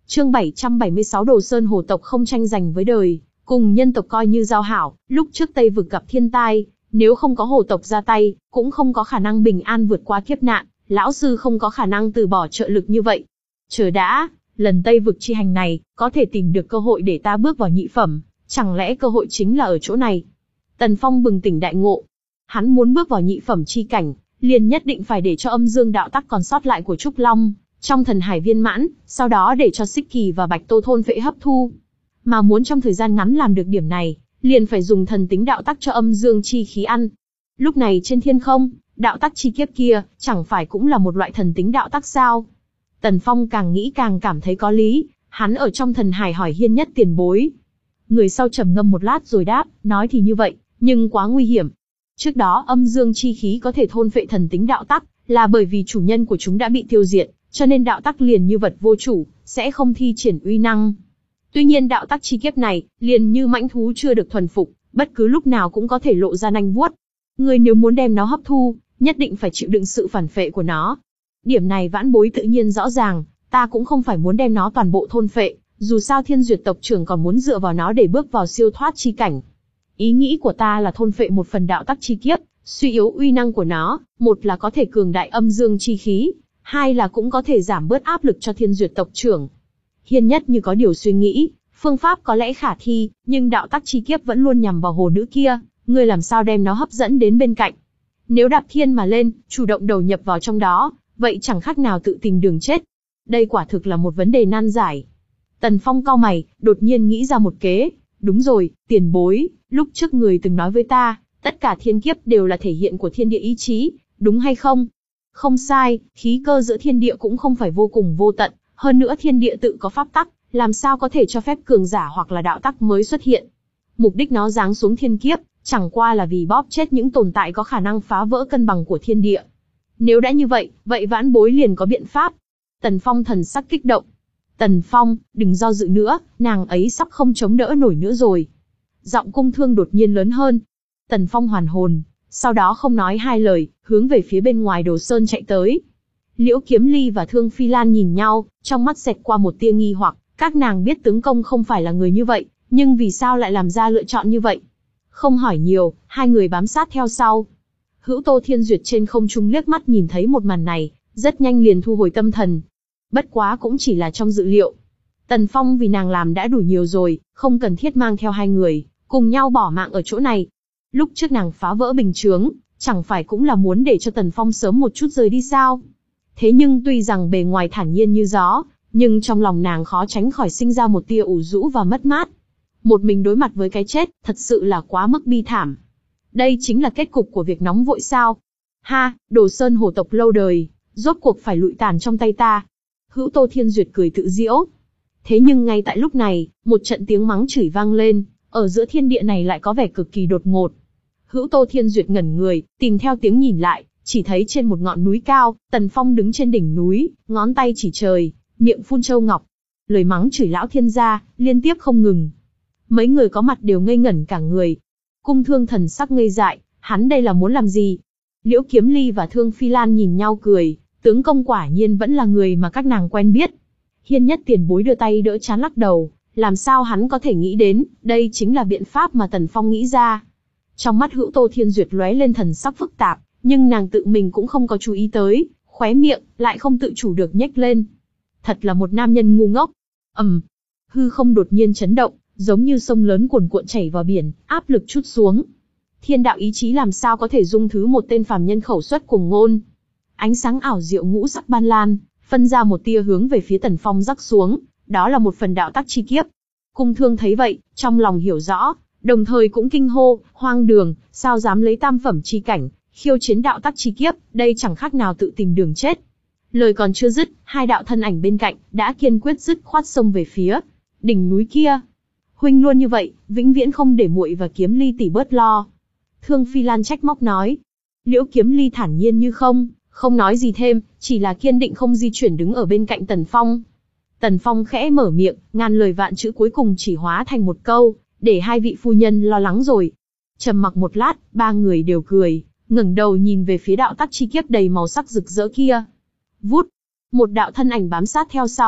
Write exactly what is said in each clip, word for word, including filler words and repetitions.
Chương bảy trăm bảy mươi sáu Đồ Sơn Hồ tộc không tranh giành với đời, cùng nhân tộc coi như giao hảo. Lúc trước Tây vực gặp thiên tai, nếu không có hồ tộc ra tay, cũng không có khả năng bình an vượt qua kiếp nạn. Lão sư không có khả năng từ bỏ trợ lực như vậy. Chờ đã, lần Tây vực chi hành này, có thể tìm được cơ hội để ta bước vào nhị phẩm, chẳng lẽ cơ hội chính là ở chỗ này? Tần Phong bừng tỉnh đại ngộ. Hắn muốn bước vào nhị phẩm chi cảnh, liền nhất định phải để cho âm dương đạo tắc còn sót lại của Trúc Long trong thần hải viên mãn, sau đó để cho Xích Kỳ và Bạch Tô thôn phệ hấp thu. Mà muốn trong thời gian ngắn làm được điểm này, liền phải dùng thần tính đạo tắc cho âm dương chi khí ăn. Lúc này trên thiên không, đạo tắc chi kiếp kia, chẳng phải cũng là một loại thần tính đạo tắc sao? Tần Phong càng nghĩ càng cảm thấy có lý, hắn ở trong thần hải hỏi Hiên Nhất tiền bối. Người sau trầm ngâm một lát rồi đáp, nói thì như vậy, nhưng quá nguy hiểm. Trước đó âm dương chi khí có thể thôn phệ thần tính đạo tắc, là bởi vì chủ nhân của chúng đã bị tiêu diệt, cho nên đạo tắc liền như vật vô chủ, sẽ không thi triển uy năng. Tuy nhiên đạo tắc chi kiếp này, liền như mãnh thú chưa được thuần phục, bất cứ lúc nào cũng có thể lộ ra nanh vuốt. Người nếu muốn đem nó hấp thu, nhất định phải chịu đựng sự phản phệ của nó. Điểm này vãn bối tự nhiên rõ ràng, ta cũng không phải muốn đem nó toàn bộ thôn phệ, dù sao Thiên Duyệt tộc trưởng còn muốn dựa vào nó để bước vào siêu thoát chi cảnh. Ý nghĩ của ta là thôn phệ một phần đạo tắc chi kiếp, suy yếu uy năng của nó, một là có thể cường đại âm dương chi khí, hai là cũng có thể giảm bớt áp lực cho Thiên Duyệt tộc trưởng. Hiên Nhất như có điều suy nghĩ, phương pháp có lẽ khả thi, nhưng đạo tắc chi kiếp vẫn luôn nhằm vào hồ nữ kia, ngươi làm sao đem nó hấp dẫn đến bên cạnh? Nếu đạp thiên mà lên, chủ động đầu nhập vào trong đó, vậy chẳng khác nào tự tìm đường chết. Đây quả thực là một vấn đề nan giải. Tần Phong cau mày, đột nhiên nghĩ ra một kế. Đúng rồi, tiền bối, lúc trước người từng nói với ta, tất cả thiên kiếp đều là thể hiện của thiên địa ý chí, đúng hay không? Không sai, khí cơ giữa thiên địa cũng không phải vô cùng vô tận, hơn nữa thiên địa tự có pháp tắc, làm sao có thể cho phép cường giả hoặc là đạo tắc mới xuất hiện. Mục đích nó giáng xuống thiên kiếp, chẳng qua là vì bóp chết những tồn tại có khả năng phá vỡ cân bằng của thiên địa. Nếu đã như vậy, vậy vãn bối liền có biện pháp. Tần Phong thần sắc kích động. Tần Phong, đừng do dự nữa, nàng ấy sắp không chống đỡ nổi nữa rồi. Giọng Cung Thương đột nhiên lớn hơn. Tần Phong hoàn hồn, sau đó không nói hai lời, hướng về phía bên ngoài Đồ Sơn chạy tới. Liễu Kiếm Ly và Thương Phi Lan nhìn nhau, trong mắt xẹt qua một tia nghi hoặc, các nàng biết tướng công không phải là người như vậy, nhưng vì sao lại làm ra lựa chọn như vậy? Không hỏi nhiều, hai người bám sát theo sau. Hữu Tô Thiên Duyệt trên không trung liếc mắt nhìn thấy một màn này, rất nhanh liền thu hồi tâm thần. Bất quá cũng chỉ là trong dự liệu. Tần Phong vì nàng làm đã đủ nhiều rồi, không cần thiết mang theo hai người, cùng nhau bỏ mạng ở chỗ này. Lúc trước nàng phá vỡ bình chướng, chẳng phải cũng là muốn để cho Tần Phong sớm một chút rời đi sao? Thế nhưng tuy rằng bề ngoài thản nhiên như gió, nhưng trong lòng nàng khó tránh khỏi sinh ra một tia ủ rũ và mất mát. Một mình đối mặt với cái chết, thật sự là quá mức bi thảm. Đây chính là kết cục của việc nóng vội sao? Ha, Đồ Sơn Hồ tộc lâu đời, rốt cuộc phải lụi tàn trong tay ta. Hữu Tô Thiên Duyệt cười tự giễu. Thế nhưng ngay tại lúc này, một trận tiếng mắng chửi vang lên, ở giữa thiên địa này lại có vẻ cực kỳ đột ngột. Hữu Tô Thiên Duyệt ngẩn người, tìm theo tiếng nhìn lại, chỉ thấy trên một ngọn núi cao, Tần Phong đứng trên đỉnh núi, ngón tay chỉ trời, miệng phun châu ngọc. Lời mắng chửi lão thiên gia, liên tiếp không ngừng. Mấy người có mặt đều ngây ngẩn cả người. Cung Thương thần sắc ngây dại, hắn đây là muốn làm gì? Liễu Kiếm Ly và Thương Phi Lan nhìn nhau cười, tướng công quả nhiên vẫn là người mà các nàng quen biết. Hiên Nhất tiền bối đưa tay đỡ trán lắc đầu, làm sao hắn có thể nghĩ đến, đây chính là biện pháp mà Tần Phong nghĩ ra. Trong mắt Hữu Tô Thiên Duyệt lóe lên thần sắc phức tạp, nhưng nàng tự mình cũng không có chú ý tới, khóe miệng lại không tự chủ được nhếch lên. Thật là một nam nhân ngu ngốc. Ầm, hư không đột nhiên chấn động, giống như sông lớn cuồn cuộn chảy vào biển, áp lực trút xuống. Thiên đạo ý chí làm sao có thể dung thứ một tên phàm nhân khẩu xuất cuồng ngôn. Ánh sáng ảo diệu ngũ sắc ban lan, phân ra một tia hướng về phía Tần Phong rắc xuống, đó là một phần đạo tắc chi kiếp. Cung Thương thấy vậy, trong lòng hiểu rõ, đồng thời cũng kinh hô, hoang đường, sao dám lấy tam phẩm chi cảnh, khiêu chiến đạo tắc chi kiếp, đây chẳng khác nào tự tìm đường chết. Lời còn chưa dứt, hai đạo thân ảnh bên cạnh, đã kiên quyết dứt khoát xông về phía đỉnh núi kia. Huynh luôn như vậy, vĩnh viễn không để muội và Kiếm Ly tỷ bớt lo. Thương Phi Lan trách móc nói. Liễu Kiếm Ly thản nhiên như không, không nói gì thêm, chỉ là kiên định không di chuyển đứng ở bên cạnh Tần Phong. Tần Phong khẽ mở miệng, ngàn lời vạn chữ cuối cùng chỉ hóa thành một câu, để hai vị phu nhân lo lắng rồi. Trầm mặc một lát, ba người đều cười, ngẩng đầu nhìn về phía đạo tắc chi kiếp đầy màu sắc rực rỡ kia. Vút, một đạo thân ảnh bám sát theo sau,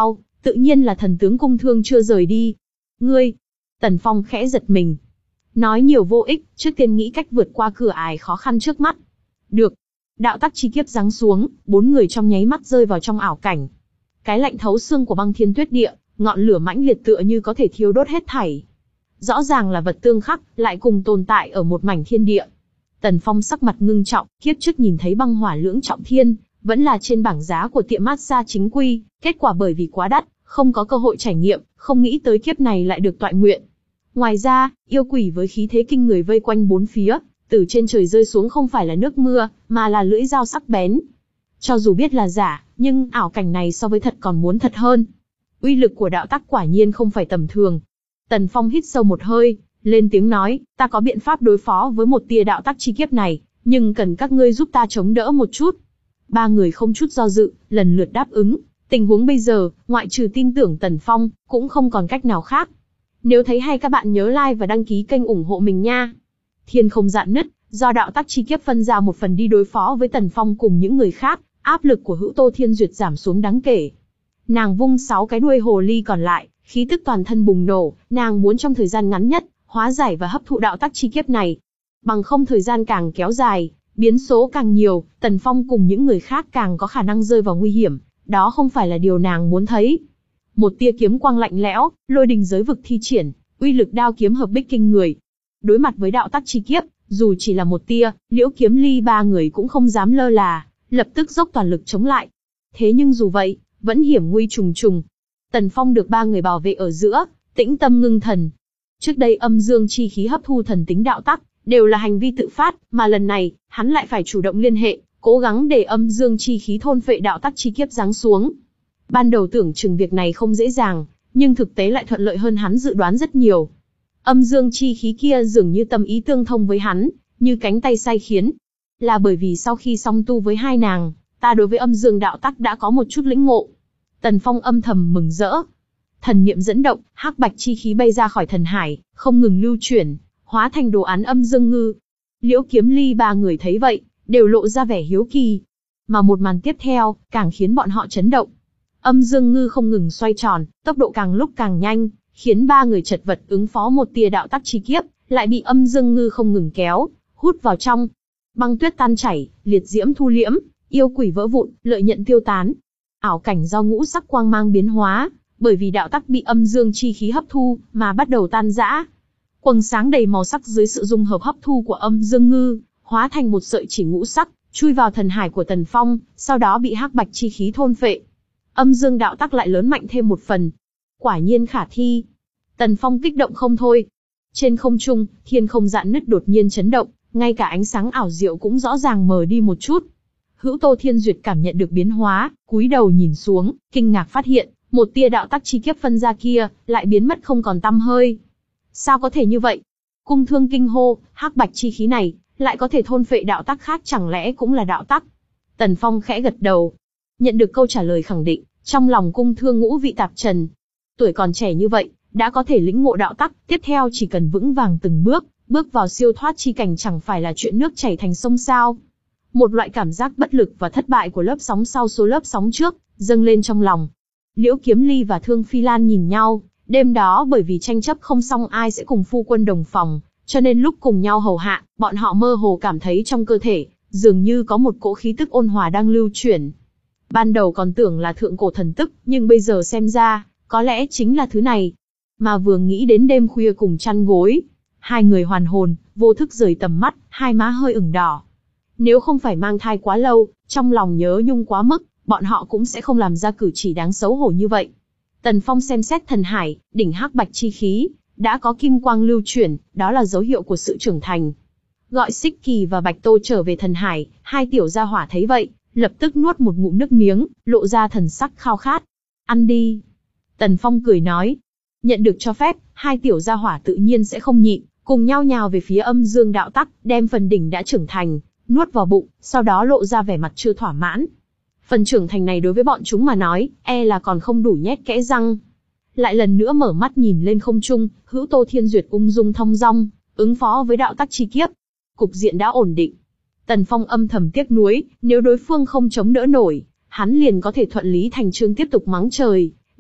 tự nhiên là thần tướng cung thương chưa rời đi. Ngươi, Tần Phong khẽ giật mình. Nói nhiều vô ích, trước tiên nghĩ cách vượt qua cửa ải khó khăn trước mắt. Được. Đạo tắc chi kiếp giáng xuống, bốn người trong nháy mắt rơi vào trong ảo cảnh. Cái lạnh thấu xương của băng thiên tuyết địa, ngọn lửa mãnh liệt tựa như có thể thiêu đốt hết thảy. Rõ ràng là vật tương khắc, lại cùng tồn tại ở một mảnh thiên địa. Tần Phong sắc mặt ngưng trọng, kiếp trước nhìn thấy băng hỏa lưỡng trọng thiên, vẫn là trên bảng giá của tiệm massage chính quy, kết quả bởi vì quá đắt, không có cơ hội trải nghiệm, không nghĩ tới kiếp này lại được toại nguyện. Ngoài ra, yêu quỷ với khí thế kinh người vây quanh bốn phía, từ trên trời rơi xuống không phải là nước mưa, mà là lưỡi dao sắc bén. Cho dù biết là giả, nhưng ảo cảnh này so với thật còn muốn thật hơn. Uy lực của đạo tắc quả nhiên không phải tầm thường. Tần Phong hít sâu một hơi, lên tiếng nói, ta có biện pháp đối phó với một tia đạo tắc chi kiếp này, nhưng cần các ngươi giúp ta chống đỡ một chút. Ba người không chút do dự, lần lượt đáp ứng. Tình huống bây giờ, ngoại trừ tin tưởng Tần Phong, cũng không còn cách nào khác. Nếu thấy hay các bạn nhớ like và đăng ký kênh ủng hộ mình nha. Thiên không dạn nứt, do đạo tắc chi kiếp phân ra một phần đi đối phó với Tần Phong cùng những người khác, áp lực của Hữu Tô Thiên Duyệt giảm xuống đáng kể. Nàng vung sáu cái đuôi hồ ly còn lại, khí tức toàn thân bùng nổ, nàng muốn trong thời gian ngắn nhất, hóa giải và hấp thụ đạo tắc chi kiếp này. Bằng không thời gian càng kéo dài, biến số càng nhiều, Tần Phong cùng những người khác càng có khả năng rơi vào nguy hiểm, đó không phải là điều nàng muốn thấy. Một tia kiếm quang lạnh lẽo, lôi đình giới vực thi triển, uy lực đao kiếm hợp bích kinh người. Đối mặt với đạo tắc chi kiếp, dù chỉ là một tia, Liễu Kiếm Ly ba người cũng không dám lơ là, lập tức dốc toàn lực chống lại. Thế nhưng dù vậy, vẫn hiểm nguy trùng trùng. Tần Phong được ba người bảo vệ ở giữa, tĩnh tâm ngưng thần. Trước đây âm dương chi khí hấp thu thần tính đạo tắc, đều là hành vi tự phát, mà lần này, hắn lại phải chủ động liên hệ, cố gắng để âm dương chi khí thôn phệ đạo tắc chi kiếp giáng xuống. Ban đầu tưởng chừng việc này không dễ dàng, nhưng thực tế lại thuận lợi hơn hắn dự đoán rất nhiều. Âm dương chi khí kia dường như tâm ý tương thông với hắn, như cánh tay sai khiến. Là bởi vì sau khi song tu với hai nàng, ta đối với âm dương đạo tắc đã có một chút lĩnh ngộ. Tần Phong âm thầm mừng rỡ. Thần niệm dẫn động, hắc bạch chi khí bay ra khỏi thần hải, không ngừng lưu chuyển, hóa thành đồ án âm dương ngư. Liễu Kiếm Ly ba người thấy vậy, đều lộ ra vẻ hiếu kỳ. Mà một màn tiếp theo, càng khiến bọn họ chấn động. Âm dương ngư không ngừng xoay tròn, tốc độ càng lúc càng nhanh, khiến ba người chật vật ứng phó một tia đạo tắc chi kiếp, lại bị âm dương ngư không ngừng kéo, hút vào trong. Băng tuyết tan chảy, liệt diễm thu liễm, yêu quỷ vỡ vụn, lợi nhận tiêu tán. Ảo cảnh do ngũ sắc quang mang biến hóa, bởi vì đạo tắc bị âm dương chi khí hấp thu, mà bắt đầu tan rã. Quầng sáng đầy màu sắc dưới sự dung hợp hấp thu của âm dương ngư, hóa thành một sợi chỉ ngũ sắc, chui vào thần hải của Tần Phong, sau đó bị hắc bạch chi khí thôn phệ. Âm dương đạo tắc lại lớn mạnh thêm một phần. Quả nhiên khả thi. Tần Phong kích động không thôi. Trên không trung, thiên không dạn nứt đột nhiên chấn động, ngay cả ánh sáng ảo diệu cũng rõ ràng mờ đi một chút. Hữu Tô Thiên Duyệt cảm nhận được biến hóa, cúi đầu nhìn xuống, kinh ngạc phát hiện, một tia đạo tắc chi kiếp phân ra kia, lại biến mất không còn tăm hơi. Sao có thể như vậy? Cung Thương kinh hô, hắc bạch chi khí này, lại có thể thôn phệ đạo tắc khác, chẳng lẽ cũng là đạo tắc? Tần Phong khẽ gật đầu. Nhận được câu trả lời khẳng định, trong lòng Cung Thương ngũ vị tạp trần. Tuổi còn trẻ như vậy, đã có thể lĩnh ngộ đạo tắc, tiếp theo chỉ cần vững vàng từng bước, bước vào siêu thoát chi cảnh chẳng phải là chuyện nước chảy thành sông sao. Một loại cảm giác bất lực và thất bại của lớp sóng sau số lớp sóng trước, dâng lên trong lòng. Liễu Kiếm Ly và Thương Phi Lan nhìn nhau, đêm đó bởi vì tranh chấp không xong ai sẽ cùng phu quân đồng phòng, cho nên lúc cùng nhau hầu hạ, bọn họ mơ hồ cảm thấy trong cơ thể, dường như có một cỗ khí tức ôn hòa đang lưu chuyển. Ban đầu còn tưởng là thượng cổ thần tức, nhưng bây giờ xem ra, có lẽ chính là thứ này. Mà vừa nghĩ đến đêm khuya cùng chăn gối, hai người hoàn hồn, vô thức rời tầm mắt, hai má hơi ửng đỏ. Nếu không phải mang thai quá lâu, trong lòng nhớ nhung quá mức, bọn họ cũng sẽ không làm ra cử chỉ đáng xấu hổ như vậy. Tần Phong xem xét thần hải, đỉnh hắc bạch chi khí, đã có kim quang lưu chuyển, đó là dấu hiệu của sự trưởng thành. Gọi Xích Kỳ và Bạch Tô trở về thần hải, hai tiểu gia hỏa thấy vậy, lập tức nuốt một ngụm nước miếng, lộ ra thần sắc khao khát. Ăn đi. Tần Phong cười nói. Nhận được cho phép, hai tiểu gia hỏa tự nhiên sẽ không nhịn, cùng nhau nhào về phía âm dương đạo tắc, đem phần đỉnh đã trưởng thành, nuốt vào bụng, sau đó lộ ra vẻ mặt chưa thỏa mãn. Phần trưởng thành này đối với bọn chúng mà nói, e là còn không đủ nhét kẽ răng. Lại lần nữa mở mắt nhìn lên không trung, Hữu Tô Thiên Duyệt ung dung thong dong, ứng phó với đạo tắc chi kiếp. Cục diện đã ổn định. Tần Phong âm thầm tiếc nuối, nếu đối phương không chống đỡ nổi, hắn liền có thể thuận lý thành chương tiếp tục mắng trời,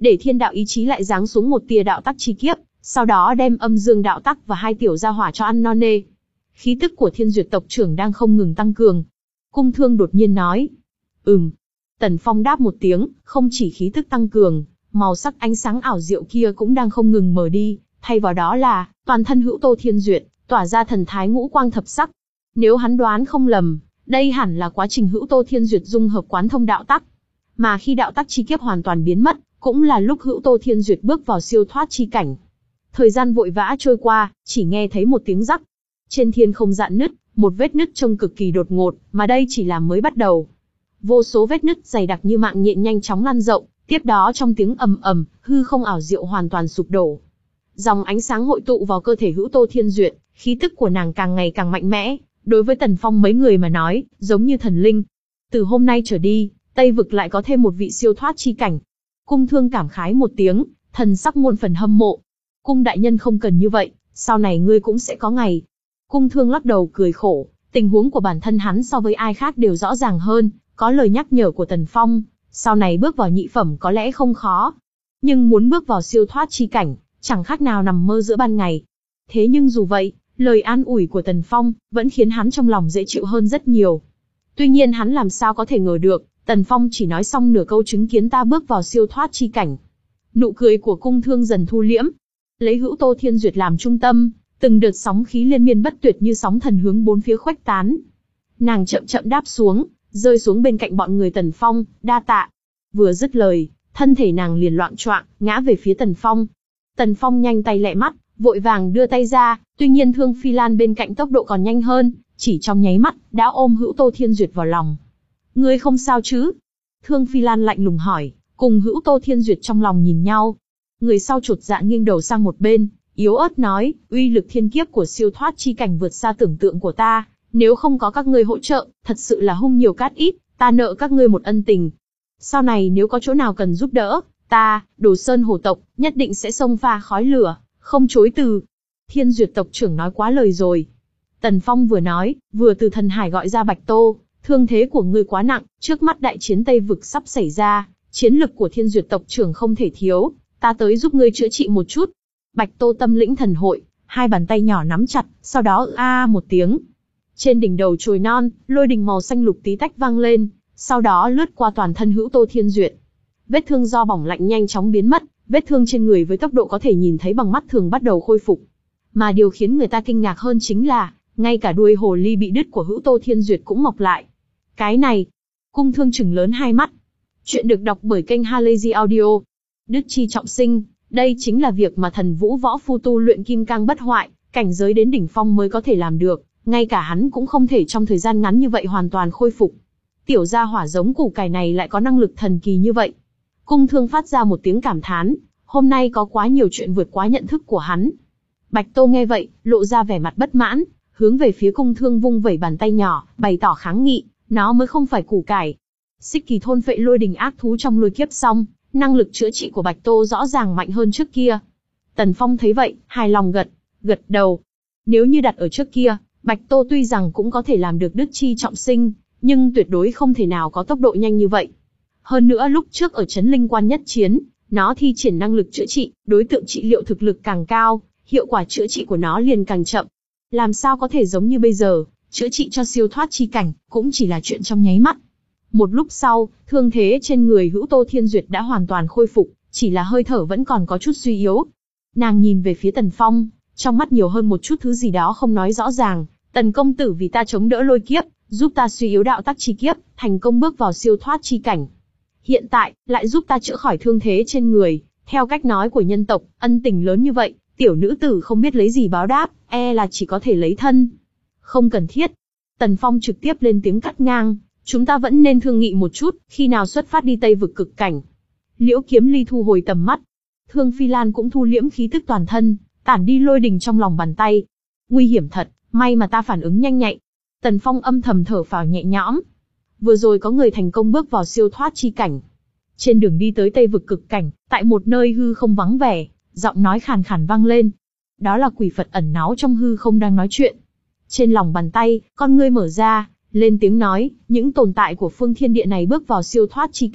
để thiên đạo ý chí lại giáng xuống một tia đạo tắc chi kiếp, sau đó đem âm dương đạo tắc và hai tiểu gia hỏa cho ăn no nê. Khí tức của Thiên Duyệt tộc trưởng đang không ngừng tăng cường. Cung Thương đột nhiên nói. Ừm. Tần Phong đáp một tiếng, không chỉ khí tức tăng cường, màu sắc ánh sáng ảo diệu kia cũng đang không ngừng mở đi, thay vào đó là, toàn thân Hữu Tô Thiên Duyệt, tỏa ra thần thái ngũ quang thập sắc. Nếu hắn đoán không lầm, đây hẳn là quá trình Hữu Tô Thiên Duyệt dung hợp quán thông đạo tắc. Mà khi đạo tắc chi kiếp hoàn toàn biến mất, cũng là lúc Hữu Tô Thiên Duyệt bước vào siêu thoát chi cảnh. Thời gian vội vã trôi qua, chỉ nghe thấy một tiếng rắc. Trên thiên không rạn nứt, một vết nứt trông cực kỳ đột ngột, mà đây chỉ là mới bắt đầu. Vô số vết nứt dày đặc như mạng nhện nhanh chóng lan rộng, tiếp đó trong tiếng ầm ầm, hư không ảo diệu hoàn toàn sụp đổ. Dòng ánh sáng hội tụ vào cơ thể Hữu Tô Thiên Duyệt, khí tức của nàng càng ngày càng mạnh mẽ, đối với Tần Phong mấy người mà nói, giống như thần linh. Từ hôm nay trở đi, Tây vực lại có thêm một vị siêu thoát chi cảnh. Cung Thương cảm khái một tiếng, thần sắc muôn phần hâm mộ. Cung đại nhân không cần như vậy, sau này ngươi cũng sẽ có ngày. Cung Thương lắc đầu cười khổ, tình huống của bản thân hắn so với ai khác đều rõ ràng hơn, có lời nhắc nhở của Tần Phong, sau này bước vào nhị phẩm có lẽ không khó. Nhưng muốn bước vào siêu thoát chi cảnh, chẳng khác nào nằm mơ giữa ban ngày. Thế nhưng dù vậy, lời an ủi của Tần Phong vẫn khiến hắn trong lòng dễ chịu hơn rất nhiều. Tuy nhiên hắn làm sao có thể ngờ được, Tần Phong chỉ nói xong nửa câu chứng kiến ta bước vào siêu thoát chi cảnh. Nụ cười của Cung Thương dần thu liễm. Lấy Hữu Tô Thiên Duyệt làm trung tâm, từng đợt sóng khí liên miên bất tuyệt như sóng thần hướng bốn phía khuếch tán. Nàng chậm chậm đáp xuống, rơi xuống bên cạnh bọn người Tần Phong, đa tạ. Vừa dứt lời, thân thể nàng liền loạng choạng, ngã về phía Tần Phong. Tần Phong nhanh tay lẹ mắt, vội vàng đưa tay ra, tuy nhiên Thương Phi Lan bên cạnh tốc độ còn nhanh hơn, chỉ trong nháy mắt, đã ôm Hữu Tô Thiên Duyệt vào lòng. Ngươi không sao chứ? Thương Phi Lan lạnh lùng hỏi, cùng Hữu Tô Thiên Duyệt trong lòng nhìn nhau. Người sau chột dạ nghiêng đầu sang một bên, yếu ớt nói, uy lực thiên kiếp của siêu thoát chi cảnh vượt xa tưởng tượng của ta, nếu không có các ngươi hỗ trợ, thật sự là hung nhiều cát ít, ta nợ các ngươi một ân tình. Sau này nếu có chỗ nào cần giúp đỡ, ta, Đồ Sơn Hổ tộc, nhất định sẽ xông pha khói lửa, không chối từ. Thiên Duyệt tộc trưởng nói quá lời rồi. Tần Phong vừa nói, vừa từ thần hải gọi ra Bạch Tô, thương thế của ngươi quá nặng, trước mắt đại chiến Tây vực sắp xảy ra, chiến lực của Thiên Duyệt tộc trưởng không thể thiếu, ta tới giúp ngươi chữa trị một chút. Bạch Tô tâm lĩnh thần hội, hai bàn tay nhỏ nắm chặt, sau đó a một tiếng. Trên đỉnh đầu chồi non, lôi đình màu xanh lục tí tách vang lên, sau đó lướt qua toàn thân Hữu Tô Thiên Duyệt. Vết thương do bỏng lạnh nhanh chóng biến mất, vết thương trên người với tốc độ có thể nhìn thấy bằng mắt thường bắt đầu khôi phục. Mà điều khiến người ta kinh ngạc hơn chính là, ngay cả đuôi hồ ly bị đứt của Hữu Tô Thiên Duyệt cũng mọc lại. Cái này, Cung Thương chừng lớn hai mắt. Chuyện được đọc bởi kênh Halazy Audio. Đức chi trọng sinh, đây chính là việc mà thần vũ võ phu tu luyện kim cang bất hoại, cảnh giới đến đỉnh phong mới có thể làm được, ngay cả hắn cũng không thể trong thời gian ngắn như vậy hoàn toàn khôi phục. Tiểu gia hỏa giống củ cải này lại có năng lực thần kỳ như vậy. Cung Thương phát ra một tiếng cảm thán, hôm nay có quá nhiều chuyện vượt quá nhận thức của hắn. Bạch Tô nghe vậy, lộ ra vẻ mặt bất mãn, hướng về phía Cung Thương vung vẩy bàn tay nhỏ, bày tỏ kháng nghị, nó mới không phải củ cải. Xích Kỳ thôn phệ lôi đình ác thú trong lôi kiếp xong, năng lực chữa trị của Bạch Tô rõ ràng mạnh hơn trước kia. Tần Phong thấy vậy, hài lòng gật, gật đầu. Nếu như đặt ở trước kia, Bạch Tô tuy rằng cũng có thể làm được đức chi trọng sinh, nhưng tuyệt đối không thể nào có tốc độ nhanh như vậy. Hơn nữa lúc trước ở Trấn Linh Quan nhất chiến, nó thi triển năng lực chữa trị, đối tượng trị liệu thực lực càng cao, hiệu quả chữa trị của nó liền càng chậm. Làm sao có thể giống như bây giờ, chữa trị cho siêu thoát chi cảnh, cũng chỉ là chuyện trong nháy mắt. Một lúc sau, thương thế trên người Hữu Tô Thiên Duyệt đã hoàn toàn khôi phục, chỉ là hơi thở vẫn còn có chút suy yếu. Nàng nhìn về phía Tần Phong, trong mắt nhiều hơn một chút thứ gì đó không nói rõ ràng. Tần công tử vì ta chống đỡ lôi kiếp, giúp ta suy yếu đạo tắc chi kiếp, thành công bước vào siêu thoát chi cảnh. Hiện tại, lại giúp ta chữa khỏi thương thế trên người, theo cách nói của nhân tộc, ân tình lớn như vậy, tiểu nữ tử không biết lấy gì báo đáp, e là chỉ có thể lấy thân. Không cần thiết. Tần Phong trực tiếp lên tiếng cắt ngang, chúng ta vẫn nên thương nghị một chút, khi nào xuất phát đi Tây vực cực cảnh. Liễu Kiếm Ly thu hồi tầm mắt. Thương Phi Lan cũng thu liễm khí tức toàn thân, tản đi lôi đình trong lòng bàn tay. Nguy hiểm thật, may mà ta phản ứng nhanh nhạy. Tần Phong âm thầm thở phào nhẹ nhõm. Vừa rồi có người thành công bước vào siêu thoát chi cảnh. Trên đường đi tới Tây vực cực cảnh, tại một nơi hư không vắng vẻ, giọng nói khàn khàn vang lên. Đó là quỷ Phật ẩn náu trong hư không đang nói chuyện. Trên lòng bàn tay, con ngươi mở ra, lên tiếng nói, những tồn tại của phương thiên địa này bước vào siêu thoát chi cảnh,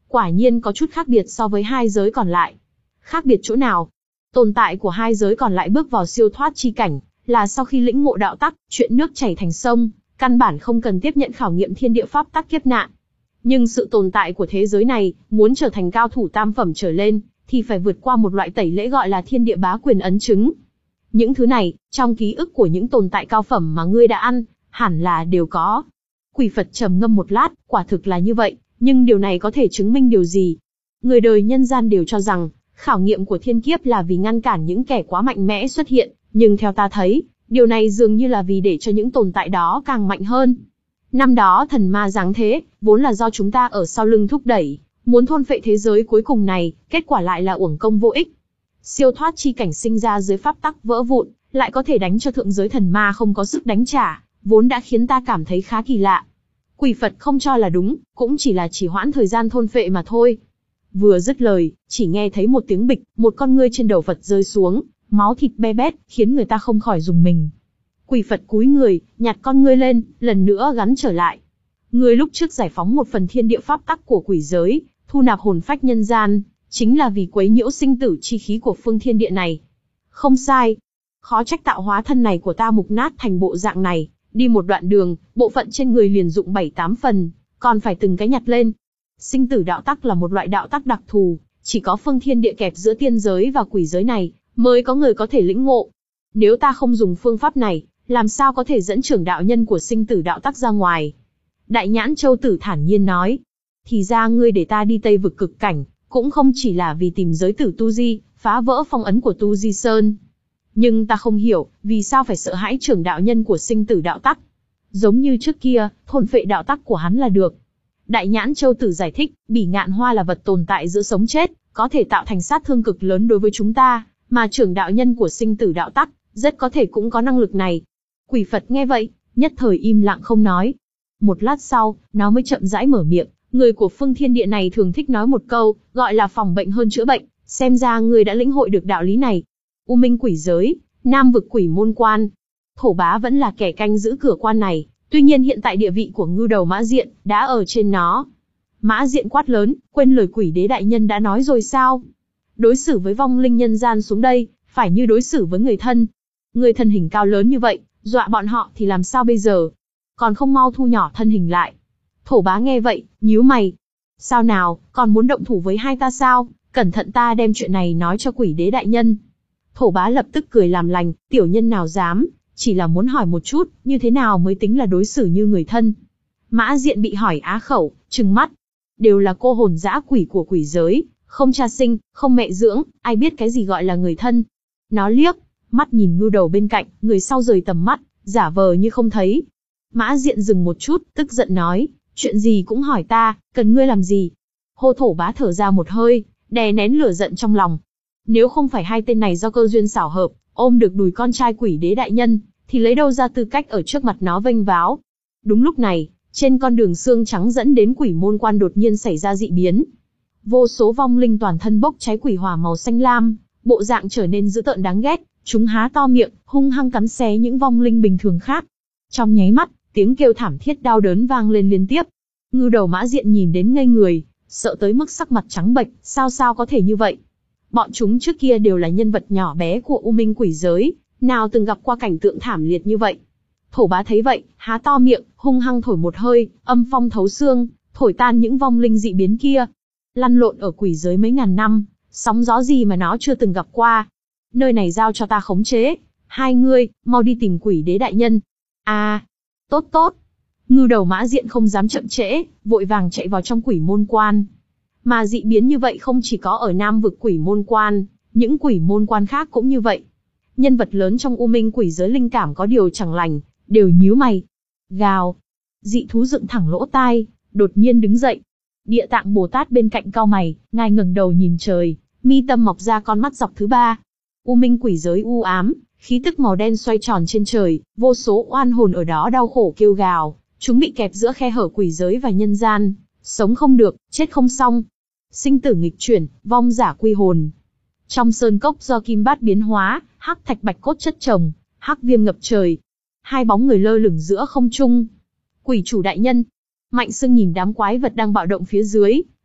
quả nhiên có chút khác biệt so với hai giới còn lại. Khác biệt chỗ nào? Tồn tại của hai giới còn lại bước vào siêu thoát chi cảnh, là sau khi lĩnh ngộ đạo tắc, chuyện nước chảy thành sông, căn bản không cần tiếp nhận khảo nghiệm thiên địa pháp tắc kiếp nạn. Nhưng sự tồn tại của thế giới này, muốn trở thành cao thủ tam phẩm trở lên, thì phải vượt qua một loại tẩy lễ gọi là thiên địa bá quyền ấn chứng. Những thứ này, trong ký ức của những tồn tại cao phẩm mà ngươi đã ăn, hẳn là đều có. Quỷ Phật trầm ngâm một lát, quả thực là như vậy, nhưng điều này có thể chứng minh điều gì? Người đời nhân gian đều cho rằng, khảo nghiệm của thiên kiếp là vì ngăn cản những kẻ quá mạnh mẽ xuất hiện, nhưng theo ta thấy, điều này dường như là vì để cho những tồn tại đó càng mạnh hơn. Năm đó thần ma giáng thế, vốn là do chúng ta ở sau lưng thúc đẩy, muốn thôn phệ thế giới cuối cùng này, kết quả lại là uổng công vô ích. Siêu thoát chi cảnh sinh ra dưới pháp tắc vỡ vụn, lại có thể đánh cho thượng giới thần ma không có sức đánh trả, vốn đã khiến ta cảm thấy khá kỳ lạ. Quỷ Phật không cho là đúng, cũng chỉ là chỉ hoãn thời gian thôn phệ mà thôi. Vừa dứt lời, chỉ nghe thấy một tiếng bịch, một con ngươi trên đầu Phật rơi xuống, máu thịt be bét, khiến người ta không khỏi rùng mình. Quỷ Phật cúi người, nhặt con ngươi lên, lần nữa gắn trở lại. Ngươi lúc trước giải phóng một phần thiên địa pháp tắc của quỷ giới, thu nạp hồn phách nhân gian, chính là vì quấy nhiễu sinh tử chi khí của phương thiên địa này. Không sai. Khó trách tạo hóa thân này của ta mục nát thành bộ dạng này, đi một đoạn đường, bộ phận trên người liền dụng bảy tám phần, còn phải từng cái nhặt lên. Sinh tử đạo tắc là một loại đạo tắc đặc thù, chỉ có phương thiên địa kẹp giữa tiên giới và quỷ giới này, mới có người có thể lĩnh ngộ. Nếu ta không dùng phương pháp này, làm sao có thể dẫn trưởng đạo nhân của sinh tử đạo tắc ra ngoài? Đại Nhãn Châu Tử thản nhiên nói. Thì ra ngươi để ta đi Tây vực cực cảnh, cũng không chỉ là vì tìm giới tử Tu Di, phá vỡ phong ấn của Tu Di Sơn. Nhưng ta không hiểu, vì sao phải sợ hãi trưởng đạo nhân của sinh tử đạo tắc? Giống như trước kia, thôn phệ đạo tắc của hắn là được. Đại Nhãn Châu Tử giải thích, bỉ ngạn hoa là vật tồn tại giữa sống chết, có thể tạo thành sát thương cực lớn đối với chúng ta, mà trưởng đạo nhân của sinh tử đạo tắc, rất có thể cũng có năng lực này. Quỷ Phật nghe vậy, nhất thời im lặng không nói. Một lát sau, nó mới chậm rãi mở miệng, người của phương thiên địa này thường thích nói một câu, gọi là phòng bệnh hơn chữa bệnh, xem ra người đã lĩnh hội được đạo lý này. U Minh quỷ giới, Nam vực quỷ môn quan. Thổ Bá vẫn là kẻ canh giữ cửa quan này, tuy nhiên hiện tại địa vị của ngưu đầu Mã Diện, đã ở trên nó. Mã Diện quát lớn, quên lời quỷ đế đại nhân đã nói rồi sao? Đối xử với vong linh nhân gian xuống đây, phải như đối xử với người thân. Người thân hình cao lớn như vậy, dọa bọn họ thì làm sao bây giờ? Còn không mau thu nhỏ thân hình lại. Thổ Bá nghe vậy, nhíu mày. Sao nào, còn muốn động thủ với hai ta sao? Cẩn thận ta đem chuyện này nói cho quỷ đế đại nhân. Thổ Bá lập tức cười làm lành, tiểu nhân nào dám, chỉ là muốn hỏi một chút, như thế nào mới tính là đối xử như người thân. Mã Diện bị hỏi á khẩu, trừng mắt. Đều là cô hồn dã quỷ của quỷ giới, không cha sinh, không mẹ dưỡng, ai biết cái gì gọi là người thân. Nó liếc, mắt nhìn ngưu đầu bên cạnh, người sau rời tầm mắt, giả vờ như không thấy. Mã Diện dừng một chút, tức giận nói, chuyện gì cũng hỏi ta, cần ngươi làm gì? Hô Thổ Bá thở ra một hơi, đè nén lửa giận trong lòng. Nếu không phải hai tên này do cơ duyên xảo hợp, ôm được đùi con trai quỷ đế đại nhân, thì lấy đâu ra tư cách ở trước mặt nó vênh váo. Đúng lúc này, trên con đường xương trắng dẫn đến quỷ môn quan đột nhiên xảy ra dị biến. Vô số vong linh toàn thân bốc cháy quỷ hỏa màu xanh lam, bộ dạng trở nên dữ tợn đáng ghét, chúng há to miệng, hung hăng cắn xé những vong linh bình thường khác. Trong nháy mắt, tiếng kêu thảm thiết đau đớn vang lên liên tiếp. Ngưu đầu Mã Diện nhìn đến ngây người, sợ tới mức sắc mặt trắng bệch, sao sao có thể như vậy? Bọn chúng trước kia đều là nhân vật nhỏ bé của U Minh quỷ giới, nào từng gặp qua cảnh tượng thảm liệt như vậy. Thổ Bá thấy vậy, há to miệng, hung hăng thổi một hơi, âm phong thấu xương, thổi tan những vong linh dị biến kia. Lăn lộn ở quỷ giới mấy ngàn năm, sóng gió gì mà nó chưa từng gặp qua. Nơi này giao cho ta khống chế, hai ngươi, mau đi tìm quỷ đế đại nhân. À, tốt tốt. Ngưu đầu Mã Diện không dám chậm trễ, vội vàng chạy vào trong quỷ môn quan. Mà dị biến như vậy không chỉ có ở Nam vực quỷ môn quan, những quỷ môn quan khác cũng như vậy. Nhân vật lớn trong U Minh quỷ giới linh cảm có điều chẳng lành, đều nhíu mày. Gào. Dị thú dựng thẳng lỗ tai, đột nhiên đứng dậy. Địa Tạng Bồ Tát bên cạnh cau mày, ngài ngẩng đầu nhìn trời, mi tâm mọc ra con mắt dọc thứ ba. U Minh quỷ giới u ám, khí tức màu đen xoay tròn trên trời, vô số oan hồn ở đó đau khổ kêu gào, chúng bị kẹp giữa khe hở quỷ giới và nhân gian, sống không được, chết không xong. Sinh tử nghịch chuyển, vong giả quy hồn. Trong sơn cốc do kim bát biến hóa, hắc thạch bạch cốt chất chồng, hắc viêm ngập trời. Hai bóng người lơ lửng giữa không trung. Quỷ chủ đại nhân. Mạnh Sương nhìn đám quái vật đang bạo động phía dưới,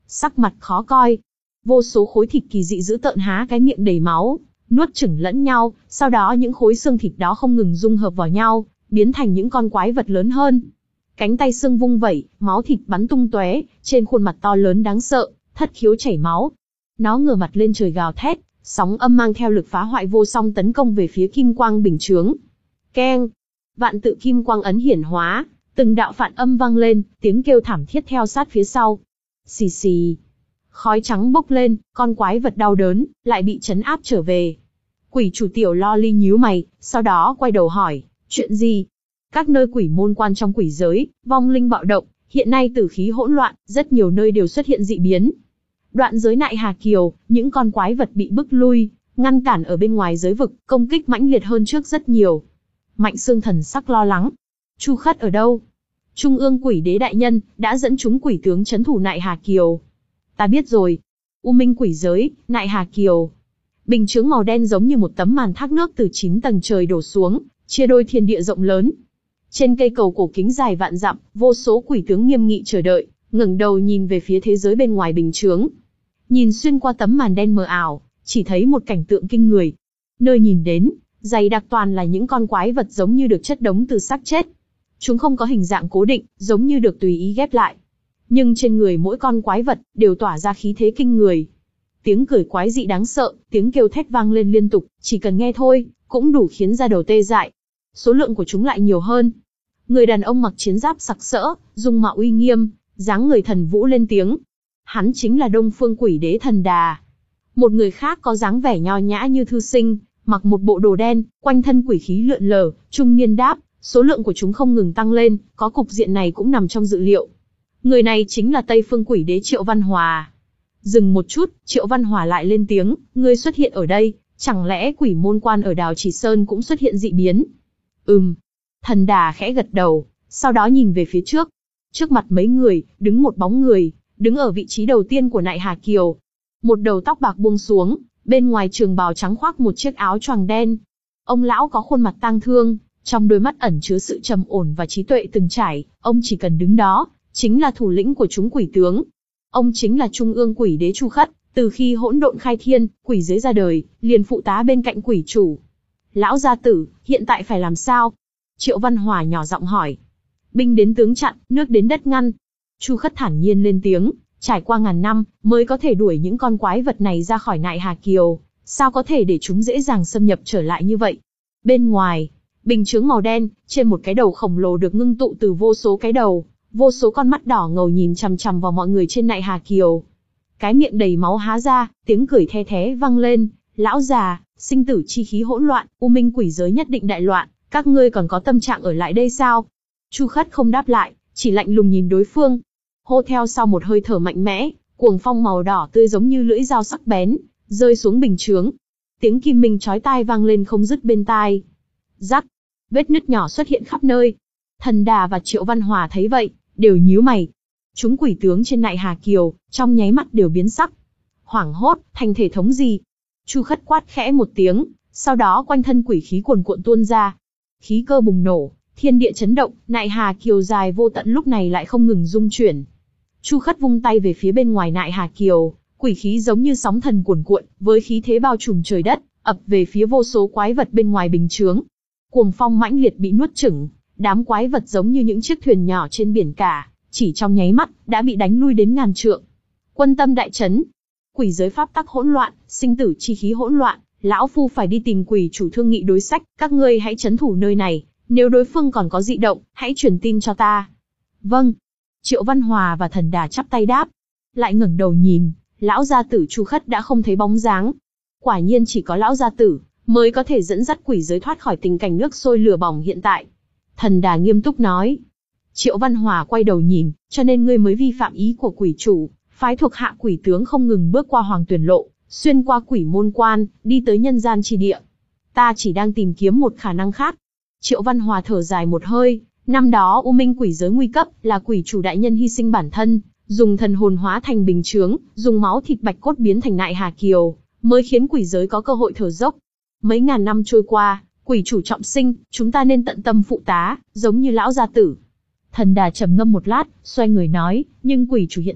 sắc mặt khó coi. Vô số khối thịt kỳ dị dữ tợn há cái miệng đầy máu, nuốt chửng lẫn nhau, sau đó những khối xương thịt đó không ngừng dung hợp vào nhau, biến thành những con quái vật lớn hơn. Cánh tay xương vung vẩy, máu thịt bắn tung tóe, trên khuôn mặt to lớn đáng sợ, thất khiếu chảy máu. Nó ngửa mặt lên trời gào thét, sóng âm mang theo lực phá hoại vô song tấn công về phía kim quang bình chướng. Keng! Vạn tự kim quang ấn hiển hóa, từng đạo phản âm vang lên, tiếng kêu thảm thiết theo sát phía sau. Xì xì! Khói trắng bốc lên, con quái vật đau đớn, lại bị trấn áp trở về. Quỷ chủ tiểu Loli nhíu mày, sau đó quay đầu hỏi, chuyện gì? Các nơi quỷ môn quan trong quỷ giới, vong linh bạo động, hiện nay tử khí hỗn loạn, rất nhiều nơi đều xuất hiện dị biến. Đoạn giới Nại Hà Kiều, những con quái vật bị bức lui, ngăn cản ở bên ngoài giới vực, công kích mãnh liệt hơn trước rất nhiều. Mạnh Xương thần sắc lo lắng. Chu Khất ở đâu? Trung ương quỷ đế đại nhân, đã dẫn chúng quỷ tướng trấn thủ Nại Hà Kiều. Ta biết rồi. U Minh quỷ giới, Nại Hà Kiều. Bình chướng màu đen giống như một tấm màn thác nước từ chín tầng trời đổ xuống, chia đôi thiên địa rộng lớn. Trên cây cầu cổ kính dài vạn dặm, vô số quỷ tướng nghiêm nghị chờ đợi, ngẩng đầu nhìn về phía thế giới bên ngoài bình chướng. Nhìn xuyên qua tấm màn đen mờ ảo, chỉ thấy một cảnh tượng kinh người. Nơi nhìn đến, dày đặc toàn là những con quái vật giống như được chất đống từ xác chết. Chúng không có hình dạng cố định, giống như được tùy ý ghép lại. Nhưng trên người mỗi con quái vật, đều tỏa ra khí thế kinh người. Tiếng cười quái dị đáng sợ, tiếng kêu thét vang lên liên tục, chỉ cần nghe thôi, cũng đủ khiến da đầu tê dại. Số lượng của chúng lại nhiều hơn. Người đàn ông mặc chiến giáp sặc sỡ, dung mạo uy nghiêm, dáng người thần vũ lên tiếng. Hắn chính là Đông Phương Quỷ Đế Thần Đà. Một người khác có dáng vẻ nho nhã như thư sinh, mặc một bộ đồ đen, quanh thân quỷ khí lượn lờ, trung niên đáp, số lượng của chúng không ngừng tăng lên, có cục diện này cũng nằm trong dự liệu. Người này chính là Tây Phương Quỷ Đế Triệu Văn Hòa. Dừng một chút, Triệu Văn Hòa lại lên tiếng, ngươi xuất hiện ở đây, chẳng lẽ quỷ môn quan ở Đào Chỉ Sơn cũng xuất hiện dị biến? Ừm. Thần Đà khẽ gật đầu, sau đó nhìn về phía trước. Trước mặt mấy người, đứng một bóng người, đứng ở vị trí đầu tiên của Nại Hà Kiều. Một đầu tóc bạc buông xuống, bên ngoài trường bào trắng khoác một chiếc áo choàng đen. Ông lão có khuôn mặt tang thương, trong đôi mắt ẩn chứa sự trầm ổn và trí tuệ từng trải, ông chỉ cần đứng đó, chính là thủ lĩnh của chúng quỷ tướng. Ông chính là Trung ương Quỷ Đế Chu Khất, từ khi hỗn độn khai thiên, quỷ giới ra đời, liền phụ tá bên cạnh quỷ chủ. Lão gia tử, hiện tại phải làm sao? Triệu Văn Hòa nhỏ giọng hỏi. Binh đến tướng chặn, nước đến đất ngăn. Chu Khất thản nhiên lên tiếng, trải qua ngàn năm, mới có thể đuổi những con quái vật này ra khỏi Nại Hà Kiều, sao có thể để chúng dễ dàng xâm nhập trở lại như vậy? Bên ngoài, bình chướng màu đen, trên một cái đầu khổng lồ được ngưng tụ từ vô số cái đầu, vô số con mắt đỏ ngầu nhìn chằm chằm vào mọi người trên Nại Hà Kiều. Cái miệng đầy máu há ra, tiếng cười the thé vang lên, lão già, sinh tử chi khí hỗn loạn, U Minh quỷ giới nhất định đại loạn, các ngươi còn có tâm trạng ở lại đây sao? Chu Khất không đáp lại, chỉ lạnh lùng nhìn đối phương. Hô theo sau một hơi thở mạnh mẽ, cuồng phong màu đỏ tươi giống như lưỡi dao sắc bén, rơi xuống bình chướng. Tiếng kim minh chói tai vang lên không dứt bên tai. Rắc, vết nứt nhỏ xuất hiện khắp nơi. Thần Đà và Triệu Văn Hòa thấy vậy, đều nhíu mày. Chúng quỷ tướng trên Nại Hà Kiều, trong nháy mắt đều biến sắc. Hoảng hốt, thành thể thống gì? Chu Khất quát khẽ một tiếng, sau đó quanh thân quỷ khí cuồn cuộn tuôn ra. Khí cơ bùng nổ, thiên địa chấn động, Nại Hà Kiều dài vô tận lúc này lại không ngừng rung chuyển. Chu Khất vung tay về phía bên ngoài Nại Hà Kiều, quỷ khí giống như sóng thần cuồn cuộn, với khí thế bao trùm trời đất, ập về phía vô số quái vật bên ngoài bình chướng. Cuồng phong mãnh liệt bị nuốt chửng, đám quái vật giống như những chiếc thuyền nhỏ trên biển cả, chỉ trong nháy mắt đã bị đánh lui đến ngàn trượng. Quân tâm đại chấn, quỷ giới pháp tắc hỗn loạn, sinh tử chi khí hỗn loạn, lão phu phải đi tìm quỷ chủ thương nghị đối sách, các ngươi hãy trấn thủ nơi này, nếu đối phương còn có dị động, hãy truyền tin cho ta. Vâng. Triệu Văn Hòa và Thần Đà chắp tay đáp, lại ngẩng đầu nhìn, lão gia tử Chu Khất đã không thấy bóng dáng. Quả nhiên chỉ có lão gia tử mới có thể dẫn dắt quỷ giới thoát khỏi tình cảnh nước sôi lửa bỏng hiện tại. Thần Đà nghiêm túc nói. Triệu Văn Hòa quay đầu nhìn, cho nên ngươi mới vi phạm ý của quỷ chủ, phái thuộc hạ quỷ tướng không ngừng bước qua Hoàng Tuyền Lộ, xuyên qua quỷ môn quan, đi tới nhân gian chi địa. Ta chỉ đang tìm kiếm một khả năng khác. Triệu Văn Hòa thở dài một hơi, năm đó U Minh quỷ giới nguy cấp, là quỷ chủ đại nhân hy sinh bản thân, dùng thần hồn hóa thành bình chướng, dùng máu thịt bạch cốt biến thành Nại Hà Kiều, mới khiến quỷ giới có cơ hội thở dốc. Mấy ngàn năm trôi qua, quỷ chủ trọng sinh, chúng ta nên tận tâm phụ tá, giống như lão gia tử. Thần Đà trầm ngâm một lát, xoay người nói, nhưng quỷ chủ hiện tại,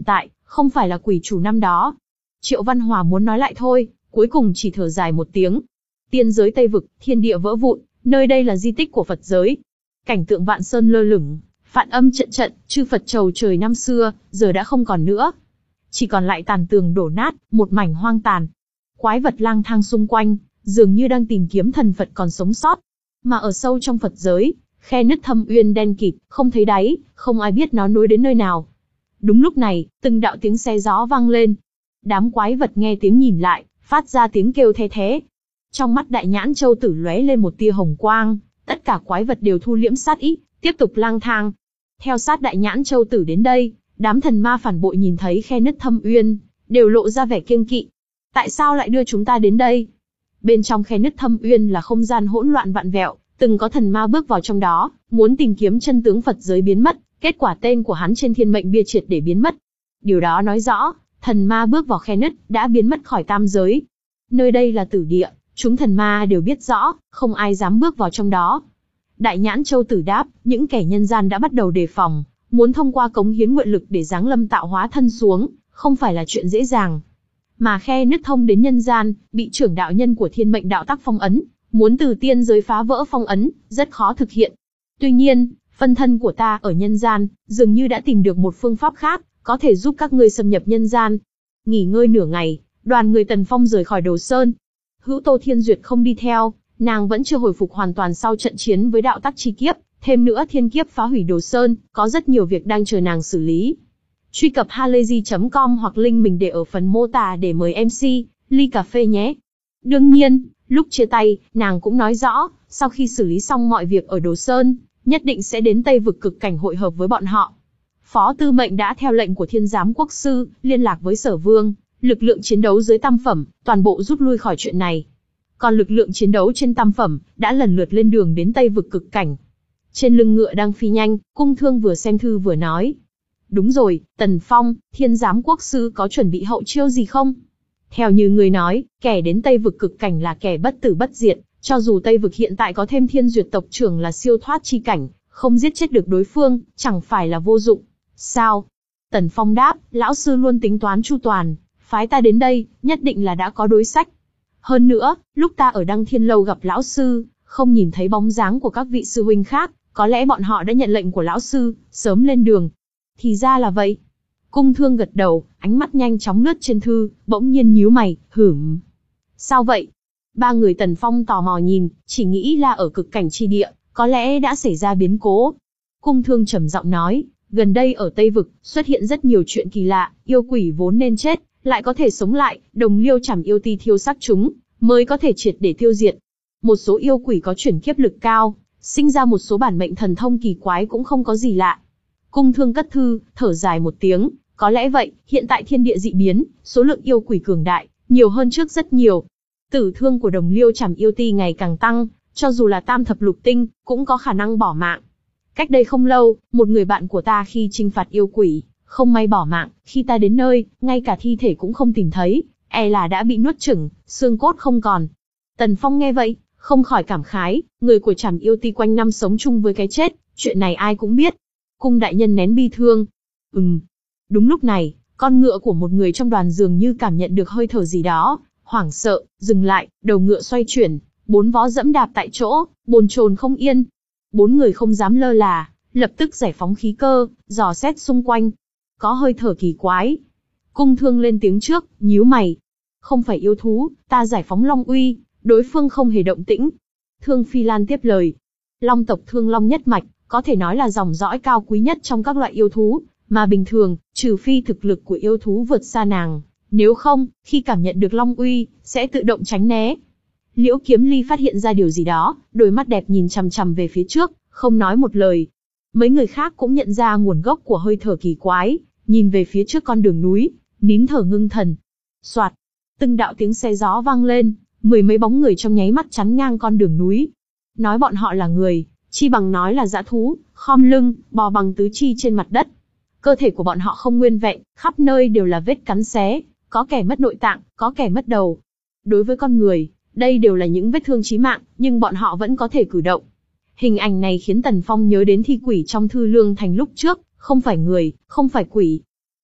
không phải là quỷ chủ năm đó. Triệu Văn Hòa muốn nói lại thôi, cuối cùng chỉ thở dài một tiếng. Tiên giới Tây Vực, thiên địa vỡ vụn, nơi đây là di tích của Phật giới. Cảnh tượng vạn sơn lơ lửng, phạn âm trận trận, chư Phật trầu trời năm xưa, giờ đã không còn nữa. Chỉ còn lại tàn tường đổ nát, một mảnh hoang tàn. Quái vật lang thang xung quanh, dường như đang tìm kiếm thần Phật còn sống sót. Mà ở sâu trong Phật giới, khe nứt thâm uyên đen kịt, không thấy đáy, không ai biết nó nối đến nơi nào. Đúng lúc này, từng đạo tiếng xe gió vang lên. Đám quái vật nghe tiếng nhìn lại, phát ra tiếng kêu the thé. Trong mắt Đại Nhãn Châu Tử lóe lên một tia hồng quang, tất cả quái vật đều thu liễm sát ý, tiếp tục lang thang. Theo sát Đại Nhãn Châu Tử đến đây, đám thần ma phản bội nhìn thấy khe nứt thâm uyên, đều lộ ra vẻ kiêng kỵ. Tại sao lại đưa chúng ta đến đây? Bên trong khe nứt thâm uyên là không gian hỗn loạn vạn vẹo, từng có thần ma bước vào trong đó, muốn tìm kiếm chân tướng Phật giới biến mất, kết quả tên của hắn trên thiên mệnh bia triệt để biến mất. Điều đó nói rõ, thần ma bước vào khe nứt, đã biến mất khỏi tam giới. Nơi đây là tử địa, chúng thần ma đều biết rõ, không ai dám bước vào trong đó. Đại Nhãn Châu Tử đáp, những kẻ nhân gian đã bắt đầu đề phòng, muốn thông qua cống hiến nguyện lực để giáng lâm tạo hóa thân xuống, không phải là chuyện dễ dàng. Mà khe nứt thông đến nhân gian, bị trưởng đạo nhân của thiên mệnh đạo tắc phong ấn, muốn từ tiên giới phá vỡ phong ấn, rất khó thực hiện. Tuy nhiên, phân thân của ta ở nhân gian, dường như đã tìm được một phương pháp khác, có thể giúp các ngươi xâm nhập nhân gian. Nghỉ ngơi nửa ngày, đoàn người Tần Phong rời khỏi Đồ Sơn. Hữu Tô Thiên Duyệt không đi theo, nàng vẫn chưa hồi phục hoàn toàn sau trận chiến với đạo tắc chi kiếp, thêm nữa thiên kiếp phá hủy Đồ Sơn, có rất nhiều việc đang chờ nàng xử lý. Truy cập halayzi chấm com hoặc link mình để ở phần mô tả để mời em xê, ly cà phê nhé. Đương nhiên, lúc chia tay, nàng cũng nói rõ, sau khi xử lý xong mọi việc ở Đồ Sơn, nhất định sẽ đến Tây Vực cực cảnh hội hợp với bọn họ. Phó Tư Mệnh đã theo lệnh của Thiên Giám Quốc Sư, liên lạc với Sở Vương, lực lượng chiến đấu dưới tam phẩm, toàn bộ rút lui khỏi chuyện này. Còn lực lượng chiến đấu trên tam phẩm, đã lần lượt lên đường đến Tây Vực cực cảnh. Trên lưng ngựa đang phi nhanh, Cung Thương vừa xem thư vừa nói. Đúng rồi, Tần Phong, Thiên Giám Quốc Sư có chuẩn bị hậu chiêu gì không? Theo như người nói, kẻ đến Tây Vực cực cảnh là kẻ bất tử bất diệt, cho dù Tây Vực hiện tại có thêm Thiên Duyệt tộc trưởng là siêu thoát chi cảnh, không giết chết được đối phương, chẳng phải là vô dụng. Sao? Tần Phong đáp, lão sư luôn tính toán chu toàn, phái ta đến đây, nhất định là đã có đối sách. Hơn nữa, lúc ta ở Đăng Thiên Lâu gặp lão sư, không nhìn thấy bóng dáng của các vị sư huynh khác, có lẽ bọn họ đã nhận lệnh của lão sư, sớm lên đường. Thì ra là vậy. Cung Thương gật đầu, ánh mắt nhanh chóng lướt trên thư, bỗng nhiên nhíu mày, hửm. Sao vậy? Ba người Tần Phong tò mò nhìn, chỉ nghĩ là ở cực cảnh chi địa, có lẽ đã xảy ra biến cố. Cung Thương trầm giọng nói, gần đây ở Tây Vực, xuất hiện rất nhiều chuyện kỳ lạ, yêu quỷ vốn nên chết, lại có thể sống lại, đồng liêu chảm yêu ti thiêu xác chúng, mới có thể triệt để tiêu diệt. Một số yêu quỷ có chuyển kiếp lực cao, sinh ra một số bản mệnh thần thông kỳ quái cũng không có gì lạ. Cung Thương cất thư, thở dài một tiếng, có lẽ vậy, hiện tại thiên địa dị biến, số lượng yêu quỷ cường đại, nhiều hơn trước rất nhiều. Tử thương của đồng liêu chảm yêu ti ngày càng tăng, cho dù là tam thập lục tinh, cũng có khả năng bỏ mạng. Cách đây không lâu, một người bạn của ta khi chinh phạt yêu quỷ, không may bỏ mạng, khi ta đến nơi, ngay cả thi thể cũng không tìm thấy, e là đã bị nuốt chửng, xương cốt không còn. Tần Phong nghe vậy, không khỏi cảm khái, người của chảm yêu ti quanh năm sống chung với cái chết, chuyện này ai cũng biết. Cung đại nhân nén bi thương. Ừm. Đúng lúc này, con ngựa của một người trong đoàn dường như cảm nhận được hơi thở gì đó, hoảng sợ, dừng lại, đầu ngựa xoay chuyển, bốn vó dẫm đạp tại chỗ, bồn chồn không yên. Bốn người không dám lơ là, lập tức giải phóng khí cơ, dò xét xung quanh. Có hơi thở kỳ quái. Cung Thương lên tiếng trước, nhíu mày. Không phải yêu thú, ta giải phóng Long Uy, đối phương không hề động tĩnh. Thương Phi Lan tiếp lời. Long tộc Thương Long nhất mạch, có thể nói là dòng dõi cao quý nhất trong các loại yêu thú, mà bình thường, trừ phi thực lực của yêu thú vượt xa nàng, nếu không, khi cảm nhận được Long Uy, sẽ tự động tránh né. Liễu Kiếm Ly phát hiện ra điều gì đó, đôi mắt đẹp nhìn chằm chằm về phía trước, không nói một lời. Mấy người khác cũng nhận ra nguồn gốc của hơi thở kỳ quái, nhìn về phía trước con đường núi, nín thở ngưng thần. Soạt, từng đạo tiếng xe gió vang lên, mười mấy bóng người trong nháy mắt chắn ngang con đường núi. Nói bọn họ là người, chi bằng nói là dã thú, khom lưng, bò bằng tứ chi trên mặt đất. Cơ thể của bọn họ không nguyên vẹn, khắp nơi đều là vết cắn xé, có kẻ mất nội tạng, có kẻ mất đầu. Đối với con người, đây đều là những vết thương chí mạng, nhưng bọn họ vẫn có thể cử động. Hình ảnh này khiến Tần Phong nhớ đến thi quỷ trong Thư Lương Thành lúc trước, không phải người, không phải quỷ.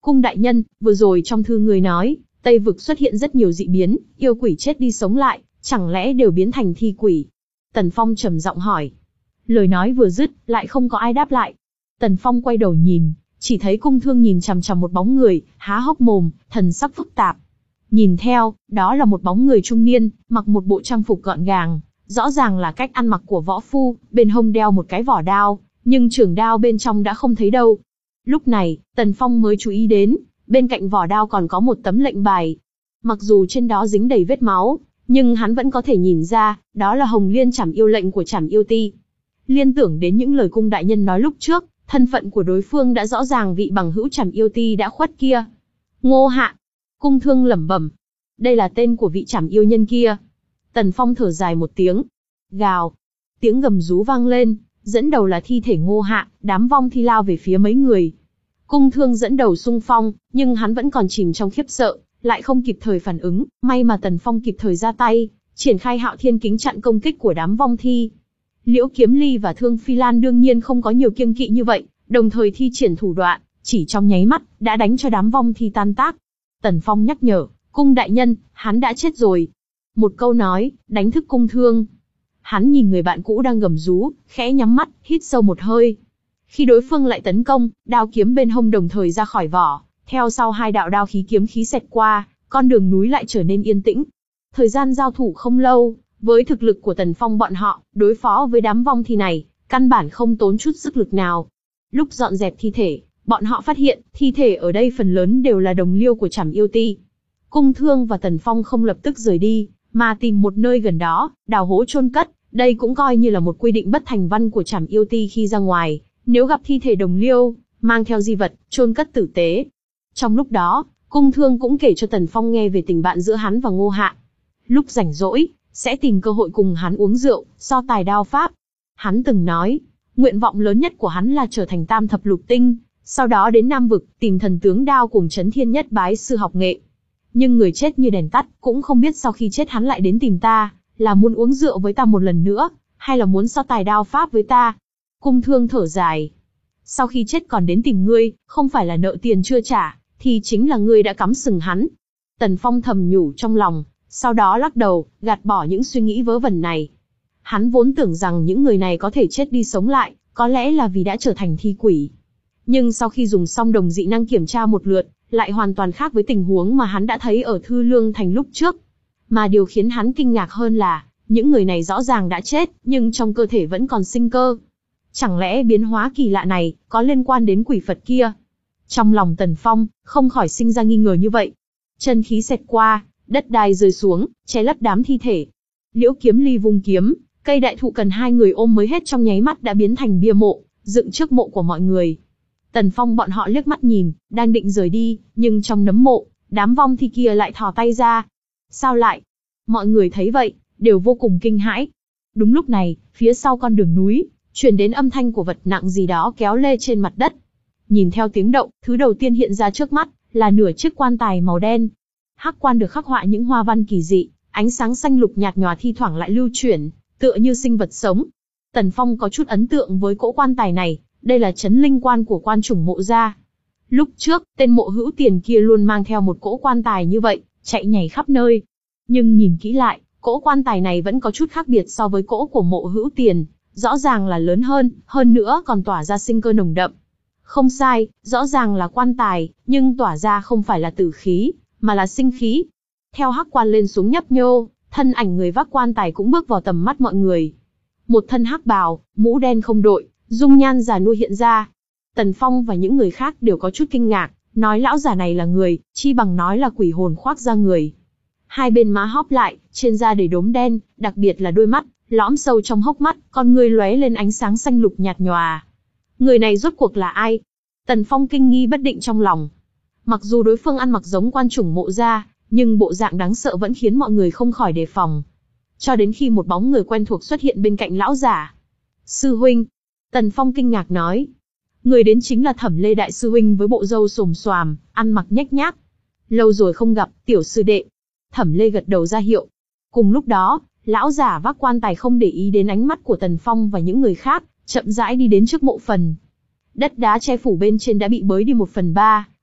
Cung đại nhân, vừa rồi trong thư người nói, Tây vực xuất hiện rất nhiều dị biến, yêu quỷ chết đi sống lại, chẳng lẽ đều biến thành thi quỷ? Tần Phong trầm giọng hỏi. Lời nói vừa dứt, lại không có ai đáp lại. Tần Phong quay đầu nhìn, chỉ thấy Cung Thương nhìn chằm chằm một bóng người, há hốc mồm, thần sắc phức tạp. Nhìn theo, đó là một bóng người trung niên, mặc một bộ trang phục gọn gàng, rõ ràng là cách ăn mặc của võ phu, bên hông đeo một cái vỏ đao, nhưng trường đao bên trong đã không thấy đâu. Lúc này, Tần Phong mới chú ý đến, bên cạnh vỏ đao còn có một tấm lệnh bài. Mặc dù trên đó dính đầy vết máu, nhưng hắn vẫn có thể nhìn ra, đó là Hồng Liên Trảm Yêu lệnh của Trảm Yêu Ti. Liên tưởng đến những lời cung đại nhân nói lúc trước, thân phận của đối phương đã rõ ràng, vị bằng hữu Trảm Yêu Ti đã khuất kia. Ngô Hạ. Cung Thương lẩm bẩm. Đây là tên của vị Trảm Yêu nhân kia. Tần Phong thở dài một tiếng. Gào. Tiếng gầm rú vang lên, dẫn đầu là thi thể Ngô Hạ, đám vong thi lao về phía mấy người. Cung Thương dẫn đầu xung phong, nhưng hắn vẫn còn chìm trong khiếp sợ, lại không kịp thời phản ứng, may mà Tần Phong kịp thời ra tay, triển khai Hạo Thiên Kính chặn công kích của đám vong thi. Liễu Kiếm Ly và Thương Phi Lan đương nhiên không có nhiều kiêng kỵ như vậy, đồng thời thi triển thủ đoạn, chỉ trong nháy mắt, đã đánh cho đám vong thi tan tác. Tần Phong nhắc nhở, cung đại nhân, hắn đã chết rồi. Một câu nói, đánh thức Cung Thương. Hắn nhìn người bạn cũ đang gầm rú, khẽ nhắm mắt, hít sâu một hơi. Khi đối phương lại tấn công, đao kiếm bên hông đồng thời ra khỏi vỏ, theo sau hai đạo đao khí kiếm khí xẹt qua, con đường núi lại trở nên yên tĩnh. Thời gian giao thủ không lâu, với thực lực của Tần Phong bọn họ, đối phó với đám vong thi này, căn bản không tốn chút sức lực nào. Lúc dọn dẹp thi thể, bọn họ phát hiện, thi thể ở đây phần lớn đều là đồng liêu của Trảm Yêu Ti. Cung Thương và Tần Phong không lập tức rời đi, mà tìm một nơi gần đó, đào hố chôn cất. Đây cũng coi như là một quy định bất thành văn của Trảm Yêu Ti khi ra ngoài, nếu gặp thi thể đồng liêu, mang theo di vật, chôn cất tử tế. Trong lúc đó, Cung Thương cũng kể cho Tần Phong nghe về tình bạn giữa hắn và Ngô Hạ. Lúc rảnh rỗi, sẽ tìm cơ hội cùng hắn uống rượu, so tài đao pháp. Hắn từng nói, nguyện vọng lớn nhất của hắn là trở thành tam thập lục tinh, sau đó đến Nam Vực, tìm thần tướng đao cùng Chấn Thiên Nhất bái sư học nghệ. Nhưng người chết như đèn tắt, cũng không biết sau khi chết hắn lại đến tìm ta, là muốn uống rượu với ta một lần nữa, hay là muốn so tài đao pháp với ta. Cung Thương thở dài. Sau khi chết còn đến tìm ngươi, không phải là nợ tiền chưa trả, thì chính là ngươi đã cắm sừng hắn. Tần Phong thầm nhủ trong lòng, sau đó lắc đầu, gạt bỏ những suy nghĩ vớ vẩn này. Hắn vốn tưởng rằng những người này có thể chết đi sống lại, có lẽ là vì đã trở thành thi quỷ. Nhưng sau khi dùng xong đồng dị năng kiểm tra một lượt, lại hoàn toàn khác với tình huống mà hắn đã thấy ở Thư Lương Thành lúc trước. Mà điều khiến hắn kinh ngạc hơn là, những người này rõ ràng đã chết, nhưng trong cơ thể vẫn còn sinh cơ. Chẳng lẽ biến hóa kỳ lạ này, có liên quan đến quỷ Phật kia? Trong lòng Tần Phong, không khỏi sinh ra nghi ngờ như vậy. Chân khí xẹt qua, đất đai rơi xuống, che lấp đám thi thể. Liễu Kiếm Ly vung kiếm, cây đại thụ cần hai người ôm mới hết trong nháy mắt đã biến thành bia mộ, dựng trước mộ của mọi người. Tần Phong bọn họ liếc mắt nhìn, đang định rời đi, nhưng trong nấm mộ, đám vong thi kia lại thò tay ra. Sao lại? Mọi người thấy vậy, đều vô cùng kinh hãi. Đúng lúc này, phía sau con đường núi, truyền đến âm thanh của vật nặng gì đó kéo lê trên mặt đất. Nhìn theo tiếng động, thứ đầu tiên hiện ra trước mắt, là nửa chiếc quan tài màu đen. Hắc quan được khắc họa những hoa văn kỳ dị, ánh sáng xanh lục nhạt nhòa thi thoảng lại lưu chuyển, tựa như sinh vật sống. Tần Phong có chút ấn tượng với cỗ quan tài này, đây là chấn linh quan của quan chủng Mộ gia. Lúc trước, tên Mộ Hữu Tiền kia luôn mang theo một cỗ quan tài như vậy, chạy nhảy khắp nơi. Nhưng nhìn kỹ lại, cỗ quan tài này vẫn có chút khác biệt so với cỗ của Mộ Hữu Tiền, rõ ràng là lớn hơn, hơn nữa còn tỏa ra sinh cơ nồng đậm. Không sai, rõ ràng là quan tài, nhưng tỏa ra không phải là tử khí, mà là sinh khí. Theo hắc quan lên xuống nhấp nhô, thân ảnh người vác quan tài cũng bước vào tầm mắt mọi người. Một thân hắc bào, mũ đen không đội, dung nhan già nua hiện ra. Tần Phong và những người khác đều có chút kinh ngạc, nói lão già này là người, chi bằng nói là quỷ hồn khoác da người. Hai bên má hóp lại, trên da đầy đốm đen, đặc biệt là đôi mắt, lõm sâu trong hốc mắt, con người lóe lên ánh sáng xanh lục nhạt nhòa. Người này rốt cuộc là ai? Tần Phong kinh nghi bất định trong lòng. Mặc dù đối phương ăn mặc giống quan chủng Mộ gia, nhưng bộ dạng đáng sợ vẫn khiến mọi người không khỏi đề phòng. Cho đến khi một bóng người quen thuộc xuất hiện bên cạnh lão giả. Sư huynh. Tần Phong kinh ngạc nói. Người đến chính là Thẩm Lê đại sư huynh với bộ râu xồm xoàm, ăn mặc nhếch nhác. Lâu rồi không gặp, tiểu sư đệ. Thẩm Lê gật đầu ra hiệu. Cùng lúc đó, lão giả vác quan tài không để ý đến ánh mắt của Tần Phong và những người khác, chậm rãi đi đến trước mộ phần. Đất đá che phủ bên trên đã bị bới đi một phần ba,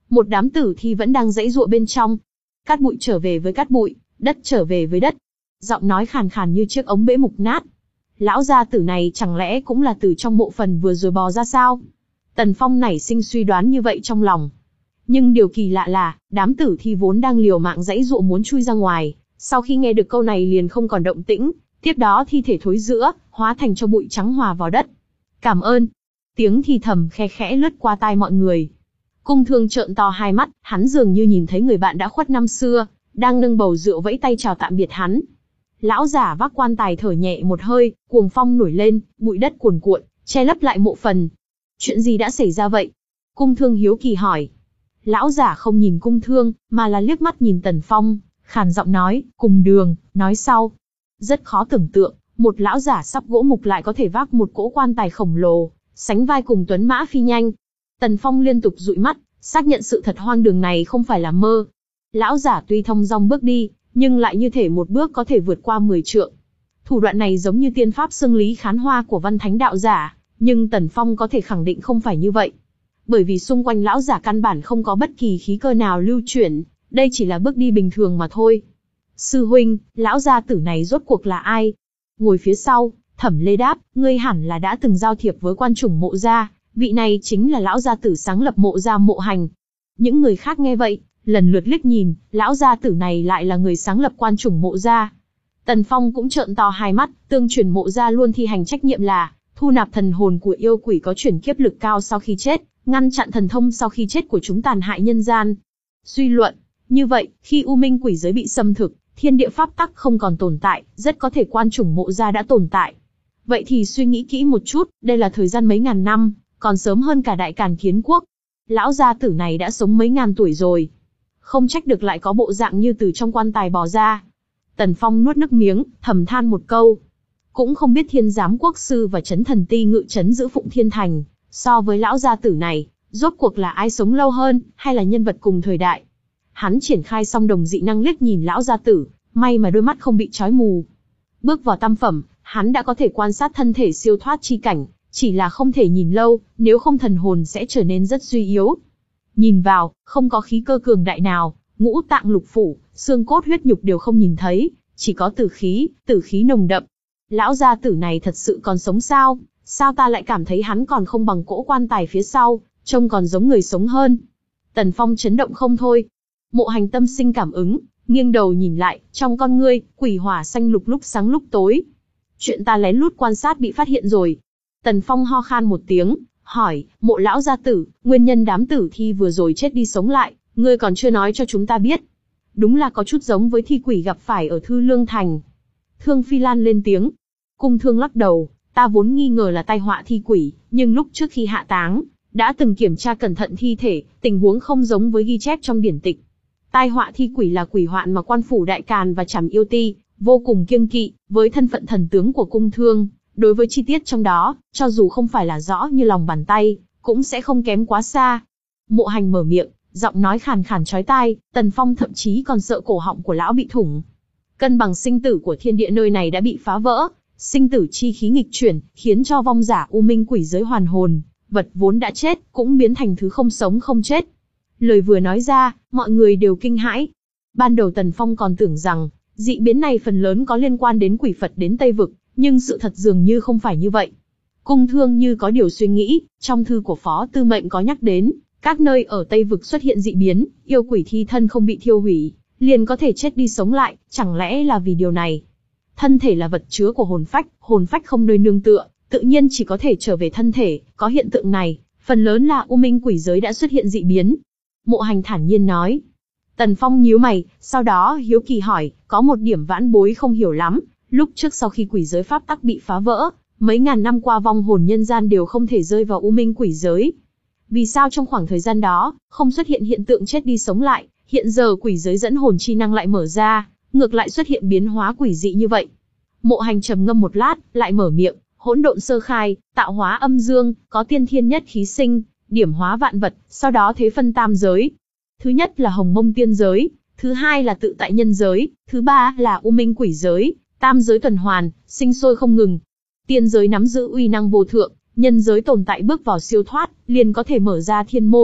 Một đám tử thi vẫn đang giãy giụa bên trong. Cát bụi trở về với cát bụi, đất trở về với đất. Giọng nói khàn khàn như chiếc ống bể mục nát. Lão gia tử này chẳng lẽ cũng là từ trong mộ phần vừa rồi bò ra sao? Tần Phong nảy sinh suy đoán như vậy trong lòng. Nhưng điều kỳ lạ là, đám tử thi vốn đang liều mạng giãy giụa muốn chui ra ngoài, sau khi nghe được câu này liền không còn động tĩnh, tiếp đó thi thể thối rữa, hóa thành cho bụi trắng hòa vào đất. Cảm ơn. Tiếng thì thầm khe khẽ lướt qua tai mọi người. Cung Thương trợn to hai mắt, hắn dường như nhìn thấy người bạn đã khuất năm xưa, đang nâng bầu rượu vẫy tay chào tạm biệt hắn. Lão giả vác quan tài thở nhẹ một hơi, cuồng phong nổi lên, bụi đất cuồn cuộn, che lấp lại mộ phần. Chuyện gì đã xảy ra vậy? Cung Thương hiếu kỳ hỏi. Lão giả không nhìn Cung Thương, mà là liếc mắt nhìn Tần Phong, khàn giọng nói, cùng đường, nói sau. Rất khó tưởng tượng, một lão giả sắp gỗ mục lại có thể vác một cỗ quan tài khổng lồ, sánh vai cùng tuấn mã phi nhanh. Tần Phong liên tục dụi mắt, xác nhận sự thật hoang đường này không phải là mơ. Lão giả tuy thong dong bước đi, nhưng lại như thể một bước có thể vượt qua mười trượng. Thủ đoạn này giống như tiên pháp xưng lý khán hoa của văn thánh đạo giả, nhưng Tần Phong có thể khẳng định không phải như vậy. Bởi vì xung quanh lão giả căn bản không có bất kỳ khí cơ nào lưu chuyển, đây chỉ là bước đi bình thường mà thôi. Sư huynh, lão gia tử này rốt cuộc là ai? Ngồi phía sau, Thẩm Lê đáp, ngươi hẳn là đã từng giao thiệp với quan chủng Mộ gia, vị này chính là lão gia tử sáng lập Mộ gia Mộ Hành. Những người khác nghe vậy, lần lượt liếc nhìn, lão gia tử này lại là người sáng lập quan chủng Mộ gia. Tần Phong cũng trợn to hai mắt, tương truyền Mộ gia luôn thi hành trách nhiệm là thu nạp thần hồn của yêu quỷ có chuyển kiếp lực cao sau khi chết, ngăn chặn thần thông sau khi chết của chúng tàn hại nhân gian. Suy luận, như vậy, khi U Minh quỷ giới bị xâm thực, thiên địa pháp tắc không còn tồn tại, rất có thể quan chủng Mộ gia đã tồn tại. Vậy thì suy nghĩ kỹ một chút, đây là thời gian mấy ngàn năm, còn sớm hơn cả Đại Càn Kiến Quốc. Lão gia tử này đã sống mấy ngàn tuổi rồi. Không trách được lại có bộ dạng như từ trong quan tài bò ra. Tần Phong nuốt nước miếng, thầm than một câu. Cũng không biết Thiên Giám Quốc sư và Chấn Thần Ti ngự trấn giữ Phụng Thiên Thành, so với lão gia tử này, rốt cuộc là ai sống lâu hơn, hay là nhân vật cùng thời đại. Hắn triển khai song đồng dị năng liếc nhìn lão gia tử, may mà đôi mắt không bị trói mù. Bước vào tam phẩm, hắn đã có thể quan sát thân thể siêu thoát chi cảnh, chỉ là không thể nhìn lâu, nếu không thần hồn sẽ trở nên rất suy yếu. Nhìn vào, không có khí cơ cường đại nào, ngũ tạng lục phủ, xương cốt huyết nhục đều không nhìn thấy, chỉ có tử khí, tử khí nồng đậm. Lão gia tử này thật sự còn sống sao? Sao ta lại cảm thấy hắn còn không bằng cỗ quan tài phía sau, trông còn giống người sống hơn. Tần Phong chấn động không thôi. Mộ Hành tâm sinh cảm ứng, nghiêng đầu nhìn lại, trong con ngươi, quỷ hỏa xanh lục lúc sáng lúc tối. Chuyện ta lén lút quan sát bị phát hiện rồi. Tần Phong ho khan một tiếng, hỏi, Mộ lão gia tử, nguyên nhân đám tử thi vừa rồi chết đi sống lại, ngươi còn chưa nói cho chúng ta biết. Đúng là có chút giống với thi quỷ gặp phải ở Thư Lương Thành. Thương Phi Lan lên tiếng. Cung Thương lắc đầu, ta vốn nghi ngờ là tai họa thi quỷ, nhưng lúc trước khi hạ táng, đã từng kiểm tra cẩn thận thi thể, tình huống không giống với ghi chép trong điển tịch. Tai họa thi quỷ là quỷ hoạn mà quan phủ Đại Càn và Trảm Yêu Ti vô cùng kiêng kỵ, với thân phận thần tướng của Cung Thương, đối với chi tiết trong đó, cho dù không phải là rõ như lòng bàn tay, cũng sẽ không kém quá xa. Mộ Hành mở miệng, giọng nói khàn khàn chói tai, Tần Phong thậm chí còn sợ cổ họng của lão bị thủng. Cân bằng sinh tử của thiên địa nơi này đã bị phá vỡ, sinh tử chi khí nghịch chuyển, khiến cho vong giả U Minh quỷ giới hoàn hồn, vật vốn đã chết, cũng biến thành thứ không sống không chết. Lời vừa nói ra, mọi người đều kinh hãi. Ban đầu Tần Phong còn tưởng rằng, dị biến này phần lớn có liên quan đến quỷ Phật đến Tây Vực, nhưng sự thật dường như không phải như vậy. Cung Thương như có điều suy nghĩ, trong thư của Phó Tư Mệnh có nhắc đến, các nơi ở Tây Vực xuất hiện dị biến, yêu quỷ thi thân không bị thiêu hủy, liền có thể chết đi sống lại, chẳng lẽ là vì điều này? Thân thể là vật chứa của hồn phách, hồn phách không nơi nương tựa, tự nhiên chỉ có thể trở về thân thể, có hiện tượng này, phần lớn là U Minh quỷ giới đã xuất hiện dị biến. Mộ Hành thản nhiên nói. Tần Phong nhíu mày, sau đó hiếu kỳ hỏi, có một điểm vãn bối không hiểu lắm, lúc trước sau khi quỷ giới pháp tắc bị phá vỡ, mấy ngàn năm qua vong hồn nhân gian đều không thể rơi vào U Minh quỷ giới. Vì sao trong khoảng thời gian đó, không xuất hiện hiện tượng chết đi sống lại, hiện giờ quỷ giới dẫn hồn chi năng lại mở ra, ngược lại xuất hiện biến hóa quỷ dị như vậy? Mộ Hành trầm ngâm một lát, lại mở miệng, hỗn độn sơ khai, tạo hóa âm dương, có tiên thiên nhất khí sinh, điểm hóa vạn vật, sau đó thế phân tam giới. Thứ nhất là Hồng Mông tiên giới, thứ hai là tự tại nhân giới, thứ ba là U Minh quỷ giới, tam giới tuần hoàn, sinh sôi không ngừng. Tiên giới nắm giữ uy năng vô thượng, nhân giới tồn tại bước vào siêu thoát, liền có thể mở ra thiên môn,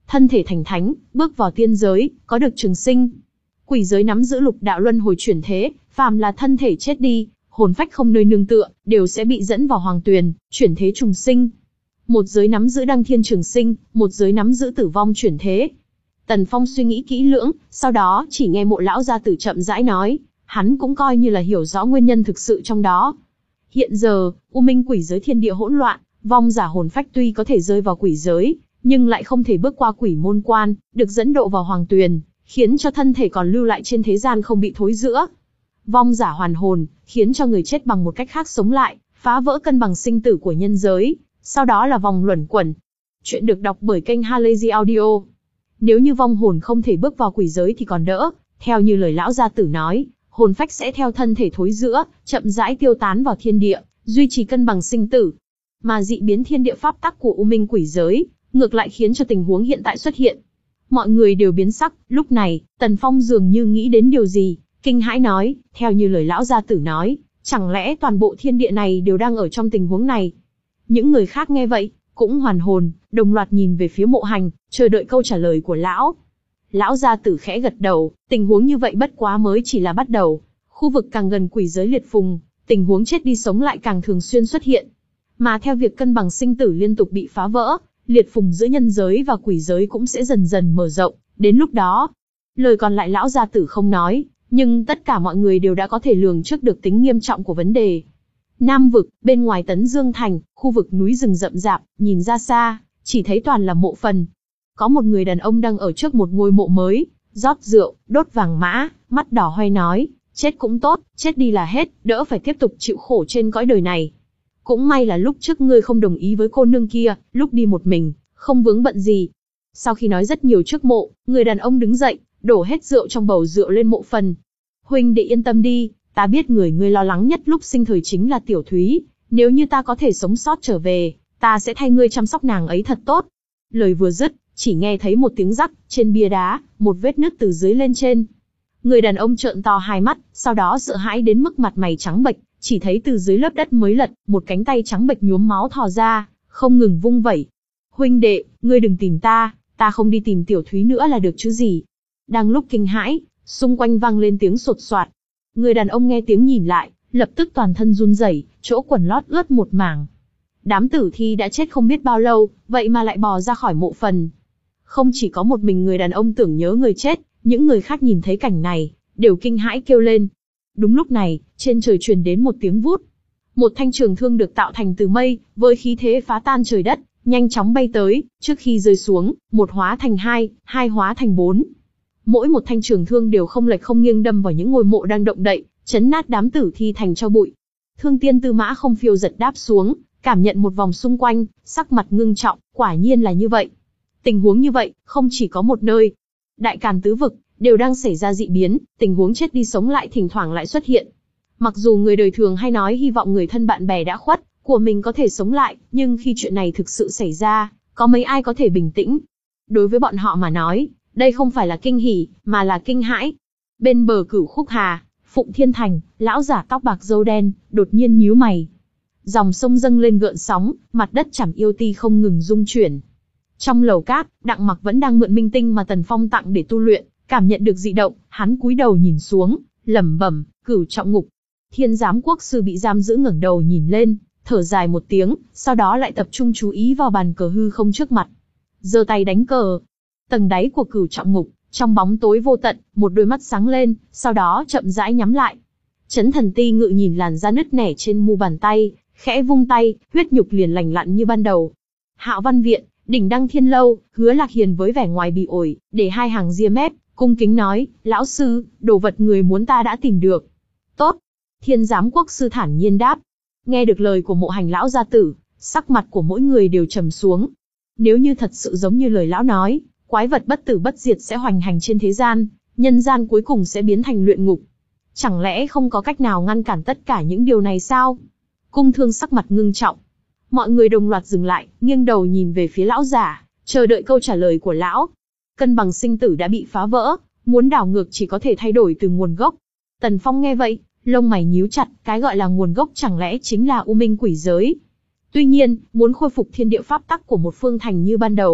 thân thể thành thánh, bước vào tiên giới, có được trường sinh. Quỷ giới nắm giữ lục đạo luân hồi chuyển thế, phàm là thân thể chết đi, hồn phách không nơi nương tựa, đều sẽ bị dẫn vào hoàng tuyền, chuyển thế trùng sinh. Một giới nắm giữ đăng thiên trường sinh, một giới nắm giữ tử vong chuyển thế. Tần Phong suy nghĩ kỹ lưỡng, sau đó chỉ nghe Mộ lão gia tử chậm rãi nói, hắn cũng coi như là hiểu rõ nguyên nhân thực sự trong đó. Hiện giờ, U Minh quỷ giới thiên địa hỗn loạn, vong giả hồn phách tuy có thể rơi vào quỷ giới, nhưng lại không thể bước qua quỷ môn quan, được dẫn độ vào hoàng tuyền, khiến cho thân thể còn lưu lại trên thế gian không bị thối rữa. Vong giả hoàn hồn, khiến cho người chết bằng một cách khác sống lại, phá vỡ cân bằng sinh tử của nhân giới, sau đó là vòng luẩn quẩn. Chuyện được đọc bởi kênh Halazy Audio. Nếu như vong hồn không thể bước vào quỷ giới thì còn đỡ, theo như lời lão gia tử nói, hồn phách sẽ theo thân thể thối rữa, chậm rãi tiêu tán vào thiên địa, duy trì cân bằng sinh tử. Mà dị biến thiên địa pháp tắc của U Minh quỷ giới, ngược lại khiến cho tình huống hiện tại xuất hiện. Mọi người đều biến sắc, lúc này, Tần Phong dường như nghĩ đến điều gì, kinh hãi nói, theo như lời lão gia tử nói, chẳng lẽ toàn bộ thiên địa này đều đang ở trong tình huống này? Những người khác nghe vậy, cũng hoàn hồn, đồng loạt nhìn về phía Mộ Hành, chờ đợi câu trả lời của lão. Lão gia tử khẽ gật đầu, tình huống như vậy bất quá mới chỉ là bắt đầu. Khu vực càng gần quỷ giới liệt phùng, tình huống chết đi sống lại càng thường xuyên xuất hiện. Mà theo việc cân bằng sinh tử liên tục bị phá vỡ, liệt phùng giữa nhân giới và quỷ giới cũng sẽ dần dần mở rộng, đến lúc đó. Lời còn lại lão gia tử không nói, nhưng tất cả mọi người đều đã có thể lường trước được tính nghiêm trọng của vấn đề. Nam vực, bên ngoài Tấn Dương Thành, khu vực núi rừng rậm rạp, nhìn ra xa, chỉ thấy toàn là mộ phần. Có một người đàn ông đang ở trước một ngôi mộ mới, rót rượu, đốt vàng mã, mắt đỏ hoe nói, chết cũng tốt, chết đi là hết, đỡ phải tiếp tục chịu khổ trên cõi đời này. Cũng may là lúc trước ngươi không đồng ý với cô nương kia, lúc đi một mình, không vướng bận gì. Sau khi nói rất nhiều trước mộ, người đàn ông đứng dậy, đổ hết rượu trong bầu rượu lên mộ phần. Huynh đệ yên tâm đi, ta biết người ngươi lo lắng nhất lúc sinh thời chính là Tiểu Thúy, nếu như ta có thể sống sót trở về, ta sẽ thay ngươi chăm sóc nàng ấy thật tốt. Lời vừa dứt, chỉ nghe thấy một tiếng rắc, trên bia đá, một vết nứt từ dưới lên trên. Người đàn ông trợn to hai mắt, sau đó sợ hãi đến mức mặt mày trắng bệch, chỉ thấy từ dưới lớp đất mới lật, một cánh tay trắng bệch nhuốm máu thò ra, không ngừng vung vẩy. Huynh đệ, ngươi đừng tìm ta, ta không đi tìm Tiểu Thúy nữa là được chứ gì. Đang lúc kinh hãi, xung quanh vang lên tiếng sột soạt. Người đàn ông nghe tiếng nhìn lại, lập tức toàn thân run rẩy, chỗ quần lót ướt một mảng. Đám tử thi đã chết không biết bao lâu, vậy mà lại bò ra khỏi mộ phần. Không chỉ có một mình người đàn ông tưởng nhớ người chết, những người khác nhìn thấy cảnh này, đều kinh hãi kêu lên. Đúng lúc này, trên trời truyền đến một tiếng vút. Một thanh trường thương được tạo thành từ mây, với khí thế phá tan trời đất, nhanh chóng bay tới, trước khi rơi xuống, một hóa thành hai, hai hóa thành bốn. Mỗi một thanh trường thương đều không lệch không nghiêng đâm vào những ngôi mộ đang động đậy, chấn nát đám tử thi thành tro bụi. Thương tiên tư mã không phiêu giật đáp xuống, cảm nhận một vòng xung quanh, sắc mặt ngưng trọng, quả nhiên là như vậy. Tình huống như vậy, không chỉ có một nơi. Đại Càn tứ vực, đều đang xảy ra dị biến, tình huống chết đi sống lại thỉnh thoảng lại xuất hiện. Mặc dù người đời thường hay nói hy vọng người thân bạn bè đã khuất, của mình có thể sống lại, nhưng khi chuyện này thực sự xảy ra, có mấy ai có thể bình tĩnh. Đối với bọn họ mà nói, đây không phải là kinh hỉ, mà là kinh hãi. Bên bờ Cửu Khúc Hà, Phụng Thiên Thành, lão giả tóc bạc râu đen, đột nhiên nhíu mày. Dòng sông dâng lên gợn sóng, mặt đất Trảm Yêu Ti không ngừng rung chuyển. Trong lầu cát, Đặng Mặc vẫn đang mượn minh tinh mà Tần Phong tặng để tu luyện, cảm nhận được dị động, hắn cúi đầu nhìn xuống, lẩm bẩm, Cửu Trọng Ngục. Thiên Giám Quốc sư bị giam giữ ngẩng đầu nhìn lên, thở dài một tiếng, sau đó lại tập trung chú ý vào bàn cờ hư không trước mặt. Giơ tay đánh cờ. Tầng đáy của Cửu Trọng Ngục, trong bóng tối vô tận, một đôi mắt sáng lên, sau đó chậm rãi nhắm lại. Chấn Thần Ti Ngự nhìn làn da nứt nẻ trên mu bàn tay, khẽ vung tay, huyết nhục liền lành lặn như ban đầu. Hạo Văn Viện, Đỉnh Đăng Thiên Lâu, Hứa Lạc Hiền với vẻ ngoài bị ổi, để hai hàng ria mép, cung kính nói, lão sư, đồ vật người muốn ta đã tìm được. Tốt. Thiên Giám Quốc sư thản nhiên đáp. Nghe được lời của Mộ Hành lão gia tử, sắc mặt của mỗi người đều trầm xuống. Nếu như thật sự giống như lời lão nói, quái vật bất tử bất diệt sẽ hoành hành trên thế gian, nhân gian cuối cùng sẽ biến thành luyện ngục. Chẳng lẽ không có cách nào ngăn cản tất cả những điều này sao? Cung Thương sắc mặt ngưng trọng. Mọi người đồng loạt dừng lại, nghiêng đầu nhìn về phía lão giả, chờ đợi câu trả lời của lão. Cân bằng sinh tử đã bị phá vỡ, muốn đảo ngược chỉ có thể thay đổi từ nguồn gốc. Tần Phong nghe vậy, lông mày nhíu chặt, cái gọi là nguồn gốc chẳng lẽ chính là U Minh quỷ giới? Tuy nhiên, muốn khôi phục thiên địa pháp tắc của một phương thành như ban đầu,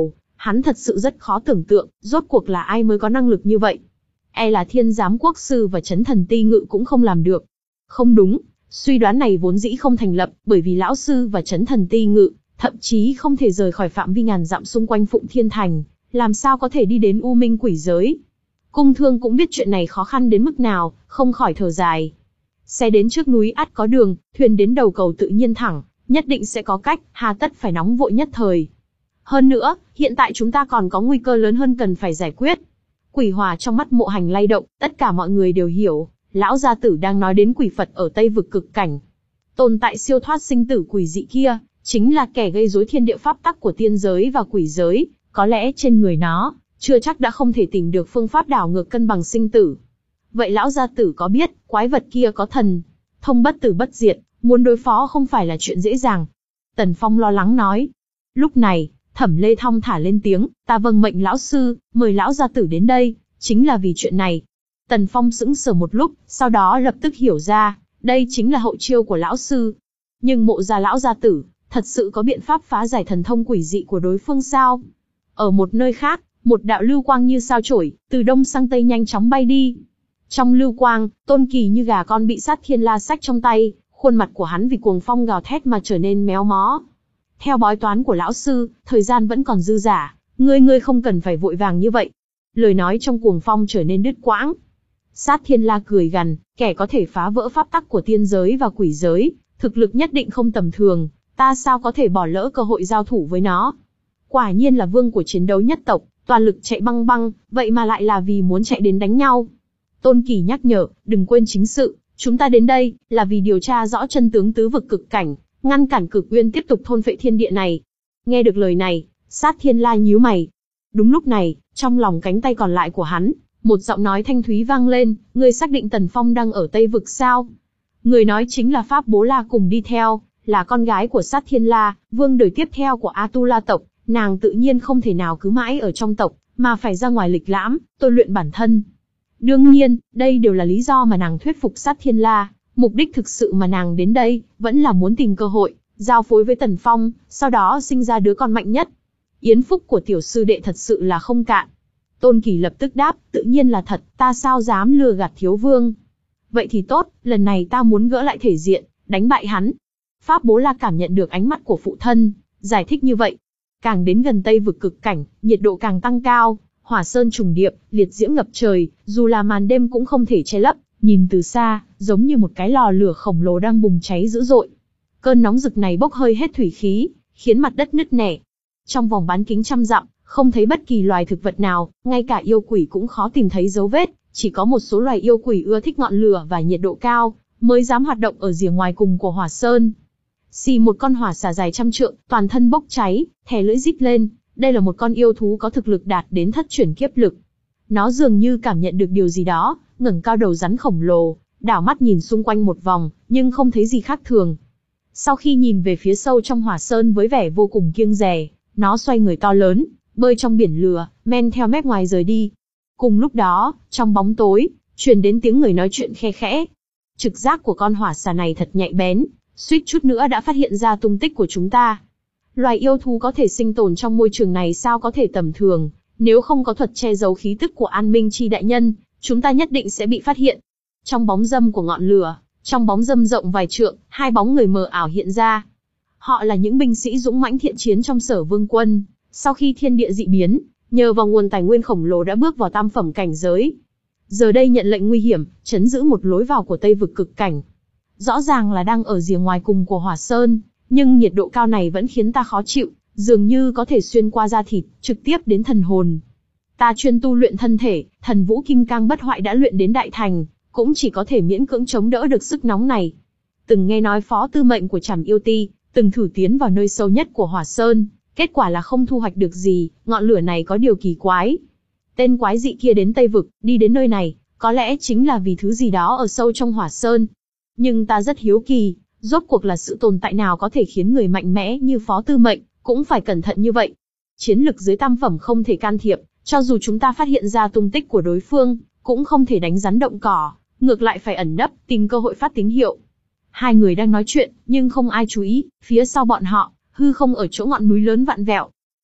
Hắn thật sự rất khó tưởng tượng, rốt cuộc là ai mới có năng lực như vậy. E là Thiên Giám Quốc Sư và Chấn Thần Ti Ngự cũng không làm được. Không đúng, suy đoán này vốn dĩ không thành lập, bởi vì Lão Sư và Chấn Thần Ti Ngự, thậm chí không thể rời khỏi phạm vi ngàn dặm xung quanh Phụng Thiên Thành, làm sao có thể đi đến U Minh Quỷ Giới. Cung Thương cũng biết chuyện này khó khăn đến mức nào, không khỏi thở dài. Xe đến trước núi ắt có đường, thuyền đến đầu cầu tự nhiên thẳng, nhất định sẽ có cách, hà tất phải nóng vội nhất thời. Hơn nữa, hiện tại chúng ta còn có nguy cơ lớn hơn cần phải giải quyết. Quỷ hỏa trong mắt Mộ Hành lay động, tất cả mọi người đều hiểu, lão gia tử đang nói đến quỷ Phật ở Tây vực cực cảnh. Tồn tại siêu thoát sinh tử quỷ dị kia, chính là kẻ gây rối thiên địa pháp tắc của tiên giới và quỷ giới, có lẽ trên người nó, chưa chắc đã không thể tìm được phương pháp đảo ngược cân bằng sinh tử. Vậy lão gia tử có biết, quái vật kia có thần thông bất tử bất diệt, muốn đối phó không phải là chuyện dễ dàng. Tần Phong lo lắng nói. Lúc này, Thẩm Lê thong thả lên tiếng, ta vâng mệnh lão sư, mời lão gia tử đến đây, chính là vì chuyện này. Tần Phong sững sờ một lúc, sau đó lập tức hiểu ra, đây chính là hậu chiêu của lão sư. Nhưng Mộ gia lão gia tử, thật sự có biện pháp phá giải thần thông quỷ dị của đối phương sao? Ở một nơi khác, một đạo lưu quang như sao chổi, từ đông sang tây nhanh chóng bay đi. Trong lưu quang, Tôn Kỳ như gà con bị Sát Thiên La xách trong tay, khuôn mặt của hắn vì cuồng phong gào thét mà trở nên méo mó. Theo bói toán của lão sư, thời gian vẫn còn dư dả, ngươi ngươi không cần phải vội vàng như vậy. Lời nói trong cuồng phong trở nên đứt quãng. Sát Thiên La cười gằn, kẻ có thể phá vỡ pháp tắc của tiên giới và quỷ giới, thực lực nhất định không tầm thường, ta sao có thể bỏ lỡ cơ hội giao thủ với nó. Quả nhiên là vương của chiến đấu nhất tộc, toàn lực chạy băng băng, vậy mà lại là vì muốn chạy đến đánh nhau. Tôn Kỳ nhắc nhở, đừng quên chính sự, chúng ta đến đây, là vì điều tra rõ chân tướng tứ vực cực cảnh, ngăn cản Cực Uyên tiếp tục thôn phệ thiên địa này. Nghe được lời này, Sát Thiên La nhíu mày. Đúng lúc này, trong lòng cánh tay còn lại của hắn, một giọng nói thanh thúy vang lên, ngươi xác định Tần Phong đang ở Tây vực sao? Người nói chính là Pháp Bố La cùng đi theo, là con gái của Sát Thiên La, vương đời tiếp theo của A Tu La tộc, nàng tự nhiên không thể nào cứ mãi ở trong tộc, mà phải ra ngoài lịch lãm, tôi luyện bản thân. Đương nhiên, đây đều là lý do mà nàng thuyết phục Sát Thiên La, mục đích thực sự mà nàng đến đây, vẫn là muốn tìm cơ hội, giao phối với Tần Phong, sau đó sinh ra đứa con mạnh nhất. Yến phúc của tiểu sư đệ thật sự là không cạn. Tôn Kỳ lập tức đáp, tự nhiên là thật, ta sao dám lừa gạt thiếu vương. Vậy thì tốt, lần này ta muốn gỡ lại thể diện, đánh bại hắn. Pháp Bố La cảm nhận được ánh mắt của phụ thân, giải thích như vậy. Càng đến gần Tây vực cực cảnh, nhiệt độ càng tăng cao, hỏa sơn trùng điệp, liệt diễm ngập trời, dù là màn đêm cũng không thể che lấp, nhìn từ xa, giống như một cái lò lửa khổng lồ đang bùng cháy dữ dội. Cơn nóng rực này bốc hơi hết thủy khí, khiến mặt đất nứt nẻ. Trong vòng bán kính trăm dặm, không thấy bất kỳ loài thực vật nào, ngay cả yêu quỷ cũng khó tìm thấy dấu vết, chỉ có một số loài yêu quỷ ưa thích ngọn lửa và nhiệt độ cao, mới dám hoạt động ở rìa ngoài cùng của hỏa sơn. Xì một con hỏa xà dài trăm trượng, toàn thân bốc cháy, thè lưỡi rít lên, đây là một con yêu thú có thực lực đạt đến thất chuyển kiếp lực. Nó dường như cảm nhận được điều gì đó, ngẩng cao đầu rắn khổng lồ, đảo mắt nhìn xung quanh một vòng, nhưng không thấy gì khác thường. Sau khi nhìn về phía sâu trong hỏa sơn với vẻ vô cùng kiêng dè, nó xoay người to lớn, bơi trong biển lửa, men theo mép ngoài rời đi. Cùng lúc đó, trong bóng tối, truyền đến tiếng người nói chuyện khe khẽ. Trực giác của con hỏa xà này thật nhạy bén, suýt chút nữa đã phát hiện ra tung tích của chúng ta. Loài yêu thú có thể sinh tồn trong môi trường này sao có thể tầm thường, nếu không có thuật che giấu khí tức của An Minh Chi đại nhân, chúng ta nhất định sẽ bị phát hiện. Trong bóng râm của ngọn lửa, trong bóng râm rộng vài trượng, hai bóng người mờ ảo hiện ra. Họ là những binh sĩ dũng mãnh thiện chiến trong Sở Vương quân, sau khi thiên địa dị biến, nhờ vào nguồn tài nguyên khổng lồ đã bước vào tam phẩm cảnh giới. Giờ đây nhận lệnh nguy hiểm, trấn giữ một lối vào của Tây vực cực cảnh. Rõ ràng là đang ở rìa ngoài cùng của hỏa sơn, nhưng nhiệt độ cao này vẫn khiến ta khó chịu, dường như có thể xuyên qua da thịt, trực tiếp đến thần hồn. Ta chuyên tu luyện thân thể, thần vũ kim cang bất hoại đã luyện đến đại thành, cũng chỉ có thể miễn cưỡng chống đỡ được sức nóng này. Từng nghe nói phó tư mệnh của Trảm Yêu Ti, từng thử tiến vào nơi sâu nhất của hỏa sơn, kết quả là không thu hoạch được gì, ngọn lửa này có điều kỳ quái. Tên quái dị kia đến Tây vực, đi đến nơi này, có lẽ chính là vì thứ gì đó ở sâu trong hỏa sơn. Nhưng ta rất hiếu kỳ, rốt cuộc là sự tồn tại nào có thể khiến người mạnh mẽ như phó tư mệnh, cũng phải cẩn thận như vậy. Chiến lực dưới tam phẩm không thể can thiệp, cho dù chúng ta phát hiện ra tung tích của đối phương, cũng không thể đánh rắn động cỏ, ngược lại phải ẩn nấp, tìm cơ hội phát tín hiệu. Hai người đang nói chuyện, nhưng không ai chú ý, phía sau bọn họ, hư không ở chỗ ngọn núi lớn vặn vẹo.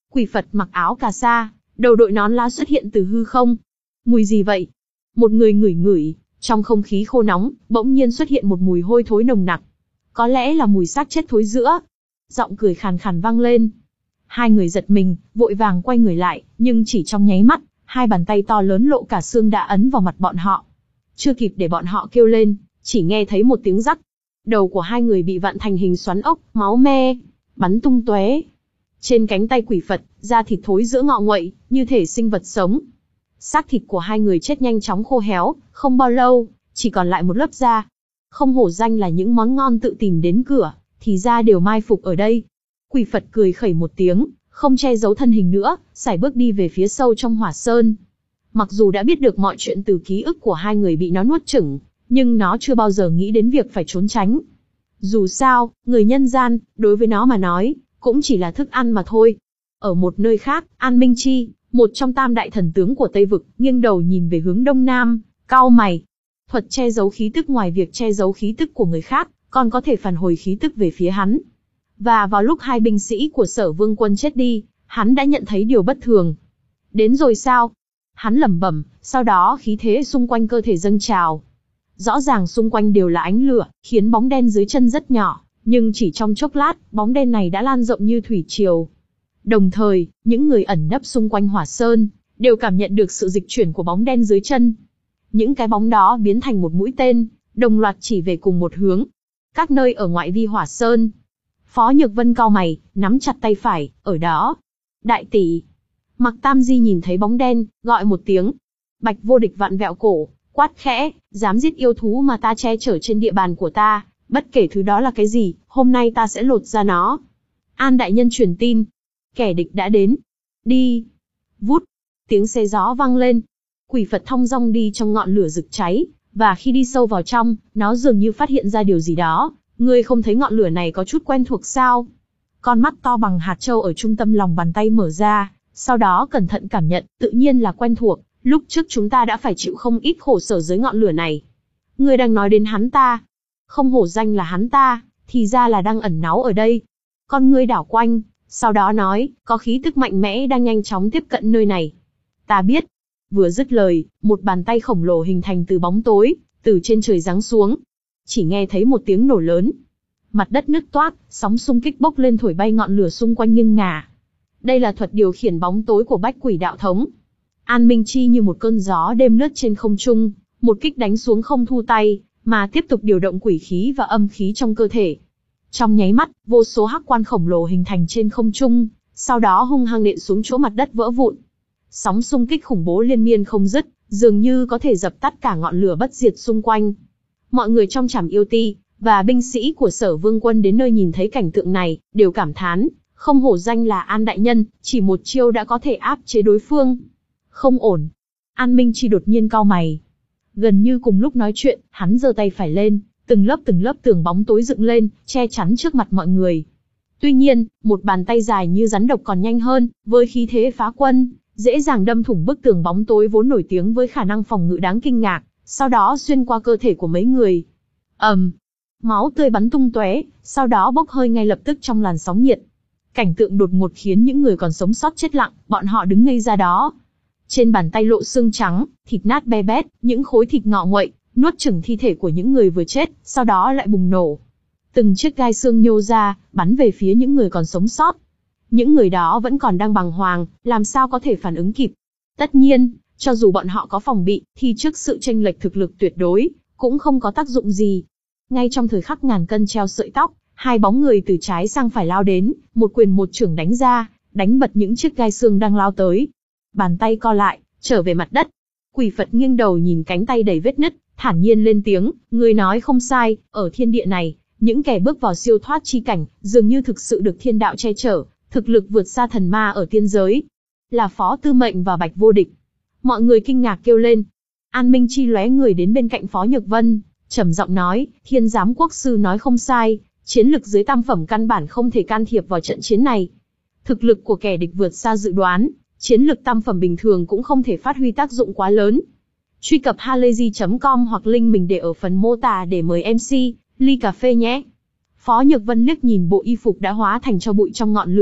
Quỷ Phật mặc áo cà sa, đầu đội nón lá xuất hiện từ hư không. Mùi gì vậy? Một người ngửi ngửi, trong không khí khô nóng, bỗng nhiên xuất hiện một mùi hôi thối nồng nặc. Có lẽ là mùi xác chết thối rữa. Giọng cười khàn khàn vang lên. Hai người giật mình, vội vàng quay người lại, nhưng chỉ trong nháy mắt, hai bàn tay to lớn lộ cả xương đã ấn vào mặt bọn họ. Chưa kịp để bọn họ kêu lên, chỉ nghe thấy một tiếng rắc. Đầu của hai người bị vặn thành hình xoắn ốc, máu me, bắn tung tóe. Trên cánh tay Quỷ Phật, da thịt thối rữa ngọ nguậy, như thể sinh vật sống. Xác thịt của hai người chết nhanh chóng khô héo, không bao lâu, chỉ còn lại một lớp da. Không hổ danh là những món ngon tự tìm đến cửa, thì ra đều mai phục ở đây. Quỷ Phật cười khẩy một tiếng, không che giấu thân hình nữa, sải bước đi về phía sâu trong Hỏa Sơn. Mặc dù đã biết được mọi chuyện từ ký ức của hai người bị nó nuốt chửng, nhưng nó chưa bao giờ nghĩ đến việc phải trốn tránh. Dù sao, người nhân gian, đối với nó mà nói, cũng chỉ là thức ăn mà thôi. Ở một nơi khác, An Minh Chi, một trong tam đại thần tướng của Tây Vực, nghiêng đầu nhìn về hướng đông nam, cau mày. Thuật che giấu khí tức ngoài việc che giấu khí tức của người khác, còn có thể phản hồi khí tức về phía hắn. Và vào lúc hai binh sĩ của Sở Vương Quân chết đi, hắn đã nhận thấy điều bất thường. Đến rồi sao? Hắn lẩm bẩm, sau đó khí thế xung quanh cơ thể dâng trào. Rõ ràng xung quanh đều là ánh lửa, khiến bóng đen dưới chân rất nhỏ, nhưng chỉ trong chốc lát, bóng đen này đã lan rộng như thủy triều. Đồng thời, những người ẩn nấp xung quanh Hỏa Sơn, đều cảm nhận được sự dịch chuyển của bóng đen dưới chân. Những cái bóng đó biến thành một mũi tên, đồng loạt chỉ về cùng một hướng. Các nơi ở ngoại vi Hỏa Sơn. Phó Nhược Vân cau mày, nắm chặt tay phải, ở đó. Đại tỷ. Mặc Tam Di nhìn thấy bóng đen, gọi một tiếng. Bạch Vô Địch vặn vẹo cổ, quát khẽ, dám giết yêu thú mà ta che chở trên địa bàn của ta, bất kể thứ đó là cái gì, hôm nay ta sẽ lột ra nó. An đại nhân truyền tin. Kẻ địch đã đến. Đi. Vút. Tiếng xe gió vang lên. Quỷ Phật thong dong đi trong ngọn lửa rực cháy, và khi đi sâu vào trong, nó dường như phát hiện ra điều gì đó. Ngươi không thấy ngọn lửa này có chút quen thuộc sao? Con mắt to bằng hạt châu ở trung tâm lòng bàn tay mở ra, sau đó cẩn thận cảm nhận, tự nhiên là quen thuộc. Lúc trước chúng ta đã phải chịu không ít khổ sở dưới ngọn lửa này. Ngươi đang nói đến hắn ta. Không hổ danh là hắn ta, thì ra là đang ẩn náu ở đây. Con ngươi đảo quanh, sau đó nói, có khí tức mạnh mẽ đang nhanh chóng tiếp cận nơi này. Ta biết. Vừa dứt lời, một bàn tay khổng lồ hình thành từ bóng tối, từ trên trời giáng xuống. Chỉ nghe thấy một tiếng nổ lớn. Mặt đất nứt toác, sóng xung kích bốc lên thổi bay ngọn lửa xung quanh nghiêng ngả. Đây là thuật điều khiển bóng tối của Bách Quỷ Đạo Thống. An Minh Chi như một cơn gió đêm lướt trên không trung, một kích đánh xuống không thu tay, mà tiếp tục điều động quỷ khí và âm khí trong cơ thể. Trong nháy mắt, vô số hắc quan khổng lồ hình thành trên không trung, sau đó hung hăng nện xuống chỗ mặt đất vỡ vụn. Sóng xung kích khủng bố liên miên không dứt, dường như có thể dập tắt cả ngọn lửa bất diệt xung quanh. Mọi người trong Trảm Yêu Ti và binh sĩ của Sở Vương Quân đến nơi nhìn thấy cảnh tượng này, đều cảm thán, không hổ danh là An đại nhân, chỉ một chiêu đã có thể áp chế đối phương. Không ổn. An Minh Chi đột nhiên cau mày. Gần như cùng lúc nói chuyện, hắn giơ tay phải lên, từng lớp từng lớp tường bóng tối dựng lên, che chắn trước mặt mọi người. Tuy nhiên, một bàn tay dài như rắn độc còn nhanh hơn, với khí thế phá quân, dễ dàng đâm thủng bức tường bóng tối vốn nổi tiếng với khả năng phòng ngự đáng kinh ngạc, sau đó xuyên qua cơ thể của mấy người. ầm, um, máu tươi bắn tung tóe, sau đó bốc hơi ngay lập tức trong làn sóng nhiệt. Cảnh tượng đột ngột khiến những người còn sống sót chết lặng, bọn họ đứng ngây ra đó. Trên bàn tay lộ xương trắng, thịt nát be bét, những khối thịt ngọ nguậy, nuốt chửng thi thể của những người vừa chết, sau đó lại bùng nổ. Từng chiếc gai xương nhô ra, bắn về phía những người còn sống sót. Những người đó vẫn còn đang bàng hoàng, làm sao có thể phản ứng kịp. Tất nhiên, cho dù bọn họ có phòng bị, thì trước sự chênh lệch thực lực tuyệt đối, cũng không có tác dụng gì. Ngay trong thời khắc ngàn cân treo sợi tóc, hai bóng người từ trái sang phải lao đến, một quyền một chưởng đánh ra, đánh bật những chiếc gai xương đang lao tới. Bàn tay co lại, trở về mặt đất. Quỷ Phật nghiêng đầu nhìn cánh tay đầy vết nứt, thản nhiên lên tiếng, người nói không sai, ở thiên địa này, những kẻ bước vào siêu thoát chi cảnh, dường như thực sự được thiên đạo che chở, thực lực vượt xa thần ma ở tiên giới. Là Phó Tư Mệnh và Bạch Vô Địch. Mọi người kinh ngạc kêu lên. An Minh Chi lóe người đến bên cạnh Phó Nhược Vân, trầm giọng nói, Thiên Giám Quốc Sư nói không sai, chiến lực dưới tam phẩm căn bản không thể can thiệp vào trận chiến này. Thực lực của kẻ địch vượt xa dự đoán, chiến lực tam phẩm bình thường cũng không thể phát huy tác dụng quá lớn. Truy cập halayzi chấm com hoặc link mình để ở phần mô tả để mời em xê, ly cà phê nhé. Phó Nhược Vân liếc nhìn bộ y phục đã hóa thành tro bụi trong ngọn lửa,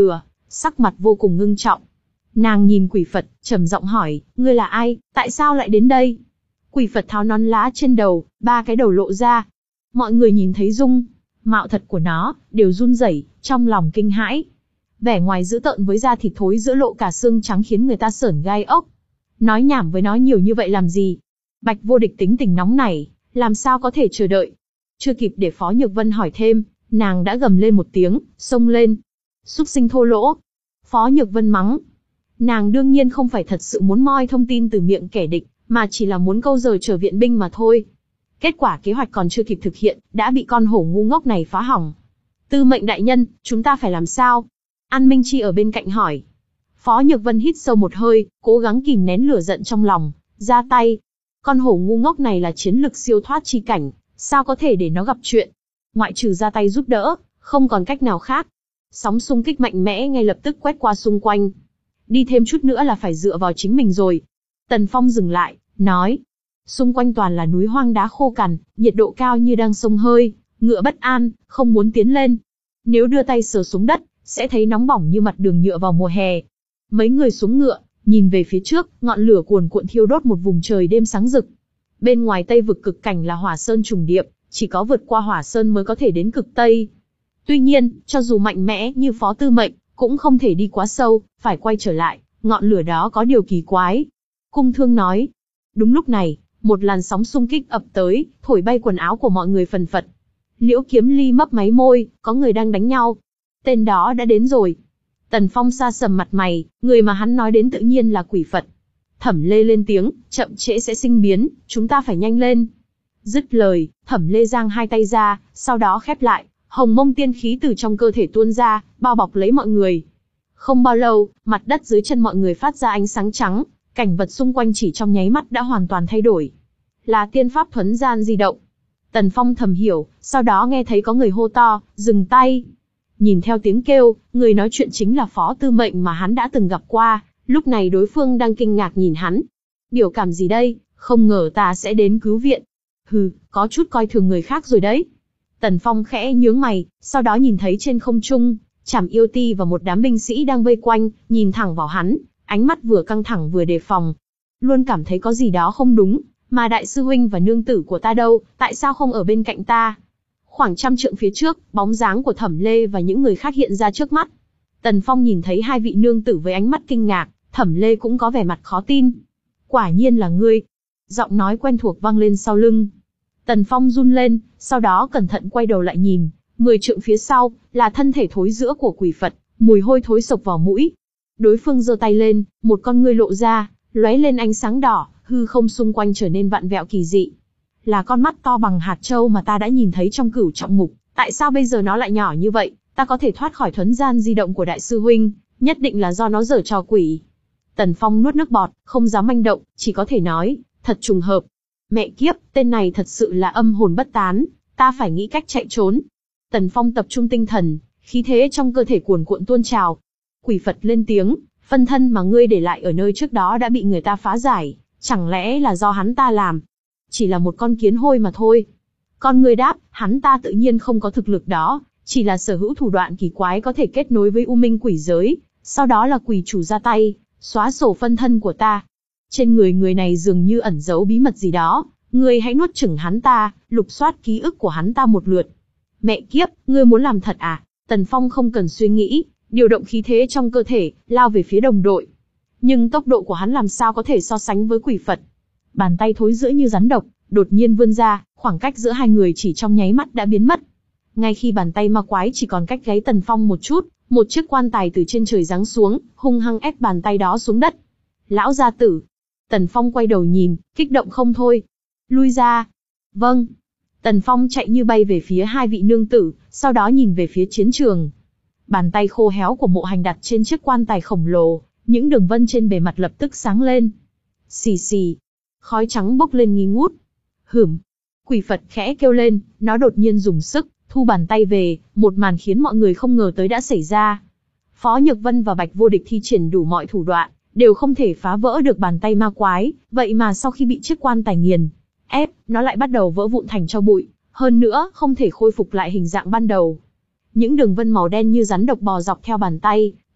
sắc mặt vô cùng ngưng trọng. Nàng nhìn quỷ Phật, trầm giọng hỏi, ngươi là ai, tại sao lại đến đây? Quỷ Phật tháo nón lá trên đầu, ba cái đầu lộ ra. Mọi người nhìn thấy dung mạo thật của nó, đều run rẩy, trong lòng kinh hãi. Vẻ ngoài dữ tợn với da thịt thối giữa lộ cả xương trắng khiến người ta sởn gai ốc. Nói nhảm với nó nhiều như vậy làm gì? Bạch Vô Địch tính tình nóng nảy, làm sao có thể chờ đợi? Chưa kịp để Phó Nhược Vân hỏi thêm, nàng đã gầm lên một tiếng, xông lên. Súc sinh thô lỗ. Phó Nhược Vân mắng. Nàng đương nhiên không phải thật sự muốn moi thông tin từ miệng kẻ địch, mà chỉ là muốn câu giờ chờ viện binh mà thôi. Kết quả kế hoạch còn chưa kịp thực hiện, đã bị con hổ ngu ngốc này phá hỏng. Tư mệnh đại nhân, chúng ta phải làm sao? An Minh Chi ở bên cạnh hỏi. Phó Nhược Vân hít sâu một hơi, cố gắng kìm nén lửa giận trong lòng, ra tay. Con hổ ngu ngốc này là chiến lực siêu thoát chi cảnh, sao có thể để nó gặp chuyện? Ngoại trừ ra tay giúp đỡ, không còn cách nào khác. Sóng xung kích mạnh mẽ ngay lập tức quét qua xung quanh. Đi thêm chút nữa là phải dựa vào chính mình rồi. Tần Phong dừng lại, nói. Xung quanh toàn là núi hoang đá khô cằn, nhiệt độ cao như đang xông hơi, ngựa bất an, không muốn tiến lên. Nếu đưa tay sờ xuống đất, sẽ thấy nóng bỏng như mặt đường nhựa vào mùa hè. Mấy người xuống ngựa, nhìn về phía trước, ngọn lửa cuồn cuộn thiêu đốt một vùng trời đêm sáng rực. Bên ngoài Tây vực cực cảnh là hỏa sơn trùng điệp, chỉ có vượt qua hỏa sơn mới có thể đến cực Tây. Tuy nhiên, cho dù mạnh mẽ như Phó Tư Mệnh, cũng không thể đi quá sâu, phải quay trở lại, ngọn lửa đó có điều kỳ quái. Cung Thương nói. Đúng lúc này, một làn sóng xung kích ập tới, thổi bay quần áo của mọi người phần phật. Liễu Kiếm Ly mấp máy môi, có người đang đánh nhau. Tên đó đã đến rồi. Tần Phong sa sầm mặt mày, người mà hắn nói đến tự nhiên là quỷ Phật. Thẩm Lê lên tiếng, chậm trễ sẽ sinh biến, chúng ta phải nhanh lên. Dứt lời, Thẩm Lê giang hai tay ra, sau đó khép lại, hồng mông tiên khí từ trong cơ thể tuôn ra, bao bọc lấy mọi người. Không bao lâu, mặt đất dưới chân mọi người phát ra ánh sáng trắng, cảnh vật xung quanh chỉ trong nháy mắt đã hoàn toàn thay đổi. Là tiên pháp thuấn gian di động. Tần Phong thầm hiểu, sau đó nghe thấy có người hô to, dừng tay. Nhìn theo tiếng kêu, người nói chuyện chính là Phó Tư Mệnh mà hắn đã từng gặp qua, lúc này đối phương đang kinh ngạc nhìn hắn. Biểu cảm gì đây, không ngờ ta sẽ đến cứu viện. Hừ, có chút coi thường người khác rồi đấy. Tần Phong khẽ nhướng mày, sau đó nhìn thấy trên không trung, Trảm Yêu Ti và một đám binh sĩ đang vây quanh, nhìn thẳng vào hắn, ánh mắt vừa căng thẳng vừa đề phòng. Luôn cảm thấy có gì đó không đúng, mà đại sư huynh và nương tử của ta đâu, tại sao không ở bên cạnh ta? Khoảng trăm trượng phía trước, bóng dáng của Thẩm Lê và những người khác hiện ra trước mắt. Tần Phong nhìn thấy hai vị nương tử với ánh mắt kinh ngạc, Thẩm Lê cũng có vẻ mặt khó tin. Quả nhiên là ngươi. Giọng nói quen thuộc vang lên sau lưng. Tần Phong run lên, sau đó cẩn thận quay đầu lại nhìn, mười trượng phía sau, là thân thể thối rữa của quỷ Phật, mùi hôi thối sộc vào mũi. Đối phương giơ tay lên, một con ngươi lộ ra, lóe lên ánh sáng đỏ, hư không xung quanh trở nên vặn vẹo kỳ dị. Là con mắt to bằng hạt châu mà ta đã nhìn thấy trong Cửu Trọng Ngục, tại sao bây giờ nó lại nhỏ như vậy? Ta có thể thoát khỏi thuấn gian di động của đại sư huynh, nhất định là do nó giở trò quỷ. Tần Phong nuốt nước bọt, không dám manh động, chỉ có thể nói, thật trùng hợp. Mẹ kiếp, tên này thật sự là âm hồn bất tán, ta phải nghĩ cách chạy trốn. Tần Phong tập trung tinh thần, khí thế trong cơ thể cuồn cuộn tuôn trào. Quỷ Phật lên tiếng, phân thân mà ngươi để lại ở nơi trước đó đã bị người ta phá giải, chẳng lẽ là do hắn ta làm? Chỉ là một con kiến hôi mà thôi. Con người đáp, hắn ta tự nhiên không có thực lực đó, chỉ là sở hữu thủ đoạn kỳ quái có thể kết nối với U Minh quỷ giới, sau đó là quỷ chủ ra tay, xóa sổ phân thân của ta. Trên người người này dường như ẩn giấu bí mật gì đó, ngươi hãy nuốt chửng hắn ta, lục soát ký ức của hắn ta một lượt. Mẹ kiếp, ngươi muốn làm thật à? Tần Phong không cần suy nghĩ, điều động khí thế trong cơ thể, lao về phía đồng đội. Nhưng tốc độ của hắn làm sao có thể so sánh với quỷ Phật? Bàn tay thối rữa như rắn độc, đột nhiên vươn ra, khoảng cách giữa hai người chỉ trong nháy mắt đã biến mất. Ngay khi bàn tay ma quái chỉ còn cách gáy Tần Phong một chút, một chiếc quan tài từ trên trời giáng xuống, hung hăng ép bàn tay đó xuống đất. Lão gia tử. Tần Phong quay đầu nhìn, kích động không thôi. Lui ra. Vâng. Tần Phong chạy như bay về phía hai vị nương tử, sau đó nhìn về phía chiến trường. Bàn tay khô héo của Mộ Hành đặt trên chiếc quan tài khổng lồ, những đường vân trên bề mặt lập tức sáng lên. Xì xì. Khói trắng bốc lên nghi ngút. Hửm. Quỷ Phật khẽ kêu lên, nó đột nhiên dùng sức, thu bàn tay về, một màn khiến mọi người không ngờ tới đã xảy ra. Phó Nhược Vân và Bạch Vô Địch thi triển đủ mọi thủ đoạn, đều không thể phá vỡ được bàn tay ma quái, vậy mà sau khi bị chiếc quan tài nghiền ép, nó lại bắt đầu vỡ vụn thành tro bụi, hơn nữa không thể khôi phục lại hình dạng ban đầu. Những đường vân màu đen như rắn độc bò dọc theo bàn tay,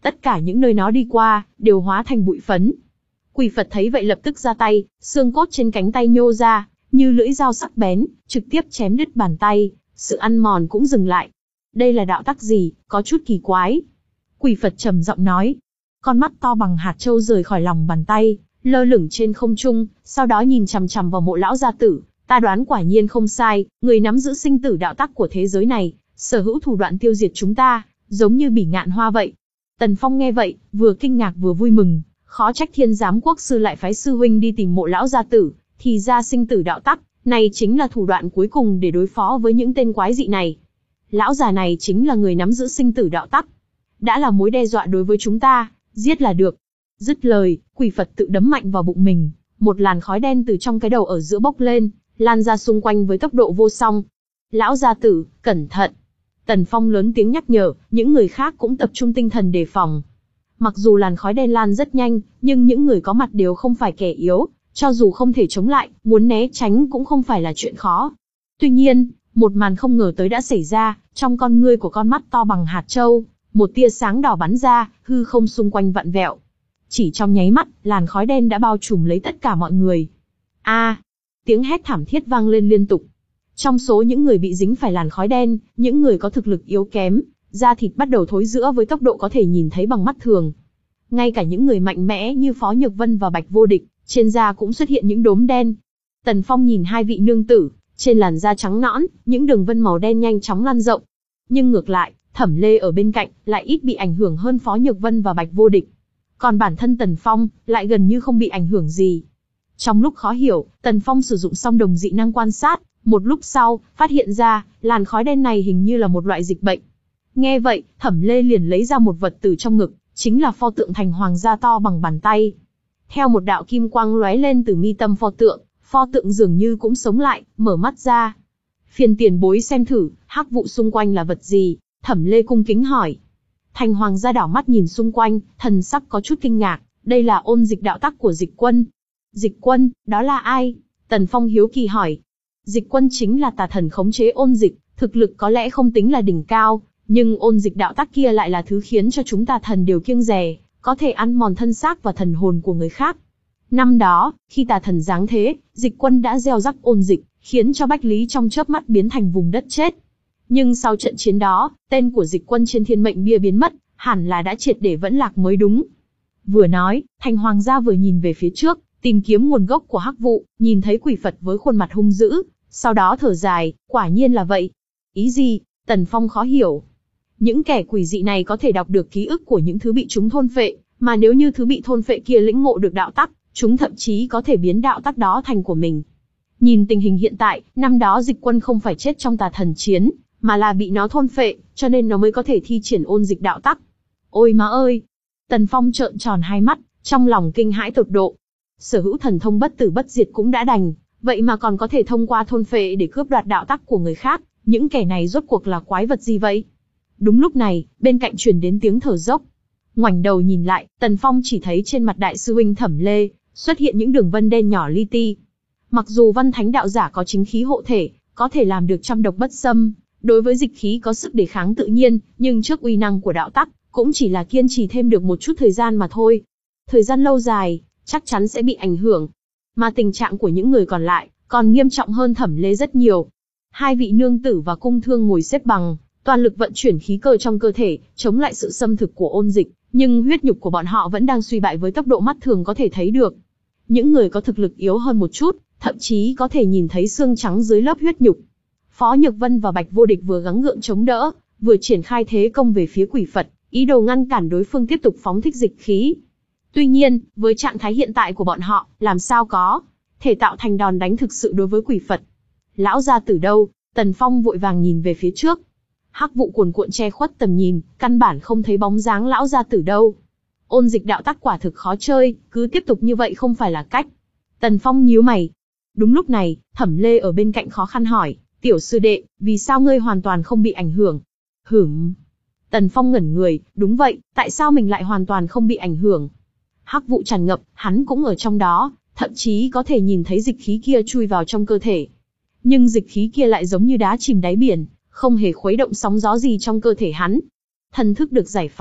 Tất cả những nơi nó đi qua, đều hóa thành bụi phấn. Quỷ Phật thấy vậy lập tức ra tay, xương cốt trên cánh tay nhô ra, như lưỡi dao sắc bén, trực tiếp chém đứt bàn tay, sự ăn mòn cũng dừng lại. Đây là đạo tắc gì, có chút kỳ quái. Quỷ Phật trầm giọng nói. Con mắt to bằng hạt châu rời khỏi lòng bàn tay, lơ lửng trên không trung, sau đó nhìn chằm chằm vào Mộ lão gia tử. Ta đoán quả nhiên không sai, người nắm giữ sinh tử đạo tắc của thế giới này, sở hữu thủ đoạn tiêu diệt chúng ta, giống như Bỉ Ngạn Hoa vậy. Tần Phong nghe vậy, vừa kinh ngạc vừa vui mừng, khó trách Thiên Giám Quốc sư lại phái sư huynh đi tìm Mộ lão gia tử, thì ra sinh tử đạo tắc này chính là thủ đoạn cuối cùng để đối phó với những tên quái dị này. Lão già này chính là người nắm giữ sinh tử đạo tắc, đã là mối đe dọa đối với chúng ta, giết là được. Dứt lời, Quỷ Phật tự đấm mạnh vào bụng mình, một làn khói đen từ trong cái đầu ở giữa bốc lên, lan ra xung quanh với tốc độ vô song. Lão gia tử, cẩn thận! Tần Phong lớn tiếng nhắc nhở, những người khác cũng tập trung tinh thần đề phòng. Mặc dù làn khói đen lan rất nhanh, nhưng những người có mặt đều không phải kẻ yếu, cho dù không thể chống lại, muốn né tránh cũng không phải là chuyện khó. Tuy nhiên, một màn không ngờ tới đã xảy ra, trong con ngươi của con mắt to bằng hạt châu, một tia sáng đỏ bắn ra, hư không xung quanh vặn vẹo. Chỉ trong nháy mắt, làn khói đen đã bao trùm lấy tất cả mọi người. A! Tiếng hét thảm thiết vang lên liên tục. Trong số những người bị dính phải làn khói đen, những người có thực lực yếu kém, da thịt bắt đầu thối rữa với tốc độ có thể nhìn thấy bằng mắt thường. Ngay cả những người mạnh mẽ như Phó Nhược Vân và Bạch Vô Địch, trên da cũng xuất hiện những đốm đen. Tần Phong nhìn hai vị nương tử, trên làn da trắng nõn, những đường vân màu đen nhanh chóng lan rộng. Nhưng ngược lại, Thẩm Lê ở bên cạnh, lại ít bị ảnh hưởng hơn Phó Nhược Vân và Bạch Vô Địch. Còn bản thân Tần Phong, lại gần như không bị ảnh hưởng gì. Trong lúc khó hiểu, Tần Phong sử dụng song đồng dị năng quan sát, một lúc sau, phát hiện ra, làn khói đen này hình như là một loại dịch bệnh. Nghe vậy, Thẩm Lê liền lấy ra một vật từ trong ngực, chính là pho tượng Thành Hoàng da to bằng bàn tay. Theo một đạo kim quang lóe lên từ mi tâm pho tượng, pho tượng dường như cũng sống lại, mở mắt ra. Phiền tiền bối xem thử, hắc vụ xung quanh là vật gì? Thẩm Lê cung kính hỏi. Thành Hoàng da đảo mắt nhìn xung quanh, thần sắc có chút kinh ngạc, đây là ôn dịch đạo tắc của Dịch Quân. Dịch Quân, đó là ai? Tần Phong hiếu kỳ hỏi. Dịch Quân chính là tà thần khống chế ôn dịch, thực lực có lẽ không tính là đỉnh cao, nhưng ôn dịch đạo tắc kia lại là thứ khiến cho chúng tà thần đều kiêng dè, có thể ăn mòn thân xác và thần hồn của người khác. Năm đó, khi tà thần giáng thế, Dịch Quân đã gieo rắc ôn dịch, khiến cho Bách Lý trong chớp mắt biến thành vùng đất chết. Nhưng sau trận chiến đó, tên của Dịch Quân trên thiên mệnh bia biến mất, hẳn là đã triệt để vẫn lạc mới đúng. Vừa nói, Thành Hoàng gia vừa nhìn về phía trước, tìm kiếm nguồn gốc của hắc vụ, nhìn thấy Quỷ Phật với khuôn mặt hung dữ, sau đó thở dài, quả nhiên là vậy. Ý gì? Tần Phong khó hiểu. Những kẻ quỷ dị này có thể đọc được ký ức của những thứ bị chúng thôn phệ, mà nếu như thứ bị thôn phệ kia lĩnh ngộ được đạo tắc, chúng thậm chí có thể biến đạo tắc đó thành của mình. Nhìn tình hình hiện tại, năm đó Dịch Quân không phải chết trong tà thần chiến, mà là bị nó thôn phệ, cho nên nó mới có thể thi triển ôn dịch đạo tắc. Ôi má ơi! Tần Phong trợn tròn hai mắt, trong lòng kinh hãi tột độ. Sở hữu thần thông bất tử bất diệt cũng đã đành, vậy mà còn có thể thông qua thôn phệ để cướp đoạt đạo tắc của người khác, những kẻ này rốt cuộc là quái vật gì vậy? Đúng lúc này, bên cạnh truyền đến tiếng thở dốc. Ngoảnh đầu nhìn lại, Tần Phong chỉ thấy trên mặt đại sư huynh Thẩm Lê, xuất hiện những đường vân đen nhỏ li ti. Mặc dù Văn Thánh đạo giả có chính khí hộ thể, có thể làm được trăm độc bất xâm, đối với dịch khí có sức đề kháng tự nhiên, nhưng trước uy năng của đạo tắc, cũng chỉ là kiên trì thêm được một chút thời gian mà thôi. Thời gian lâu dài, chắc chắn sẽ bị ảnh hưởng. Mà tình trạng của những người còn lại, còn nghiêm trọng hơn Thẩm Lê rất nhiều. Hai vị nương tử và cung thương ngồi xếp bằng, toàn lực vận chuyển khí cơ trong cơ thể, chống lại sự xâm thực của ôn dịch, nhưng huyết nhục của bọn họ vẫn đang suy bại với tốc độ mắt thường có thể thấy được. Những người có thực lực yếu hơn một chút, thậm chí có thể nhìn thấy xương trắng dưới lớp huyết nhục. Phó Nhược Vân và Bạch Vô Địch vừa gắng gượng chống đỡ, vừa triển khai thế công về phía Quỷ Phật, ý đồ ngăn cản đối phương tiếp tục phóng thích dịch khí. Tuy nhiên, với trạng thái hiện tại của bọn họ, làm sao có thể tạo thành đòn đánh thực sự đối với Quỷ Phật. Lão gia tử đâu? Tần Phong vội vàng nhìn về phía trước. Hắc vụ cuồn cuộn che khuất tầm nhìn, căn bản không thấy bóng dáng lão gia tử đâu. Ôn dịch đạo tắc quả thực khó chơi, cứ tiếp tục như vậy không phải là cách. Tần Phong nhíu mày. Đúng lúc này, Thẩm Lê ở bên cạnh khó khăn hỏi, tiểu sư đệ, vì sao ngươi hoàn toàn không bị ảnh hưởng? Hửm. Tần Phong ngẩn người, đúng vậy, tại sao mình lại hoàn toàn không bị ảnh hưởng? Hắc vụ tràn ngập, hắn cũng ở trong đó, thậm chí có thể nhìn thấy dịch khí kia chui vào trong cơ thể. Nhưng dịch khí kia lại giống như đá chìm đáy biển, không hề khuấy động sóng gió gì trong cơ thể hắn. Thần thức được giải phóng,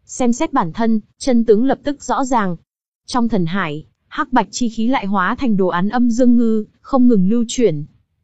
Xem xét bản thân, chân tướng lập tức rõ ràng. Trong thần hải, hắc bạch chi khí lại hóa thành đồ án âm dương ngư, không ngừng lưu chuyển.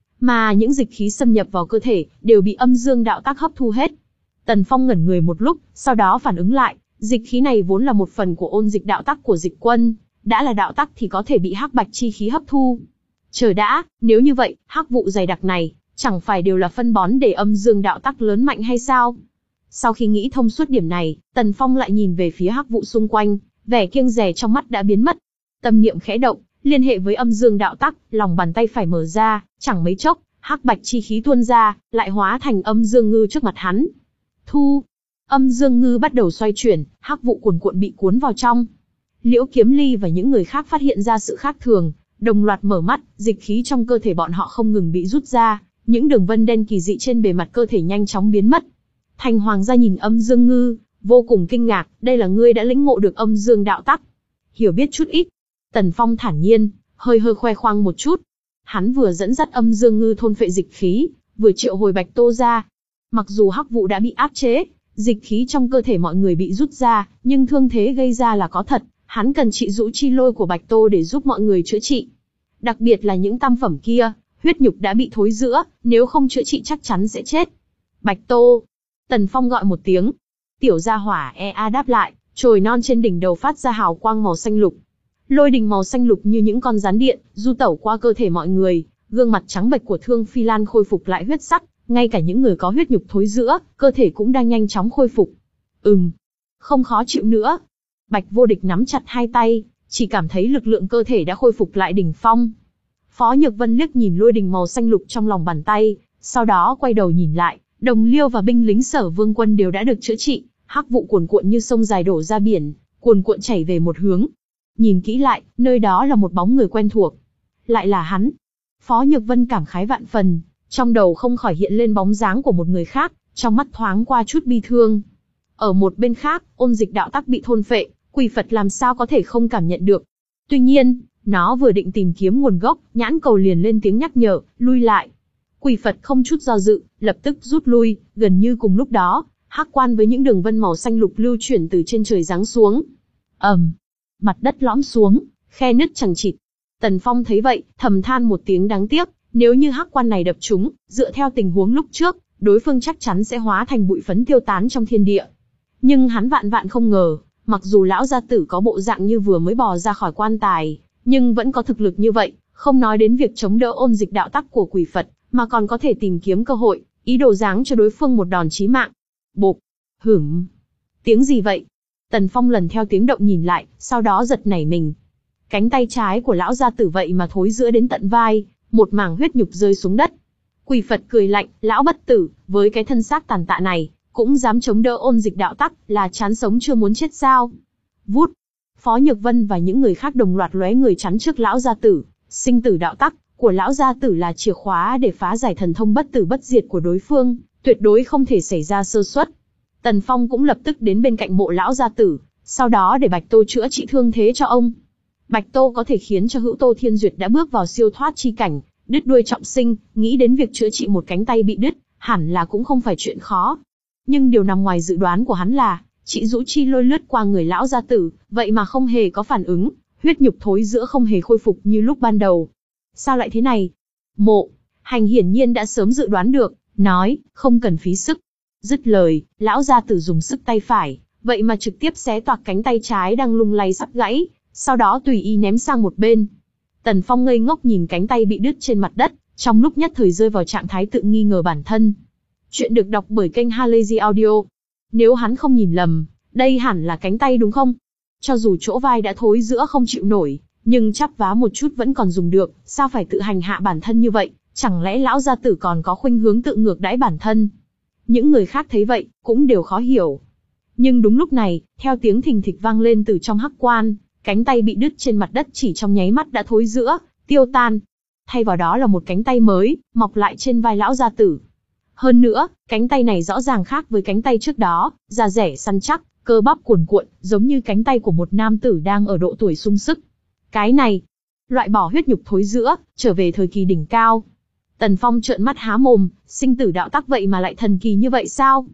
Mà những dịch khí xâm nhập vào cơ thể, đều bị âm dương đạo tắc hấp thu hết. Tần Phong ngẩn người một lúc, sau đó phản ứng lại, dịch khí này vốn là một phần của ôn dịch đạo tắc của dịch quân, đã là đạo tắc thì có thể bị hắc bạch chi khí hấp thu. Chờ đã, nếu như vậy, hắc vụ dày đặc này, chẳng phải đều là phân bón để âm dương đạo tắc lớn mạnh hay sao? Sau khi nghĩ thông suốt điểm này, Tần Phong lại nhìn về phía hắc vụ xung quanh, vẻ kiêng dè trong mắt đã biến mất. Tâm niệm khẽ động, liên hệ với âm dương đạo tắc, lòng bàn tay phải mở ra, chẳng mấy chốc, hắc bạch chi khí tuôn ra, lại hóa thành âm dương ngư trước mặt hắn. Thu, âm dương ngư bắt đầu xoay chuyển, hắc vụ cuồn cuộn bị cuốn vào trong. Liễu Kiếm Ly và những người khác phát hiện ra sự khác thường, đồng loạt mở mắt, dịch khí trong cơ thể bọn họ không ngừng bị rút ra, những đường vân đen kỳ dị trên bề mặt cơ thể nhanh chóng biến mất. Thành Hoàng gia nhìn âm dương ngư, vô cùng kinh ngạc, đây là ngươi đã lĩnh ngộ được âm dương đạo tắc. Hiểu biết chút ít. Tần Phong thản nhiên, hơi hơi khoe khoang một chút. Hắn vừa dẫn dắt âm dương ngư thôn phệ dịch khí, vừa triệu hồi Bạch Tô ra. Mặc dù hắc vụ đã bị áp chế, dịch khí trong cơ thể mọi người bị rút ra, nhưng thương thế gây ra là có thật, hắn cần trị dũ chi lôi của Bạch Tô để giúp mọi người chữa trị. Đặc biệt là những tam phẩm kia, huyết nhục đã bị thối rữa, nếu không chữa trị chắc chắn sẽ chết. Bạch Tô. Tần Phong gọi một tiếng. Tiểu gia hỏa e a đáp lại, chồi non trên đỉnh đầu phát ra hào quang màu xanh lục. Lôi đình màu xanh lục như những con rắn điện, du tẩu qua cơ thể mọi người, gương mặt trắng bệch của Thương Phi Lan khôi phục lại huyết sắc, ngay cả những người có huyết nhục thối rữa, cơ thể cũng đang nhanh chóng khôi phục. Ừm, không khó chịu nữa. Bạch Vô Địch nắm chặt hai tay, chỉ cảm thấy lực lượng cơ thể đã khôi phục lại đỉnh phong. Phó Nhược Vân liếc nhìn lôi đình màu xanh lục trong lòng bàn tay, sau đó quay đầu nhìn lại, Đồng Liêu và binh lính Sở Vương quân đều đã được chữa trị, hắc vụ cuồn cuộn như sông dài đổ ra biển, cuồn cuộn chảy về một hướng. Nhìn kỹ lại, nơi đó là một bóng người quen thuộc. Lại là hắn. Phó Nhược Vân cảm khái vạn phần, trong đầu không khỏi hiện lên bóng dáng của một người khác, trong mắt thoáng qua chút bi thương. Ở một bên khác, ôn dịch đạo tắc bị thôn phệ, quỷ Phật làm sao có thể không cảm nhận được. Tuy nhiên, nó vừa định tìm kiếm nguồn gốc, nhãn cầu liền lên tiếng nhắc nhở, lui lại. Quỷ Phật không chút do dự, lập tức rút lui, gần như cùng lúc đó, hắc quan với những đường vân màu xanh lục lưu chuyển từ trên trời giáng xuống. ầm, um, mặt đất lõm xuống, khe nứt chằng chịt. Tần Phong thấy vậy, thầm than một tiếng đáng tiếc, nếu như hắc quan này đập trúng, dựa theo tình huống lúc trước, đối phương chắc chắn sẽ hóa thành bụi phấn tiêu tán trong thiên địa. Nhưng hắn vạn vạn không ngờ, mặc dù lão gia tử có bộ dạng như vừa mới bò ra khỏi quan tài, nhưng vẫn có thực lực như vậy, không nói đến việc chống đỡ ôn dịch đạo tắc của quỷ Phật, mà còn có thể tìm kiếm cơ hội, ý đồ giáng cho đối phương một đòn chí mạng. Bộp, hửm, tiếng gì vậy? Tần Phong lần theo tiếng động nhìn lại, sau đó giật nảy mình. Cánh tay trái của lão gia tử vậy mà thối rữa đến tận vai, một mảng huyết nhục rơi xuống đất. Quỷ Phật cười lạnh, lão bất tử, với cái thân xác tàn tạ này, cũng dám chống đỡ ôn dịch đạo tắc, là chán sống chưa muốn chết sao? Vút, Phó Nhược Vân và những người khác đồng loạt lóe người chắn trước lão gia tử. Sinh tử đạo tắc của lão gia tử là chìa khóa để phá giải thần thông bất tử bất diệt của đối phương, tuyệt đối không thể xảy ra sơ suất. Tần Phong cũng lập tức đến bên cạnh mộ lão gia tử, sau đó để Bạch Tô chữa trị thương thế cho ông. Bạch Tô có thể khiến cho Hữu Tô Thiên Duyệt đã bước vào siêu thoát chi cảnh, đứt đuôi trọng sinh, nghĩ đến việc chữa trị một cánh tay bị đứt, hẳn là cũng không phải chuyện khó. Nhưng điều nằm ngoài dự đoán của hắn là, chị Dũ Chi lôi lướt qua người lão gia tử, vậy mà không hề có phản ứng, huyết nhục thối rữa không hề khôi phục như lúc ban đầu. Sao lại thế này? Mộ Hành hiển nhiên đã sớm dự đoán được, nói, không cần phí sức. Dứt lời, lão gia tử dùng sức tay phải, vậy mà trực tiếp xé toạc cánh tay trái đang lung lay sắp gãy, sau đó tùy ý ném sang một bên. Tần Phong ngây ngốc nhìn cánh tay bị đứt trên mặt đất, trong lúc nhất thời rơi vào trạng thái tự nghi ngờ bản thân. Chuyện được đọc bởi kênh Halazy Audio. Nếu hắn không nhìn lầm, đây hẳn là cánh tay đúng không? Cho dù chỗ vai đã thối rữa không chịu nổi, nhưng chắp vá một chút vẫn còn dùng được, sao phải tự hành hạ bản thân như vậy? Chẳng lẽ lão gia tử còn có khuynh hướng tự ngược đãi bản thân? Những người khác thấy vậy, cũng đều khó hiểu. Nhưng đúng lúc này, theo tiếng thình thịch vang lên từ trong hắc quan, cánh tay bị đứt trên mặt đất chỉ trong nháy mắt đã thối rữa, tiêu tan. Thay vào đó là một cánh tay mới, mọc lại trên vai lão gia tử. Hơn nữa, cánh tay này rõ ràng khác với cánh tay trước đó, da dẻ săn chắc, cơ bắp cuồn cuộn, giống như cánh tay của một nam tử đang ở độ tuổi sung sức. Cái này, loại bỏ huyết nhục thối rữa, trở về thời kỳ đỉnh cao. Tần Phong trợn mắt há mồm, sinh tử đạo tắc vậy mà lại thần kỳ như vậy sao?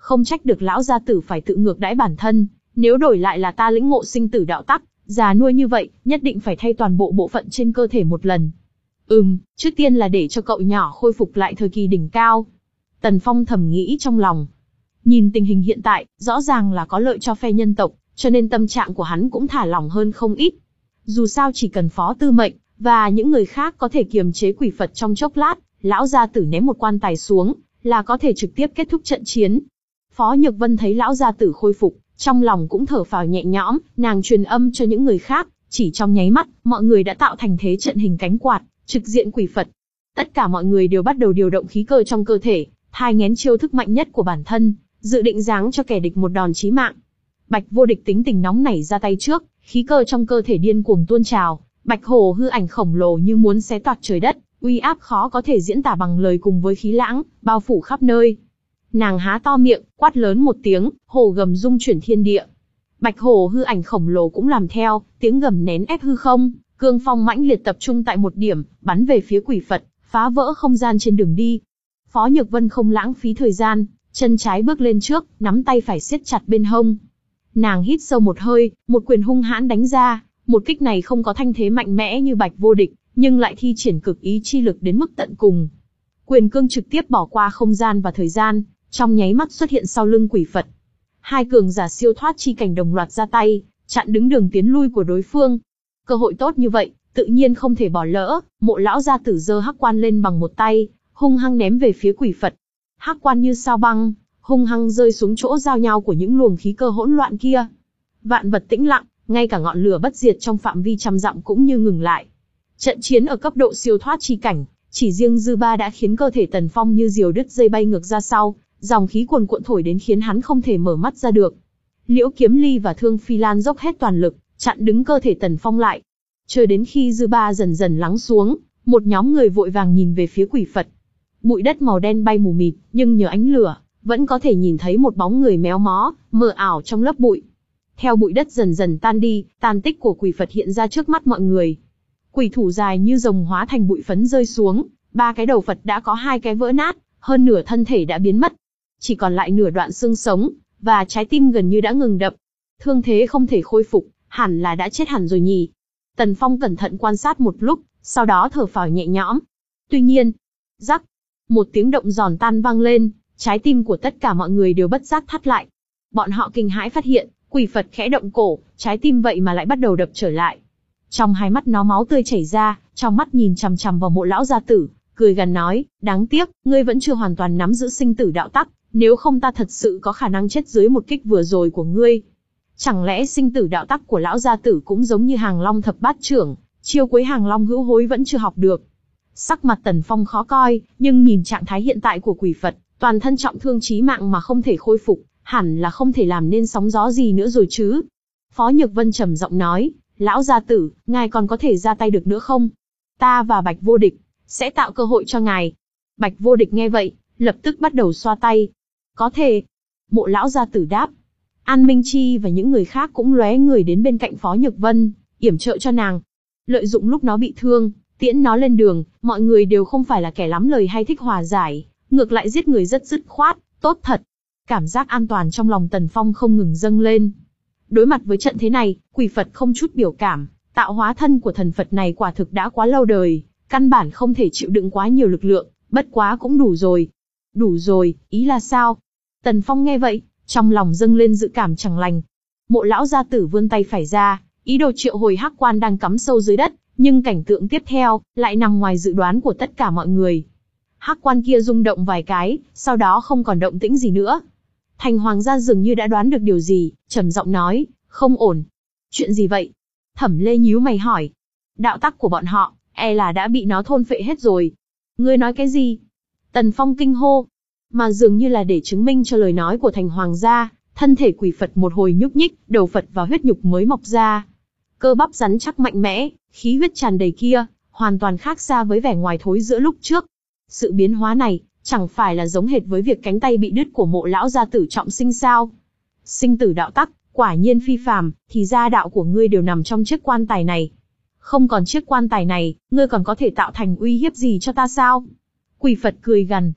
Không trách được lão gia tử phải tự ngược đãi bản thân, nếu đổi lại là ta lĩnh ngộ sinh tử đạo tắc, già nuôi như vậy, nhất định phải thay toàn bộ bộ phận trên cơ thể một lần. Ừm, trước tiên là để cho cậu nhỏ khôi phục lại thời kỳ đỉnh cao. Tần Phong thầm nghĩ trong lòng. Nhìn tình hình hiện tại, rõ ràng là có lợi cho phe nhân tộc, cho nên tâm trạng của hắn cũng thả lỏng hơn không ít. Dù sao chỉ cần Phó Tư Mệnh và những người khác có thể kiềm chế quỷ Phật trong chốc lát, lão gia tử ném một quan tài xuống, là có thể trực tiếp kết thúc trận chiến. Phó Nhược Vân thấy lão gia tử khôi phục, trong lòng cũng thở phào nhẹ nhõm, nàng truyền âm cho những người khác, chỉ trong nháy mắt, mọi người đã tạo thành thế trận hình cánh quạt, trực diện quỷ Phật. Tất cả mọi người đều bắt đầu điều động khí cơ trong cơ thể, thai nghén chiêu thức mạnh nhất của bản thân, dự định giáng cho kẻ địch một đòn chí mạng. Bạch Vô Địch tính tình nóng nảy ra tay trước, khí cơ trong cơ thể điên cuồng tuôn trào, bạch hổ hư ảnh khổng lồ như muốn xé toạc trời đất, uy áp khó có thể diễn tả bằng lời cùng với khí lãng, bao phủ khắp nơi. Nàng há to miệng, quát lớn một tiếng, hổ gầm rung chuyển thiên địa. Bạch hổ hư ảnh khổng lồ cũng làm theo, tiếng gầm nén ép hư không, cương phong mãnh liệt tập trung tại một điểm, bắn về phía quỷ Phật, phá vỡ không gian trên đường đi. Phó Nhược Vân không lãng phí thời gian, chân trái bước lên trước, nắm tay phải siết chặt bên hông. Nàng hít sâu một hơi, một quyền hung hãn đánh ra, một kích này không có thanh thế mạnh mẽ như Bạch Vô Địch, nhưng lại thi triển cực ý chi lực đến mức tận cùng. Quyền cương trực tiếp bỏ qua không gian và thời gian, trong nháy mắt xuất hiện sau lưng quỷ Phật. Hai cường giả siêu thoát chi cảnh đồng loạt ra tay, chặn đứng đường tiến lui của đối phương. Cơ hội tốt như vậy, tự nhiên không thể bỏ lỡ. Mộ lão gia tử giơ hắc quan lên bằng một tay, hung hăng ném về phía quỷ Phật. Hắc quan như sao băng, hung hăng rơi xuống chỗ giao nhau của những luồng khí cơ hỗn loạn kia. Vạn vật tĩnh lặng, ngay cả ngọn lửa bất diệt trong phạm vi trăm dặm cũng như ngừng lại. Trận chiến ở cấp độ siêu thoát chi cảnh, chỉ riêng dư ba đã khiến cơ thể Tần Phong như diều đứt dây bay ngược ra sau, dòng khí cuồn cuộn thổi đến khiến hắn không thể mở mắt ra được. Liễu Kiếm Ly và Thương Phi Lan dốc hết toàn lực, chặn đứng cơ thể Tần Phong lại. Chờ đến khi dư ba dần dần lắng xuống, một nhóm người vội vàng nhìn về phía quỷ Phật. Bụi đất màu đen bay mù mịt, nhưng nhờ ánh lửa, vẫn có thể nhìn thấy một bóng người méo mó, mờ ảo trong lớp bụi. Theo bụi đất dần dần tan đi, tàn tích của quỷ Phật hiện ra trước mắt mọi người. Quỷ thủ dài như rồng hóa thành bụi phấn rơi xuống, ba cái đầu Phật đã có hai cái vỡ nát, hơn nửa thân thể đã biến mất. Chỉ còn lại nửa đoạn xương sống, và trái tim gần như đã ngừng đập. Thương thế không thể khôi phục, hẳn là đã chết hẳn rồi nhỉ. Tần Phong cẩn thận quan sát một lúc, sau đó thở phào nhẹ nhõm. Tuy nhiên, rắc, một tiếng động giòn tan vang lên, trái tim của tất cả mọi người đều bất giác thắt lại. Bọn họ kinh hãi phát hiện, quỷ Phật khẽ động cổ, trái tim vậy mà lại bắt đầu đập trở lại. Trong hai mắt nó máu tươi chảy ra, trong mắt nhìn chằm chằm vào mộ lão gia tử, cười gằn nói, đáng tiếc, ngươi vẫn chưa hoàn toàn nắm giữ sinh tử đạo tắc, nếu không ta thật sự có khả năng chết dưới một kích vừa rồi của ngươi. Chẳng lẽ sinh tử đạo tắc của lão gia tử cũng giống như Hàng Long thập bát trưởng, chiêu cuối Hàng Long hữu hối vẫn chưa học được. Sắc mặt Tần Phong khó coi, nhưng nhìn trạng thái hiện tại của quỷ Phật, toàn thân trọng thương chí mạng mà không thể khôi phục, hẳn là không thể làm nên sóng gió gì nữa rồi chứ. Phó Nhược Vân trầm giọng nói, lão gia tử, ngài còn có thể ra tay được nữa không? Ta và Bạch Vô Địch sẽ tạo cơ hội cho ngài. Bạch Vô Địch nghe vậy, lập tức bắt đầu xoa tay. Có thể. Mộ lão gia tử đáp. An Minh Chi và những người khác cũng lóe người đến bên cạnh Phó Nhược Vân, yểm trợ cho nàng. Lợi dụng lúc nó bị thương, tiễn nó lên đường, mọi người đều không phải là kẻ lắm lời hay thích hòa giải, ngược lại giết người rất dứt khoát, tốt thật. Cảm giác an toàn trong lòng Tần Phong không ngừng dâng lên. Đối mặt với trận thế này, quỷ Phật không chút biểu cảm, tạo hóa thân của thần Phật này quả thực đã quá lâu đời, căn bản không thể chịu đựng quá nhiều lực lượng, bất quá cũng đủ rồi. Đủ rồi, ý là sao? Tần Phong nghe vậy, trong lòng dâng lên dự cảm chẳng lành. Mộ lão gia tử vươn tay phải ra, ý đồ triệu hồi hắc quan đang cắm sâu dưới đất, nhưng cảnh tượng tiếp theo lại nằm ngoài dự đoán của tất cả mọi người. Hắc quan kia rung động vài cái, sau đó không còn động tĩnh gì nữa. Thành Hoàng gia dường như đã đoán được điều gì, trầm giọng nói, không ổn. Chuyện gì vậy? Thẩm Lê nhíu mày hỏi. Đạo tắc của bọn họ, e là đã bị nó thôn phệ hết rồi. Ngươi nói cái gì? Tần Phong kinh hô. Mà dường như là để chứng minh cho lời nói của Thành Hoàng gia, thân thể quỷ Phật một hồi nhúc nhích, đầu Phật và huyết nhục mới mọc ra. Cơ bắp rắn chắc mạnh mẽ, khí huyết tràn đầy kia, hoàn toàn khác xa với vẻ ngoài thối giữa lúc trước. Sự biến hóa này, chẳng phải là giống hệt với việc cánh tay bị đứt của mộ lão gia tử trọng sinh sao? Sinh tử đạo tắc, quả nhiên phi phàm, thì ra đạo của ngươi đều nằm trong chiếc quan tài này. Không còn chiếc quan tài này, ngươi còn có thể tạo thành uy hiếp gì cho ta sao? Quỷ Phật cười gằn.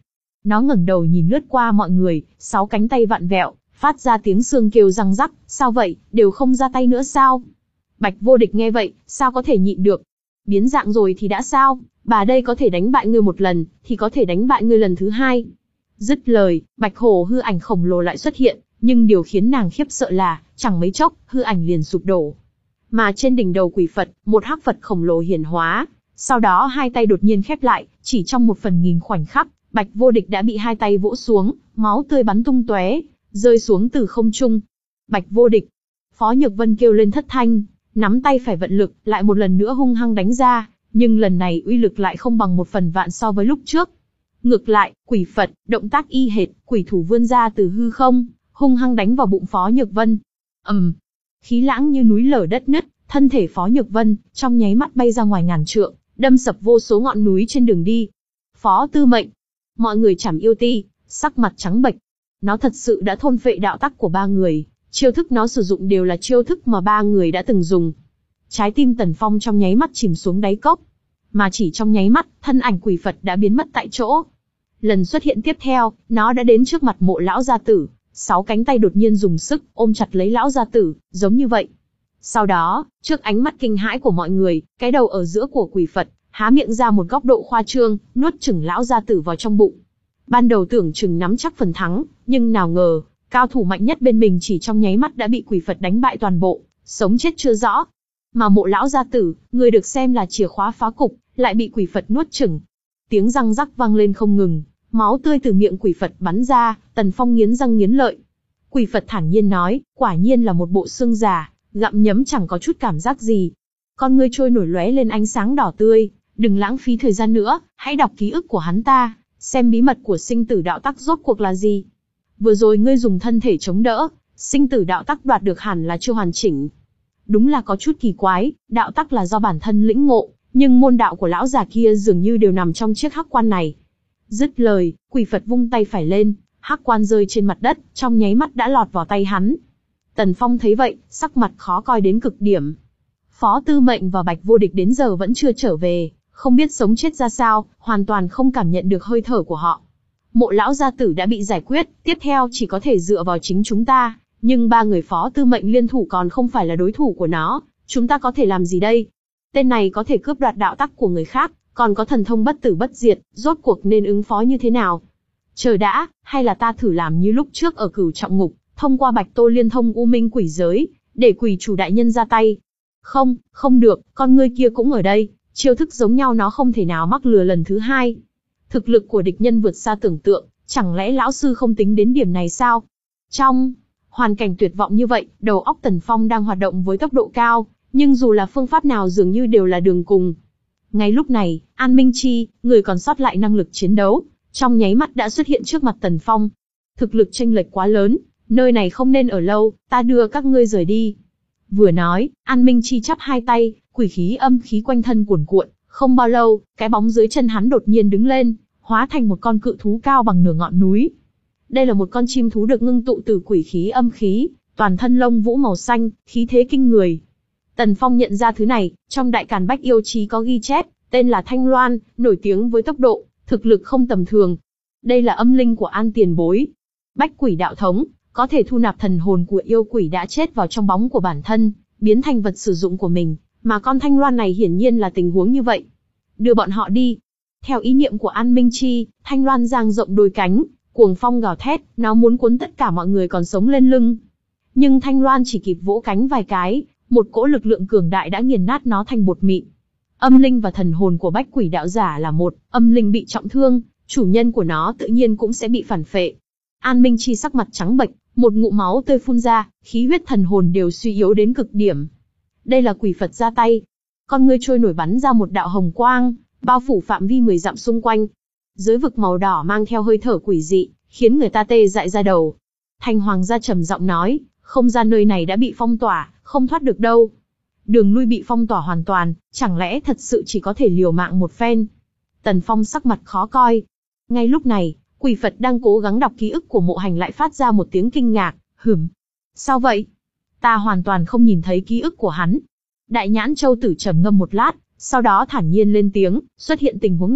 Nó ngẩng đầu nhìn lướt qua mọi người, sáu cánh tay vặn vẹo, phát ra tiếng xương kêu răng rắc, sao vậy, đều không ra tay nữa sao? Bạch Vô Địch nghe vậy, sao có thể nhịn được? Biến dạng rồi thì đã sao, bà đây có thể đánh bại ngươi một lần, thì có thể đánh bại ngươi lần thứ hai. Dứt lời, Bạch Hổ hư ảnh khổng lồ lại xuất hiện, nhưng điều khiến nàng khiếp sợ là, chẳng mấy chốc, hư ảnh liền sụp đổ. Mà trên đỉnh đầu quỷ Phật, một hắc Phật khổng lồ hiển hóa, sau đó hai tay đột nhiên khép lại, chỉ trong một phần nghìn khoảnh khắc, Bạch Vô Địch đã bị hai tay vỗ xuống, máu tươi bắn tung tóe, rơi xuống từ không trung. Bạch Vô Địch! Phó Nhược Vân kêu lên thất thanh, nắm tay phải vận lực, lại một lần nữa hung hăng đánh ra, nhưng lần này uy lực lại không bằng một phần vạn so với lúc trước. Ngược lại, quỷ Phật, động tác y hệt, quỷ thủ vươn ra từ hư không, hung hăng đánh vào bụng Phó Nhược Vân. ầm, um, khí lãng như núi lở đất nứt, thân thể Phó Nhược Vân trong nháy mắt bay ra ngoài ngàn trượng, đâm sập vô số ngọn núi trên đường đi. Phó Tư Mệnh, mọi người Trảm Yêu Ti, sắc mặt trắng bệch. Nó thật sự đã thôn phệ đạo tắc của ba người, chiêu thức nó sử dụng đều là chiêu thức mà ba người đã từng dùng. Trái tim Tần Phong trong nháy mắt chìm xuống đáy cốc, mà chỉ trong nháy mắt, thân ảnh quỷ Phật đã biến mất tại chỗ. Lần xuất hiện tiếp theo, nó đã đến trước mặt Mộ lão gia tử, sáu cánh tay đột nhiên dùng sức ôm chặt lấy lão gia tử, giống như vậy. Sau đó, trước ánh mắt kinh hãi của mọi người, cái đầu ở giữa của quỷ Phật há miệng ra một góc độ khoa trương, nuốt chửng lão gia tử vào trong bụng. Ban đầu tưởng chừng nắm chắc phần thắng, nhưng nào ngờ, cao thủ mạnh nhất bên mình chỉ trong nháy mắt đã bị quỷ Phật đánh bại toàn bộ, sống chết chưa rõ. Mà Mộ lão gia tử, người được xem là chìa khóa phá cục, lại bị quỷ Phật nuốt chửng. Tiếng răng rắc vang lên không ngừng, máu tươi từ miệng quỷ Phật bắn ra, Tần Phong nghiến răng nghiến lợi. Quỷ Phật thản nhiên nói, quả nhiên là một bộ xương già, gặm nhấm chẳng có chút cảm giác gì. Con ngươi trôi nổi lóe lên ánh sáng đỏ tươi, đừng lãng phí thời gian nữa, hãy đọc ký ức của hắn ta, xem bí mật của sinh tử đạo tắc rốt cuộc là gì. Vừa rồi ngươi dùng thân thể chống đỡ, sinh tử đạo tắc đoạt được hẳn là chưa hoàn chỉnh. Đúng là có chút kỳ quái, đạo tắc là do bản thân lĩnh ngộ, nhưng môn đạo của lão già kia dường như đều nằm trong chiếc hắc quan này. Dứt lời, quỷ Phật vung tay phải lên, hắc quan rơi trên mặt đất, trong nháy mắt đã lọt vào tay hắn. Tần Phong thấy vậy, sắc mặt khó coi đến cực điểm. Phó Tư Mệnh và Bạch Vô Địch đến giờ vẫn chưa trở về, không biết sống chết ra sao, hoàn toàn không cảm nhận được hơi thở của họ. Mộ lão gia tử đã bị giải quyết, tiếp theo chỉ có thể dựa vào chính chúng ta, nhưng ba người Phó Tư Mệnh liên thủ còn không phải là đối thủ của nó, chúng ta có thể làm gì đây? Tên này có thể cướp đoạt đạo tắc của người khác, còn có thần thông bất tử bất diệt, rốt cuộc nên ứng phó như thế nào? Chờ đã, hay là ta thử làm như lúc trước ở Cửu Trọng Ngục, thông qua Bạch Tô liên thông U Minh quỷ giới, để quỷ chủ đại nhân ra tay. Không, không được, con ngươi kia cũng ở đây, chiêu thức giống nhau nó không thể nào mắc lừa lần thứ hai. Thực lực của địch nhân vượt xa tưởng tượng, chẳng lẽ lão sư không tính đến điểm này sao? Trong hoàn cảnh tuyệt vọng như vậy, đầu óc Tần Phong đang hoạt động với tốc độ cao, nhưng dù là phương pháp nào dường như đều là đường cùng. Ngay lúc này, An Minh Chi, người còn sót lại năng lực chiến đấu, trong nháy mắt đã xuất hiện trước mặt Tần Phong. Thực lực chênh lệch quá lớn, nơi này không nên ở lâu, ta đưa các ngươi rời đi. Vừa nói, An Minh Chi chắp hai tay, quỷ khí âm khí quanh thân cuồn cuộn, không bao lâu, cái bóng dưới chân hắn đột nhiên đứng lên, hóa thành một con cự thú cao bằng nửa ngọn núi. Đây là một con chim thú được ngưng tụ từ quỷ khí âm khí, toàn thân lông vũ màu xanh, khí thế kinh người. Tần Phong nhận ra thứ này, trong Đại Càn Bách Yêu Chí có ghi chép, tên là Thanh Loan, nổi tiếng với tốc độ, thực lực không tầm thường. Đây là âm linh của An tiền bối. Bách quỷ đạo thống, có thể thu nạp thần hồn của yêu quỷ đã chết vào trong bóng của bản thân, biến thành vật sử dụng của mình, mà con Thanh Loan này hiển nhiên là tình huống như vậy. Đưa bọn họ đi. Theo ý niệm của An Minh Chi, Thanh Loan dang rộng đôi cánh, cuồng phong gào thét, nó muốn cuốn tất cả mọi người còn sống lên lưng. Nhưng Thanh Loan chỉ kịp vỗ cánh vài cái, một cỗ lực lượng cường đại đã nghiền nát nó thành bột mịn. Âm linh và thần hồn của bách quỷ đạo giả là một, âm linh bị trọng thương, chủ nhân của nó tự nhiên cũng sẽ bị phản phệ. An Minh Chi sắc mặt trắng bệch, một ngụm máu tươi phun ra, khí huyết thần hồn đều suy yếu đến cực điểm. Đây là quỷ Phật ra tay. Con ngươi trôi nổi bắn ra một đạo hồng quang, bao phủ phạm vi mười dặm xung quanh. Giới vực màu đỏ mang theo hơi thở quỷ dị, khiến người ta tê dại ra đầu. Thành Hoàng gia trầm giọng nói, không gian nơi này đã bị phong tỏa, không thoát được đâu. Đường lui bị phong tỏa hoàn toàn, chẳng lẽ thật sự chỉ có thể liều mạng một phen? Tần Phong sắc mặt khó coi. Ngay lúc này, quỷ Phật đang cố gắng đọc ký ức của Mộ Hành lại phát ra một tiếng kinh ngạc, hửm. Sao vậy? Ta hoàn toàn không nhìn thấy ký ức của hắn. Đại Nhãn Châu Tử trầm ngâm một lát, sau đó thản nhiên lên tiếng, xuất hiện tình huống này,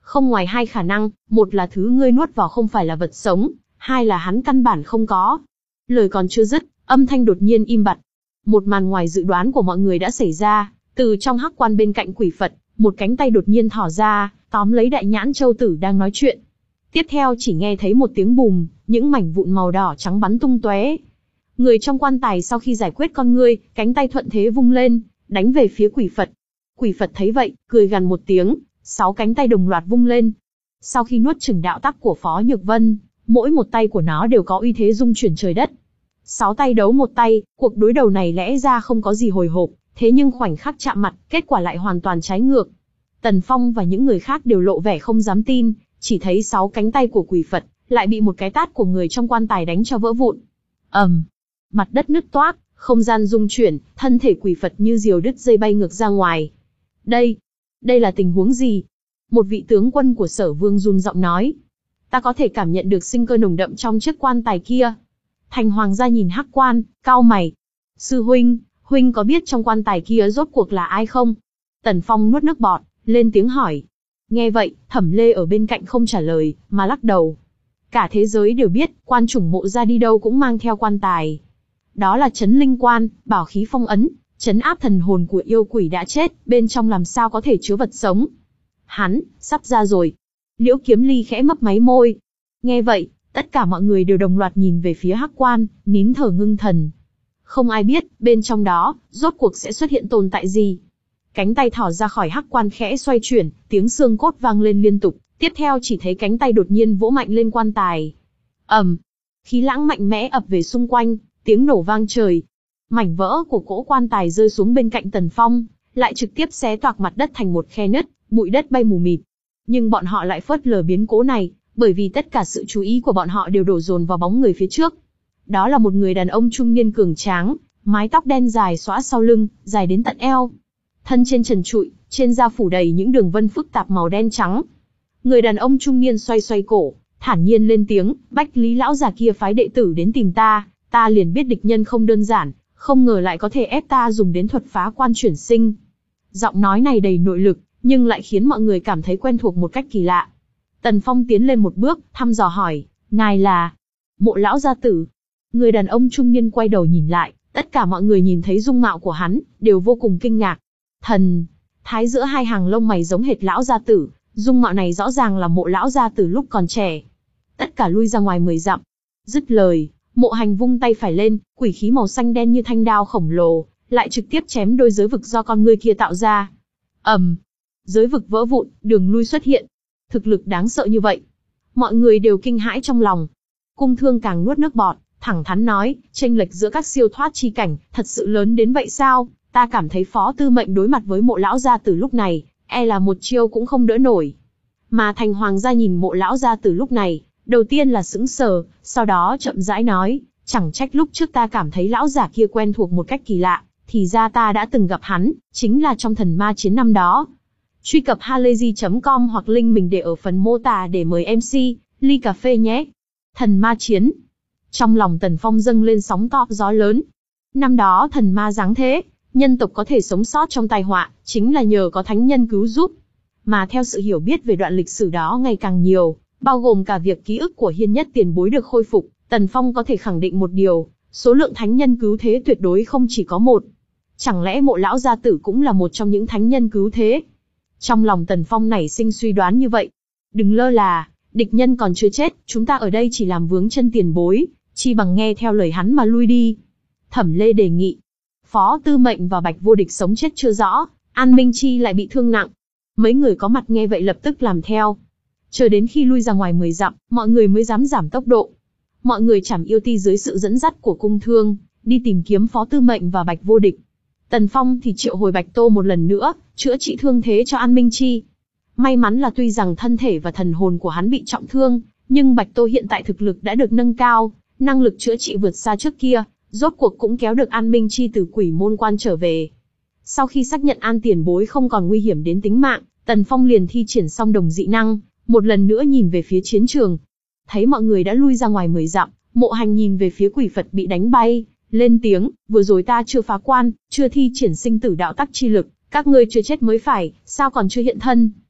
Không ngoài hai khả năng, một là thứ ngươi nuốt vào không phải là vật sống, hai là hắn căn bản không có. Lời còn chưa dứt, âm thanh đột nhiên im bặt. Một màn ngoài dự đoán của mọi người đã xảy ra, từ trong hắc quan bên cạnh quỷ Phật, một cánh tay đột nhiên thỏ ra, tóm lấy Đại Nhãn Châu Tử đang nói chuyện. Tiếp theo chỉ nghe thấy một tiếng bùm, những mảnh vụn màu đỏ trắng bắn tung tóe. Người trong quan tài sau khi giải quyết con ngươi, cánh tay thuận thế vung lên, đánh về phía quỷ Phật. Quỷ Phật thấy vậy, cười gằn một tiếng, sáu cánh tay đồng loạt vung lên. Sau khi nuốt chửng đạo tắc của Phó Nhược Vân, mỗi một tay của nó đều có uy thế rung chuyển trời đất. Sáu tay đấu một tay, cuộc đối đầu này lẽ ra không có gì hồi hộp, thế nhưng khoảnh khắc chạm mặt, kết quả lại hoàn toàn trái ngược. Tần Phong và những người khác đều lộ vẻ không dám tin, chỉ thấy sáu cánh tay của quỷ Phật lại bị một cái tát của người trong quan tài đánh cho vỡ vụn. ầm, um, mặt đất nứt toác, không gian rung chuyển, thân thể quỷ Phật như diều đứt dây bay ngược ra ngoài. Đây, đây là tình huống gì? Một vị tướng quân của Sở Vương run giọng nói. Ta có thể cảm nhận được sinh cơ nồng đậm trong chiếc quan tài kia. Thành Hoàng gia nhìn hắc quan, cau mày. Sư huynh, huynh có biết trong quan tài kia rốt cuộc là ai không? Tần Phong nuốt nước bọt, lên tiếng hỏi. Nghe vậy, Thẩm Lê ở bên cạnh không trả lời, mà lắc đầu. Cả thế giới đều biết, quan chủng Mộ gia đi đâu cũng mang theo quan tài. Đó là trấn linh quan, bảo khí phong ấn, trấn áp thần hồn của yêu quỷ đã chết, bên trong làm sao có thể chứa vật sống. Hắn, sắp ra rồi. Liễu Kiếm Ly khẽ mấp máy môi. Nghe vậy, tất cả mọi người đều đồng loạt nhìn về phía hắc quan, nín thở ngưng thần. Không ai biết, bên trong đó, rốt cuộc sẽ xuất hiện tồn tại gì. Cánh tay thỏ ra khỏi hắc quan khẽ xoay chuyển, tiếng xương cốt vang lên liên tục, tiếp theo chỉ thấy cánh tay đột nhiên vỗ mạnh lên quan tài. ầm, um, khí lãng mạnh mẽ ập về xung quanh, tiếng nổ vang trời. Mảnh vỡ của cỗ quan tài rơi xuống bên cạnh Tần Phong, lại trực tiếp xé toạc mặt đất thành một khe nứt, bụi đất bay mù mịt. Nhưng bọn họ lại phớt lờ biến cố này, bởi vì tất cả sự chú ý của bọn họ đều đổ dồn vào bóng người phía trước. Đó là một người đàn ông trung niên cường tráng, mái tóc đen dài xõa sau lưng, dài đến tận eo. Thân trên trần trụi, trên da phủ đầy những đường vân phức tạp màu đen trắng. Người đàn ông trung niên xoay xoay cổ, thản nhiên lên tiếng, Bách Lý lão già kia phái đệ tử đến tìm ta, ta liền biết địch nhân không đơn giản, không ngờ lại có thể ép ta dùng đến thuật phá quan chuyển sinh. Giọng nói này đầy nội lực, nhưng lại khiến mọi người cảm thấy quen thuộc một cách kỳ lạ. Tần Phong tiến lên một bước, thăm dò hỏi, ngài là Mộ lão gia tử. Người đàn ông trung niên quay đầu nhìn lại, tất cả mọi người nhìn thấy dung mạo của hắn, đều vô cùng kinh ngạc. Thần thái giữa hai hàng lông mày giống hệt lão gia tử, dung mạo này rõ ràng là Mộ lão gia tử lúc còn trẻ. Tất cả lui ra ngoài mười dặm. Dứt lời, Mộ Hành vung tay phải lên, quỷ khí màu xanh đen như thanh đao khổng lồ, lại trực tiếp chém đôi giới vực do con ngươi kia tạo ra. ầm, um, giới vực vỡ vụn, đường lui xuất hiện. Thực lực đáng sợ như vậy, mọi người đều kinh hãi trong lòng. Cung Thương càng nuốt nước bọt, thẳng thắn nói, chênh lệch giữa các siêu thoát chi cảnh, thật sự lớn đến vậy sao? Ta cảm thấy Phó Tư Mệnh đối mặt với Mộ lão gia tử lúc này, e là một chiêu cũng không đỡ nổi. Mà Thành Hoàng gia nhìn Mộ lão gia tử lúc này, đầu tiên là sững sờ, sau đó chậm rãi nói, chẳng trách lúc trước ta cảm thấy lão giả kia quen thuộc một cách kỳ lạ, thì ra ta đã từng gặp hắn, chính là trong thần ma chiến năm đó. Truy cập halayzi chấm com hoặc link mình để ở phần mô tả để mời em xê, ly cà phê nhé. Thần ma chiến. Trong lòng Tần Phong dâng lên sóng to gió lớn. Năm đó thần ma giáng thế, nhân tộc có thể sống sót trong tai họa, chính là nhờ có thánh nhân cứu giúp. Mà theo sự hiểu biết về đoạn lịch sử đó ngày càng nhiều, bao gồm cả việc ký ức của Hiên Nhất tiền bối được khôi phục, Tần Phong có thể khẳng định một điều, số lượng thánh nhân cứu thế tuyệt đối không chỉ có một. Chẳng lẽ Mộ lão gia tử cũng là một trong những thánh nhân cứu thế? Trong lòng Tần Phong nảy sinh suy đoán như vậy. Đừng lơ là, địch nhân còn chưa chết, chúng ta ở đây chỉ làm vướng chân tiền bối, chi bằng nghe theo lời hắn mà lui đi. Thẩm Lê đề nghị. Phó Tư Mệnh và Bạch Vô Địch sống chết chưa rõ, An Minh Chi lại bị thương nặng. Mấy người có mặt nghe vậy lập tức làm theo. Chờ đến khi lui ra ngoài mười dặm, mọi người mới dám giảm tốc độ. Mọi người chảm yêu ti dưới sự dẫn dắt của Cung Thương, đi tìm kiếm Phó Tư Mệnh và Bạch Vô Địch. Tần Phong thì triệu hồi Bạch Tô một lần nữa, chữa trị thương thế cho An Minh Chi. May mắn là tuy rằng thân thể và thần hồn của hắn bị trọng thương, nhưng Bạch Tô hiện tại thực lực đã được nâng cao, năng lực chữa trị vượt xa trước kia, rốt cuộc cũng kéo được An Minh Chi từ quỷ môn quan trở về. Sau khi xác nhận An tiền bối không còn nguy hiểm đến tính mạng, Tần Phong liền thi triển xong đồng dị năng, một lần nữa nhìn về phía chiến trường. Thấy mọi người đã lui ra ngoài mười dặm, Mộ Hành nhìn về phía quỷ Phật bị đánh bay, lên tiếng, vừa rồi ta chưa phá quan, chưa thi triển sinh tử đạo tắc chi lực, các ngươi chưa chết mới phải, sao còn chưa hiện thân?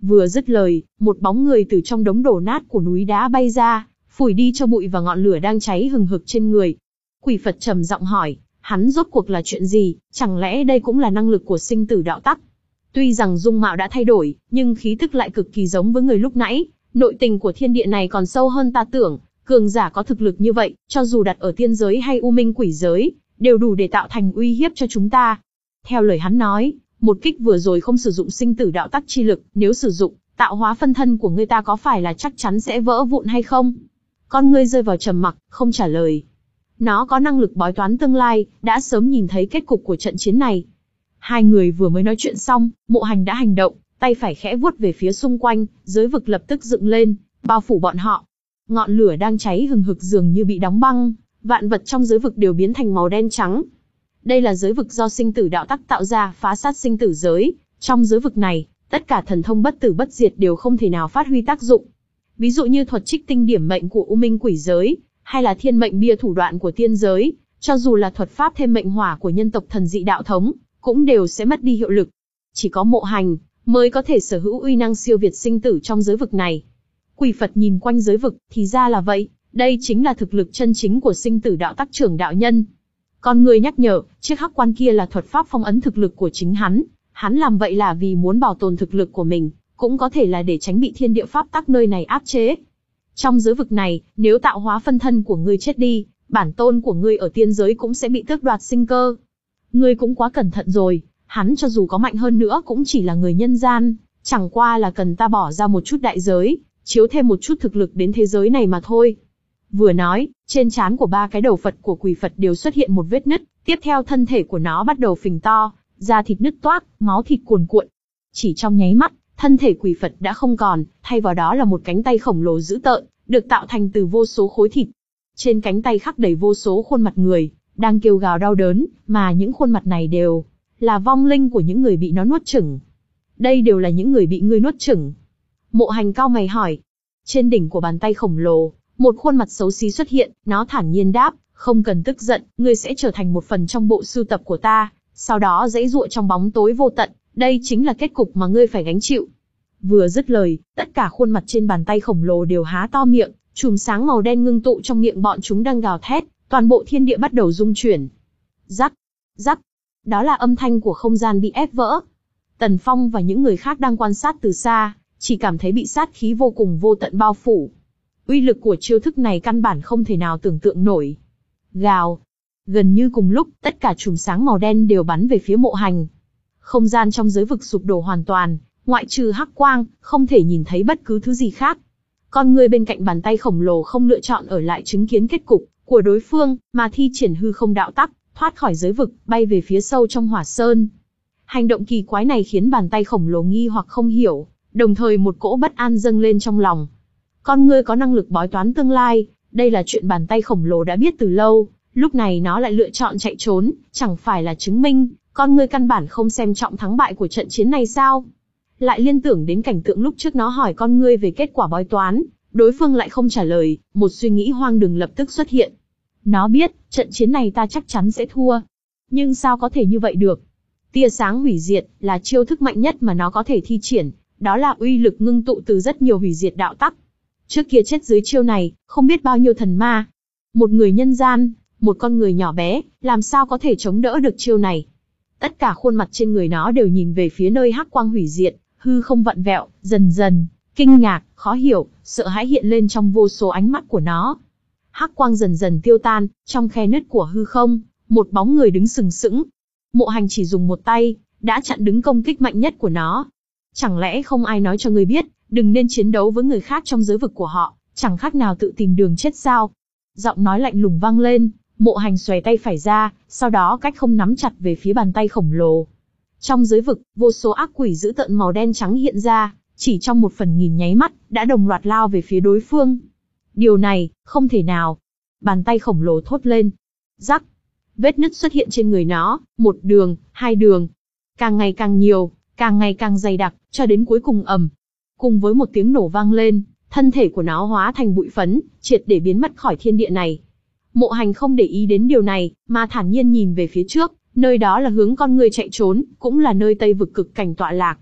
Vừa dứt lời, một bóng người từ trong đống đổ nát của núi đá bay ra, phủi đi cho bụi và ngọn lửa đang cháy hừng hực trên người. Quỷ Phật trầm giọng hỏi, hắn rốt cuộc là chuyện gì, chẳng lẽ đây cũng là năng lực của sinh tử đạo tắc? Tuy rằng dung mạo đã thay đổi, nhưng khí tức lại cực kỳ giống với người lúc nãy, nội tình của thiên địa này còn sâu hơn ta tưởng, cường giả có thực lực như vậy, cho dù đặt ở tiên giới hay u minh quỷ giới, đều đủ để tạo thành uy hiếp cho chúng ta. Theo lời hắn nói, một kích vừa rồi không sử dụng sinh tử đạo tắc chi lực, nếu sử dụng, tạo hóa phân thân của ngươi ta có phải là chắc chắn sẽ vỡ vụn hay không? Con ngươi rơi vào trầm mặc, không trả lời. Nó có năng lực bói toán tương lai, đã sớm nhìn thấy kết cục của trận chiến này. Hai người vừa mới nói chuyện xong, Mộ Hành đã hành động, tay phải khẽ vuốt về phía xung quanh, giới vực lập tức dựng lên, bao phủ bọn họ. Ngọn lửa đang cháy hừng hực dường như bị đóng băng, vạn vật trong giới vực đều biến thành màu đen trắng. Đây là giới vực do sinh tử đạo tắc tạo ra, phá sát sinh tử giới. Trong giới vực này, tất cả thần thông bất tử bất diệt đều không thể nào phát huy tác dụng. Ví dụ như thuật trích tinh điểm mệnh của u minh quỷ giới, hay là thiên mệnh bia thủ đoạn của tiên giới, cho dù là thuật pháp thêm mệnh hỏa của nhân tộc thần dị đạo thống, cũng đều sẽ mất đi hiệu lực. Chỉ có Mộ Hành mới có thể sở hữu uy năng siêu việt sinh tử trong giới vực này. Quỷ Phật nhìn quanh giới vực, thì ra là vậy, đây chính là thực lực chân chính của sinh tử đạo tắc trưởng đạo nhân. Con người nhắc nhở, chiếc hắc quan kia là thuật pháp phong ấn thực lực của chính hắn, hắn làm vậy là vì muốn bảo tồn thực lực của mình, cũng có thể là để tránh bị thiên địa pháp tắc nơi này áp chế. Trong giới vực này, nếu tạo hóa phân thân của ngươi chết đi, bản tôn của ngươi ở tiên giới cũng sẽ bị tước đoạt sinh cơ. Ngươi cũng quá cẩn thận rồi, hắn cho dù có mạnh hơn nữa cũng chỉ là người nhân gian, chẳng qua là cần ta bỏ ra một chút đại giới, chiếu thêm một chút thực lực đến thế giới này mà thôi. Vừa nói, trên trán của ba cái đầu Phật của Quỷ Phật đều xuất hiện một vết nứt, tiếp theo thân thể của nó bắt đầu phình to, da thịt nứt toác, máu thịt cuồn cuộn. Chỉ trong nháy mắt, thân thể Quỷ Phật đã không còn, thay vào đó là một cánh tay khổng lồ dữ tợn, được tạo thành từ vô số khối thịt. Trên cánh tay khắc đầy vô số khuôn mặt người, đang kêu gào đau đớn, mà những khuôn mặt này đều là vong linh của những người bị nó nuốt chửng. Đây đều là những người bị ngươi nuốt chửng. Mộ Hành cau mày hỏi. Trên đỉnh của bàn tay khổng lồ, một khuôn mặt xấu xí xuất hiện, nó thản nhiên đáp, không cần tức giận, ngươi sẽ trở thành một phần trong bộ sưu tập của ta, sau đó giãy giụa trong bóng tối vô tận, đây chính là kết cục mà ngươi phải gánh chịu. Vừa dứt lời, tất cả khuôn mặt trên bàn tay khổng lồ đều há to miệng, chùm sáng màu đen ngưng tụ trong miệng bọn chúng đang gào thét, toàn bộ thiên địa bắt đầu rung chuyển. Rắc, rắc, đó là âm thanh của không gian bị ép vỡ. Tần Phong và những người khác đang quan sát từ xa, chỉ cảm thấy bị sát khí vô cùng vô tận bao phủ. Uy lực của chiêu thức này căn bản không thể nào tưởng tượng nổi. Gào. Gần như cùng lúc, tất cả chùm sáng màu đen đều bắn về phía Mộ Hành. Không gian trong giới vực sụp đổ hoàn toàn, ngoại trừ hắc quang, không thể nhìn thấy bất cứ thứ gì khác. Con người bên cạnh bàn tay khổng lồ không lựa chọn ở lại chứng kiến kết cục của đối phương, mà thi triển hư không đạo tắc, thoát khỏi giới vực, bay về phía sâu trong hỏa sơn. Hành động kỳ quái này khiến bàn tay khổng lồ nghi hoặc không hiểu, đồng thời một cỗ bất an dâng lên trong lòng. Con ngươi có năng lực bói toán tương lai, đây là chuyện bàn tay khổng lồ đã biết từ lâu, lúc này nó lại lựa chọn chạy trốn, chẳng phải là chứng minh, con ngươi căn bản không xem trọng thắng bại của trận chiến này sao? Lại liên tưởng đến cảnh tượng lúc trước nó hỏi con ngươi về kết quả bói toán, đối phương lại không trả lời, một suy nghĩ hoang đường lập tức xuất hiện. Nó biết, trận chiến này ta chắc chắn sẽ thua. Nhưng sao có thể như vậy được? Tia sáng hủy diệt là chiêu thức mạnh nhất mà nó có thể thi triển, đó là uy lực ngưng tụ từ rất nhiều hủy diệt đạo tắc. Trước kia chết dưới chiêu này, không biết bao nhiêu thần ma. Một người nhân gian, một con người nhỏ bé, làm sao có thể chống đỡ được chiêu này? Tất cả khuôn mặt trên người nó đều nhìn về phía nơi hắc quang hủy diệt, hư không vặn vẹo, dần dần, kinh ngạc, khó hiểu, sợ hãi hiện lên trong vô số ánh mắt của nó. Hắc quang dần dần tiêu tan, trong khe nứt của hư không, một bóng người đứng sừng sững. Mộ Hành chỉ dùng một tay, đã chặn đứng công kích mạnh nhất của nó. Chẳng lẽ không ai nói cho ngươi biết, đừng nên chiến đấu với người khác trong giới vực của họ, chẳng khác nào tự tìm đường chết sao? Giọng nói lạnh lùng vang lên, Mộ Hành xòe tay phải ra, sau đó cách không nắm chặt về phía bàn tay khổng lồ. Trong giới vực, vô số ác quỷ dữ tợn màu đen trắng hiện ra, chỉ trong một phần nghìn nháy mắt, đã đồng loạt lao về phía đối phương. Điều này, không thể nào. Bàn tay khổng lồ thốt lên. Rắc. Vết nứt xuất hiện trên người nó, một đường, hai đường. Càng ngày càng nhiều, càng ngày càng dày đặc, cho đến cuối cùng ầm. Cùng với một tiếng nổ vang lên, thân thể của nó hóa thành bụi phấn, triệt để biến mất khỏi thiên địa này. Mộ Hành không để ý đến điều này, mà thản nhiên nhìn về phía trước, nơi đó là hướng con người chạy trốn, cũng là nơi Tây vực cực cảnh tọa lạc.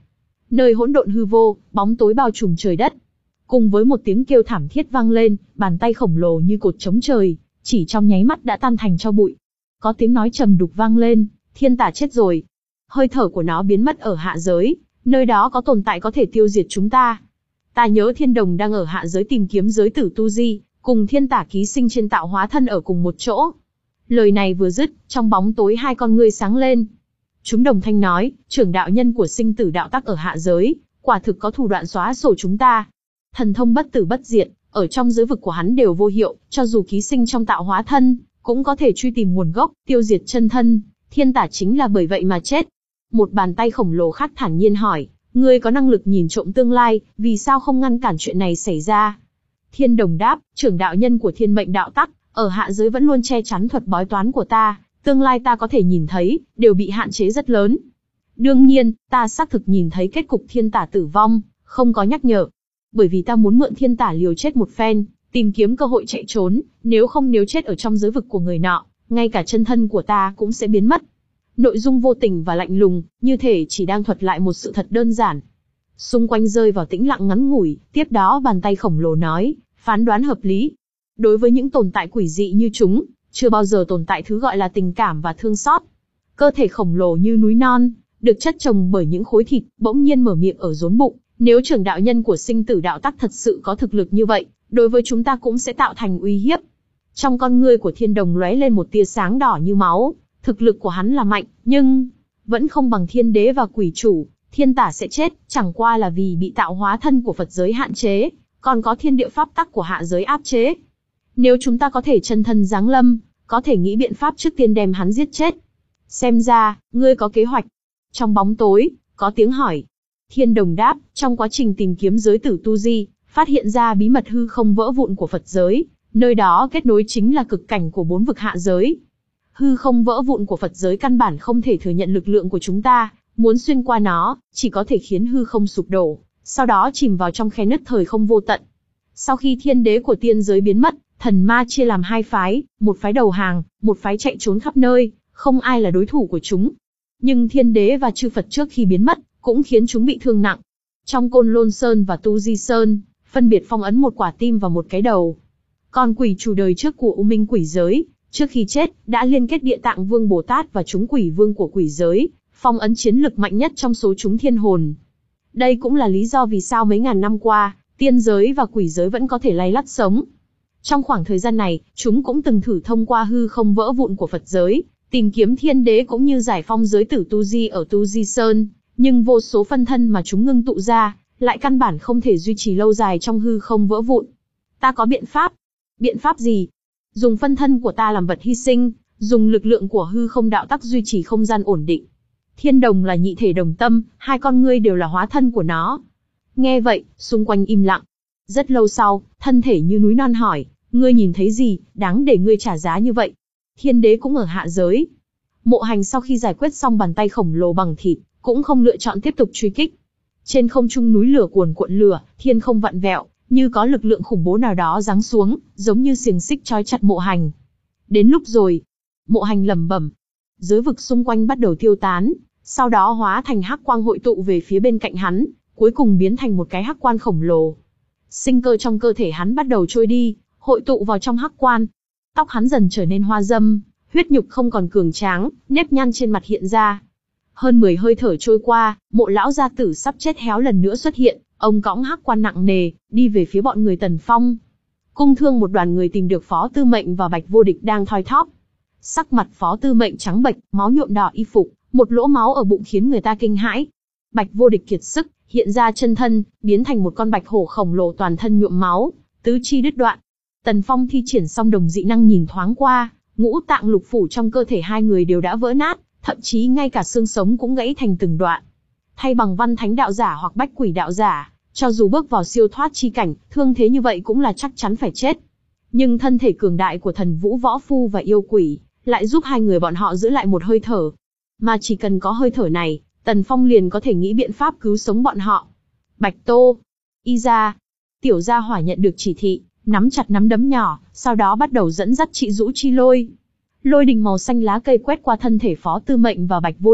Nơi hỗn độn hư vô, bóng tối bao trùm trời đất. Cùng với một tiếng kêu thảm thiết vang lên, bàn tay khổng lồ như cột chống trời, chỉ trong nháy mắt đã tan thành tro bụi. Có tiếng nói trầm đục vang lên, thiên tả chết rồi. Hơi thở của nó biến mất ở hạ giới, nơi đó có tồn tại có thể tiêu diệt chúng ta. Ta nhớ thiên đồng đang ở hạ giới tìm kiếm giới tử tu di, cùng thiên tả ký sinh trên tạo hóa thân ở cùng một chỗ. Lời này vừa dứt, trong bóng tối hai con ngươi sáng lên. Chúng đồng thanh nói, trưởng đạo nhân của sinh tử đạo tắc ở hạ giới, quả thực có thủ đoạn xóa sổ chúng ta. Thần thông bất tử bất diệt, ở trong giới vực của hắn đều vô hiệu, cho dù ký sinh trong tạo hóa thân, cũng có thể truy tìm nguồn gốc, tiêu diệt chân thân. Thiên tả chính là bởi vậy mà chết. Một bàn tay khổng lồ khác thản nhiên hỏi, ngươi có năng lực nhìn trộm tương lai, vì sao không ngăn cản chuyện này xảy ra? Thiên đồng đáp, trưởng đạo nhân của thiên mệnh đạo tắc, ở hạ giới vẫn luôn che chắn thuật bói toán của ta, tương lai ta có thể nhìn thấy, đều bị hạn chế rất lớn. Đương nhiên, ta xác thực nhìn thấy kết cục thiên tả tử vong, không có nhắc nhở. Bởi vì ta muốn mượn thiên tả liều chết một phen, tìm kiếm cơ hội chạy trốn, nếu không nếu chết ở trong giới vực của người nọ, ngay cả chân thân của ta cũng sẽ biến mất. Nội dung vô tình và lạnh lùng, như thể chỉ đang thuật lại một sự thật đơn giản. Xung quanh rơi vào tĩnh lặng ngắn ngủi, tiếp đó bàn tay khổng lồ nói, phán đoán hợp lý. Đối với những tồn tại quỷ dị như chúng, chưa bao giờ tồn tại thứ gọi là tình cảm và thương xót. Cơ thể khổng lồ như núi non, được chất chồng bởi những khối thịt, bỗng nhiên mở miệng ở rốn bụng. Nếu trưởng đạo nhân của sinh tử đạo tắc thật sự có thực lực như vậy, đối với chúng ta cũng sẽ tạo thành uy hiếp. Trong con ngươi của thiên đồng lóe lên một tia sáng đỏ như máu. Thực lực của hắn là mạnh, nhưng vẫn không bằng thiên đế và quỷ chủ. Thiên tả sẽ chết, chẳng qua là vì bị tạo hóa thân của Phật giới hạn chế, còn có thiên địa pháp tắc của hạ giới áp chế. Nếu chúng ta có thể chân thân giáng lâm, có thể nghĩ biện pháp trước tiên đem hắn giết chết. Xem ra, ngươi có kế hoạch. Trong bóng tối, có tiếng hỏi. Thiên đồng đáp, trong quá trình tìm kiếm giới tử tu di, phát hiện ra bí mật hư không vỡ vụn của Phật giới, nơi đó kết nối chính là cực cảnh của bốn vực hạ giới. Hư không vỡ vụn của Phật giới căn bản không thể thừa nhận lực lượng của chúng ta, muốn xuyên qua nó, chỉ có thể khiến hư không sụp đổ, sau đó chìm vào trong khe nứt thời không vô tận. Sau khi thiên đế của tiên giới biến mất, thần ma chia làm hai phái, một phái đầu hàng, một phái chạy trốn khắp nơi, không ai là đối thủ của chúng. Nhưng thiên đế và chư Phật trước khi biến mất, cũng khiến chúng bị thương nặng. Trong Côn Lôn Sơn và Tu Di Sơn, phân biệt phong ấn một quả tim và một cái đầu. Còn quỷ chủ đời trước của U Minh quỷ giới, trước khi chết, đã liên kết Địa Tạng Vương Bồ Tát và chúng quỷ vương của quỷ giới, phong ấn chiến lực mạnh nhất trong số chúng thiên hồn. Đây cũng là lý do vì sao mấy ngàn năm qua, tiên giới và quỷ giới vẫn có thể lay lắt sống. Trong khoảng thời gian này, chúng cũng từng thử thông qua hư không vỡ vụn của Phật giới, tìm kiếm thiên đế cũng như giải phong giới tử Tu Di ở Tu Di Sơn, nhưng vô số phân thân mà chúng ngưng tụ ra, lại căn bản không thể duy trì lâu dài trong hư không vỡ vụn. Ta có biện pháp. Biện pháp gì? Dùng phân thân của ta làm vật hy sinh, dùng lực lượng của hư không đạo tắc duy trì không gian ổn định. Thiên đồng là nhị thể đồng tâm, hai con ngươi đều là hóa thân của nó. Nghe vậy, xung quanh im lặng. Rất lâu sau, thân thể như núi non hỏi, ngươi nhìn thấy gì, đáng để ngươi trả giá như vậy? Thiên đế cũng ở hạ giới. Mộ Hành sau khi giải quyết xong bàn tay khổng lồ bằng thịt, cũng không lựa chọn tiếp tục truy kích. Trên không trung núi lửa cuồn cuộn lửa, thiên không vặn vẹo, như có lực lượng khủng bố nào đó giáng xuống, giống như xiềng xích trói chặt Mộ Hành. Đến lúc rồi. Mộ Hành lẩm bẩm. Giới vực xung quanh bắt đầu tiêu tán, sau đó hóa thành hắc quang hội tụ về phía bên cạnh hắn, cuối cùng biến thành một cái hắc quan khổng lồ. Sinh cơ trong cơ thể hắn bắt đầu trôi đi, hội tụ vào trong hắc quan. Tóc hắn dần trở nên hoa râm, huyết nhục không còn cường tráng, nếp nhăn trên mặt hiện ra. Hơn mười hơi thở trôi qua, Mộ lão gia tử sắp chết héo lần nữa xuất hiện, ông cõng hắc quan nặng nề, đi về phía bọn người Tần Phong. Cung Thương một đoàn người tìm được Phó Tư Mệnh và Bạch Vô Địch đang thoi thóp. Sắc mặt Phó Tư Mệnh trắng bệch, máu nhuộm đỏ y phục, một lỗ máu ở bụng khiến người ta kinh hãi. Bạch Vô Địch kiệt sức, hiện ra chân thân, biến thành một con bạch hổ khổng lồ toàn thân nhuộm máu, tứ chi đứt đoạn. Tần Phong thi triển xong đồng dị năng nhìn thoáng qua, ngũ tạng lục phủ trong cơ thể hai người đều đã vỡ nát, thậm chí ngay cả xương sống cũng gãy thành từng đoạn. Thay bằng Văn Thánh đạo giả hoặc Bách Quỷ đạo giả, cho dù bước vào siêu thoát chi cảnh, thương thế như vậy cũng là chắc chắn phải chết. Nhưng thân thể cường đại của Thần Vũ Võ Phu và yêu quỷ, lại giúp hai người bọn họ giữ lại một hơi thở. Mà chỉ cần có hơi thở này, Tần Phong liền có thể nghĩ biện pháp cứu sống bọn họ. Bạch Tô, Y Gia, Tiểu Gia Hỏa nhận được chỉ thị, nắm chặt nắm đấm nhỏ, sau đó bắt đầu dẫn dắt Trị Dũ Chi Lôi. Lôi đình màu xanh lá cây quét qua thân thể Phó Tư Mệnh và Bạch Vô Địch,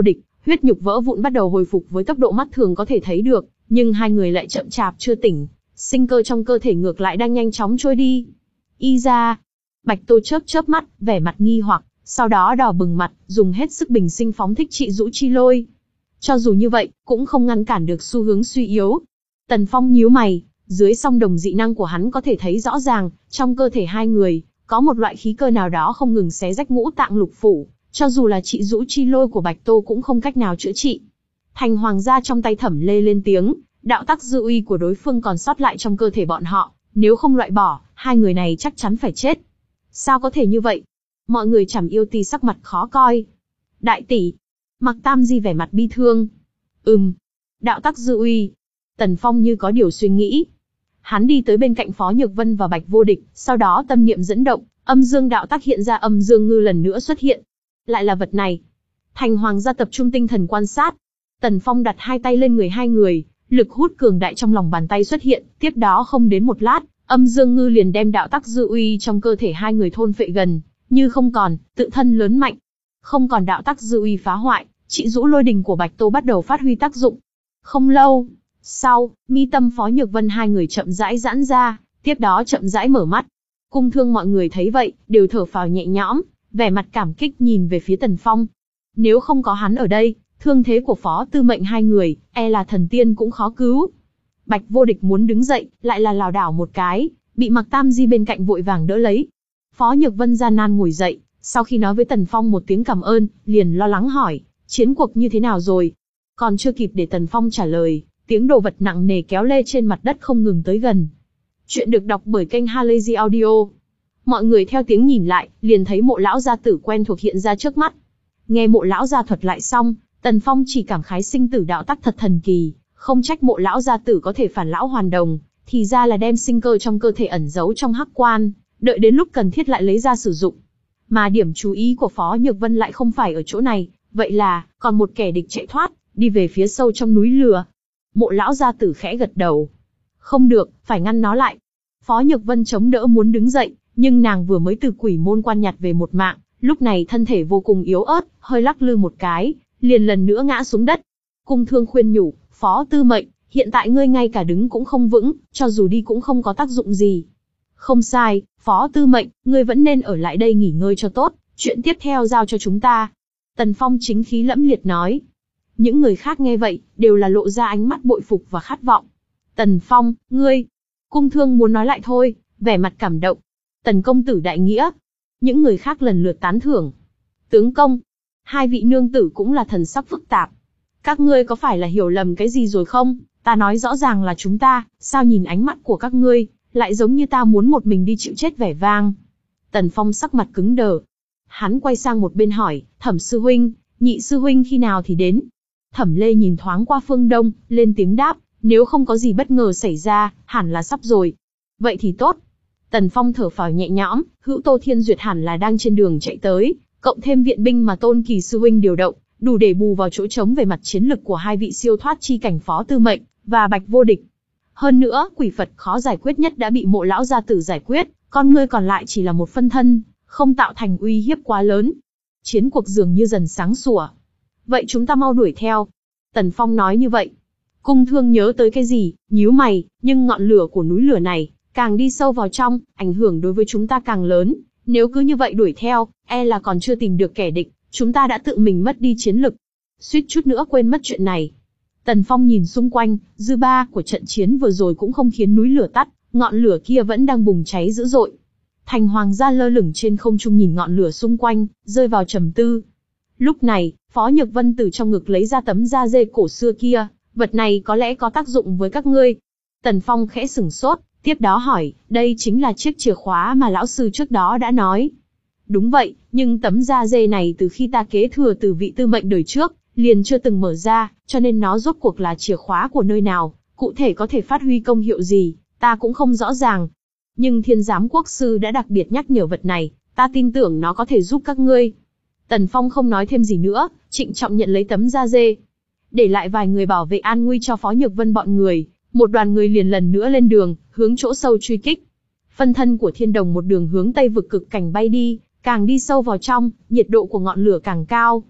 huyết nhục vỡ vụn bắt đầu hồi phục với tốc độ mắt thường có thể thấy được, nhưng hai người lại chậm chạp chưa tỉnh, sinh cơ trong cơ thể ngược lại đang nhanh chóng trôi đi. Y ra. Bạch Tô chớp chớp mắt, vẻ mặt nghi hoặc, sau đó đỏ bừng mặt, dùng hết sức bình sinh phóng thích trị dũ chi lôi. Cho dù như vậy, cũng không ngăn cản được xu hướng suy yếu. Tần Phong nhíu mày, dưới song đồng dị năng của hắn có thể thấy rõ ràng, trong cơ thể hai người, có một loại khí cơ nào đó không ngừng xé rách ngũ tạng lục phủ, cho dù là trị dũ chi lôi của Bạch Tô cũng không cách nào chữa trị. Thành hoàng gia trong tay Thẩm Lê lên tiếng, đạo tắc dư uy của đối phương còn sót lại trong cơ thể bọn họ, nếu không loại bỏ, hai người này chắc chắn phải chết. Sao có thể như vậy? Mọi người Trảm Yêu Ti sắc mặt khó coi. Đại tỷ. Mạc Tam Di vẻ mặt bi thương. Ừm. Đạo tắc dư uy. Tần Phong như có điều suy nghĩ. Hắn đi tới bên cạnh Phó Nhược Vân và Bạch Vô Địch, sau đó tâm niệm dẫn động, âm dương đạo tắc hiện ra, âm dương ngư lần nữa xuất hiện. Lại là vật này. Thành hoàng gia tập trung tinh thần quan sát. Tần Phong đặt hai tay lên người hai người, lực hút cường đại trong lòng bàn tay xuất hiện, tiếp đó không đến một lát, âm dương ngư liền đem đạo tắc dư uy trong cơ thể hai người thôn phệ gần như không còn, tự thân lớn mạnh. Không còn đạo tắc dư uy phá hoại, trị dũ lôi đình của Bạch Tô bắt đầu phát huy tác dụng. Không lâu sau, mi tâm Phó Nhược Vân hai người chậm rãi giãn ra, tiếp đó chậm rãi mở mắt. Cung Thương mọi người thấy vậy, đều thở phào nhẹ nhõm, vẻ mặt cảm kích nhìn về phía Tần Phong. Nếu không có hắn ở đây, thương thế của Phó Tư Mệnh hai người, e là thần tiên cũng khó cứu. Bạch Vô Địch muốn đứng dậy, lại là lảo đảo một cái, bị Mạc Tam Di bên cạnh vội vàng đỡ lấy. Phó Nhược Vân gian nan ngồi dậy, sau khi nói với Tần Phong một tiếng cảm ơn, liền lo lắng hỏi, chiến cuộc như thế nào rồi? Còn chưa kịp để Tần Phong trả lời, tiếng đồ vật nặng nề kéo lê trên mặt đất không ngừng tới gần. Chuyện được đọc bởi kênh Halazy Audio. Mọi người theo tiếng nhìn lại, liền thấy Mộ lão gia tử quen thuộc hiện ra trước mắt. Nghe Mộ lão gia thuật lại xong, Tần Phong chỉ cảm khái sinh tử đạo tắc thật thần kỳ, không trách Mộ lão gia tử có thể phản lão hoàn đồng, thì ra là đem sinh cơ trong cơ thể ẩn giấu trong hắc quan, đợi đến lúc cần thiết lại lấy ra sử dụng. Mà điểm chú ý của Phó Nhược Vân lại không phải ở chỗ này, vậy là, còn một kẻ địch chạy thoát, đi về phía sâu trong núi lửa. Mộ lão gia tử khẽ gật đầu. Không được, phải ngăn nó lại. Phó Nhược Vân chống đỡ muốn đứng dậy, nhưng nàng vừa mới từ quỷ môn quan nhặt về một mạng, lúc này thân thể vô cùng yếu ớt, hơi lắc lư một cái, liền lần nữa ngã xuống đất. Cung Thương khuyên nhủ, Phó Tư Mệnh, hiện tại ngươi ngay cả đứng cũng không vững, cho dù đi cũng không có tác dụng gì. Không sai, Phó Tư Mệnh, ngươi vẫn nên ở lại đây nghỉ ngơi cho tốt, chuyện tiếp theo giao cho chúng ta. Tần Phong chính khí lẫm liệt nói. Những người khác nghe vậy, đều là lộ ra ánh mắt bội phục và khát vọng. Tần Phong, ngươi... Cung Thương muốn nói lại thôi, vẻ mặt cảm động. Tần công tử đại nghĩa. Những người khác lần lượt tán thưởng. Tướng công. Hai vị nương tử cũng là thần sắc phức tạp. Các ngươi có phải là hiểu lầm cái gì rồi không? Ta nói rõ ràng là chúng ta, sao nhìn ánh mắt của các ngươi, lại giống như ta muốn một mình đi chịu chết vẻ vang. Tần Phong sắc mặt cứng đờ. Hắn quay sang một bên hỏi, Thẩm sư huynh, Nhị sư huynh khi nào thì đến? Thẩm Lê nhìn thoáng qua phương đông, lên tiếng đáp, nếu không có gì bất ngờ xảy ra, hẳn là sắp rồi. Vậy thì tốt. Tần Phong thở phào nhẹ nhõm, Hữu Tô Thiên Duyệt hẳn là đang trên đường chạy tới, cộng thêm viện binh mà Tôn Kỳ sư huynh điều động, đủ để bù vào chỗ trống về mặt chiến lực của hai vị siêu thoát chi cảnh Phó Tư Mệnh và Bạch Vô Địch. Hơn nữa, quỷ Phật khó giải quyết nhất đã bị Mộ lão gia tử giải quyết, con ngươi còn lại chỉ là một phân thân, không tạo thành uy hiếp quá lớn. Chiến cuộc dường như dần sáng sủa. Vậy chúng ta mau đuổi theo. Tần Phong nói như vậy. Cung Thương nhớ tới cái gì, nhíu mày, nhưng ngọn lửa của núi lửa này, càng đi sâu vào trong, ảnh hưởng đối với chúng ta càng lớn. Nếu cứ như vậy đuổi theo, e là còn chưa tìm được kẻ địch, chúng ta đã tự mình mất đi chiến lực. Suýt chút nữa quên mất chuyện này. Tần Phong nhìn xung quanh, dư ba của trận chiến vừa rồi cũng không khiến núi lửa tắt, ngọn lửa kia vẫn đang bùng cháy dữ dội. Thành hoàng gia lơ lửng trên không trung nhìn ngọn lửa xung quanh, rơi vào trầm tư. Lúc này, Phó Nhược Vân từ trong ngực lấy ra tấm da dê cổ xưa kia, vật này có lẽ có tác dụng với các ngươi. Tần Phong khẽ sửng sốt, tiếp đó hỏi, đây chính là chiếc chìa khóa mà lão sư trước đó đã nói. Đúng vậy, nhưng tấm da dê này từ khi ta kế thừa từ vị Tư Mệnh đời trước, liền chưa từng mở ra, cho nên nó rốt cuộc là chìa khóa của nơi nào, cụ thể có thể phát huy công hiệu gì, ta cũng không rõ ràng. Nhưng Thiên Giám Quốc sư đã đặc biệt nhắc nhở vật này, ta tin tưởng nó có thể giúp các ngươi. Tần Phong không nói thêm gì nữa, trịnh trọng nhận lấy tấm da dê. Để lại vài người bảo vệ an nguy cho Phó Nhược Vân bọn người, một đoàn người liền lần nữa lên đường, hướng chỗ sâu truy kích. Phân thân của Thiên Đồng một đường hướng Tây vực cực cảnh bay đi, càng đi sâu vào trong, nhiệt độ của ngọn lửa càng cao.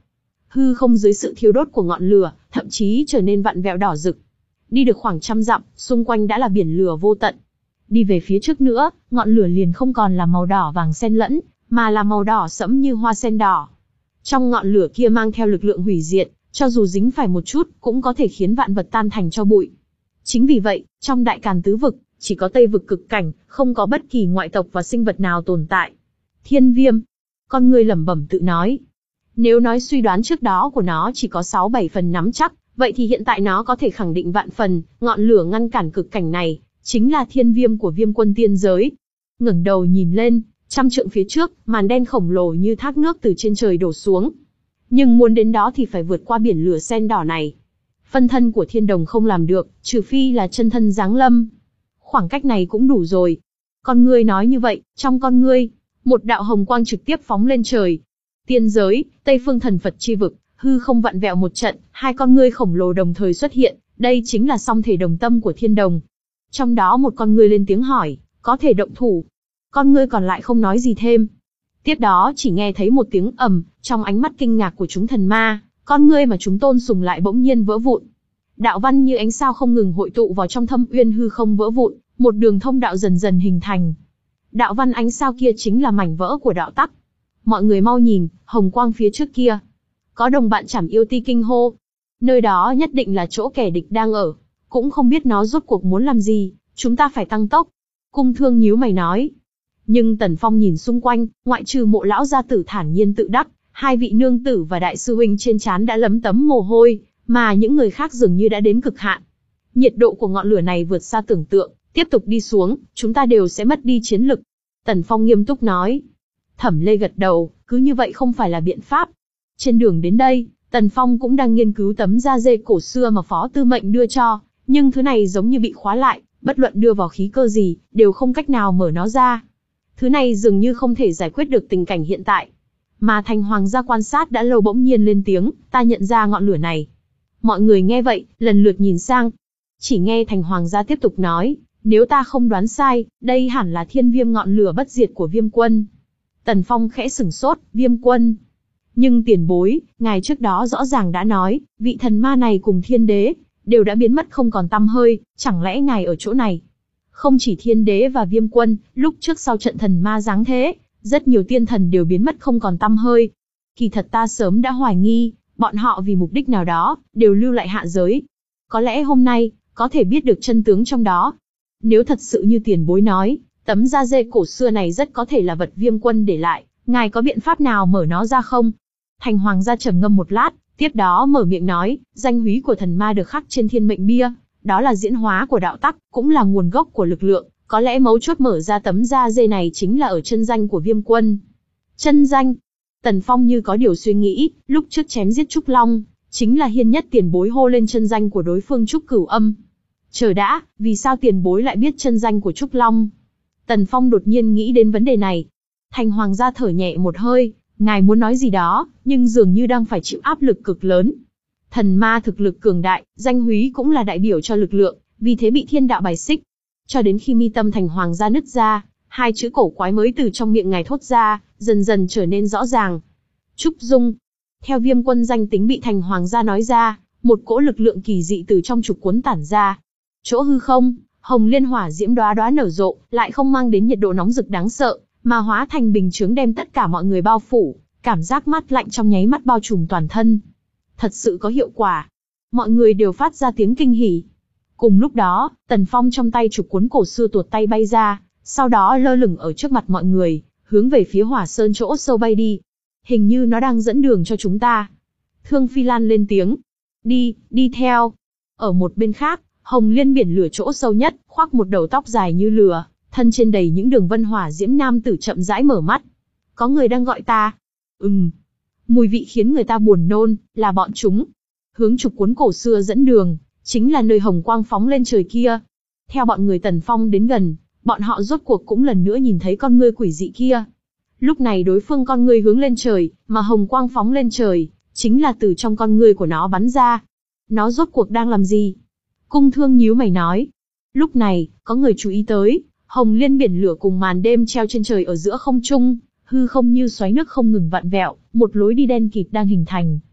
hư không dưới sự thiêu đốt của ngọn lửa, thậm chí trở nên vặn vẹo đỏ rực. Đi được khoảng trăm dặm, xung quanh đã là biển lửa vô tận. Đi về phía trước nữa, ngọn lửa liền không còn là màu đỏ vàng xen lẫn, mà là màu đỏ sẫm như hoa sen đỏ. Trong ngọn lửa kia mang theo lực lượng hủy diệt, cho dù dính phải một chút, cũng có thể khiến vạn vật tan thành tro bụi. Chính vì vậy, trong Đại Càn tứ vực, chỉ có Tây vực cực cảnh, không có bất kỳ ngoại tộc và sinh vật nào tồn tại. Thiên viêm. Con người lẩm bẩm tự nói. Nếu nói suy đoán trước đó của nó chỉ có sáu bảy phần nắm chắc, vậy thì hiện tại nó có thể khẳng định vạn phần, ngọn lửa ngăn cản cực cảnh này, chính là thiên viêm của Viêm Quân tiên giới. Ngẩng đầu nhìn lên, trăm trượng phía trước, màn đen khổng lồ như thác nước từ trên trời đổ xuống. Nhưng muốn đến đó thì phải vượt qua biển lửa sen đỏ này. Phân thân của thiên đồng không làm được, trừ phi là chân thân giáng lâm. Khoảng cách này cũng đủ rồi. Con ngươi nói như vậy, trong con ngươi, một đạo hồng quang trực tiếp phóng lên trời. Tiên giới, Tây phương thần Phật chi vực, hư không vặn vẹo một trận, hai con ngươi khổng lồ đồng thời xuất hiện, đây chính là song thể đồng tâm của thiên đồng. Trong đó một con ngươi lên tiếng hỏi, có thể động thủ. Con ngươi còn lại không nói gì thêm. Tiếp đó chỉ nghe thấy một tiếng ầm, trong ánh mắt kinh ngạc của chúng thần ma, con ngươi mà chúng tôn sùng lại bỗng nhiên vỡ vụn. Đạo văn như ánh sao không ngừng hội tụ vào trong thâm uyên hư không vỡ vụn, một đường thông đạo dần dần hình thành. Đạo văn ánh sao kia chính là mảnh vỡ của đạo tắc. Mọi người mau nhìn, hồng quang phía trước kia. Có đồng bạn Trảm Yêu Ti kinh hô. Nơi đó nhất định là chỗ kẻ địch đang ở. Cũng không biết nó rốt cuộc muốn làm gì, chúng ta phải tăng tốc. Cung Thương nhíu mày nói. Nhưng Tần Phong nhìn xung quanh, ngoại trừ Mộ lão gia tử thản nhiên tự đắc, hai vị nương tử và đại sư huynh trên trán đã lấm tấm mồ hôi, mà những người khác dường như đã đến cực hạn. Nhiệt độ của ngọn lửa này vượt xa tưởng tượng, tiếp tục đi xuống, chúng ta đều sẽ mất đi chiến lực. Tần Phong nghiêm túc nói. Thẩm Lê gật đầu, cứ như vậy không phải là biện pháp. Trên đường đến đây, Tần Phong cũng đang nghiên cứu tấm da dê cổ xưa mà Phó Tư Mệnh đưa cho, nhưng thứ này giống như bị khóa lại, bất luận đưa vào khí cơ gì, đều không cách nào mở nó ra. Thứ này dường như không thể giải quyết được tình cảnh hiện tại. Mà Thành Hoàng gia quan sát đã lâu bỗng nhiên lên tiếng, ta nhận ra ngọn lửa này. Mọi người nghe vậy, lần lượt nhìn sang. Chỉ nghe Thành Hoàng gia tiếp tục nói, nếu ta không đoán sai, đây hẳn là thiên viêm ngọn lửa bất diệt của Viêm Quân. Tần Phong khẽ sửng sốt, Viêm Quân. Nhưng tiền bối, ngài trước đó rõ ràng đã nói, vị thần ma này cùng thiên đế, đều đã biến mất không còn tăm hơi, chẳng lẽ ngài ở chỗ này? Không chỉ thiên đế và Viêm Quân, lúc trước sau trận thần ma giáng thế, rất nhiều tiên thần đều biến mất không còn tăm hơi. Kỳ thật ta sớm đã hoài nghi, bọn họ vì mục đích nào đó, đều lưu lại hạ giới. Có lẽ hôm nay, có thể biết được chân tướng trong đó. Nếu thật sự như tiền bối nói, tấm da dê cổ xưa này rất có thể là vật Viêm Quân để lại, ngài có biện pháp nào mở nó ra không? Thành Hoàng gia trầm ngâm một lát, tiếp đó mở miệng nói, danh húy của thần ma được khắc trên thiên mệnh bia, đó là diễn hóa của đạo tắc, cũng là nguồn gốc của lực lượng, có lẽ mấu chốt mở ra tấm da dê này chính là ở chân danh của Viêm Quân. Chân danh? Tần Phong như có điều suy nghĩ, lúc trước chém giết Trúc Long, chính là Hiên Nhất tiền bối hô lên chân danh của đối phương Trúc Cửu Âm. Chờ đã, vì sao tiền bối lại biết chân danh của Trúc Long? Tần Phong đột nhiên nghĩ đến vấn đề này. Thành Hoàng gia thở nhẹ một hơi, ngài muốn nói gì đó, nhưng dường như đang phải chịu áp lực cực lớn. Thần ma thực lực cường đại, danh húy cũng là đại biểu cho lực lượng, vì thế bị thiên đạo bài xích. Cho đến khi mi tâm Thành Hoàng gia nứt ra, hai chữ cổ quái mới từ trong miệng ngài thốt ra, dần dần trở nên rõ ràng. Trúc Dung. Theo Viêm Quân danh tính bị Thành Hoàng gia nói ra, một cỗ lực lượng kỳ dị từ trong trục cuốn tản ra. Chỗ hư không, hồng liên hỏa diễm đóa đóa nở rộ, lại không mang đến nhiệt độ nóng rực đáng sợ, mà hóa thành bình chướng đem tất cả mọi người bao phủ, cảm giác mát lạnh trong nháy mắt bao trùm toàn thân. Thật sự có hiệu quả. Mọi người đều phát ra tiếng kinh hỉ. Cùng lúc đó, Tần Phong trong tay trục cuốn cổ xưa tuột tay bay ra, sau đó lơ lửng ở trước mặt mọi người, hướng về phía Hỏa Sơn chỗ sâu bay đi. Hình như nó đang dẫn đường cho chúng ta. Thương Phi Lan lên tiếng. Đi, đi theo. Ở một bên khác, Hồng Liên biển lửa chỗ sâu nhất, khoác một đầu tóc dài như lửa, thân trên đầy những đường vân hỏa diễm nam tử chậm rãi mở mắt. Có người đang gọi ta. Ừm. Mùi vị khiến người ta buồn nôn, là bọn chúng. Hướng trục cuốn cổ xưa dẫn đường, chính là nơi hồng quang phóng lên trời kia. Theo bọn người Tần Phong đến gần, bọn họ rốt cuộc cũng lần nữa nhìn thấy con ngươi quỷ dị kia. Lúc này đối phương con ngươi hướng lên trời, mà hồng quang phóng lên trời, chính là từ trong con ngươi của nó bắn ra. Nó rốt cuộc đang làm gì? Cung Thương nhíu mày nói. Lúc này, có người chú ý tới, Hồng Liên biển lửa cùng màn đêm treo trên trời ở giữa không trung, hư không như xoáy nước không ngừng vặn vẹo, một lối đi đen kịt đang hình thành.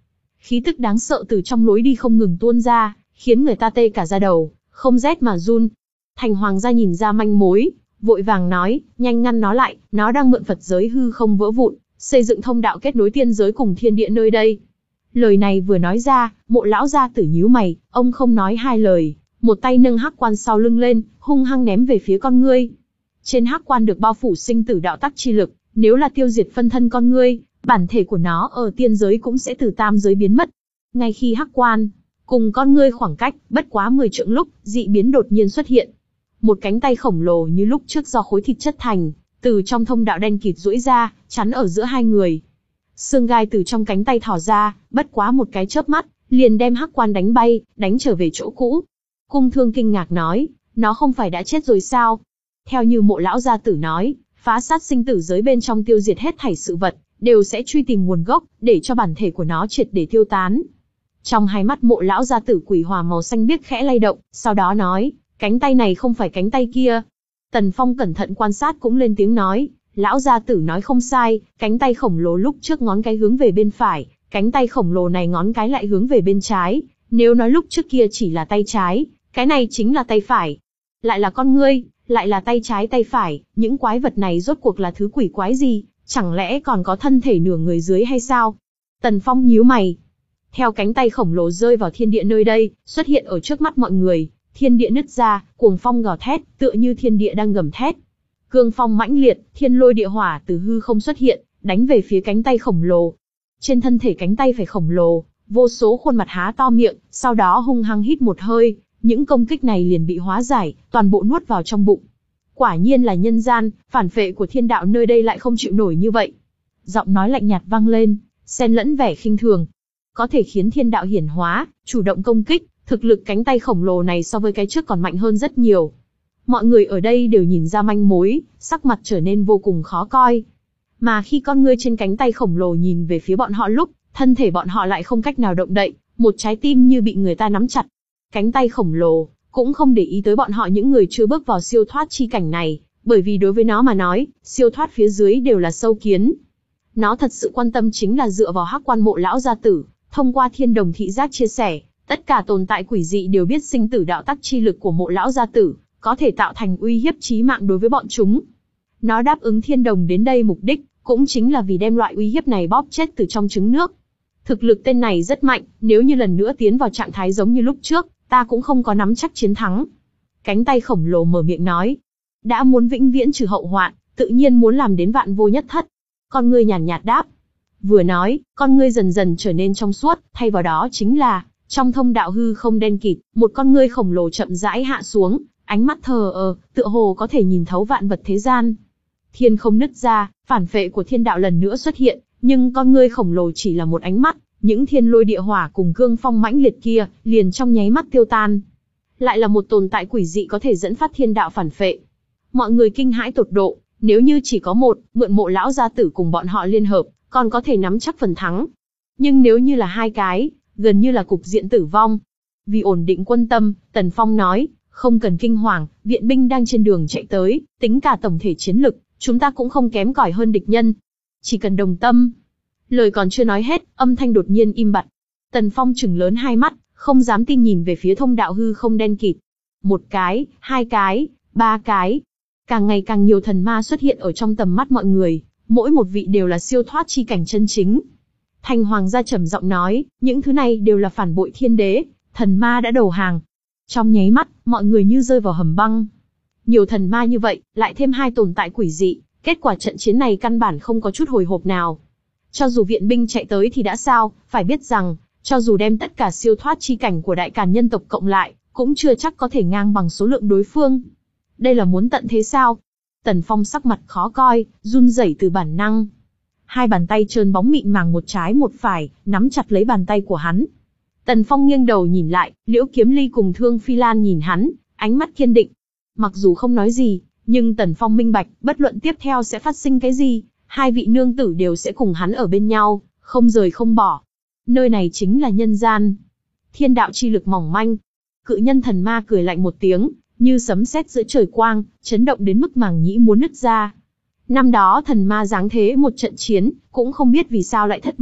khí tức đáng sợ từ trong lối đi không ngừng tuôn ra, khiến người ta tê cả da đầu, không rét mà run. Thành Hoàng gia nhìn ra manh mối, vội vàng nói, nhanh ngăn nó lại, nó đang mượn Phật giới hư không vỡ vụn, xây dựng thông đạo kết nối tiên giới cùng thiên địa nơi đây. Lời này vừa nói ra, Mộ lão gia tử nhíu mày, ông không nói hai lời, một tay nâng hắc quan sau lưng lên, hung hăng ném về phía con ngươi. Trên hắc quan được bao phủ sinh tử đạo tắc chi lực, nếu là tiêu diệt phân thân con ngươi, bản thể của nó ở tiên giới cũng sẽ từ tam giới biến mất. Ngay khi hắc quan cùng con ngươi khoảng cách bất quá mười trượng lúc, dị biến đột nhiên xuất hiện. Một cánh tay khổng lồ như lúc trước do khối thịt chất thành, từ trong thông đạo đen kịt duỗi ra, chắn ở giữa hai người. Xương gai từ trong cánh tay thò ra, bất quá một cái chớp mắt, liền đem hắc quan đánh bay, đánh trở về chỗ cũ. Cung Thương kinh ngạc nói, nó không phải đã chết rồi sao? Theo như Mộ lão gia tử nói, phá sát sinh tử giới bên trong tiêu diệt hết thảy sự vật, đều sẽ truy tìm nguồn gốc, để cho bản thể của nó triệt để tiêu tán. Trong hai mắt Mộ lão gia tử quỷ hỏa màu xanh biếc khẽ lay động, sau đó nói, cánh tay này không phải cánh tay kia. Tần Phong cẩn thận quan sát cũng lên tiếng nói, lão gia tử nói không sai, cánh tay khổng lồ lúc trước ngón cái hướng về bên phải, cánh tay khổng lồ này ngón cái lại hướng về bên trái. Nếu nói lúc trước kia chỉ là tay trái, cái này chính là tay phải. Lại là con ngươi, lại là tay trái tay phải, những quái vật này rốt cuộc là thứ quỷ quái gì, chẳng lẽ còn có thân thể nửa người dưới hay sao? Tần Phong nhíu mày. Theo cánh tay khổng lồ rơi vào thiên địa nơi đây, xuất hiện ở trước mắt mọi người, thiên địa nứt ra, cuồng phong gào thét, tựa như thiên địa đang gầm thét. Cương phong mãnh liệt, thiên lôi địa hỏa từ hư không xuất hiện, đánh về phía cánh tay khổng lồ. Trên thân thể cánh tay phải khổng lồ, vô số khuôn mặt há to miệng, sau đó hung hăng hít một hơi, những công kích này liền bị hóa giải, toàn bộ nuốt vào trong bụng. Quả nhiên là nhân gian, phản phệ của thiên đạo nơi đây lại không chịu nổi như vậy. Giọng nói lạnh nhạt vang lên, xen lẫn vẻ khinh thường. Có thể khiến thiên đạo hiển hóa, chủ động công kích, thực lực cánh tay khổng lồ này so với cái trước còn mạnh hơn rất nhiều. Mọi người ở đây đều nhìn ra manh mối, sắc mặt trở nên vô cùng khó coi. Mà khi con ngươi trên cánh tay khổng lồ nhìn về phía bọn họ lúc, thân thể bọn họ lại không cách nào động đậy, một trái tim như bị người ta nắm chặt. Cánh tay khổng lồ cũng không để ý tới bọn họ những người chưa bước vào siêu thoát chi cảnh này, bởi vì đối với nó mà nói, siêu thoát phía dưới đều là sâu kiến. Nó thật sự quan tâm chính là dựa vào hắc quan Mộ lão gia tử, thông qua thiên đồng thị giác chia sẻ, tất cả tồn tại quỷ dị đều biết sinh tử đạo tắc chi lực của Mộ lão gia tử, có thể tạo thành uy hiếp chí mạng đối với bọn chúng. Nó đáp ứng thiên đồng đến đây mục đích, cũng chính là vì đem loại uy hiếp này bóp chết từ trong trứng nước. Thực lực tên này rất mạnh, nếu như lần nữa tiến vào trạng thái giống như lúc trước, ta cũng không có nắm chắc chiến thắng. Cánh tay khổng lồ mở miệng nói. Đã muốn vĩnh viễn trừ hậu hoạn, tự nhiên muốn làm đến vạn vô nhất thất. Con ngươi nhàn nhạt đáp. Vừa nói, con ngươi dần dần trở nên trong suốt, thay vào đó chính là, trong thông đạo hư không đen kịt, một con ngươi khổng lồ chậm rãi hạ xuống, ánh mắt thờ ơ, tựa hồ có thể nhìn thấu vạn vật thế gian. Thiên không nứt ra, phản phệ của thiên đạo lần nữa xuất hiện, nhưng con ngươi khổng lồ chỉ là một ánh mắt, những thiên lôi địa hỏa cùng cương phong mãnh liệt kia, liền trong nháy mắt tiêu tan. Lại là một tồn tại quỷ dị có thể dẫn phát thiên đạo phản phệ. Mọi người kinh hãi tột độ, nếu như chỉ có một, mượn Mộ lão gia tử cùng bọn họ liên hợp, còn có thể nắm chắc phần thắng. Nhưng nếu như là hai cái, gần như là cục diện tử vong. Vì ổn định quân tâm, Tần Phong nói, không cần kinh hoàng, viện binh đang trên đường chạy tới, tính cả tổng thể chiến lực, chúng ta cũng không kém cỏi hơn địch nhân. Chỉ cần đồng tâm. Lời còn chưa nói hết, âm thanh đột nhiên im bặt. Tần Phong trừng lớn hai mắt, không dám tin nhìn về phía thông đạo hư không đen kịt. Một cái, hai cái, ba cái. Càng ngày càng nhiều thần ma xuất hiện ở trong tầm mắt mọi người, mỗi một vị đều là siêu thoát chi cảnh chân chính. Thành Hoàng gia trầm giọng nói, những thứ này đều là phản bội thiên đế, thần ma đã đầu hàng. Trong nháy mắt, mọi người như rơi vào hầm băng. Nhiều thần ma như vậy, lại thêm hai tồn tại quỷ dị, kết quả trận chiến này căn bản không có chút hồi hộp nào. Cho dù viện binh chạy tới thì đã sao, phải biết rằng, cho dù đem tất cả siêu thoát chi cảnh của đại càn nhân tộc cộng lại, cũng chưa chắc có thể ngang bằng số lượng đối phương. Đây là muốn tận thế sao? Tần Phong sắc mặt khó coi, run rẩy từ bản năng. Hai bàn tay trơn bóng mịn màng một trái một phải, nắm chặt lấy bàn tay của hắn. Tần Phong nghiêng đầu nhìn lại, Liễu Kiếm Ly cùng Thương Phi Lan nhìn hắn, ánh mắt kiên định. Mặc dù không nói gì, nhưng Tần Phong minh bạch, bất luận tiếp theo sẽ phát sinh cái gì, hai vị nương tử đều sẽ cùng hắn ở bên nhau, không rời không bỏ. Nơi này chính là nhân gian. Thiên đạo chi lực mỏng manh. Cự nhân thần ma cười lạnh một tiếng, như sấm sét giữa trời quang, chấn động đến mức màng nhĩ muốn nứt ra. Năm đó thần ma giáng thế một trận chiến, cũng không biết vì sao lại thất bại,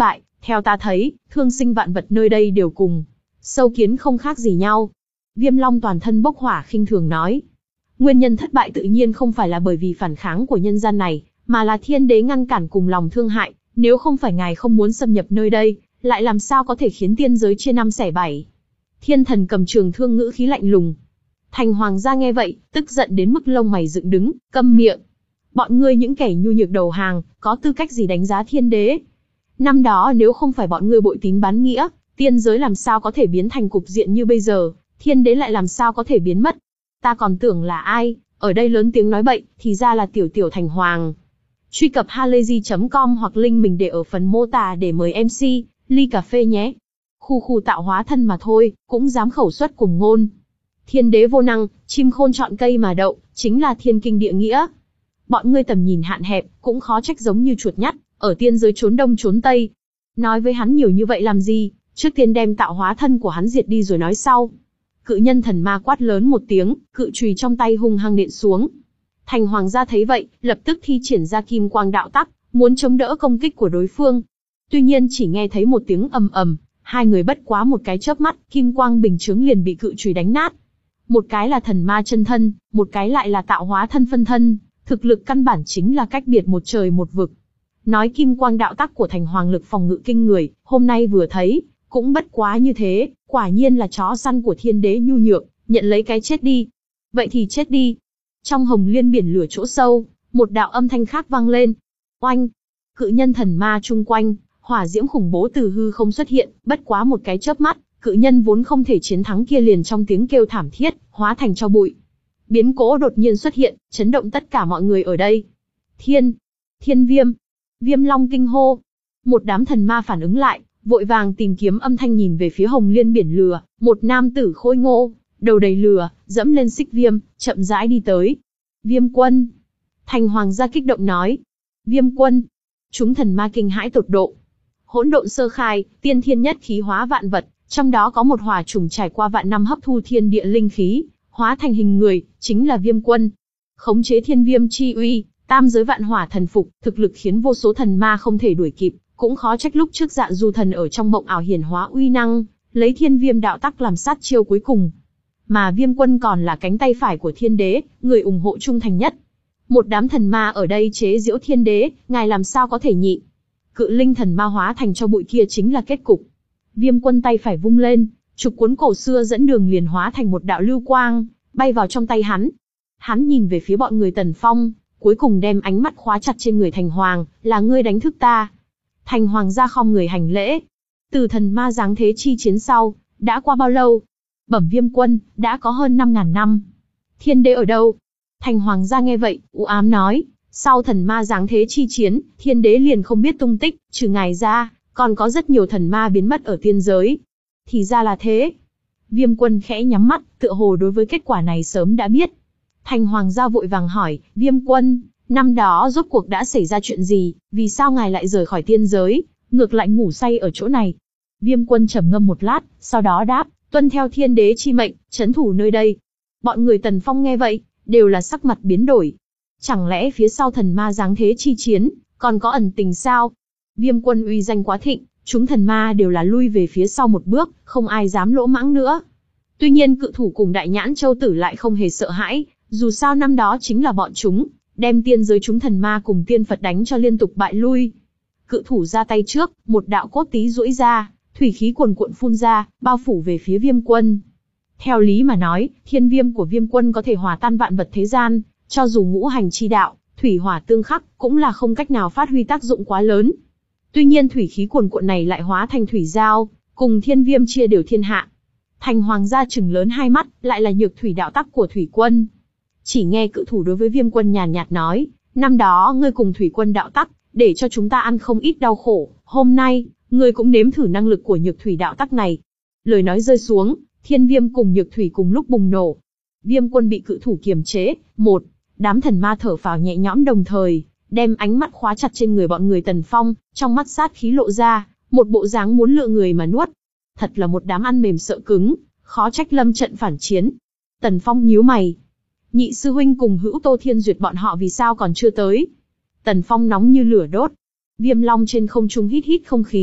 Theo ta thấy, thương sinh vạn vật nơi đây đều cùng sâu kiến không khác gì nhau. Viêm Long toàn thân bốc hỏa khinh thường nói. Nguyên nhân thất bại tự nhiên không phải là bởi vì phản kháng của nhân gian này, mà là thiên đế ngăn cản cùng lòng thương hại, nếu không phải ngài không muốn xâm nhập nơi đây, lại làm sao có thể khiến tiên giới chia năm xẻ bảy. Thiên thần cầm trường thương ngữ khí lạnh lùng. Thành hoàng gia nghe vậy, tức giận đến mức lông mày dựng đứng, câm miệng. Bọn ngươi những kẻ nhu nhược đầu hàng, có tư cách gì đánh giá thiên đế? Năm đó nếu không phải bọn ngươi bội tín bán nghĩa, tiên giới làm sao có thể biến thành cục diện như bây giờ, thiên đế lại làm sao có thể biến mất? Ta còn tưởng là ai, ở đây lớn tiếng nói bậy, thì ra là tiểu tiểu Thành Hoàng. Truy cập halayzi chấm com hoặc link mình để ở phần mô tả để mời em xê, ly cà phê nhé. Khu khu tạo hóa thân mà thôi, cũng dám khẩu xuất cùng ngôn. Thiên đế vô năng, chim khôn chọn cây mà đậu, chính là thiên kinh địa nghĩa. Bọn ngươi tầm nhìn hạn hẹp, cũng khó trách giống như chuột nhắt, ở tiên giới trốn đông trốn tây. Nói với hắn nhiều như vậy làm gì, trước tiên đem tạo hóa thân của hắn diệt đi rồi nói sau. Cự nhân thần ma quát lớn một tiếng, cự chùy trong tay hung hăng nện xuống. Thành hoàng gia thấy vậy, lập tức thi triển ra kim quang đạo tắc, muốn chống đỡ công kích của đối phương. Tuy nhiên chỉ nghe thấy một tiếng ầm ầm, hai người bất quá một cái chớp mắt, kim quang bình chướng liền bị cự chùy đánh nát. Một cái là thần ma chân thân, một cái lại là tạo hóa thân phân thân, thực lực căn bản chính là cách biệt một trời một vực. Nói kim quang đạo tắc của Thành Hoàng lực phòng ngự kinh người, hôm nay vừa thấy, cũng bất quá như thế, quả nhiên là chó săn của thiên đế nhu nhược, nhận lấy cái chết đi. Vậy thì chết đi. Trong hồng liên biển lửa chỗ sâu, một đạo âm thanh khác vang lên. Oanh! Cự nhân thần ma chung quanh, hỏa diễm khủng bố từ hư không xuất hiện, bất quá một cái chớp mắt, cự nhân vốn không thể chiến thắng kia liền trong tiếng kêu thảm thiết, hóa thành tro bụi. Biến cố đột nhiên xuất hiện, chấn động tất cả mọi người ở đây. Thiên! Thiên viêm! Viêm Long kinh hô. Một đám thần ma phản ứng lại, vội vàng tìm kiếm âm thanh nhìn về phía hồng liên biển lửa, một nam tử khôi ngô, đầu đầy lửa, dẫm lên xích viêm, chậm rãi đi tới. Viêm quân! Thành hoàng gia kích động nói. Viêm quân! Chúng thần ma kinh hãi tột độ. Hỗn độn sơ khai, tiên thiên nhất khí hóa vạn vật, trong đó có một hỏa trùng trải qua vạn năm hấp thu thiên địa linh khí, hóa thành hình người, chính là Viêm quân. Khống chế thiên viêm chi uy, tam giới vạn hỏa thần phục, thực lực khiến vô số thần ma không thể đuổi kịp, cũng khó trách lúc trước Dạ Du thần ở trong mộng ảo hiển hóa uy năng, lấy thiên viêm đạo tắc làm sát chiêu cuối cùng. Mà Viêm quân còn là cánh tay phải của thiên đế, người ủng hộ trung thành nhất. Một đám thần ma ở đây chế giễu thiên đế, ngài làm sao có thể nhịn? Cự linh thần ma hóa thành cho bụi kia chính là kết cục. Viêm quân tay phải vung lên, trục cuốn cổ xưa dẫn đường liền hóa thành một đạo lưu quang, bay vào trong tay hắn. Hắn nhìn về phía bọn người Tần Phong, cuối cùng đem ánh mắt khóa chặt trên người Thành Hoàng, là ngươi đánh thức ta. Thành Hoàng ra khom người hành lễ. Từ thần ma giáng thế chi chiến sau, đã qua bao lâu? Bẩm Viêm quân, đã có hơn năm ngàn năm. Thiên đế ở đâu? Thành Hoàng ra nghe vậy, u ám nói, sau thần ma giáng thế chi chiến, thiên đế liền không biết tung tích, trừ ngài ra, còn có rất nhiều thần ma biến mất ở tiên giới. Thì ra là thế. Viêm quân khẽ nhắm mắt, tựa hồ đối với kết quả này sớm đã biết. Thành Hoàng gia vội vàng hỏi, Viêm quân, năm đó rốt cuộc đã xảy ra chuyện gì, vì sao ngài lại rời khỏi tiên giới, ngược lại ngủ say ở chỗ này? Viêm quân trầm ngâm một lát, sau đó đáp, tuân theo thiên đế chi mệnh, trấn thủ nơi đây. Bọn người Tần Phong nghe vậy, đều là sắc mặt biến đổi. Chẳng lẽ phía sau thần ma giáng thế chi chiến, còn có ẩn tình sao? Viêm quân uy danh quá thịnh, chúng thần ma đều là lui về phía sau một bước, không ai dám lỗ mãng nữa. Tuy nhiên cự thủ cùng Đại Nhãn Châu Tử lại không hề sợ hãi, dù sao năm đó chính là bọn chúng, đem tiên giới chúng thần ma cùng tiên Phật đánh cho liên tục bại lui. Cự thủ ra tay trước, một đạo cốt tí duỗi ra, thủy khí cuồn cuộn phun ra, bao phủ về phía Viêm quân. Theo lý mà nói, thiên viêm của Viêm quân có thể hòa tan vạn vật thế gian, cho dù ngũ hành chi đạo, thủy hỏa tương khắc, cũng là không cách nào phát huy tác dụng quá lớn. Tuy nhiên thủy khí cuồn cuộn này lại hóa thành thủy giao, cùng thiên viêm chia đều thiên hạ. Thành Hoàng gia trừng lớn hai mắt, lại là nhược thủy đạo tắc của thủy quân. Chỉ nghe cự thủ đối với Viêm quân nhàn nhạt nói, năm đó ngươi cùng thủy quân đạo tắc, để cho chúng ta ăn không ít đau khổ, hôm nay, ngươi cũng nếm thử năng lực của nhược thủy đạo tắc này. Lời nói rơi xuống, thiên viêm cùng nhược thủy cùng lúc bùng nổ. Viêm quân bị cự thủ kiềm chế, một, đám thần ma thở phào nhẹ nhõm đồng thời, đem ánh mắt khóa chặt trên người bọn người Tần Phong, trong mắt sát khí lộ ra, một bộ dáng muốn lựa người mà nuốt. Thật là một đám ăn mềm sợ cứng, khó trách lâm trận phản chiến. Tần Phong nhíu mày. Nhị sư huynh cùng Hữu Tô Thiên Duyệt bọn họ vì sao còn chưa tới? Tần Phong nóng như lửa đốt. Viêm Long trên không trung hít hít không khí,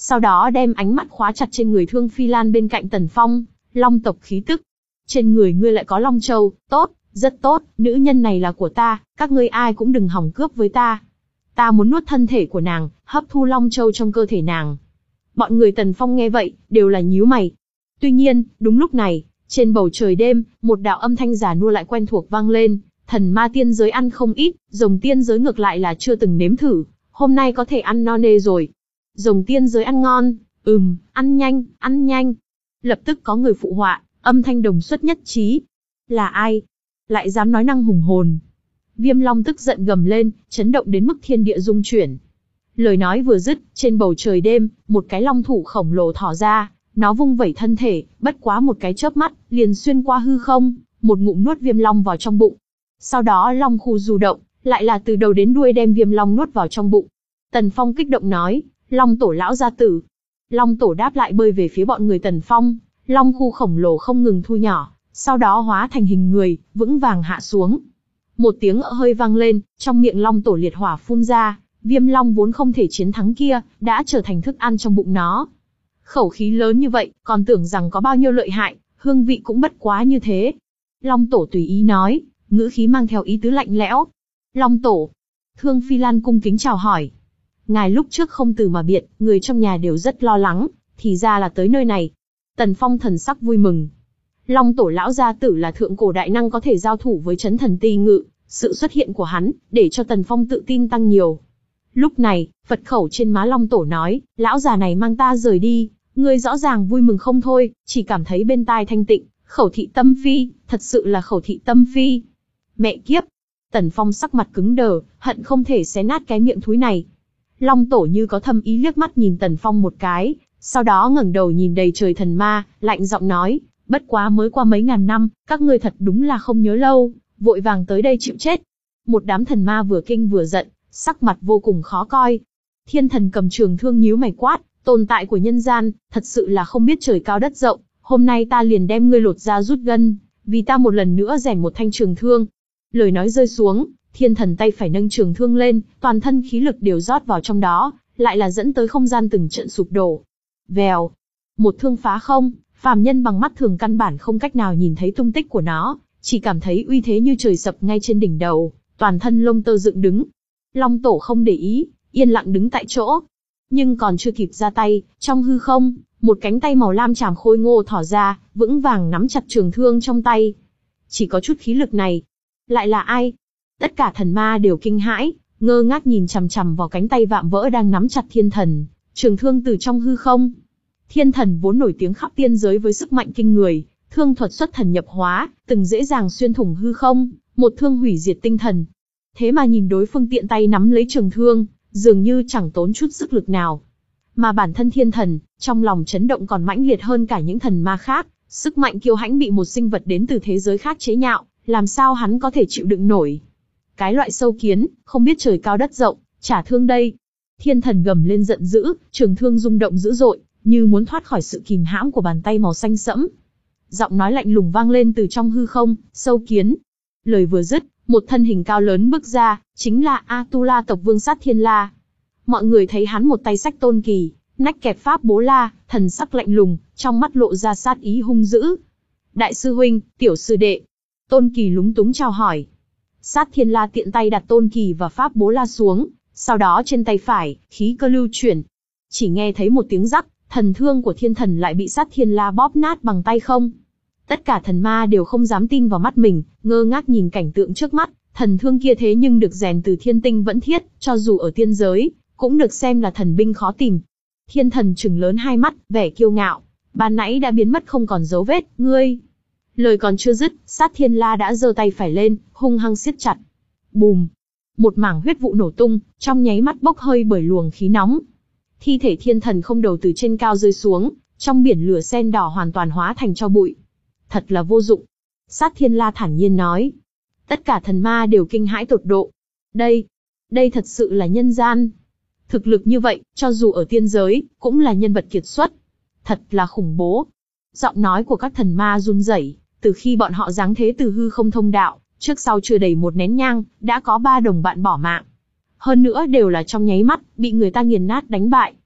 sau đó đem ánh mắt khóa chặt trên người Thương Phi Lan bên cạnh Tần Phong. Long tộc khí tức. Trên người ngươi lại có Long Châu, tốt, rất tốt, nữ nhân này là của ta, các ngươi ai cũng đừng hòng cướp với ta. Ta muốn nuốt thân thể của nàng, hấp thu Long Châu trong cơ thể nàng. Bọn người Tần Phong nghe vậy, đều là nhíu mày. Tuy nhiên, đúng lúc này, trên bầu trời đêm, một đạo âm thanh già nua lại quen thuộc vang lên. Thần ma tiên giới ăn không ít, rồng tiên giới ngược lại là chưa từng nếm thử, hôm nay có thể ăn no nê rồi. Rồng tiên giới ăn ngon, ừm, ăn nhanh, ăn nhanh. Lập tức có người phụ họa, âm thanh đồng xuất nhất trí. Là ai? Lại dám nói năng hùng hồn. Viêm Long tức giận gầm lên, chấn động đến mức thiên địa rung chuyển. Lời nói vừa dứt, trên bầu trời đêm, một cái long thủ khổng lồ thỏ ra, nó vung vẩy thân thể, bất quá một cái chớp mắt, liền xuyên qua hư không, một ngụm nuốt Viêm Long vào trong bụng. Sau đó long khu du động, lại là từ đầu đến đuôi đem Viêm Long nuốt vào trong bụng. Tần Phong kích động nói, Long tổ lão gia tử. Long tổ đáp lại bơi về phía bọn người Tần Phong, long khu khổng lồ không ngừng thu nhỏ, sau đó hóa thành hình người, vững vàng hạ xuống. Một tiếng ợ hơi vang lên, trong miệng long tổ liệt hỏa phun ra, Viêm Long vốn không thể chiến thắng kia, đã trở thành thức ăn trong bụng nó. Khẩu khí lớn như vậy, còn tưởng rằng có bao nhiêu lợi hại, hương vị cũng bất quá như thế. Long tổ tùy ý nói, ngữ khí mang theo ý tứ lạnh lẽo. Long tổ. Thương Phi Lan cung kính chào hỏi. Ngài lúc trước không từ mà biệt, người trong nhà đều rất lo lắng, thì ra là tới nơi này. Tần Phong thần sắc vui mừng. Long tổ lão gia tử là thượng cổ đại năng có thể giao thủ với chấn thần ti ngự, sự xuất hiện của hắn, để cho Tần Phong tự tin tăng nhiều. Lúc này, Phật khẩu trên má long tổ nói, lão già này mang ta rời đi, ngươi rõ ràng vui mừng không thôi, chỉ cảm thấy bên tai thanh tịnh, khẩu thị tâm phi, thật sự là khẩu thị tâm phi. Mẹ kiếp! Tần Phong sắc mặt cứng đờ, hận không thể xé nát cái miệng thúi này. Long tổ như có thâm ý liếc mắt nhìn Tần Phong một cái, sau đó ngẩng đầu nhìn đầy trời thần ma, lạnh giọng nói, bất quá mới qua mấy ngàn năm, các ngươi thật đúng là không nhớ lâu, vội vàng tới đây chịu chết. Một đám thần ma vừa kinh vừa giận, sắc mặt vô cùng khó coi. Thiên thần cầm trường thương nhíu mày quát, tồn tại của nhân gian, thật sự là không biết trời cao đất rộng, hôm nay ta liền đem ngươi lột da rút gân, vì ta một lần nữa rèn một thanh trường thương. Lời nói rơi xuống, thiên thần tay phải nâng trường thương lên, toàn thân khí lực đều rót vào trong đó, lại là dẫn tới không gian từng trận sụp đổ. Vèo, một thương phá không, phàm nhân bằng mắt thường căn bản không cách nào nhìn thấy tung tích của nó, chỉ cảm thấy uy thế như trời sập ngay trên đỉnh đầu, toàn thân lông tơ dựng đứng. Long tổ không để ý, yên lặng đứng tại chỗ. Nhưng còn chưa kịp ra tay, trong hư không, một cánh tay màu lam chàm khôi ngô thỏ ra, vững vàng nắm chặt trường thương trong tay. Chỉ có chút khí lực này, lại là ai? Tất cả thần ma đều kinh hãi, ngơ ngác nhìn chằm chằm vào cánh tay vạm vỡ đang nắm chặt thiên thần, trường thương từ trong hư không. Thiên thần vốn nổi tiếng khắp tiên giới với sức mạnh kinh người, thương thuật xuất thần nhập hóa, từng dễ dàng xuyên thủng hư không, một thương hủy diệt tinh thần. Thế mà nhìn đối phương tiện tay nắm lấy trường thương, dường như chẳng tốn chút sức lực nào. Mà bản thân thiên thần, trong lòng chấn động còn mãnh liệt hơn cả những thần ma khác, sức mạnh kiêu hãnh bị một sinh vật đến từ thế giới khác chế nhạo, làm sao hắn có thể chịu đựng nổi. Cái loại sâu kiến, không biết trời cao đất rộng, trả thương đây. Thiên thần gầm lên giận dữ, trường thương rung động dữ dội, như muốn thoát khỏi sự kìm hãm của bàn tay màu xanh sẫm. Giọng nói lạnh lùng vang lên từ trong hư không, sâu kiến. Lời vừa dứt, một thân hình cao lớn bước ra, chính là Atula tộc vương Sát Thiên La. Mọi người thấy hắn một tay xách tôn kỳ, nách kẹp pháp bố la, thần sắc lạnh lùng, trong mắt lộ ra sát ý hung dữ. Đại sư huynh, tiểu sư đệ. Tôn kỳ lúng túng chào hỏi. Sát Thiên La tiện tay đặt tôn kỳ và pháp bố la xuống, sau đó trên tay phải, khí cơ lưu chuyển. Chỉ nghe thấy một tiếng rắc, thần thương của thiên thần lại bị Sát Thiên La bóp nát bằng tay không. Tất cả thần ma đều không dám tin vào mắt mình, ngơ ngác nhìn cảnh tượng trước mắt, thần thương kia thế nhưng được rèn từ thiên tinh vẫn thiết, cho dù ở tiên giới, cũng được xem là thần binh khó tìm. Thiên thần trừng lớn hai mắt, vẻ kiêu ngạo, ban nãy đã biến mất không còn dấu vết, ngươi. Lời còn chưa dứt, Sát Thiên La đã giơ tay phải lên, hung hăng siết chặt. Bùm! Một mảng huyết vụ nổ tung, trong nháy mắt bốc hơi bởi luồng khí nóng. Thi thể thiên thần không đầu từ trên cao rơi xuống, trong biển lửa sen đỏ hoàn toàn hóa thành tro bụi. Thật là vô dụng. Sát Thiên La thản nhiên nói. Tất cả thần ma đều kinh hãi tột độ. Đây, đây thật sự là nhân gian. Thực lực như vậy, cho dù ở tiên giới, cũng là nhân vật kiệt xuất. Thật là khủng bố. Giọng nói của các thần ma run rẩy, từ khi bọn họ giáng thế từ hư không thông đạo, trước sau chưa đầy một nén nhang, đã có ba đồng bạn bỏ mạng. Hơn nữa đều là trong nháy mắt, bị người ta nghiền nát đánh bại.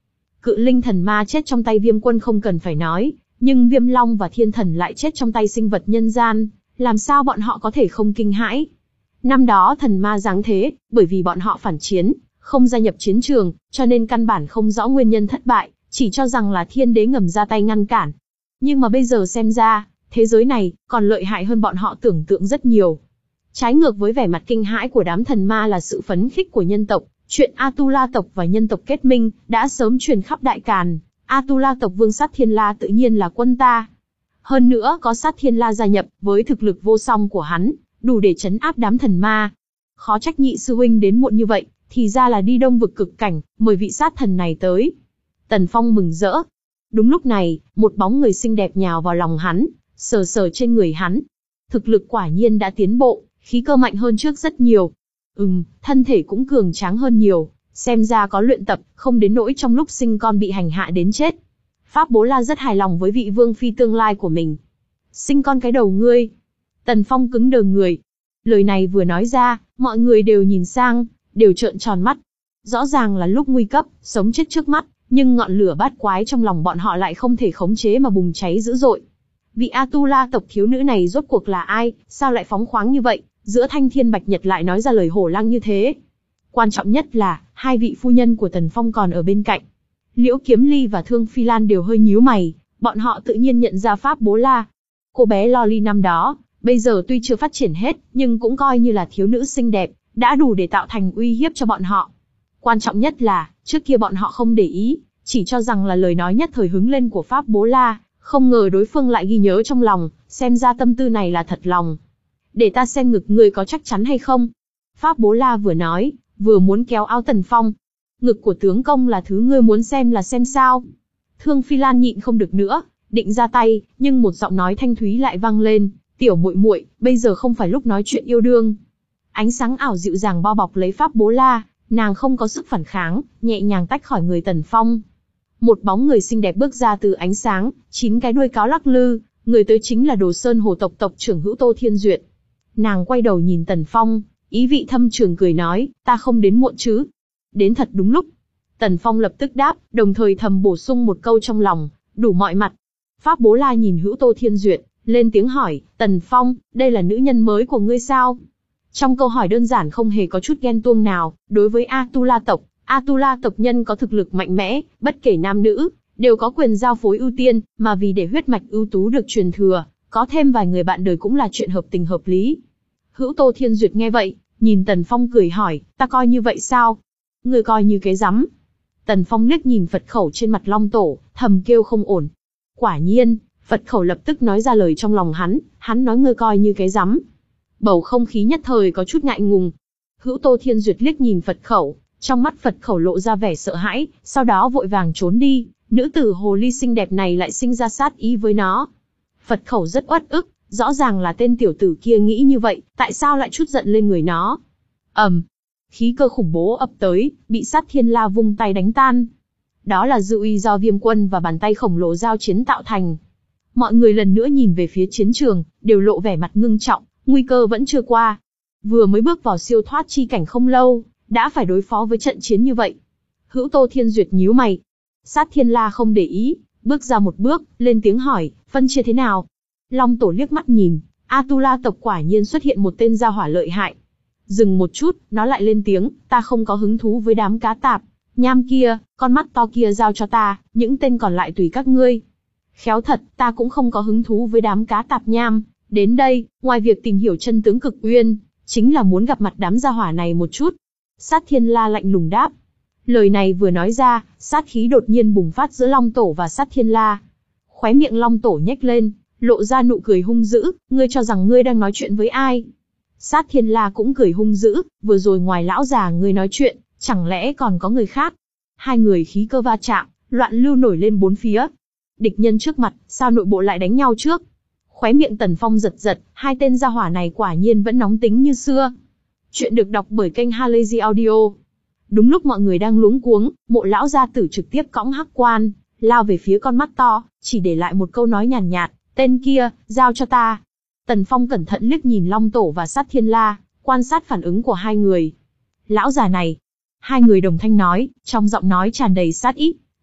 Cự linh thần ma chết trong tay Viêm Quân không cần phải nói, nhưng Viêm Long và Thiên Thần lại chết trong tay sinh vật nhân gian, làm sao bọn họ có thể không kinh hãi? Năm đó thần ma giáng thế, bởi vì bọn họ phản chiến, không gia nhập chiến trường, cho nên căn bản không rõ nguyên nhân thất bại, chỉ cho rằng là thiên đế ngầm ra tay ngăn cản. Nhưng mà bây giờ xem ra, thế giới này còn lợi hại hơn bọn họ tưởng tượng rất nhiều. Trái ngược với vẻ mặt kinh hãi của đám thần ma là sự phấn khích của nhân tộc, chuyện Atula tộc và nhân tộc kết minh đã sớm truyền khắp Đại Càn. Atula tộc vương Sát Thiên La tự nhiên là quân ta. Hơn nữa có Sát Thiên La gia nhập, với thực lực vô song của hắn, đủ để trấn áp đám thần ma. Khó trách nhị sư huynh đến muộn như vậy, thì ra là đi Đông vực cực cảnh, mời vị sát thần này tới. Tần Phong mừng rỡ. Đúng lúc này, một bóng người xinh đẹp nhào vào lòng hắn, sờ sờ trên người hắn. Thực lực quả nhiên đã tiến bộ, khí cơ mạnh hơn trước rất nhiều. Ừm, thân thể cũng cường tráng hơn nhiều, xem ra có luyện tập, không đến nỗi trong lúc sinh con bị hành hạ đến chết. Pháp Bố La rất hài lòng với vị vương phi tương lai của mình. Sinh con cái đầu ngươi. Tần Phong cứng đờ người. Lời này vừa nói ra, mọi người đều nhìn sang, đều trợn tròn mắt. Rõ ràng là lúc nguy cấp, sống chết trước mắt, nhưng ngọn lửa bát quái trong lòng bọn họ lại không thể khống chế mà bùng cháy dữ dội. Vị Atula tộc thiếu nữ này rốt cuộc là ai, sao lại phóng khoáng như vậy, giữa thanh thiên bạch nhật lại nói ra lời hổ lăng như thế. Quan trọng nhất là, hai vị phu nhân của Tần Phong còn ở bên cạnh. Liễu Kiếm Ly và Thương Phi Lan đều hơi nhíu mày, bọn họ tự nhiên nhận ra Pháp Bố La. Cô bé Loli năm đó, bây giờ tuy chưa phát triển hết, nhưng cũng coi như là thiếu nữ xinh đẹp, đã đủ để tạo thành uy hiếp cho bọn họ. Quan trọng nhất là, trước kia bọn họ không để ý, chỉ cho rằng là lời nói nhất thời hứng lên của Pháp Bố La, không ngờ đối phương lại ghi nhớ trong lòng, xem ra tâm tư này là thật lòng. Để ta xem ngực ngươi có chắc chắn hay không. Pháp Bố La vừa nói, vừa muốn kéo áo Tần Phong. Ngực của tướng công là thứ ngươi muốn xem là xem sao. Thương Phi Lan nhịn không được nữa, định ra tay, nhưng một giọng nói thanh thúy lại vang lên, tiểu muội muội, bây giờ không phải lúc nói chuyện yêu đương. Ánh sáng ảo dịu dàng bao bọc lấy Pháp Bố La, nàng không có sức phản kháng, nhẹ nhàng tách khỏi người Tần Phong. Một bóng người xinh đẹp bước ra từ ánh sáng, chín cái đuôi cáo lắc lư, người tới chính là Đồ Sơn Hồ tộc tộc trưởng Hữu Tô Thiên Duyệt. Nàng quay đầu nhìn Tần Phong, ý vị thâm trường cười nói, ta không đến muộn chứ. Đến thật đúng lúc. Tần Phong lập tức đáp, đồng thời thầm bổ sung một câu trong lòng, đủ mọi mặt. Pháp Bố La nhìn Hữu Tô Thiên Duyệt, lên tiếng hỏi, Tần Phong, đây là nữ nhân mới của ngươi sao? Trong câu hỏi đơn giản không hề có chút ghen tuông nào, đối với Atula tộc, Atula tộc nhân có thực lực mạnh mẽ, bất kể nam nữ, đều có quyền giao phối ưu tiên, mà vì để huyết mạch ưu tú được truyền thừa, có thêm vài người bạn đời cũng là chuyện hợp tình hợp lý. Hữu Tô Thiên Duyệt nghe vậy, nhìn Tần Phong cười hỏi, ta coi như vậy sao? Ngươi coi như cái rắm. Tần Phong liếc nhìn Phật khẩu trên mặt Long Tổ, thầm kêu không ổn. Quả nhiên, Phật khẩu lập tức nói ra lời trong lòng hắn, hắn nói ngươi coi như cái rắm. Bầu không khí nhất thời có chút ngại ngùng. Hữu Tô Thiên Duyệt liếc nhìn Phật khẩu, trong mắt Phật khẩu lộ ra vẻ sợ hãi, sau đó vội vàng trốn đi, nữ tử hồ ly xinh đẹp này lại sinh ra sát ý với nó. Phật khẩu rất uất ức, rõ ràng là tên tiểu tử kia nghĩ như vậy, tại sao lại chút giận lên người nó. ầm, um, khí cơ khủng bố ập tới, bị Sát Thiên La vung tay đánh tan. Đó là dư uy do Viêm Quân và bàn tay khổng lồ giao chiến tạo thành. Mọi người lần nữa nhìn về phía chiến trường, đều lộ vẻ mặt ngưng trọng, nguy cơ vẫn chưa qua. Vừa mới bước vào siêu thoát chi cảnh không lâu, đã phải đối phó với trận chiến như vậy. Hữu Tô Thiên Duyệt nhíu mày. Sát Thiên La không để ý, bước ra một bước, lên tiếng hỏi, phân chia thế nào? Long Tổ liếc mắt nhìn, Atula tộc quả nhiên xuất hiện một tên gia hỏa lợi hại. Dừng một chút, nó lại lên tiếng, ta không có hứng thú với đám cá tạp. Nham kia, con mắt to kia giao cho ta, những tên còn lại tùy các ngươi. Khéo thật, ta cũng không có hứng thú với đám cá tạp nham. Đến đây, ngoài việc tìm hiểu chân tướng Cực Uyên, chính là muốn gặp mặt đám gia hỏa này một chút. Sát Thiên La lạnh lùng đáp. Lời này vừa nói ra, sát khí đột nhiên bùng phát giữa Long Tổ và Sát Thiên La. Khóe miệng Long Tổ nhếch lên, lộ ra nụ cười hung dữ, ngươi cho rằng ngươi đang nói chuyện với ai? Sát Thiên La cũng cười hung dữ, vừa rồi ngoài lão già ngươi nói chuyện, chẳng lẽ còn có người khác? Hai người khí cơ va chạm, loạn lưu nổi lên bốn phía. Địch nhân trước mặt, sao nội bộ lại đánh nhau trước? Khóe miệng Tần Phong giật giật, hai tên gia hỏa này quả nhiên vẫn nóng tính như xưa. Chuyện được đọc bởi kênh Halazy Audio. Đúng lúc mọi người đang luống cuống, Mộ lão gia tử trực tiếp cõng hắc quan, lao về phía con mắt to, chỉ để lại một câu nói nhàn nhạt, nhạt, tên kia, giao cho ta. Tần Phong cẩn thận liếc nhìn Long Tổ và Sát Thiên La, quan sát phản ứng của hai người. Lão già này. Hai người đồng thanh nói, trong giọng nói tràn đầy sát ý.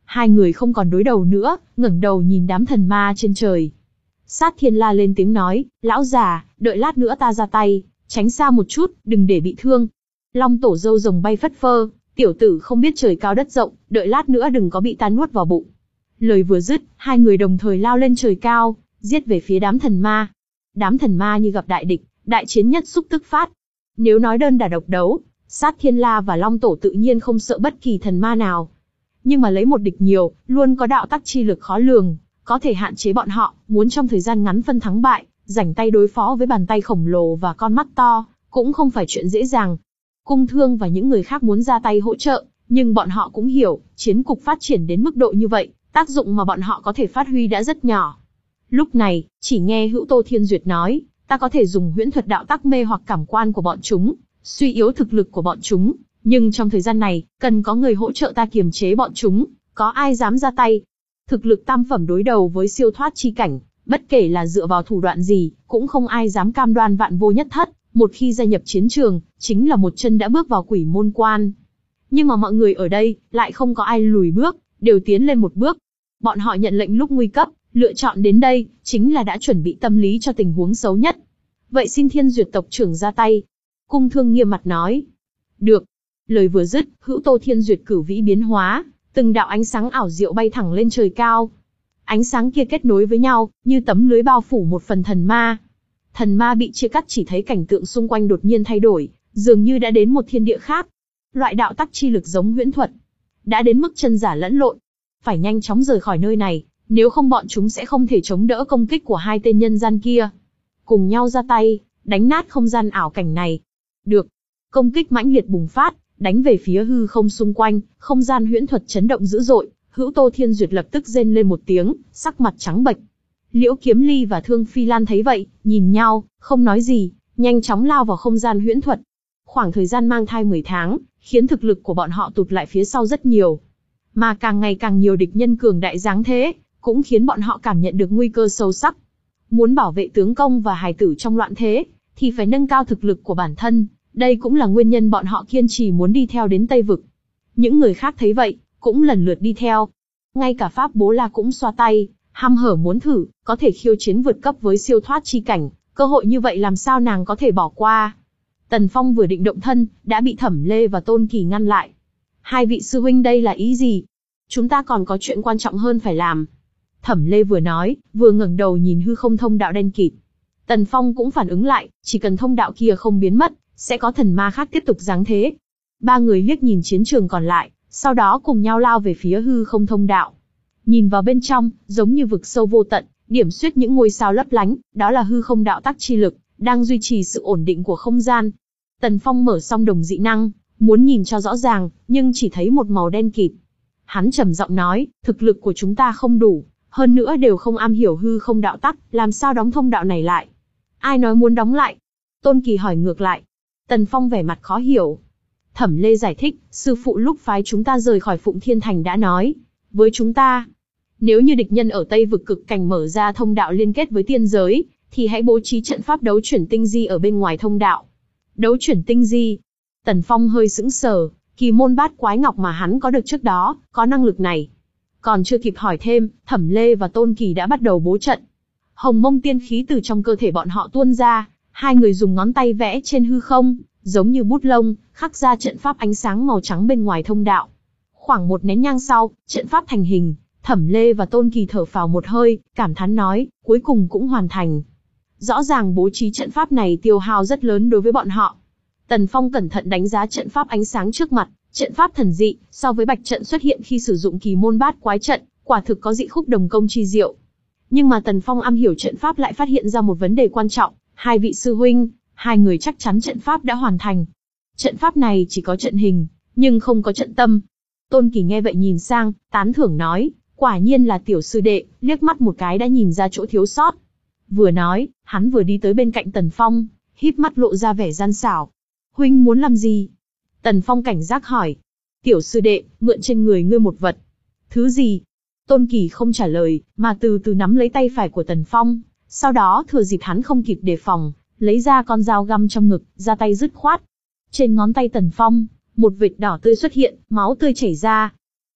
Hai người không còn đối đầu nữa, ngẩng đầu nhìn đám thần ma trên trời. Sát Thiên La lên tiếng nói, lão già, đợi lát nữa ta ra tay, tránh xa một chút, đừng để bị thương. Long tổ râu rồng bay phất phơ, tiểu tử không biết trời cao đất rộng, đợi lát nữa đừng có bị ta nuốt vào bụng. Lời vừa dứt, hai người đồng thời lao lên trời cao, giết về phía đám thần ma. Đám thần ma như gặp đại địch, đại chiến nhất xúc tức phát. Nếu nói đơn đả độc đấu, Sát Thiên La và Long tổ tự nhiên không sợ bất kỳ thần ma nào. Nhưng mà lấy một địch nhiều, luôn có đạo tắc chi lực khó lường, có thể hạn chế bọn họ, muốn trong thời gian ngắn phân thắng bại, rảnh tay đối phó với bàn tay khổng lồ và con mắt to, cũng không phải chuyện dễ dàng. Cung Thương và những người khác muốn ra tay hỗ trợ, nhưng bọn họ cũng hiểu, chiến cục phát triển đến mức độ như vậy, tác dụng mà bọn họ có thể phát huy đã rất nhỏ. Lúc này, chỉ nghe Hữu Tô Thiên Duyệt nói, ta có thể dùng huyễn thuật đạo tắc mê hoặc cảm quan của bọn chúng, suy yếu thực lực của bọn chúng, nhưng trong thời gian này, cần có người hỗ trợ ta kiềm chế bọn chúng, có ai dám ra tay. Thực lực tam phẩm đối đầu với siêu thoát chi cảnh, bất kể là dựa vào thủ đoạn gì, cũng không ai dám cam đoan vạn vô nhất thất, một khi gia nhập chiến trường, chính là một chân đã bước vào quỷ môn quan. Nhưng mà mọi người ở đây, lại không có ai lùi bước, đều tiến lên một bước. Bọn họ nhận lệnh lúc nguy cấp, lựa chọn đến đây, chính là đã chuẩn bị tâm lý cho tình huống xấu nhất. Vậy xin Thiên Duyệt tộc trưởng ra tay. Cung Thương nghiêm mặt nói. Được. Lời vừa dứt, Hữu Tô Thiên Duyệt cửu vĩ biến hóa, từng đạo ánh sáng ảo diệu bay thẳng lên trời cao. Ánh sáng kia kết nối với nhau, như tấm lưới bao phủ một phần thần ma. Thần ma bị chia cắt chỉ thấy cảnh tượng xung quanh đột nhiên thay đổi, dường như đã đến một thiên địa khác. Loại đạo tắc chi lực giống huyễn thuật, đã đến mức chân giả lẫn lộn. Phải nhanh chóng rời khỏi nơi này, nếu không bọn chúng sẽ không thể chống đỡ công kích của hai tên nhân gian kia. Cùng nhau ra tay, đánh nát không gian ảo cảnh này. Được. Công kích mãnh liệt bùng phát, đánh về phía hư không xung quanh, không gian huyễn thuật chấn động dữ dội. Hữu Tô Thiên Duyệt lập tức rên lên một tiếng, sắc mặt trắng bệch. Liễu Kiếm Ly và Thương Phi Lan thấy vậy, nhìn nhau, không nói gì, nhanh chóng lao vào không gian huyễn thuật. Khoảng thời gian mang thai mười tháng, khiến thực lực của bọn họ tụt lại phía sau rất nhiều. Mà càng ngày càng nhiều địch nhân cường đại dáng thế, cũng khiến bọn họ cảm nhận được nguy cơ sâu sắc. Muốn bảo vệ tướng công và hài tử trong loạn thế, thì phải nâng cao thực lực của bản thân, đây cũng là nguyên nhân bọn họ kiên trì muốn đi theo đến Tây Vực. Những người khác thấy vậy, cũng lần lượt đi theo. Ngay cả Pháp Bố La cũng xoa tay, hăm hở muốn thử, có thể khiêu chiến vượt cấp với siêu thoát chi cảnh, cơ hội như vậy làm sao nàng có thể bỏ qua. Tần Phong vừa định động thân, đã bị Thẩm Lê và Tôn Kỳ ngăn lại. Hai vị sư huynh đây là ý gì? Chúng ta còn có chuyện quan trọng hơn phải làm. Thẩm Lê vừa nói, vừa ngẩng đầu nhìn hư không thông đạo đen kịt. Tần Phong cũng phản ứng lại, chỉ cần thông đạo kia không biến mất, sẽ có thần ma khác tiếp tục giáng thế. Ba người liếc nhìn chiến trường còn lại, sau đó cùng nhau lao về phía hư không thông đạo. Nhìn vào bên trong, giống như vực sâu vô tận, điểm xuyết những ngôi sao lấp lánh, đó là hư không đạo tắc chi lực, đang duy trì sự ổn định của không gian. Tần Phong mở xong đồng dị năng, muốn nhìn cho rõ ràng, nhưng chỉ thấy một màu đen kịt. Hắn trầm giọng nói, thực lực của chúng ta không đủ, hơn nữa đều không am hiểu hư không đạo tắc, làm sao đóng thông đạo này lại? Ai nói muốn đóng lại? Tôn Kỳ hỏi ngược lại. Tần Phong vẻ mặt khó hiểu. Thẩm Lê giải thích, sư phụ lúc phái chúng ta rời khỏi Phụng Thiên Thành đã nói với chúng ta, nếu như địch nhân ở Tây Vực cực cảnh mở ra thông đạo liên kết với tiên giới, thì hãy bố trí trận pháp đấu chuyển tinh di ở bên ngoài thông đạo. Đấu chuyển tinh di? Tần Phong hơi sững sờ, kỳ môn bát quái ngọc mà hắn có được trước đó, có năng lực này. Còn chưa kịp hỏi thêm, Thẩm Lê và Tôn Kỳ đã bắt đầu bố trận. Hồng mông tiên khí từ trong cơ thể bọn họ tuôn ra, hai người dùng ngón tay vẽ trên hư không, giống như bút lông, khắc ra trận pháp ánh sáng màu trắng bên ngoài thông đạo. Khoảng một nén nhang sau, trận pháp thành hình, Thẩm Lê và Tôn Kỳ thở phào một hơi, cảm thán nói, cuối cùng cũng hoàn thành. Rõ ràng bố trí trận pháp này tiêu hao rất lớn đối với bọn họ. Tần Phong cẩn thận đánh giá trận pháp ánh sáng trước mặt, trận pháp thần dị, so với bạch trận xuất hiện khi sử dụng kỳ môn bát quái trận, quả thực có dị khúc đồng công chi diệu. Nhưng mà Tần Phong am hiểu trận pháp lại phát hiện ra một vấn đề quan trọng, hai vị sư huynh, hai người chắc chắn trận pháp đã hoàn thành. Trận pháp này chỉ có trận hình, nhưng không có trận tâm. Tôn Kỳ nghe vậy nhìn sang, tán thưởng nói, quả nhiên là tiểu sư đệ, liếc mắt một cái đã nhìn ra chỗ thiếu sót. Vừa nói, hắn vừa đi tới bên cạnh Tần Phong, híp mắt lộ ra vẻ gian xảo. Huynh muốn làm gì? Tần Phong cảnh giác hỏi. Tiểu sư đệ, mượn trên người ngươi một vật. Thứ gì? Tôn Kỳ không trả lời, mà từ từ nắm lấy tay phải của Tần Phong, sau đó thừa dịp hắn không kịp đề phòng, lấy ra con dao găm trong ngực, ra tay dứt khoát. Trên ngón tay Tần Phong, một vệt đỏ tươi xuất hiện, máu tươi chảy ra.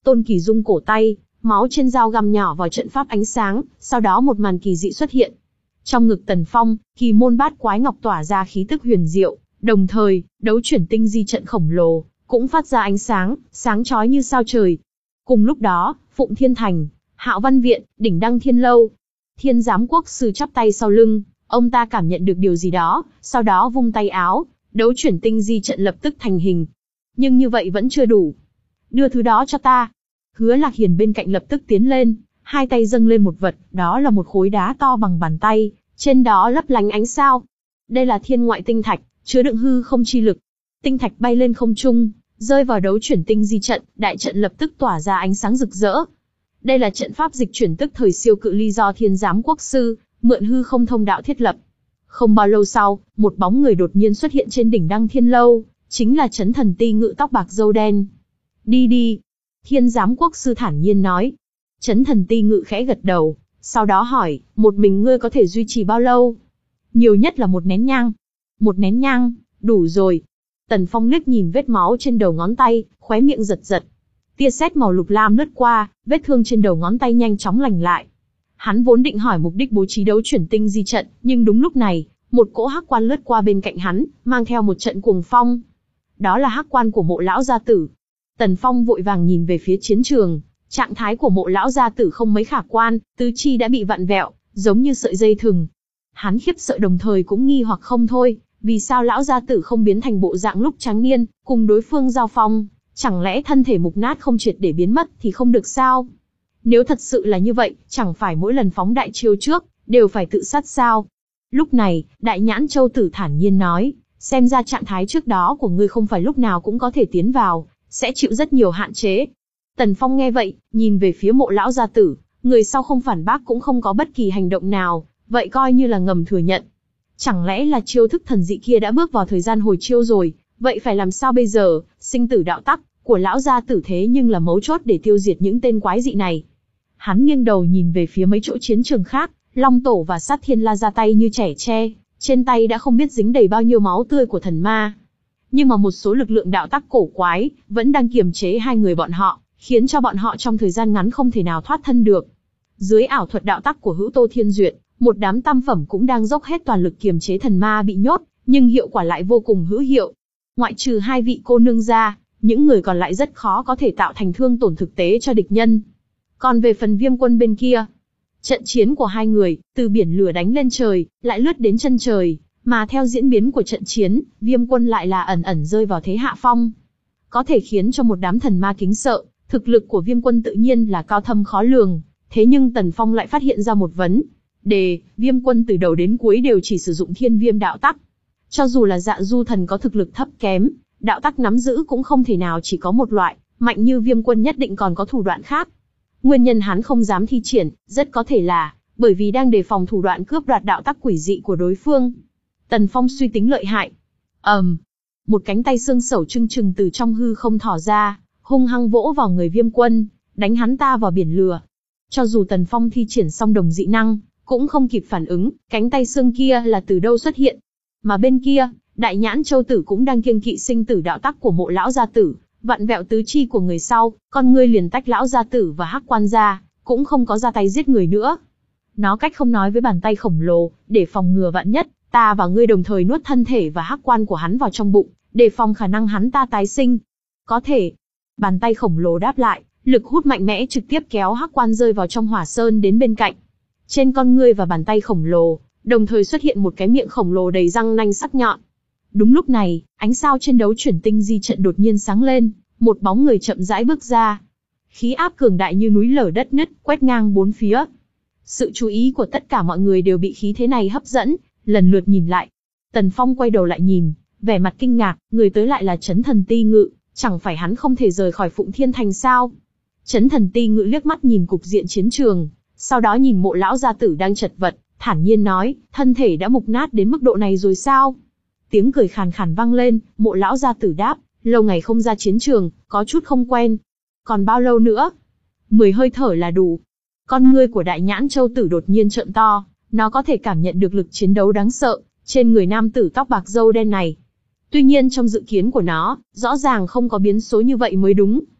Tôn Kỳ rung cổ tay, máu trên dao găm nhỏ vào trận pháp ánh sáng, sau đó một màn kỳ dị xuất hiện. Trong ngực Tần Phong, kỳ môn bát quái ngọc tỏa ra khí tức huyền diệu, đồng thời, đấu chuyển tinh di trận khổng lồ cũng phát ra ánh sáng, sáng chói như sao trời. Cùng lúc đó, Phụng Thiên Thành, Hạo Văn Viện, Đỉnh Đăng Thiên Lâu, Thiên Giám Quốc sư chắp tay sau lưng, ông ta cảm nhận được điều gì đó, sau đó vung tay áo, đấu chuyển tinh di trận lập tức thành hình. Nhưng như vậy vẫn chưa đủ. Đưa thứ đó cho ta. Hứa Lạc Hiền bên cạnh lập tức tiến lên, hai tay dâng lên một vật, đó là một khối đá to bằng bàn tay, trên đó lấp lánh ánh sao. Đây là thiên ngoại tinh thạch, chứa đựng hư không chi lực. Tinh thạch bay lên không trung, rơi vào đấu chuyển tinh di trận, đại trận lập tức tỏa ra ánh sáng rực rỡ. Đây là trận pháp dịch chuyển tức thời siêu cự ly do Thiên Giám Quốc sư mượn hư không thông đạo thiết lập. Không bao lâu sau, một bóng người đột nhiên xuất hiện trên đỉnh Đăng Thiên Lâu, chính là Chấn Thần Ti Ngự tóc bạc râu đen. Đi đi. Thiên Giám Quốc sư thản nhiên nói. Chấn Thần Ti Ngự khẽ gật đầu, sau đó hỏi, một mình ngươi có thể duy trì bao lâu? Nhiều nhất là một nén nhang. Một nén nhang, đủ rồi. Tần Phong liếc nhìn vết máu trên đầu ngón tay, khóe miệng giật giật. Tia sét màu lục lam lướt qua, vết thương trên đầu ngón tay nhanh chóng lành lại. Hắn vốn định hỏi mục đích bố trí đấu chuyển tinh di trận, nhưng đúng lúc này, một cỗ hắc quan lướt qua bên cạnh hắn, mang theo một trận cuồng phong. Đó là hắc quan của Mộ lão gia tử. Tần Phong vội vàng nhìn về phía chiến trường, trạng thái của Mộ lão gia tử không mấy khả quan, tứ chi đã bị vặn vẹo, giống như sợi dây thừng. Hắn khiếp sợ đồng thời cũng nghi hoặc không thôi, vì sao lão gia tử không biến thành bộ dạng lúc tráng niên, cùng đối phương giao phong, chẳng lẽ thân thể mục nát không triệt để biến mất thì không được sao? Nếu thật sự là như vậy, chẳng phải mỗi lần phóng đại chiêu trước, đều phải tự sát sao? Lúc này, Đại Nhãn Châu Tử thản nhiên nói, xem ra trạng thái trước đó của ngươi không phải lúc nào cũng có thể tiến vào, sẽ chịu rất nhiều hạn chế. Tần Phong nghe vậy, nhìn về phía Mộ lão gia tử, người sau không phản bác cũng không có bất kỳ hành động nào, vậy coi như là ngầm thừa nhận. Chẳng lẽ là chiêu thức thần dị kia đã bước vào thời gian hồi chiêu rồi, vậy phải làm sao bây giờ? Sinh tử đạo tắc của lão gia tử thế nhưng là mấu chốt để tiêu diệt những tên quái dị này. Hắn nghiêng đầu nhìn về phía mấy chỗ chiến trường khác, Long Tổ và Sát Thiên La ra tay như trẻ tre, trên tay đã không biết dính đầy bao nhiêu máu tươi của thần ma. Nhưng mà một số lực lượng đạo tắc cổ quái vẫn đang kiềm chế hai người bọn họ, khiến cho bọn họ trong thời gian ngắn không thể nào thoát thân được. Dưới ảo thuật đạo tắc của Hữu Tô Thiên Duyệt, một đám tam phẩm cũng đang dốc hết toàn lực kiềm chế thần ma bị nhốt, nhưng hiệu quả lại vô cùng hữu hiệu. Ngoại trừ hai vị cô nương ra, những người còn lại rất khó có thể tạo thành thương tổn thực tế cho địch nhân. Còn về phần Viêm Quân bên kia, trận chiến của hai người, từ biển lửa đánh lên trời, lại lướt đến chân trời, mà theo diễn biến của trận chiến, Viêm Quân lại là ẩn ẩn rơi vào thế hạ phong. Có thể khiến cho một đám thần ma kính sợ, thực lực của Viêm Quân tự nhiên là cao thâm khó lường, thế nhưng Tần Phong lại phát hiện ra một vấn đề, Viêm Quân từ đầu đến cuối đều chỉ sử dụng thiên viêm đạo tắc. Cho dù là Dạ Du thần có thực lực thấp kém, đạo tắc nắm giữ cũng không thể nào chỉ có một loại, mạnh như Viêm Quân nhất định còn có thủ đoạn khác. Nguyên nhân hắn không dám thi triển, rất có thể là bởi vì đang đề phòng thủ đoạn cướp đoạt đạo tắc quỷ dị của đối phương. Tần Phong suy tính lợi hại. ầm, um, một cánh tay xương sẩu trưng trừng từ trong hư không thò ra, hung hăng vỗ vào người Viêm Quân, đánh hắn ta vào biển lửa. Cho dù Tần Phong thi triển xong đồng dị năng, cũng không kịp phản ứng, cánh tay xương kia là từ đâu xuất hiện. Mà bên kia, Đại Nhãn Châu Tử cũng đang kiêng kỵ sinh tử đạo tắc của Mộ lão gia tử, vặn vẹo tứ chi của người sau, con ngươi liền tách lão gia tử và hắc quan ra, cũng không có ra tay giết người nữa. Nó cách không nói với bàn tay khổng lồ, để phòng ngừa vạn nhất, ta và ngươi đồng thời nuốt thân thể và hắc quan của hắn vào trong bụng, để phòng khả năng hắn ta tái sinh. Có thể. Bàn tay khổng lồ đáp lại, lực hút mạnh mẽ trực tiếp kéo hắc quan rơi vào trong hỏa sơn đến bên cạnh. Trên con ngươi và bàn tay khổng lồ, đồng thời xuất hiện một cái miệng khổng lồ đầy răng nanh sắc nhọn. Đúng lúc này, ánh sao trên đấu chuyển tinh di trận đột nhiên sáng lên, một bóng người chậm rãi bước ra. Khí áp cường đại như núi lở đất nứt, quét ngang bốn phía. Sự chú ý của tất cả mọi người đều bị khí thế này hấp dẫn, lần lượt nhìn lại. Tần Phong quay đầu lại nhìn, vẻ mặt kinh ngạc, người tới lại là Chấn Thần Ti Ngự, chẳng phải hắn không thể rời khỏi Phụng Thiên Thành sao? Chấn Thần Ti Ngự liếc mắt nhìn cục diện chiến trường, sau đó nhìn Mộ lão gia tử đang chật vật, thản nhiên nói, thân thể đã mục nát đến mức độ này rồi sao? Tiếng cười khàn khàn vang lên, Mộ lão gia tử đáp, lâu ngày không ra chiến trường, có chút không quen. Còn bao lâu nữa? Mười hơi thở là đủ. Con ngươi của Đại Nhãn Châu Tử đột nhiên trợn to, nó có thể cảm nhận được lực chiến đấu đáng sợ trên người nam tử tóc bạc râu đen này. Tuy nhiên trong dự kiến của nó, rõ ràng không có biến số như vậy mới đúng.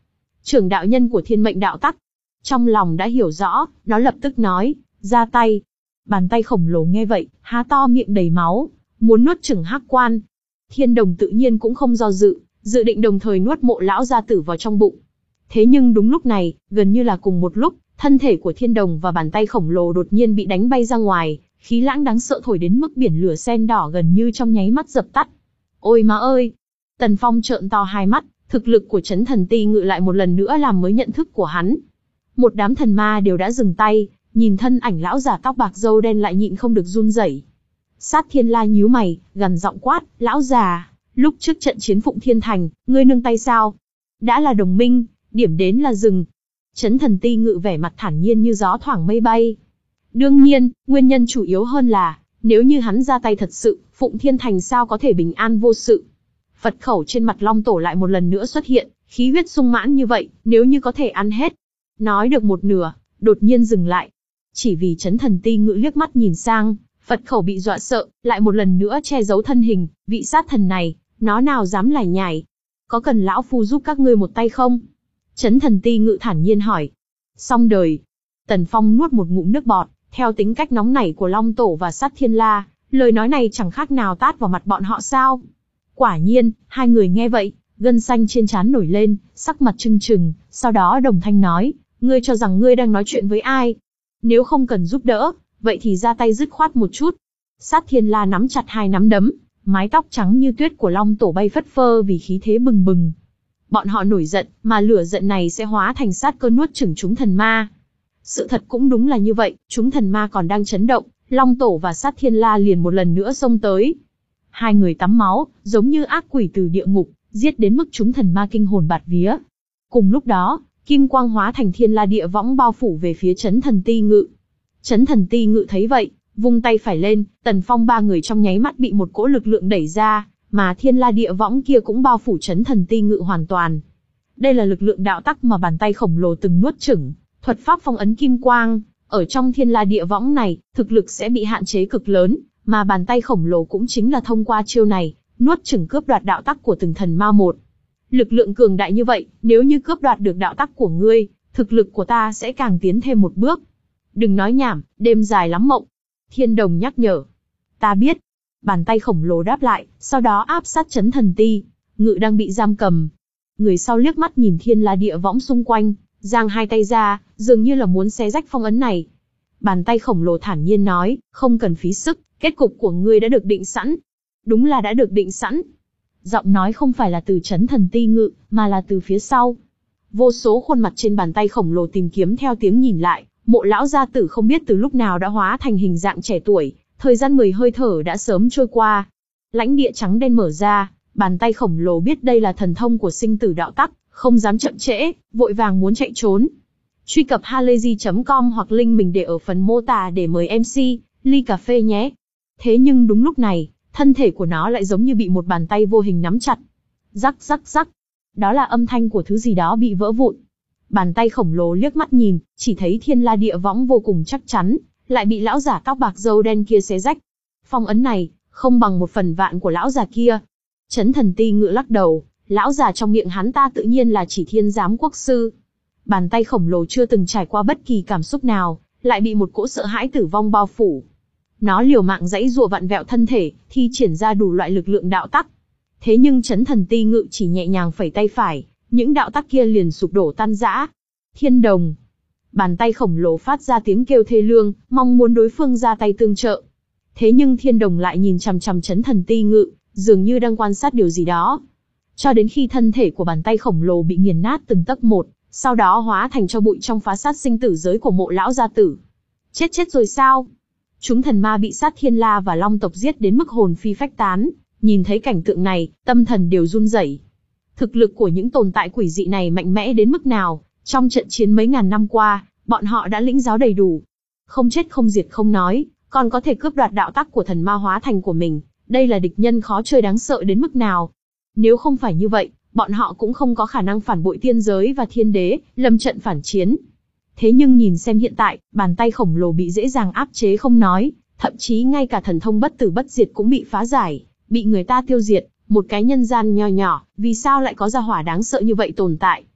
trưởng đạo nhân của thiên mệnh đạo tắc. Trong lòng đã hiểu rõ, nó lập tức nói, ra tay. Bàn tay khổng lồ nghe vậy, há to miệng đầy máu, muốn nuốt chửng Hắc Quan. Thiên Đồng tự nhiên cũng không do dự, dự định đồng thời nuốt Mộ lão gia tử vào trong bụng. Thế nhưng đúng lúc này, gần như là cùng một lúc, thân thể của Thiên Đồng và bàn tay khổng lồ đột nhiên bị đánh bay ra ngoài, khí lãng đáng sợ thổi đến mức biển lửa sen đỏ gần như trong nháy mắt dập tắt. Ôi má ơi! Tần Phong trợn to hai mắt, thực lực của Chấn Thần Ti Ngự lại một lần nữa làm mới nhận thức của hắn. Một đám thần ma đều đã dừng tay, nhìn thân ảnh lão già tóc bạc râu đen lại nhịn không được run rẩy. Sát Thiên La nhíu mày, gằn giọng quát, lão già, lúc trước trận chiến Phụng Thiên Thành, ngươi nương tay sao? Đã là đồng minh, điểm đến là dừng. Chấn Thần Ti Ngự vẻ mặt thản nhiên như gió thoảng mây bay. Đương nhiên, nguyên nhân chủ yếu hơn là, nếu như hắn ra tay thật sự, Phụng Thiên Thành sao có thể bình an vô sự. Phật khẩu trên mặt Long Tổ lại một lần nữa xuất hiện, khí huyết sung mãn như vậy, nếu như có thể ăn hết. Nói được một nửa, đột nhiên dừng lại. Chỉ vì Chấn Thần Ti Ngự liếc mắt nhìn sang, Phật khẩu bị dọa sợ, lại một lần nữa che giấu thân hình, vị sát thần này, nó nào dám lải nhải. Có cần lão phu giúp các ngươi một tay không? Chấn Thần Ti Ngự thản nhiên hỏi. Xong đời. Tần Phong nuốt một ngụm nước bọt, theo tính cách nóng nảy của Long Tổ và Sát Thiên La, lời nói này chẳng khác nào tát vào mặt bọn họ sao? Quả nhiên, hai người nghe vậy, gân xanh trên trán nổi lên, sắc mặt trừng trừng, sau đó đồng thanh nói, ngươi cho rằng ngươi đang nói chuyện với ai? Nếu không cần giúp đỡ, vậy thì ra tay dứt khoát một chút. Sát Thiên La nắm chặt hai nắm đấm, mái tóc trắng như tuyết của Long Tổ bay phất phơ vì khí thế bừng bừng. Bọn họ nổi giận, mà lửa giận này sẽ hóa thành sát cơn nuốt chửng chúng thần ma. Sự thật cũng đúng là như vậy, chúng thần ma còn đang chấn động, Long Tổ và Sát Thiên La liền một lần nữa xông tới. Hai người tắm máu, giống như ác quỷ từ địa ngục, giết đến mức chúng thần ma kinh hồn bạt vía. Cùng lúc đó, kim quang hóa thành thiên la địa võng bao phủ về phía Chấn Thần Ti Ngự. Chấn Thần Ti Ngự thấy vậy, vung tay phải lên, Tần Phong ba người trong nháy mắt bị một cỗ lực lượng đẩy ra, mà thiên la địa võng kia cũng bao phủ Chấn Thần Ti Ngự hoàn toàn. Đây là lực lượng đạo tắc mà bàn tay khổng lồ từng nuốt chửng, thuật pháp phong ấn kim quang, ở trong thiên la địa võng này, thực lực sẽ bị hạn chế cực lớn, mà bàn tay khổng lồ cũng chính là thông qua chiêu này, nuốt chửng cướp đoạt đạo tắc của từng thần ma một. Lực lượng cường đại như vậy, nếu như cướp đoạt được đạo tắc của ngươi, thực lực của ta sẽ càng tiến thêm một bước. Đừng nói nhảm, đêm dài lắm mộng. Thiên Đồng nhắc nhở. Ta biết. Bàn tay khổng lồ đáp lại, sau đó áp sát Chấn Thần Ti Ngự đang bị giam cầm. Người sau liếc mắt nhìn thiên la địa võng xung quanh, giang hai tay ra, dường như là muốn xé rách phong ấn này. Bàn tay khổng lồ thản nhiên nói, không cần phí sức, kết cục của ngươi đã được định sẵn. Đúng là đã được định sẵn. Giọng nói không phải là từ Chấn Thần Ti Ngự, mà là từ phía sau. Vô số khuôn mặt trên bàn tay khổng lồ tìm kiếm theo tiếng nhìn lại, Mộ lão gia tử không biết từ lúc nào đã hóa thành hình dạng trẻ tuổi, thời gian mười hơi thở đã sớm trôi qua. Lãnh địa trắng đen mở ra, bàn tay khổng lồ biết đây là thần thông của sinh tử đạo tắc, không dám chậm trễ, vội vàng muốn chạy trốn. Truy cập halayzi chấm com hoặc link mình để ở phần mô tả để mời em xê, ly cà phê nhé. Thế nhưng đúng lúc này, thân thể của nó lại giống như bị một bàn tay vô hình nắm chặt. Rắc rắc rắc. Đó là âm thanh của thứ gì đó bị vỡ vụn. Bàn tay khổng lồ liếc mắt nhìn, chỉ thấy thiên la địa võng vô cùng chắc chắn, lại bị lão giả tóc bạc râu đen kia xé rách. Phong ấn này, không bằng một phần vạn của lão già kia. Chấn Thần Ti Ngự lắc đầu, lão già trong miệng hắn ta tự nhiên là chỉ thiên giám quốc sư. Bàn tay khổng lồ chưa từng trải qua bất kỳ cảm xúc nào, lại bị một cỗ sợ hãi tử vong bao phủ. Nó liều mạng giãy giụa vặn vẹo thân thể, thi triển ra đủ loại lực lượng đạo tắc. Thế nhưng Chấn Thần Ti Ngự chỉ nhẹ nhàng phẩy tay phải, những đạo tắc kia liền sụp đổ tan rã. Thiên Đồng. Bàn tay khổng lồ phát ra tiếng kêu thê lương, mong muốn đối phương ra tay tương trợ. Thế nhưng Thiên Đồng lại nhìn chằm chằm Chấn Thần Ti Ngự, dường như đang quan sát điều gì đó. Cho đến khi thân thể của bàn tay khổng lồ bị nghiền nát từng tấc một, sau đó hóa thành cho bụi trong phá sát sinh tử giới của Mộ lão gia tử. Chết chết rồi sao? Chúng thần ma bị Sát Thiên La và Long tộc giết đến mức hồn phi phách tán, nhìn thấy cảnh tượng này, tâm thần đều run rẩy. Thực lực của những tồn tại quỷ dị này mạnh mẽ đến mức nào, trong trận chiến mấy ngàn năm qua, bọn họ đã lĩnh giáo đầy đủ. Không chết không diệt không nói, còn có thể cướp đoạt đạo tắc của thần ma hóa thành của mình, đây là địch nhân khó chơi đáng sợ đến mức nào. Nếu không phải như vậy, bọn họ cũng không có khả năng phản bội tiên giới và thiên đế, lâm trận phản chiến. Thế nhưng nhìn xem hiện tại, bàn tay khổng lồ bị dễ dàng áp chế không nói, thậm chí ngay cả thần thông bất tử bất diệt cũng bị phá giải, bị người ta tiêu diệt, một cái nhân gian nho nhỏ, vì sao lại có gia hỏa đáng sợ như vậy tồn tại?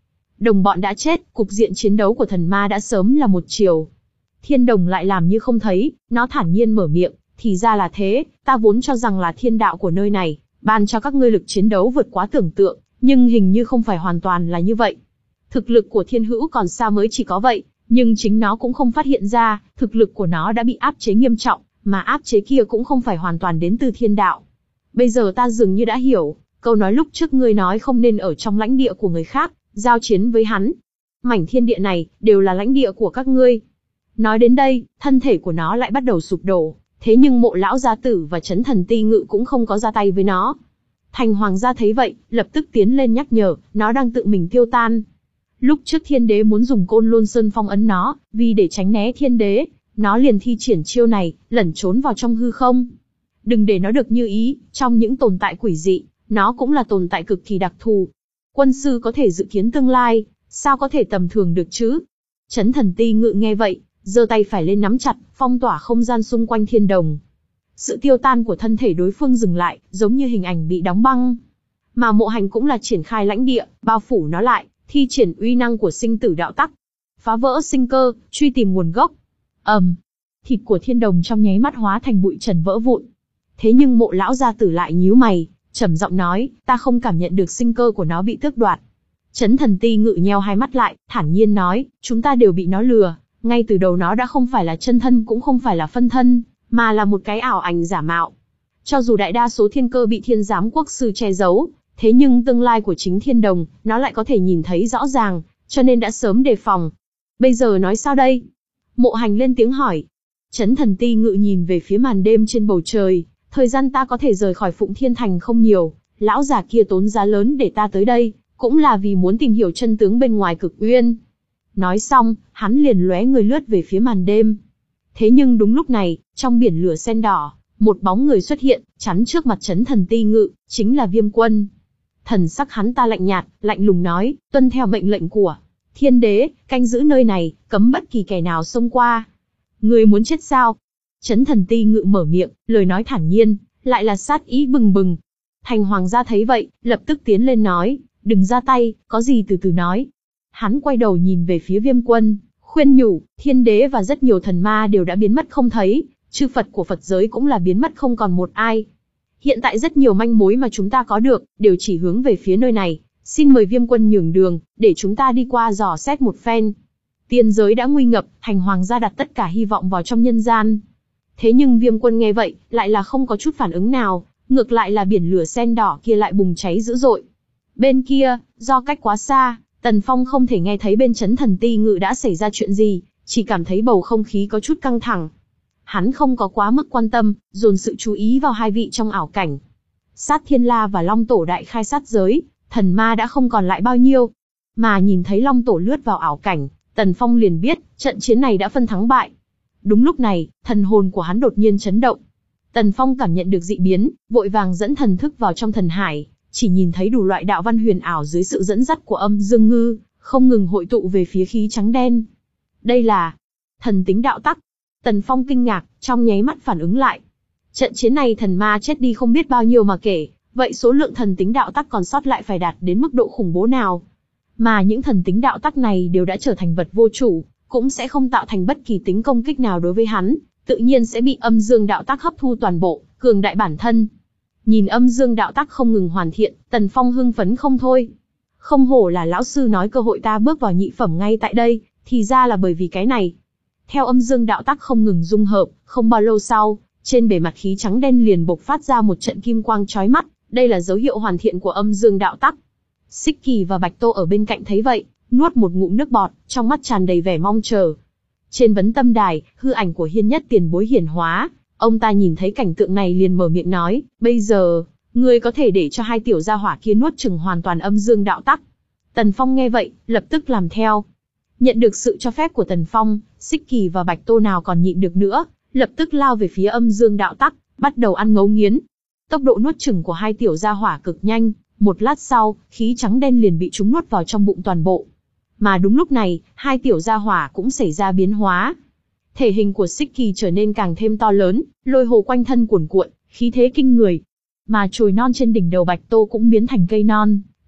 Đồng bọn đã chết, cục diện chiến đấu của thần ma đã sớm là một chiều. Thiên Đồng lại làm như không thấy, nó thản nhiên mở miệng, thì ra là thế, ta vốn cho rằng là thiên đạo của nơi này, ban cho các ngươi lực chiến đấu vượt quá tưởng tượng, nhưng hình như không phải hoàn toàn là như vậy. Thực lực của Thiên Hữu còn xa mới chỉ có vậy, nhưng chính nó cũng không phát hiện ra, thực lực của nó đã bị áp chế nghiêm trọng, mà áp chế kia cũng không phải hoàn toàn đến từ thiên đạo. Bây giờ ta dường như đã hiểu, câu nói lúc trước ngươi nói không nên ở trong lãnh địa của người khác, giao chiến với hắn. Mảnh thiên địa này, đều là lãnh địa của các ngươi. Nói đến đây, thân thể của nó lại bắt đầu sụp đổ, thế nhưng Mộ lão gia tử và Chấn Thần Ti Ngự cũng không có ra tay với nó. Thành Hoàng gia thấy vậy, lập tức tiến lên nhắc nhở, nó đang tự mình tiêu tan. Lúc trước thiên đế muốn dùng Côn Lôn Sơn phong ấn nó, vì để tránh né thiên đế, nó liền thi triển chiêu này, lẩn trốn vào trong hư không. Đừng để nó được như ý, trong những tồn tại quỷ dị, nó cũng là tồn tại cực kỳ đặc thù. Quân sư có thể dự kiến tương lai, sao có thể tầm thường được chứ? Chấn Thần Ti Ngự nghe vậy, giơ tay phải lên nắm chặt, phong tỏa không gian xung quanh Thiên Đồng. Sự tiêu tan của thân thể đối phương dừng lại, giống như hình ảnh bị đóng băng. Mà Mộ Hành cũng là triển khai lãnh địa, bao phủ nó lại, thi triển uy năng của sinh tử đạo tắc. Phá vỡ sinh cơ, truy tìm nguồn gốc. ầm, um, thịt của Thiên Đồng trong nháy mắt hóa thành bụi trần vỡ vụn. Thế nhưng Mộ lão gia tử lại nhíu mày, trầm giọng nói, ta không cảm nhận được sinh cơ của nó bị tước đoạt. Chấn Thần Ti Ngự nheo hai mắt lại, thản nhiên nói, chúng ta đều bị nó lừa, ngay từ đầu nó đã không phải là chân thân cũng không phải là phân thân, mà là một cái ảo ảnh giả mạo. Cho dù đại đa số thiên cơ bị Thiên Giám Quốc sư che giấu, thế nhưng tương lai của chính Thiên Đồng, nó lại có thể nhìn thấy rõ ràng, cho nên đã sớm đề phòng. Bây giờ nói sao đây? Mộ Hành lên tiếng hỏi. Chấn Thần Ti Ngự nhìn về phía màn đêm trên bầu trời, thời gian ta có thể rời khỏi Phụng Thiên Thành không nhiều, lão già kia tốn giá lớn để ta tới đây, cũng là vì muốn tìm hiểu chân tướng bên ngoài Cực Uyên. Nói xong, hắn liền lóe người lướt về phía màn đêm. Thế nhưng đúng lúc này, trong biển lửa sen đỏ, một bóng người xuất hiện, chắn trước mặt Chấn Thần Ti Ngự, chính là Viêm Quân. Thần sắc hắn ta lạnh nhạt, lạnh lùng nói, tuân theo mệnh lệnh của Thiên Đế, canh giữ nơi này, cấm bất kỳ kẻ nào xông qua. Ngươi muốn chết sao? Chấn Thần Ti Ngự mở miệng, lời nói thản nhiên, lại là sát ý bừng bừng. Thành Hoàng gia thấy vậy, lập tức tiến lên nói, đừng ra tay, có gì từ từ nói. Hắn quay đầu nhìn về phía Viêm Quân, khuyên nhủ, Thiên Đế và rất nhiều thần ma đều đã biến mất không thấy, chư Phật của Phật giới cũng là biến mất không còn một ai. Hiện tại rất nhiều manh mối mà chúng ta có được, đều chỉ hướng về phía nơi này, xin mời Viêm Quân nhường đường, để chúng ta đi qua dò xét một phen. Tiên giới đã nguy ngập, Thành Hoàng gia đặt tất cả hy vọng vào trong nhân gian. Thế nhưng Viêm Quân nghe vậy, lại là không có chút phản ứng nào, ngược lại là biển lửa sen đỏ kia lại bùng cháy dữ dội. Bên kia, do cách quá xa, Tần Phong không thể nghe thấy bên Chấn Thần Ti Ngự đã xảy ra chuyện gì, chỉ cảm thấy bầu không khí có chút căng thẳng. Hắn không có quá mức quan tâm, dồn sự chú ý vào hai vị trong ảo cảnh. Sát Thiên La và Long Tổ đại khai sát giới, thần ma đã không còn lại bao nhiêu. Mà nhìn thấy Long Tổ lướt vào ảo cảnh, Tần Phong liền biết, trận chiến này đã phân thắng bại. Đúng lúc này, thần hồn của hắn đột nhiên chấn động. Tần Phong cảm nhận được dị biến, vội vàng dẫn thần thức vào trong thần hải, chỉ nhìn thấy đủ loại đạo văn huyền ảo dưới sự dẫn dắt của Âm Dương Ngư, không ngừng hội tụ về phía khí trắng đen. Đây là thần tính đạo tắc. Tần Phong kinh ngạc, trong nháy mắt phản ứng lại. Trận chiến này thần ma chết đi không biết bao nhiêu mà kể, vậy số lượng thần tính đạo tắc còn sót lại phải đạt đến mức độ khủng bố nào? Mà những thần tính đạo tắc này đều đã trở thành vật vô chủ, cũng sẽ không tạo thành bất kỳ tính công kích nào đối với hắn, tự nhiên sẽ bị âm dương đạo tắc hấp thu toàn bộ, cường đại bản thân. Nhìn âm dương đạo tắc không ngừng hoàn thiện, Tần Phong hưng phấn không thôi. Không hổ là lão sư nói cơ hội ta bước vào nhị phẩm ngay tại đây, thì ra là bởi vì cái này. Theo âm dương đạo tắc không ngừng dung hợp, không bao lâu sau, trên bề mặt khí trắng đen liền bộc phát ra một trận kim quang chói mắt, đây là dấu hiệu hoàn thiện của âm dương đạo tắc. Xích Kỳ và Bạch Tô ở bên cạnh thấy vậy, nuốt một ngụm nước bọt, trong mắt tràn đầy vẻ mong chờ. Trên vấn tâm đài, hư ảnh của Hiên Nhất tiền bối hiển hóa, ông ta nhìn thấy cảnh tượng này liền mở miệng nói, bây giờ, ngươi có thể để cho hai tiểu gia hỏa kia nuốt chửng hoàn toàn âm dương đạo tắc. Tần Phong nghe vậy, lập tức làm theo. Nhận được sự cho phép của Tần Phong, Xích Kỳ và Bạch Tô nào còn nhịn được nữa, lập tức lao về phía âm dương đạo tắc, bắt đầu ăn ngấu nghiến. Tốc độ nuốt chửng của hai tiểu gia hỏa cực nhanh, một lát sau, khí trắng đen liền bị chúng nuốt vào trong bụng toàn bộ. Mà đúng lúc này, hai tiểu gia hỏa cũng xảy ra biến hóa. Thể hình của Xích Kỳ trở nên càng thêm to lớn, lôi hồ quanh thân cuồn cuộn, khí thế kinh người. Mà chồi non trên đỉnh đầu Bạch Tô cũng biến thành cây non,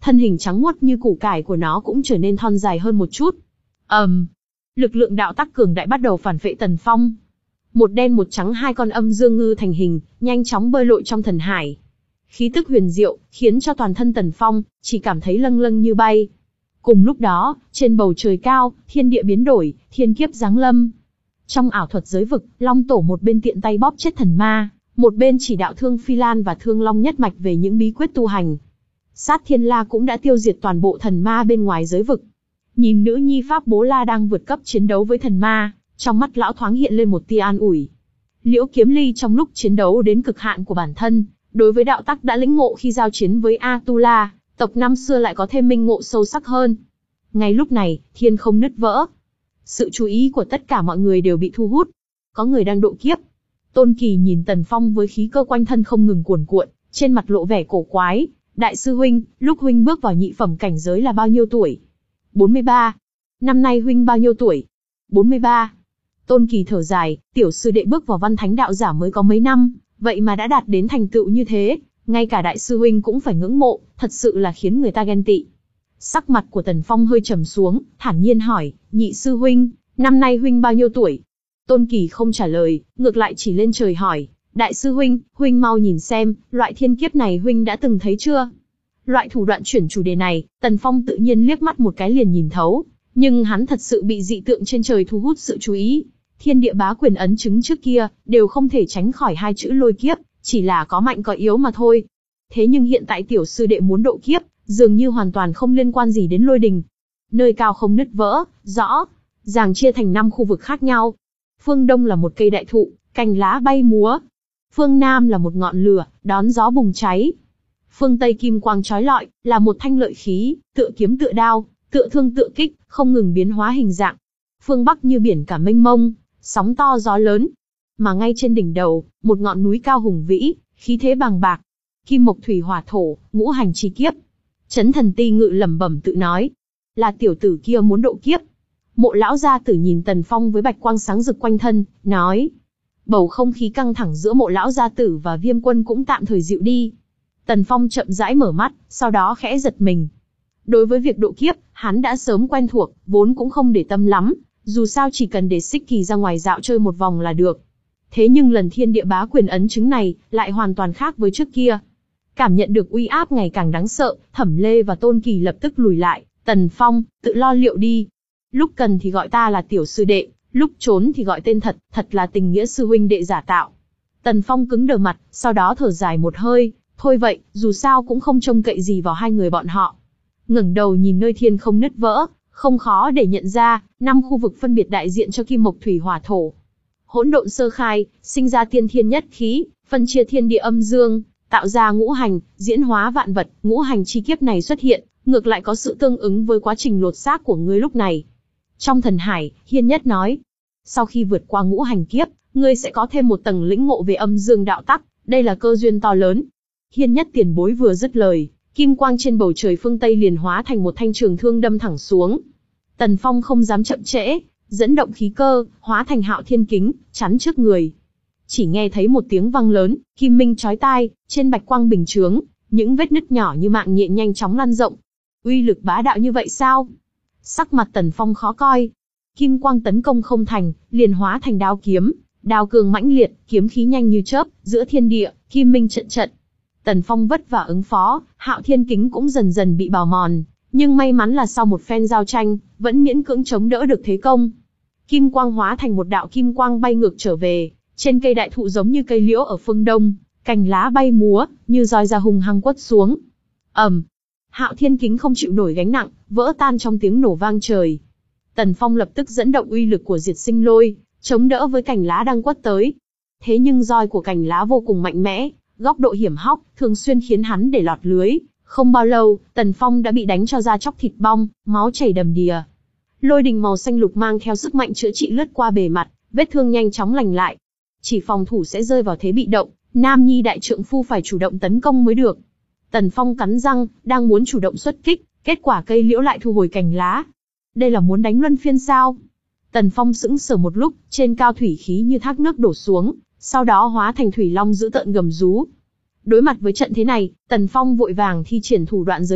thân hình trắng muốt như củ cải của nó cũng trở nên thon dài hơn một chút. ầm, um, lực lượng đạo tắc cường đại bắt đầu phản phệ Tần Phong. Một đen một trắng hai con âm dương ngư thành hình, nhanh chóng bơi lội trong thần hải. Khí tức huyền diệu, khiến cho toàn thân Tần Phong chỉ cảm thấy lâng lâng như bay. Cùng lúc đó, trên bầu trời cao, thiên địa biến đổi, thiên kiếp giáng lâm. Trong ảo thuật giới vực, Long Tổ một bên tiện tay bóp chết thần ma, một bên chỉ đạo Thương Phi Lan và Thương Long nhất mạch về những bí quyết tu hành. Sát Thiên La cũng đã tiêu diệt toàn bộ thần ma bên ngoài giới vực. Nhìn nữ nhi Pháp Bố La đang vượt cấp chiến đấu với thần ma, trong mắt lão thoáng hiện lên một tia an ủi. Liễu Kiếm Ly trong lúc chiến đấu đến cực hạn của bản thân, đối với đạo tắc đã lĩnh ngộ khi giao chiến với Atula, tộc năm xưa lại có thêm minh ngộ sâu sắc hơn. Ngay lúc này, thiên không nứt vỡ. Sự chú ý của tất cả mọi người đều bị thu hút. Có người đang độ kiếp. Tôn Kỳ nhìn Tần Phong với khí cơ quanh thân không ngừng cuồn cuộn, trên mặt lộ vẻ cổ quái. Đại sư huynh, lúc huynh bước vào nhị phẩm cảnh giới là bao nhiêu tuổi? bốn mươi ba. Năm nay huynh bao nhiêu tuổi? bốn mươi ba. Tôn Kỳ thở dài, tiểu sư đệ bước vào văn thánh đạo giả mới có mấy năm, vậy mà đã đạt đến thành tựu như thế, ngay cả đại sư huynh cũng phải ngưỡng mộ, thật sự là khiến người ta ghen tị. Sắc mặt của Tần Phong hơi trầm xuống, thản nhiên hỏi, nhị sư huynh, năm nay huynh bao nhiêu tuổi? Tôn Kỳ không trả lời, ngược lại chỉ lên trời hỏi, đại sư huynh, huynh mau nhìn xem, loại thiên kiếp này huynh đã từng thấy chưa? Loại thủ đoạn chuyển chủ đề này, Tần Phong tự nhiên liếc mắt một cái liền nhìn thấu, nhưng hắn thật sự bị dị tượng trên trời thu hút sự chú ý. Thiên địa bá quyền ấn chứng trước kia, đều không thể tránh khỏi hai chữ lôi kiếp, chỉ là có mạnh có yếu mà thôi. Thế nhưng hiện tại tiểu sư đệ muốn độ kiếp, dường như hoàn toàn không liên quan gì đến lôi đình. Nơi cao không nứt vỡ, rõ ràng chia thành năm khu vực khác nhau. Phương Đông là một cây đại thụ, cành lá bay múa. Phương Nam là một ngọn lửa, đón gió bùng cháy. Phương Tây kim quang chói lọi, là một thanh lợi khí, tựa kiếm tựa đao, tựa thương tựa kích, không ngừng biến hóa hình dạng. Phương Bắc như biển cả mênh mông, sóng to gió lớn. Mà ngay trên đỉnh đầu, một ngọn núi cao hùng vĩ, khí thế bàng bạc. Kim mộc thủy hỏa thổ, ngũ hành chi kiếp. Chấn Thần Ti Ngự lẩm bẩm tự nói, là tiểu tử kia muốn độ kiếp. Mộ lão gia tử nhìn Tần Phong với bạch quang sáng rực quanh thân, nói. Bầu không khí căng thẳng giữa mộ lão gia tử và Viêm Quân cũng tạm thời dịu đi. Tần Phong chậm rãi mở mắt, sau đó khẽ giật mình. Đối với việc độ kiếp, hắn đã sớm quen thuộc, vốn cũng không để tâm lắm, dù sao chỉ cần để Xích Kỳ ra ngoài dạo chơi một vòng là được. Thế nhưng lần thiên địa bá quyền ấn chứng này, lại hoàn toàn khác với trước kia. Cảm nhận được uy áp ngày càng đáng sợ, Thẩm Lê và Tôn Kỳ lập tức lùi lại. Tần Phong, tự lo liệu đi. Lúc cần thì gọi ta là tiểu sư đệ, lúc trốn thì gọi tên thật, thật là tình nghĩa sư huynh đệ giả tạo. Tần Phong cứng đờ mặt, sau đó thở dài một hơi, thôi vậy, dù sao cũng không trông cậy gì vào hai người bọn họ. Ngẩng đầu nhìn nơi thiên không nứt vỡ, không khó để nhận ra, năm khu vực phân biệt đại diện cho kim mộc thủy hỏa thổ. Hỗn độn sơ khai, sinh ra tiên thiên nhất khí, phân chia thiên địa âm dương, tạo ra ngũ hành, diễn hóa vạn vật. Ngũ hành chi kiếp này xuất hiện, ngược lại có sự tương ứng với quá trình lột xác của ngươi lúc này. Trong thần hải, Hiên Nhất nói, sau khi vượt qua ngũ hành kiếp, ngươi sẽ có thêm một tầng lĩnh ngộ về âm dương đạo tắc, đây là cơ duyên to lớn. Hiên Nhất tiền bối vừa dứt lời, kim quang trên bầu trời phương Tây liền hóa thành một thanh trường thương đâm thẳng xuống. Tần Phong không dám chậm trễ, dẫn động khí cơ, hóa thành Hạo Thiên Kính, chắn trước người. Chỉ nghe thấy một tiếng vang lớn, kim minh chói tai, trên bạch quang bình chướng, những vết nứt nhỏ như mạng nhện nhanh chóng lan rộng. Uy lực bá đạo như vậy sao? Sắc mặt Tần Phong khó coi. Kim quang tấn công không thành, liền hóa thành đao kiếm, đao cường mãnh liệt, kiếm khí nhanh như chớp, giữa thiên địa, kim minh trận trận. Tần Phong vất vả ứng phó, Hạo Thiên Kính cũng dần dần bị bào mòn, nhưng may mắn là sau một phen giao tranh, vẫn miễn cưỡng chống đỡ được thế công. Kim quang hóa thành một đạo kim quang bay ngược trở về, trên cây đại thụ giống như cây liễu ở phương Đông, cành lá bay múa, như roi ra hùng hăng quất xuống. ầm, Hạo Thiên Kính không chịu nổi gánh nặng, vỡ tan trong tiếng nổ vang trời. Tần Phong lập tức dẫn động uy lực của Diệt Sinh Lôi, chống đỡ với cành lá đang quất tới. Thế nhưng roi của cành lá vô cùng mạnh mẽ, góc độ hiểm hóc, thường xuyên khiến hắn để lọt lưới. Không bao lâu, Tần Phong đã bị đánh cho da chóc thịt bong, máu chảy đầm đìa. Lôi đình màu xanh lục mang theo sức mạnh chữa trị lướt qua bề mặt, vết thương nhanh chóng lành lại. Chỉ phòng thủ sẽ rơi vào thế bị động, nam nhi đại trượng phu phải chủ động tấn công mới được. Tần Phong cắn răng, đang muốn chủ động xuất kích, kết quả cây liễu lại thu hồi cành lá. Đây là muốn đánh luân phiên sao? Tần Phong sững sờ một lúc, trên cao thủy khí như thác nước đổ xuống, sau đó hóa thành thủy long dữ tợn gầm rú. Đối mặt với trận thế này, Tần Phong vội vàng thi triển thủ đoạn giới vực,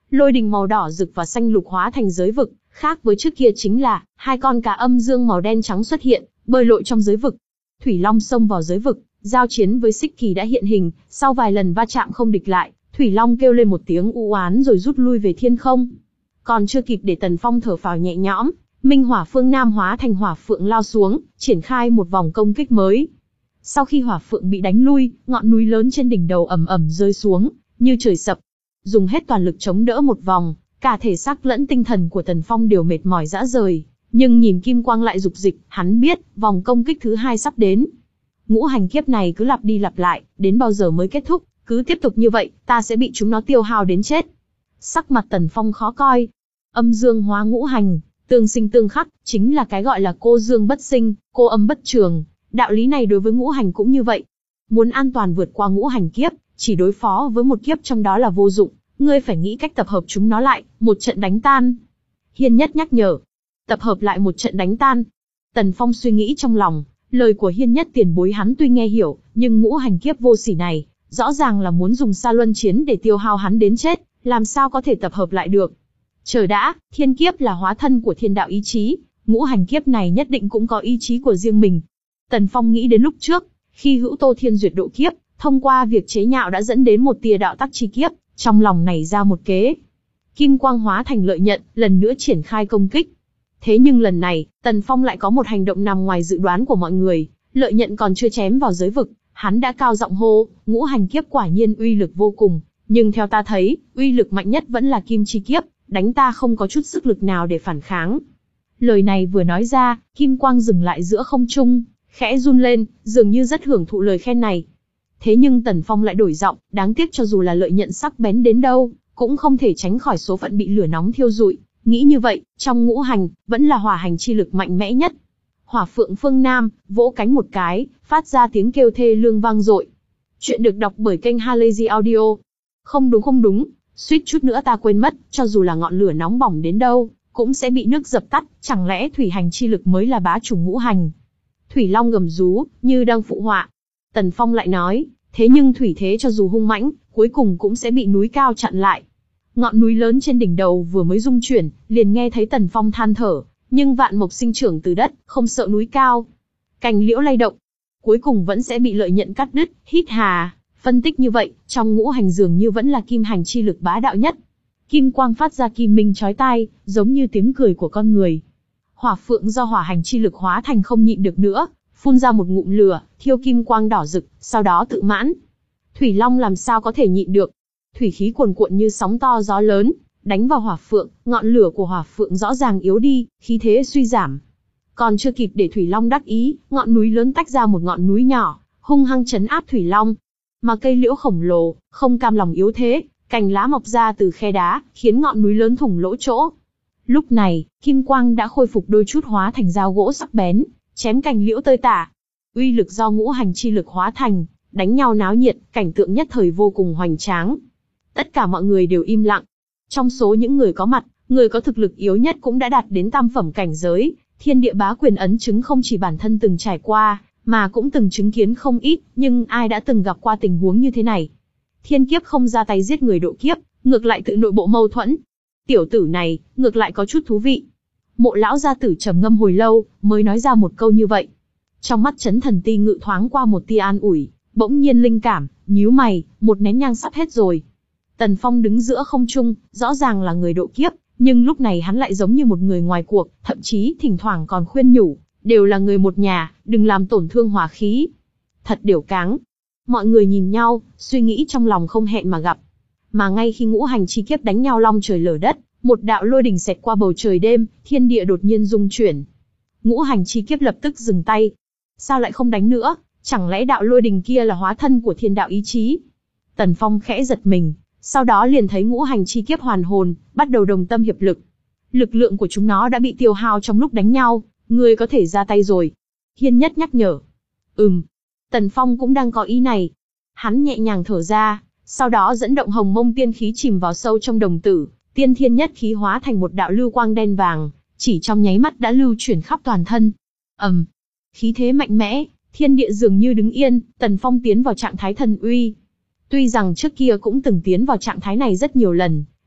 Lôi đình màu đỏ rực và xanh lục hóa thành giới vực, khác với trước kia chính là hai con cá âm dương màu đen trắng xuất hiện, bơi lội trong giới vực. Thủy Long xông vào giới vực, giao chiến với Xích Kỳ đã hiện hình, sau vài lần va chạm không địch lại, Thủy Long kêu lên một tiếng u oán rồi rút lui về thiên không. Còn chưa kịp để Tần Phong thở phào nhẹ nhõm, Minh Hỏa Phương Nam hóa thành hỏa phượng lao xuống, triển khai một vòng công kích mới. Sau khi hỏa phượng bị đánh lui, ngọn núi lớn trên đỉnh đầu ầm ầm rơi xuống, như trời sập. Dùng hết toàn lực chống đỡ một vòng, cả thể xác lẫn tinh thần của Tần Phong đều mệt mỏi rã rời, nhưng nhìn kim quang lại dục dịch, hắn biết, vòng công kích thứ hai sắp đến. Ngũ hành kiếp này cứ lặp đi lặp lại, đến bao giờ mới kết thúc, cứ tiếp tục như vậy, ta sẽ bị chúng nó tiêu hao đến chết. Sắc mặt Tần Phong khó coi. Âm dương hóa ngũ hành, tương sinh tương khắc, chính là cái gọi là cô dương bất sinh, cô âm bất trường. Đạo lý này đối với ngũ hành cũng như vậy. Muốn an toàn vượt qua ngũ hành kiếp, chỉ đối phó với một kiếp trong đó là vô dụng, ngươi phải nghĩ cách tập hợp chúng nó lại, một trận đánh tan. Hiên Nhất nhắc nhở. Tập hợp lại một trận đánh tan. Tần Phong suy nghĩ trong lòng, lời của Hiên Nhất tiền bối hắn tuy nghe hiểu, nhưng ngũ hành kiếp vô sỉ này, rõ ràng là muốn dùng sa luân chiến để tiêu hao hắn đến chết, làm sao có thể tập hợp lại được. Chờ đã, thiên kiếp là hóa thân của thiên đạo ý chí, ngũ hành kiếp này nhất định cũng có ý chí của riêng mình. Tần Phong nghĩ đến lúc trước, khi Hữu Tô Thiên duyệt độ kiếp, thông qua việc chế nhạo đã dẫn đến một tia đạo tắc chi kiếp, trong lòng nảy ra một kế. Kim quang hóa thành lợi nhận, lần nữa triển khai công kích. Thế nhưng lần này, Tần Phong lại có một hành động nằm ngoài dự đoán của mọi người, lợi nhận còn chưa chém vào giới vực, hắn đã cao giọng hô, ngũ hành kiếp quả nhiên uy lực vô cùng, nhưng theo ta thấy, uy lực mạnh nhất vẫn là kim chi kiếp, đánh ta không có chút sức lực nào để phản kháng. Lời này vừa nói ra, kim quang dừng lại giữa không trung, khẽ run lên, dường như rất hưởng thụ lời khen này. Thế nhưng Tần Phong lại đổi giọng, đáng tiếc cho dù là lợi nhận sắc bén đến đâu, cũng không thể tránh khỏi số phận bị lửa nóng thiêu rụi. Nghĩ như vậy, trong ngũ hành, vẫn là hỏa hành chi lực mạnh mẽ nhất. Hỏa phượng phương Nam, vỗ cánh một cái, phát ra tiếng kêu thê lương vang dội. Chuyện được đọc bởi kênh Halazy Audio. Không đúng không đúng, suýt chút nữa ta quên mất, cho dù là ngọn lửa nóng bỏng đến đâu, cũng sẽ bị nước dập tắt, chẳng lẽ thủy hành chi lực mới là bá chủ ngũ hành. Thủy Long gầm rú, như đang phụ họa. Tần Phong lại nói, thế nhưng thủy thế cho dù hung mãnh, cuối cùng cũng sẽ bị núi cao chặn lại. Ngọn núi lớn trên đỉnh đầu vừa mới rung chuyển, liền nghe thấy Tần Phong than thở, nhưng vạn mộc sinh trưởng từ đất, không sợ núi cao. Cành liễu lay động, cuối cùng vẫn sẽ bị lợi nhận cắt đứt, hít hà, phân tích như vậy, trong ngũ hành dường như vẫn là kim hành chi lực bá đạo nhất. Kim quang phát ra kim minh chói tai, giống như tiếng cười của con người. Hỏa phượng do hỏa hành chi lực hóa thành không nhịn được nữa, phun ra một ngụm lửa, thiêu kim quang đỏ rực, sau đó tự mãn. Thủy Long làm sao có thể nhịn được? Thủy khí cuồn cuộn như sóng to gió lớn, đánh vào hỏa phượng, ngọn lửa của hỏa phượng rõ ràng yếu đi, khí thế suy giảm. Còn chưa kịp để Thủy Long đắc ý, ngọn núi lớn tách ra một ngọn núi nhỏ, hung hăng trấn áp Thủy Long. Mà cây liễu khổng lồ, không cam lòng yếu thế, cành lá mọc ra từ khe đá, khiến ngọn núi lớn thủng lỗ chỗ. Lúc này, kim quang đã khôi phục đôi chút hóa thành dao gỗ sắc bén, chém cành liễu tơi tả. Uy lực do ngũ hành chi lực hóa thành, đánh nhau náo nhiệt, cảnh tượng nhất thời vô cùng hoành tráng. Tất cả mọi người đều im lặng. Trong số những người có mặt, người có thực lực yếu nhất cũng đã đạt đến tam phẩm cảnh giới, thiên địa bá quyền ấn chứng không chỉ bản thân từng trải qua, mà cũng từng chứng kiến không ít, nhưng ai đã từng gặp qua tình huống như thế này. Thiên kiếp không ra tay giết người độ kiếp, ngược lại tự nội bộ mâu thuẫn. Tiểu tử này, ngược lại có chút thú vị. Mộ lão gia tử trầm ngâm hồi lâu, mới nói ra một câu như vậy. Trong mắt Chấn Thần Ti Ngự thoáng qua một tia an ủi, bỗng nhiên linh cảm, nhíu mày, một nén nhang sắp hết rồi. Tần Phong đứng giữa không trung, rõ ràng là người độ kiếp, nhưng lúc này hắn lại giống như một người ngoài cuộc, thậm chí thỉnh thoảng còn khuyên nhủ, đều là người một nhà, đừng làm tổn thương hòa khí. Thật điểu cáng. Mọi người nhìn nhau, suy nghĩ trong lòng không hẹn mà gặp. Mà ngay khi ngũ hành chi kiếp đánh nhau long trời lở đất, một đạo lôi đình xẹt qua bầu trời đêm, thiên địa đột nhiên rung chuyển. Ngũ hành chi kiếp lập tức dừng tay. Sao lại không đánh nữa? Chẳng lẽ đạo lôi đình kia là hóa thân của thiên đạo ý chí? Tần Phong khẽ giật mình, sau đó liền thấy ngũ hành chi kiếp hoàn hồn, bắt đầu đồng tâm hiệp lực. Lực lượng của chúng nó đã bị tiêu hao trong lúc đánh nhau, ngươi có thể ra tay rồi. Hiên Nhất nhắc nhở. Ừm. Tần Phong cũng đang có ý này. Hắn nhẹ nhàng thở ra, sau đó dẫn động hồng mông tiên khí chìm vào sâu trong đồng tử, tiên thiên nhất khí hóa thành một đạo lưu quang đen vàng, chỉ trong nháy mắt đã lưu chuyển khắp toàn thân. Ầm. Um, khí thế mạnh mẽ, thiên địa dường như đứng yên, Tần Phong tiến vào trạng thái thần uy. Tuy rằng trước kia cũng từng tiến vào trạng thái này rất nhiều lần,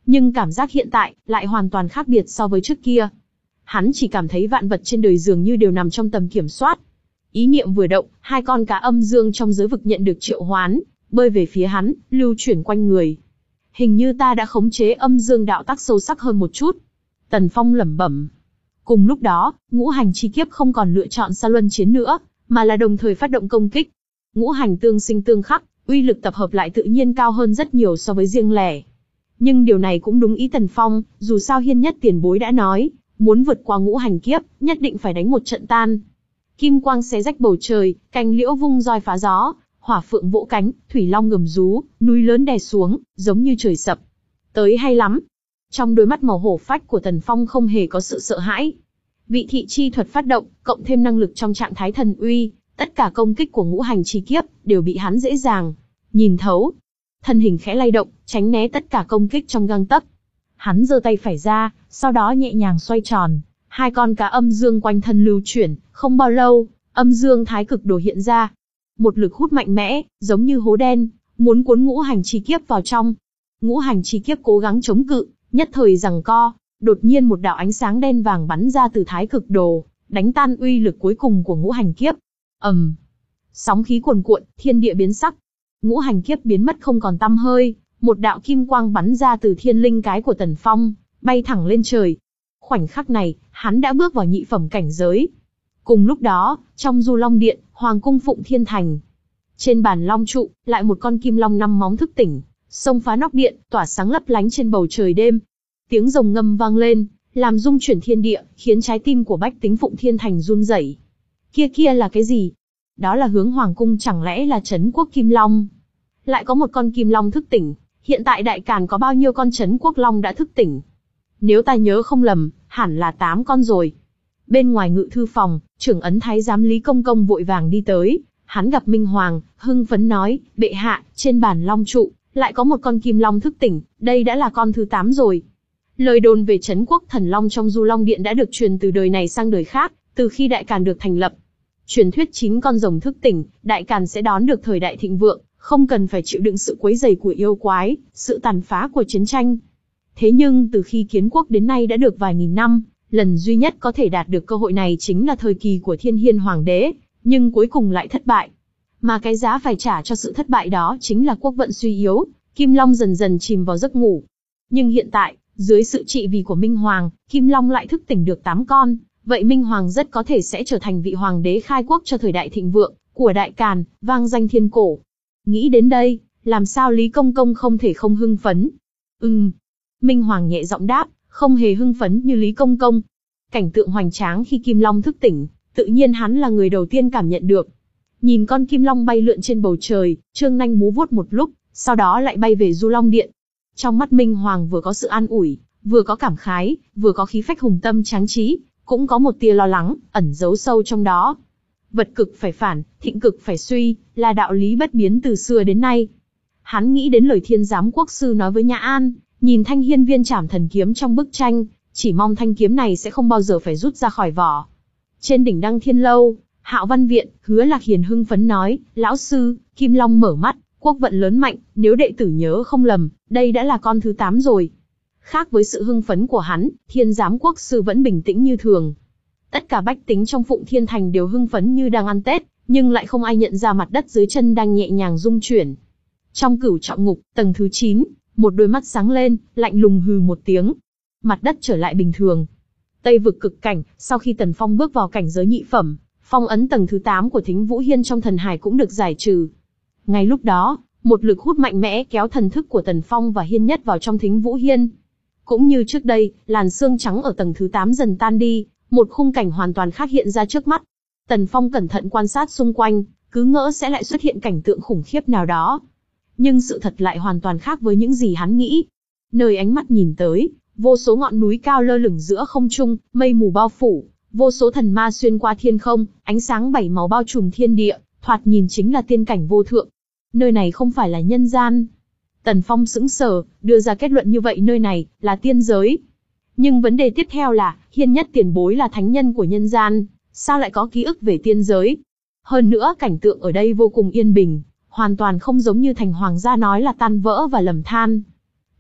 Nhưng cảm giác hiện tại lại hoàn toàn khác biệt so với trước kia. Hắn chỉ cảm thấy vạn vật trên đời dường như đều nằm trong tầm kiểm soát. Ý niệm vừa động, hai con cá âm dương trong giới vực nhận được triệu hoán, bơi về phía hắn, lưu chuyển quanh người. Hình như ta đã khống chế âm dương đạo tắc sâu sắc hơn một chút. Tần Phong lẩm bẩm. Cùng lúc đó, ngũ hành chi kiếp không còn lựa chọn xa luân chiến nữa, mà là đồng thời phát động công kích. Ngũ hành tương sinh tương khắc, uy lực tập hợp lại tự nhiên cao hơn rất nhiều so với riêng lẻ. Nhưng điều này cũng đúng ý Tần Phong, dù sao Hiên Nhất tiền bối đã nói, muốn vượt qua ngũ hành kiếp, nhất định phải đánh một trận tan. Kim quang xé rách bầu trời, cành liễu vung roi phá gió, hỏa phượng vỗ cánh, thủy long gầm rú, núi lớn đè xuống, giống như trời sập. Tới hay lắm. Trong đôi mắt màu hổ phách của Tần Phong không hề có sự sợ hãi. Vị thị chi thuật phát động, cộng thêm năng lực trong trạng thái thần uy, tất cả công kích của ngũ hành chi kiếp đều bị hắn dễ dàng nhìn thấu. Thân hình khẽ lay động, tránh né tất cả công kích trong gang tấc. Hắn giơ tay phải ra, sau đó nhẹ nhàng xoay tròn, hai con cá âm dương quanh thân lưu chuyển, không bao lâu, âm dương thái cực đồ hiện ra. Một lực hút mạnh mẽ, giống như hố đen, muốn cuốn ngũ hành chi kiếp vào trong. Ngũ hành chi kiếp cố gắng chống cự, nhất thời giằng co, đột nhiên một đạo ánh sáng đen vàng bắn ra từ thái cực đồ, đánh tan uy lực cuối cùng của ngũ hành kiếp. ầm, um, sóng khí cuồn cuộn, thiên địa biến sắc. Ngũ hành kiếp biến mất không còn tăm hơi, một đạo kim quang bắn ra từ thiên linh cái của Tần Phong, bay thẳng lên trời. Khoảnh khắc này, hắn đã bước vào nhị phẩm cảnh giới. Cùng lúc đó, trong Du Long Điện, Hoàng cung Phụng Thiên Thành, trên bàn long trụ, lại một con kim long năm móng thức tỉnh, xông phá nóc điện, tỏa sáng lấp lánh trên bầu trời đêm. Tiếng rồng ngâm vang lên, làm rung chuyển thiên địa, khiến trái tim của bách tính Phụng Thiên Thành run rẩy. Kia kia là cái gì? Đó là hướng hoàng cung, chẳng lẽ là trấn quốc kim long? Lại có một con kim long thức tỉnh, hiện tại Đại Càn có bao nhiêu con trấn quốc long đã thức tỉnh? Nếu ta nhớ không lầm, hẳn là tám con rồi. Bên ngoài ngự thư phòng, trưởng ấn thái giám Lý Công Công vội vàng đi tới, hắn gặp Minh Hoàng, hưng phấn nói, bệ hạ, trên bàn long trụ, lại có một con kim long thức tỉnh, đây đã là con thứ tám rồi. Lời đồn về trấn quốc thần long trong Du Long Điện đã được truyền từ đời này sang đời khác, từ khi Đại Càn được thành lập. Truyền thuyết chín con rồng thức tỉnh, Đại Càn sẽ đón được thời đại thịnh vượng, không cần phải chịu đựng sự quấy rầy của yêu quái, sự tàn phá của chiến tranh. Thế nhưng từ khi kiến quốc đến nay đã được vài nghìn năm, lần duy nhất có thể đạt được cơ hội này chính là thời kỳ của Thiên Hiên Hoàng đế, nhưng cuối cùng lại thất bại. Mà cái giá phải trả cho sự thất bại đó chính là quốc vận suy yếu, Kim Long dần dần chìm vào giấc ngủ. Nhưng hiện tại, dưới sự trị vì của Minh Hoàng, Kim Long lại thức tỉnh được tám con, vậy Minh Hoàng rất có thể sẽ trở thành vị hoàng đế khai quốc cho thời đại thịnh vượng của Đại Càn, vang danh thiên cổ. Nghĩ đến đây, làm sao Lý Công Công không thể không hưng phấn? Ừm. Minh Hoàng nhẹ giọng đáp, không hề hưng phấn như Lý Công Công. Cảnh tượng hoành tráng khi Kim Long thức tỉnh, tự nhiên hắn là người đầu tiên cảm nhận được. Nhìn con Kim Long bay lượn trên bầu trời, trương nanh múa vuốt một lúc, sau đó lại bay về Du Long Điện. Trong mắt Minh Hoàng vừa có sự an ủi, vừa có cảm khái, vừa có khí phách hùng tâm tráng trí, cũng có một tia lo lắng, ẩn giấu sâu trong đó. Vật cực phải phản, thịnh cực phải suy, là đạo lý bất biến từ xưa đến nay. Hắn nghĩ đến lời Thiên Giám Quốc sư nói với Nhã An, nhìn thanh hiên viên trảm thần kiếm trong bức tranh, chỉ mong thanh kiếm này sẽ không bao giờ phải rút ra khỏi vỏ. Trên đỉnh Đăng Thiên Lâu, Hạo Văn Viện, Hứa Lạc Hiền hưng phấn nói, lão sư, Kim Long mở mắt, quốc vận lớn mạnh, nếu đệ tử nhớ không lầm, đây đã là con thứ tám rồi. Khác với sự hưng phấn của hắn, Thiên Giám Quốc sư vẫn bình tĩnh như thường. Tất cả bách tính trong Phụng Thiên Thành đều hưng phấn như đang ăn Tết, nhưng lại không ai nhận ra mặt đất dưới chân đang nhẹ nhàng rung chuyển. Trong Cửu Trọng Ngục, tầng thứ chín, một đôi mắt sáng lên, lạnh lùng hừ một tiếng. Mặt đất trở lại bình thường. Tây vực cực cảnh, sau khi Tần Phong bước vào cảnh giới nhị phẩm, phong ấn tầng thứ tám của Thính Vũ Hiên trong thần hải cũng được giải trừ. Ngay lúc đó, một lực hút mạnh mẽ kéo thần thức của Tần Phong và Hiên Nhất vào trong Thính Vũ Hiên. Cũng như trước đây, làn sương trắng ở tầng thứ tám dần tan đi, một khung cảnh hoàn toàn khác hiện ra trước mắt. Tần Phong cẩn thận quan sát xung quanh, cứ ngỡ sẽ lại xuất hiện cảnh tượng khủng khiếp nào đó. Nhưng sự thật lại hoàn toàn khác với những gì hắn nghĩ. Nơi ánh mắt nhìn tới, vô số ngọn núi cao lơ lửng giữa không trung, mây mù bao phủ, vô số thần ma xuyên qua thiên không, ánh sáng bảy màu bao trùm thiên địa, thoạt nhìn chính là tiên cảnh vô thượng. Nơi này không phải là nhân gian. Tần Phong sững sờ, đưa ra kết luận như vậy, nơi này là tiên giới. Nhưng vấn đề tiếp theo là, Hiên Nhất tiền bối là thánh nhân của nhân gian, sao lại có ký ức về tiên giới? Hơn nữa cảnh tượng ở đây vô cùng yên bình, hoàn toàn không giống như thành hoàng gia nói là tan vỡ và lầm than.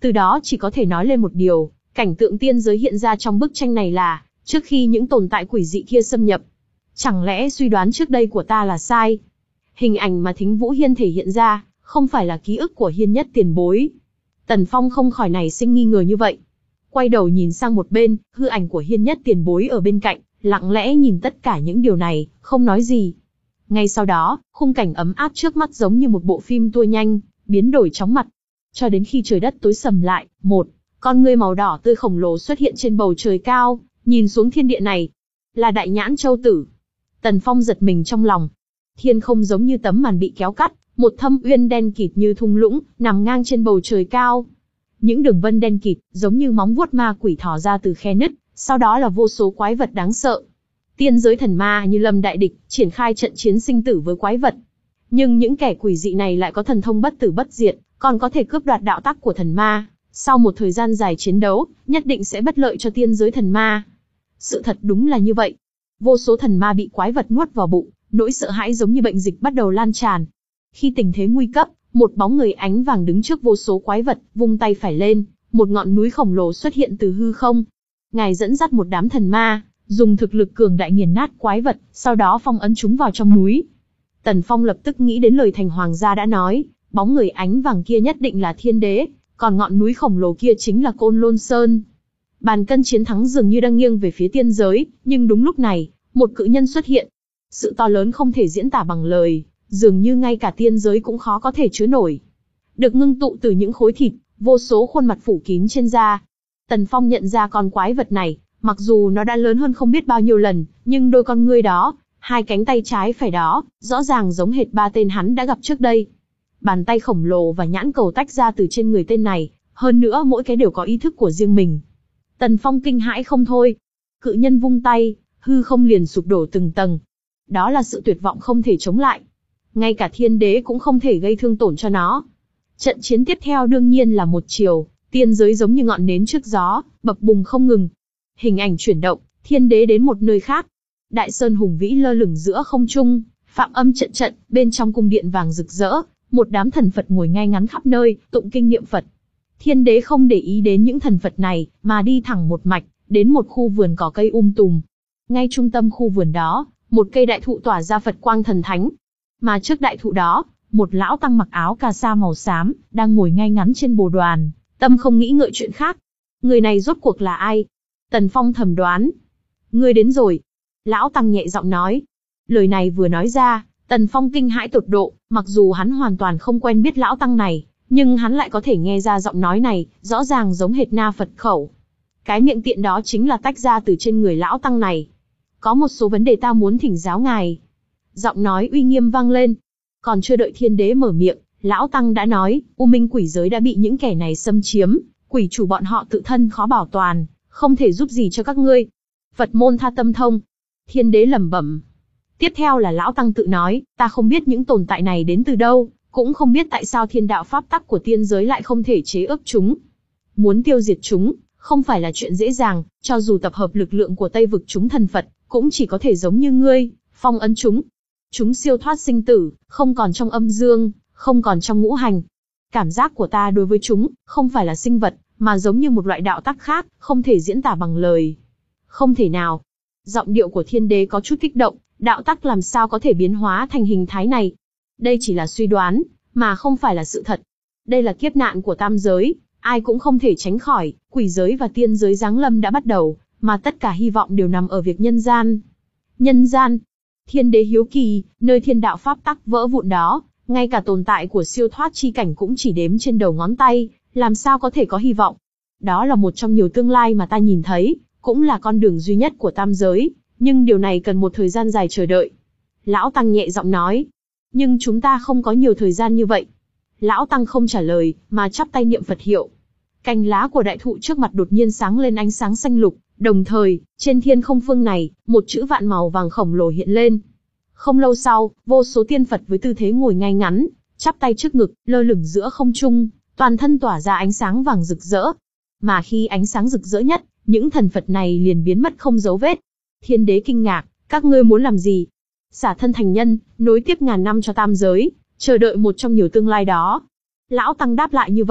Từ đó chỉ có thể nói lên một điều, cảnh tượng tiên giới hiện ra trong bức tranh này là, trước khi những tồn tại quỷ dị kia xâm nhập. Chẳng lẽ suy đoán trước đây của ta là sai? Hình ảnh mà Thính Vũ Hiên thể hiện ra, không phải là ký ức của Hiên Nhất tiền bối. Tần Phong không khỏi nảy sinh nghi ngờ như vậy. Quay đầu nhìn sang một bên, hư ảnh của Hiên Nhất tiền bối ở bên cạnh, lặng lẽ nhìn tất cả những điều này, không nói gì. Ngay sau đó, khung cảnh ấm áp trước mắt giống như một bộ phim tua nhanh, biến đổi chóng mặt. Cho đến khi trời đất tối sầm lại, một con ngươi màu đỏ tươi khổng lồ xuất hiện trên bầu trời cao, nhìn xuống thiên địa này. Là Đại Nhãn Châu Tử. Tần Phong giật mình trong lòng. Thiên không giống như tấm màn bị kéo cắt, một thâm uyên đen kịt như thung lũng, nằm ngang trên bầu trời cao. Những đường vân đen kịt, giống như móng vuốt ma quỷ thò ra từ khe nứt, sau đó là vô số quái vật đáng sợ. Tiên giới thần ma như lâm đại địch, triển khai trận chiến sinh tử với quái vật. Nhưng những kẻ quỷ dị này lại có thần thông bất tử bất diệt, còn có thể cướp đoạt đạo tắc của thần ma. Sau một thời gian dài chiến đấu, nhất định sẽ bất lợi cho tiên giới thần ma. Sự thật đúng là như vậy. Vô số thần ma bị quái vật nuốt vào bụng, nỗi sợ hãi giống như bệnh dịch bắt đầu lan tràn. Khi tình thế nguy cấp, một bóng người ánh vàng đứng trước vô số quái vật, vung tay phải lên, một ngọn núi khổng lồ xuất hiện từ hư không. Ngài dẫn dắt một đám thần ma, dùng thực lực cường đại nghiền nát quái vật, sau đó phong ấn chúng vào trong núi. Tần Phong lập tức nghĩ đến lời Thành Hoàng gia đã nói, bóng người ánh vàng kia nhất định là thiên đế, còn ngọn núi khổng lồ kia chính là Côn Lôn Sơn. Bàn cân chiến thắng dường như đang nghiêng về phía tiên giới, nhưng đúng lúc này, một cự nhân xuất hiện. Sự to lớn không thể diễn tả bằng lời, dường như ngay cả tiên giới cũng khó có thể chứa nổi. Được ngưng tụ từ những khối thịt, vô số khuôn mặt phủ kín trên da. Tần Phong nhận ra con quái vật này, mặc dù nó đã lớn hơn không biết bao nhiêu lần, nhưng đôi con ngươi đó, hai cánh tay trái phải đó, rõ ràng giống hệt ba tên hắn đã gặp trước đây. Bàn tay khổng lồ và nhãn cầu tách ra từ trên người tên này, hơn nữa mỗi cái đều có ý thức của riêng mình. Tần Phong kinh hãi không thôi. Cự nhân vung tay, hư không liền sụp đổ từng tầng. Đó là sự tuyệt vọng không thể chống lại. Ngay cả thiên đế cũng không thể gây thương tổn cho nó. Trận chiến tiếp theo đương nhiên là một chiều, tiên giới giống như ngọn nến trước gió, bập bùng không ngừng. Hình ảnh chuyển động, thiên đế đến một nơi khác. Đại sơn hùng vĩ lơ lửng giữa không trung, phạm âm trận trận, bên trong cung điện vàng rực rỡ, một đám thần Phật ngồi ngay ngắn khắp nơi, tụng kinh niệm Phật. Thiên đế không để ý đến những thần Phật này, mà đi thẳng một mạch, đến một khu vườn cỏ cây um tùm. Ngay trung tâm khu vườn đó, một cây đại thụ tỏa ra Phật quang thần thánh. Mà trước đại thụ đó, một lão tăng mặc áo cà sa màu xám, đang ngồi ngay ngắn trên bồ đoàn, tâm không nghĩ ngợi chuyện khác. Người này rốt cuộc là ai? Tần Phong thầm đoán. Ngươi đến rồi. Lão tăng nhẹ giọng nói. Lời này vừa nói ra, Tần Phong kinh hãi tột độ, mặc dù hắn hoàn toàn không quen biết lão tăng này, nhưng hắn lại có thể nghe ra giọng nói này, rõ ràng giống hệt Na Phật khẩu. Cái miệng tiện đó chính là tách ra từ trên người lão tăng này. Có một số vấn đề ta muốn thỉnh giáo ngài. Giọng nói uy nghiêm vang lên. Còn chưa đợi thiên đế mở miệng, lão tăng đã nói, U Minh quỷ giới đã bị những kẻ này xâm chiếm, quỷ chủ bọn họ tự thân khó bảo toàn, không thể giúp gì cho các ngươi. Phật môn tha tâm thông. Thiên đế lẩm bẩm. Tiếp theo là lão tăng tự nói, ta không biết những tồn tại này đến từ đâu, cũng không biết tại sao thiên đạo pháp tắc của tiên giới lại không thể chế ước chúng. Muốn tiêu diệt chúng, không phải là chuyện dễ dàng, cho dù tập hợp lực lượng của Tây vực chúng thần Phật, cũng chỉ có thể giống như ngươi, phong ấn chúng. Chúng siêu thoát sinh tử, không còn trong âm dương, không còn trong ngũ hành. Cảm giác của ta đối với chúng, không phải là sinh vật, mà giống như một loại đạo tắc khác, không thể diễn tả bằng lời. Không thể nào. Giọng điệu của thiên đế có chút kích động, đạo tắc làm sao có thể biến hóa thành hình thái này. Đây chỉ là suy đoán, mà không phải là sự thật. Đây là kiếp nạn của tam giới, ai cũng không thể tránh khỏi, quỷ giới và tiên giới giáng lâm đã bắt đầu, mà tất cả hy vọng đều nằm ở việc nhân gian. Nhân gian. Thiên đế hiếu kỳ, nơi thiên đạo pháp tắc vỡ vụn đó, ngay cả tồn tại của siêu thoát chi cảnh cũng chỉ đếm trên đầu ngón tay, làm sao có thể có hy vọng. Đó là một trong nhiều tương lai mà ta nhìn thấy, cũng là con đường duy nhất của tam giới, nhưng điều này cần một thời gian dài chờ đợi. Lão Tăng nhẹ giọng nói, nhưng chúng ta không có nhiều thời gian như vậy. Lão Tăng không trả lời, mà chắp tay niệm Phật hiệu. Cành lá của đại thụ trước mặt đột nhiên sáng lên ánh sáng xanh lục, đồng thời, trên thiên không phương này, một chữ vạn màu vàng khổng lồ hiện lên. Không lâu sau, vô số tiên Phật với tư thế ngồi ngay ngắn, chắp tay trước ngực, lơ lửng giữa không trung, toàn thân tỏa ra ánh sáng vàng rực rỡ. Mà khi ánh sáng rực rỡ nhất, những thần Phật này liền biến mất không dấu vết. Thiên đế kinh ngạc, các ngươi muốn làm gì? Xả thân thành nhân, nối tiếp ngàn năm cho tam giới, chờ đợi một trong nhiều tương lai đó. Lão Tăng đáp lại như vậy,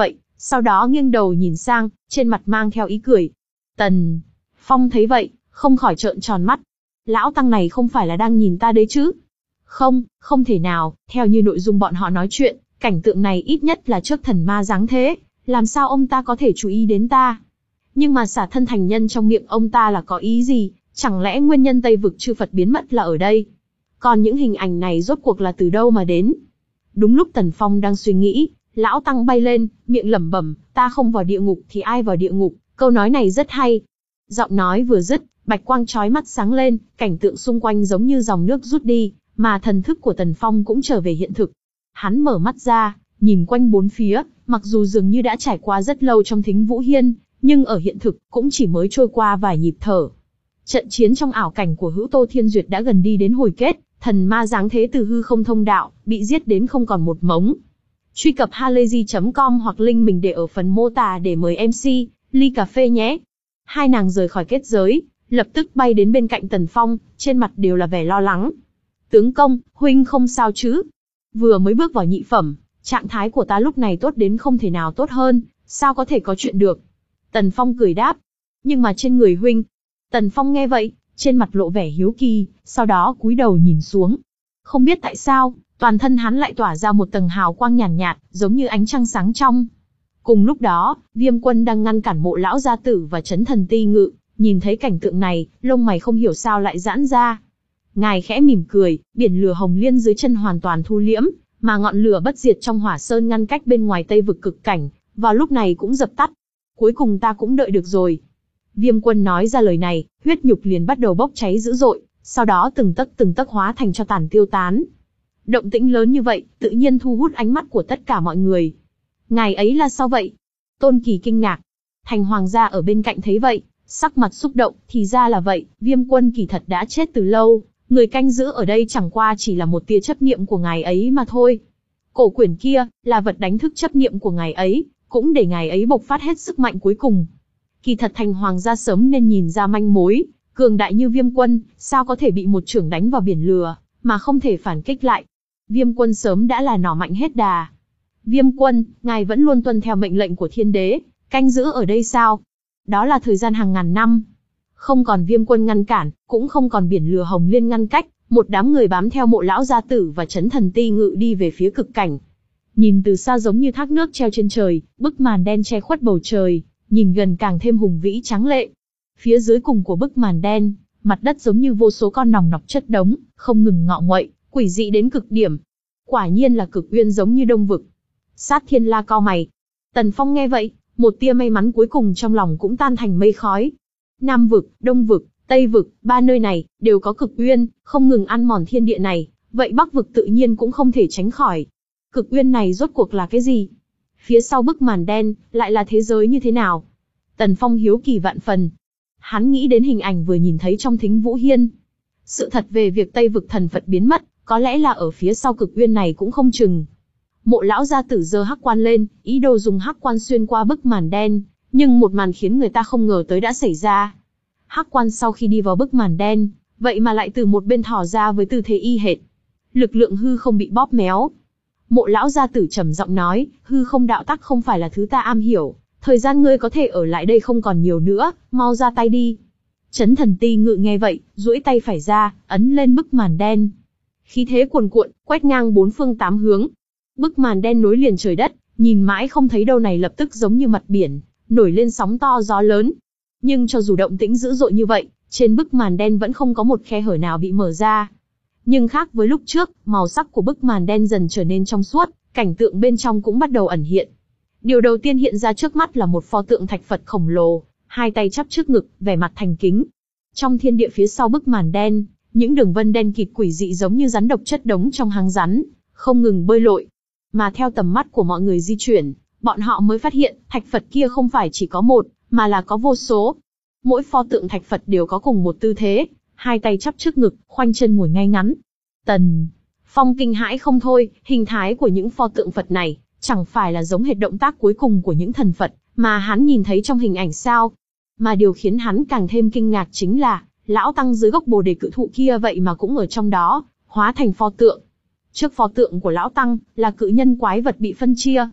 sau đó nghiêng đầu nhìn sang, trên mặt mang theo ý cười. Tần Phong thấy vậy, không khỏi trợn tròn mắt. Lão tăng này không phải là đang nhìn ta đấy chứ? Không, không thể nào, theo như nội dung bọn họ nói chuyện, cảnh tượng này ít nhất là trước thần ma giáng thế, làm sao ông ta có thể chú ý đến ta? Nhưng mà xả thân thành nhân trong miệng ông ta là có ý gì? Chẳng lẽ nguyên nhân Tây vực chư Phật biến mất là ở đây? Còn những hình ảnh này rốt cuộc là từ đâu mà đến? Đúng lúc Tần Phong đang suy nghĩ, lão tăng bay lên, miệng lẩm bẩm, ta không vào địa ngục thì ai vào địa ngục, câu nói này rất hay. Giọng nói vừa dứt, bạch quang chói mắt sáng lên, cảnh tượng xung quanh giống như dòng nước rút đi, mà thần thức của Tần Phong cũng trở về hiện thực. Hắn mở mắt ra, nhìn quanh bốn phía, mặc dù dường như đã trải qua rất lâu trong Thính Vũ Hiên, nhưng ở hiện thực cũng chỉ mới trôi qua vài nhịp thở. Trận chiến trong ảo cảnh của Hữu Tô Thiên Duyệt đã gần đi đến hồi kết, thần ma giáng thế từ hư không thông đạo, bị giết đến không còn một mống. Truy cập halayzi chấm com hoặc link mình để ở phần mô tả để mời em xê, ly cà phê nhé. Hai nàng rời khỏi kết giới, lập tức bay đến bên cạnh Tần Phong, trên mặt đều là vẻ lo lắng. Tướng công, huynh không sao chứ? Vừa mới bước vào nhị phẩm, trạng thái của ta lúc này tốt đến không thể nào tốt hơn, sao có thể có chuyện được? Tần Phong cười đáp. Nhưng mà trên người huynh. Tần Phong nghe vậy, trên mặt lộ vẻ hiếu kỳ, sau đó cúi đầu nhìn xuống. Không biết tại sao, toàn thân hắn lại tỏa ra một tầng hào quang nhàn nhạt, nhạt, giống như ánh trăng sáng trong. Cùng lúc đó, Viêm Quân đang ngăn cản Mộ lão gia tử và Chấn Thần Ti Ngự, nhìn thấy cảnh tượng này, lông mày không hiểu sao lại giãn ra. Ngài khẽ mỉm cười, biển lửa hồng liên dưới chân hoàn toàn thu liễm, mà ngọn lửa bất diệt trong hỏa sơn ngăn cách bên ngoài Tây vực cực cảnh, vào lúc này cũng dập tắt. Cuối cùng ta cũng đợi được rồi. Viêm Quân nói ra lời này, huyết nhục liền bắt đầu bốc cháy dữ dội, sau đó từng tấc từng tấc hóa thành cho tàn tiêu tán. Động tĩnh lớn như vậy, tự nhiên thu hút ánh mắt của tất cả mọi người. Ngài ấy là sao vậy? Tôn Kỳ kinh ngạc. Thành hoàng gia ở bên cạnh thấy vậy, sắc mặt xúc động, thì ra là vậy, Viêm Quân kỳ thật đã chết từ lâu, người canh giữ ở đây chẳng qua chỉ là một tia chấp niệm của ngài ấy mà thôi. Cổ quyển kia, là vật đánh thức chấp niệm của ngài ấy, cũng để ngài ấy bộc phát hết sức mạnh cuối cùng. Kỳ thật Thành hoàng gia sớm nên nhìn ra manh mối, cường đại như Viêm Quân, sao có thể bị một chưởng đánh vào biển lửa, mà không thể phản kích lại. Viêm Quân sớm đã là nỏ mạnh hết đà. Viêm Quân, ngài vẫn luôn tuân theo mệnh lệnh của thiên đế, canh giữ ở đây sao? Đó là thời gian hàng ngàn năm. Không còn Viêm Quân ngăn cản, cũng không còn biển lửa hồng liên ngăn cách, một đám người bám theo Mộ lão gia tử và Chấn Thần Ti Ngự đi về phía cực cảnh. Nhìn từ xa giống như thác nước treo trên trời, bức màn đen che khuất bầu trời, nhìn gần càng thêm hùng vĩ tráng lệ. Phía dưới cùng của bức màn đen, mặt đất giống như vô số con nòng nọc chất đống, không ngừng ngọ nguậy, quỷ dị đến cực điểm. Quả nhiên là cực uyên giống như đông vực. Sát Thiên La cau mày. Tần Phong nghe vậy, một tia may mắn cuối cùng trong lòng cũng tan thành mây khói. Nam vực, Đông vực, Tây vực, ba nơi này, đều có cực uyên, không ngừng ăn mòn thiên địa này, vậy Bắc vực tự nhiên cũng không thể tránh khỏi. Cực uyên này rốt cuộc là cái gì? Phía sau bức màn đen, lại là thế giới như thế nào? Tần Phong hiếu kỳ vạn phần. Hắn nghĩ đến hình ảnh vừa nhìn thấy trong Thính Vũ Hiên. Sự thật về việc Tây vực thần Phật biến mất, có lẽ là ở phía sau cực uyên này cũng không chừng. Mộ lão gia tử giơ hắc quan lên, ý đồ dùng hắc quan xuyên qua bức màn đen, nhưng một màn khiến người ta không ngờ tới đã xảy ra. Hắc quan sau khi đi vào bức màn đen, vậy mà lại từ một bên thò ra với tư thế y hệt. Lực lượng hư không bị bóp méo. Mộ lão gia tử trầm giọng nói, hư không đạo tắc không phải là thứ ta am hiểu, thời gian ngươi có thể ở lại đây không còn nhiều nữa, mau ra tay đi. Chấn Thần Ti Ngự nghe vậy, duỗi tay phải ra, ấn lên bức màn đen. Khí thế cuồn cuộn, quét ngang bốn phương tám hướng. Bức màn đen nối liền trời đất, nhìn mãi không thấy đâu này lập tức giống như mặt biển, nổi lên sóng to gió lớn. Nhưng cho dù động tĩnh dữ dội như vậy, trên bức màn đen vẫn không có một khe hở nào bị mở ra. Nhưng khác với lúc trước, màu sắc của bức màn đen dần trở nên trong suốt, cảnh tượng bên trong cũng bắt đầu ẩn hiện. Điều đầu tiên hiện ra trước mắt là một pho tượng thạch Phật khổng lồ, hai tay chắp trước ngực, vẻ mặt thành kính. Trong thiên địa phía sau bức màn đen, những đường vân đen kịt quỷ dị giống như rắn độc chất đống trong hang rắn, không ngừng bơi lội. Mà theo tầm mắt của mọi người di chuyển, bọn họ mới phát hiện, thạch Phật kia không phải chỉ có một, mà là có vô số. Mỗi pho tượng thạch Phật đều có cùng một tư thế, hai tay chắp trước ngực, khoanh chân ngồi ngay ngắn. Tần Phong kinh hãi không thôi, hình thái của những pho tượng Phật này, chẳng phải là giống hệt động tác cuối cùng của những thần Phật, mà hắn nhìn thấy trong hình ảnh sao. Mà điều khiến hắn càng thêm kinh ngạc chính là, lão tăng dưới gốc bồ đề cự thụ kia vậy mà cũng ở trong đó, hóa thành pho tượng. Trước pho tượng của lão tăng, là cự nhân quái vật bị phân chia.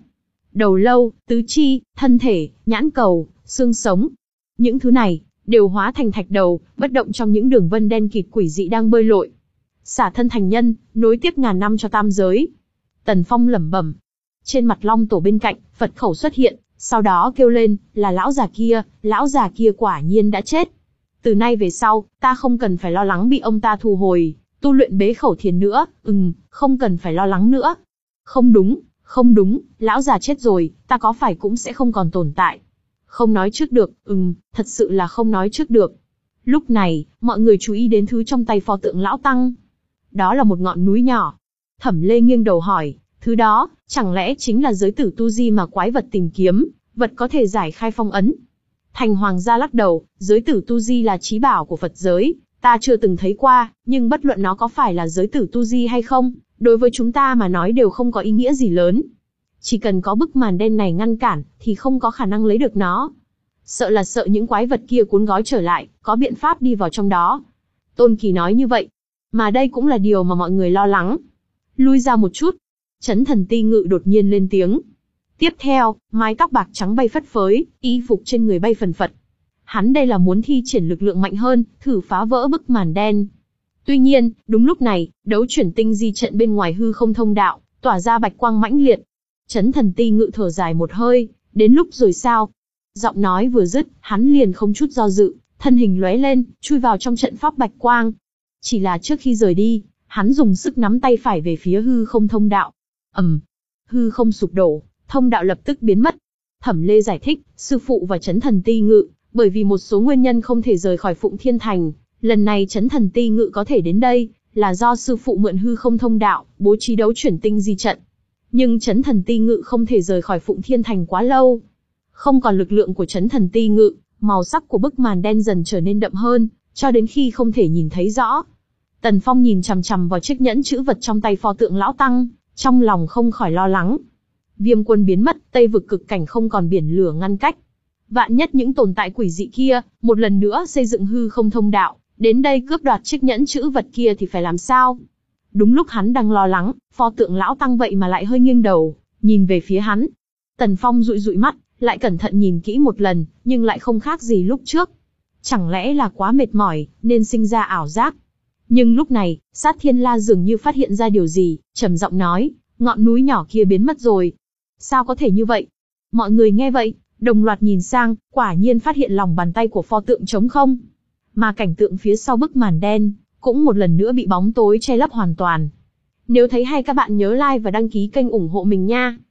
đầu lâu, tứ chi, thân thể, nhãn cầu, xương sống. Những thứ này đều hóa thành thạch đầu, bất động trong những đường vân đen kịt quỷ dị đang bơi lội. Xả thân thành nhân, nối tiếp ngàn năm cho tam giới. Tần Phong lẩm bẩm. Trên mặt Long Tổ bên cạnh, Phật khẩu xuất hiện, sau đó kêu lên, là lão già kia, lão già kia quả nhiên đã chết. Từ nay về sau, ta không cần phải lo lắng bị ông ta thu hồi, tu luyện bế khẩu thiền nữa, ừm, không cần phải lo lắng nữa. Không đúng, không đúng, lão già chết rồi, ta có phải cũng sẽ không còn tồn tại. Không nói trước được, ừm, thật sự là không nói trước được. Lúc này, mọi người chú ý đến thứ trong tay pho tượng lão tăng. Đó là một ngọn núi nhỏ. Thẩm Lê nghiêng đầu hỏi, thứ đó, chẳng lẽ chính là giới tử tu di mà quái vật tìm kiếm, vật có thể giải khai phong ấn? Thành Hoàng gia lắc đầu, giới tử tu di là trí bảo của Phật giới, ta chưa từng thấy qua, nhưng bất luận nó có phải là giới tử tu di hay không, đối với chúng ta mà nói đều không có ý nghĩa gì lớn. Chỉ cần có bức màn đen này ngăn cản, thì không có khả năng lấy được nó. Sợ là sợ những quái vật kia cuốn gói trở lại, có biện pháp đi vào trong đó. Tôn Kỳ nói như vậy. Mà đây cũng là điều mà mọi người lo lắng. Lui ra một chút. Chấn Thần Ti Ngự đột nhiên lên tiếng. Tiếp theo, mái tóc bạc trắng bay phất phới, y phục trên người bay phần phật. Hắn đây là muốn thi triển lực lượng mạnh hơn, thử phá vỡ bức màn đen. Tuy nhiên, đúng lúc này, đấu chuyển tinh di trận bên ngoài hư không thông đạo, tỏa ra bạch quang mãnh liệt. Chấn Thần Ti Ngự thở dài một hơi, đến lúc rồi sao? Giọng nói vừa dứt, hắn liền không chút do dự, thân hình lóe lên, chui vào trong trận pháp bạch quang. Chỉ là trước khi rời đi, hắn dùng sức nắm tay phải về phía hư không thông đạo. ầm, hư không sụp đổ, thông đạo lập tức biến mất. Thẩm Lê giải thích, sư phụ và Chấn Thần Ti Ngự, bởi vì một số nguyên nhân không thể rời khỏi Phụng Thiên Thành. Lần này Chấn Thần Ti Ngự có thể đến đây, là do sư phụ mượn hư không thông đạo, bố trí đấu chuyển tinh di trận. Nhưng Chấn Thần Ti Ngự không thể rời khỏi Phụng Thiên Thành quá lâu. Không còn lực lượng của Chấn Thần Ti Ngự, màu sắc của bức màn đen dần trở nên đậm hơn, cho đến khi không thể nhìn thấy rõ. Tần Phong nhìn chằm chằm vào chiếc nhẫn chữ vật trong tay pho tượng lão tăng, trong lòng không khỏi lo lắng. Viêm Quân biến mất, Tây vực cực cảnh không còn biển lửa ngăn cách. Vạn nhất những tồn tại quỷ dị kia, một lần nữa xây dựng hư không thông đạo, đến đây cướp đoạt chiếc nhẫn chữ vật kia thì phải làm sao? Đúng lúc hắn đang lo lắng, pho tượng lão tăng vậy mà lại hơi nghiêng đầu, nhìn về phía hắn. Tần Phong dụi dụi mắt, lại cẩn thận nhìn kỹ một lần, nhưng lại không khác gì lúc trước. Chẳng lẽ là quá mệt mỏi, nên sinh ra ảo giác? Nhưng lúc này, Sát Thiên La dường như phát hiện ra điều gì, trầm giọng nói, ngọn núi nhỏ kia biến mất rồi. Sao có thể như vậy? Mọi người nghe vậy, đồng loạt nhìn sang, quả nhiên phát hiện lòng bàn tay của pho tượng trống không. Mà cảnh tượng phía sau bức màn đen, cũng một lần nữa bị bóng tối che lấp hoàn toàn. Nếu thấy hay các bạn nhớ like và đăng ký kênh ủng hộ mình nha.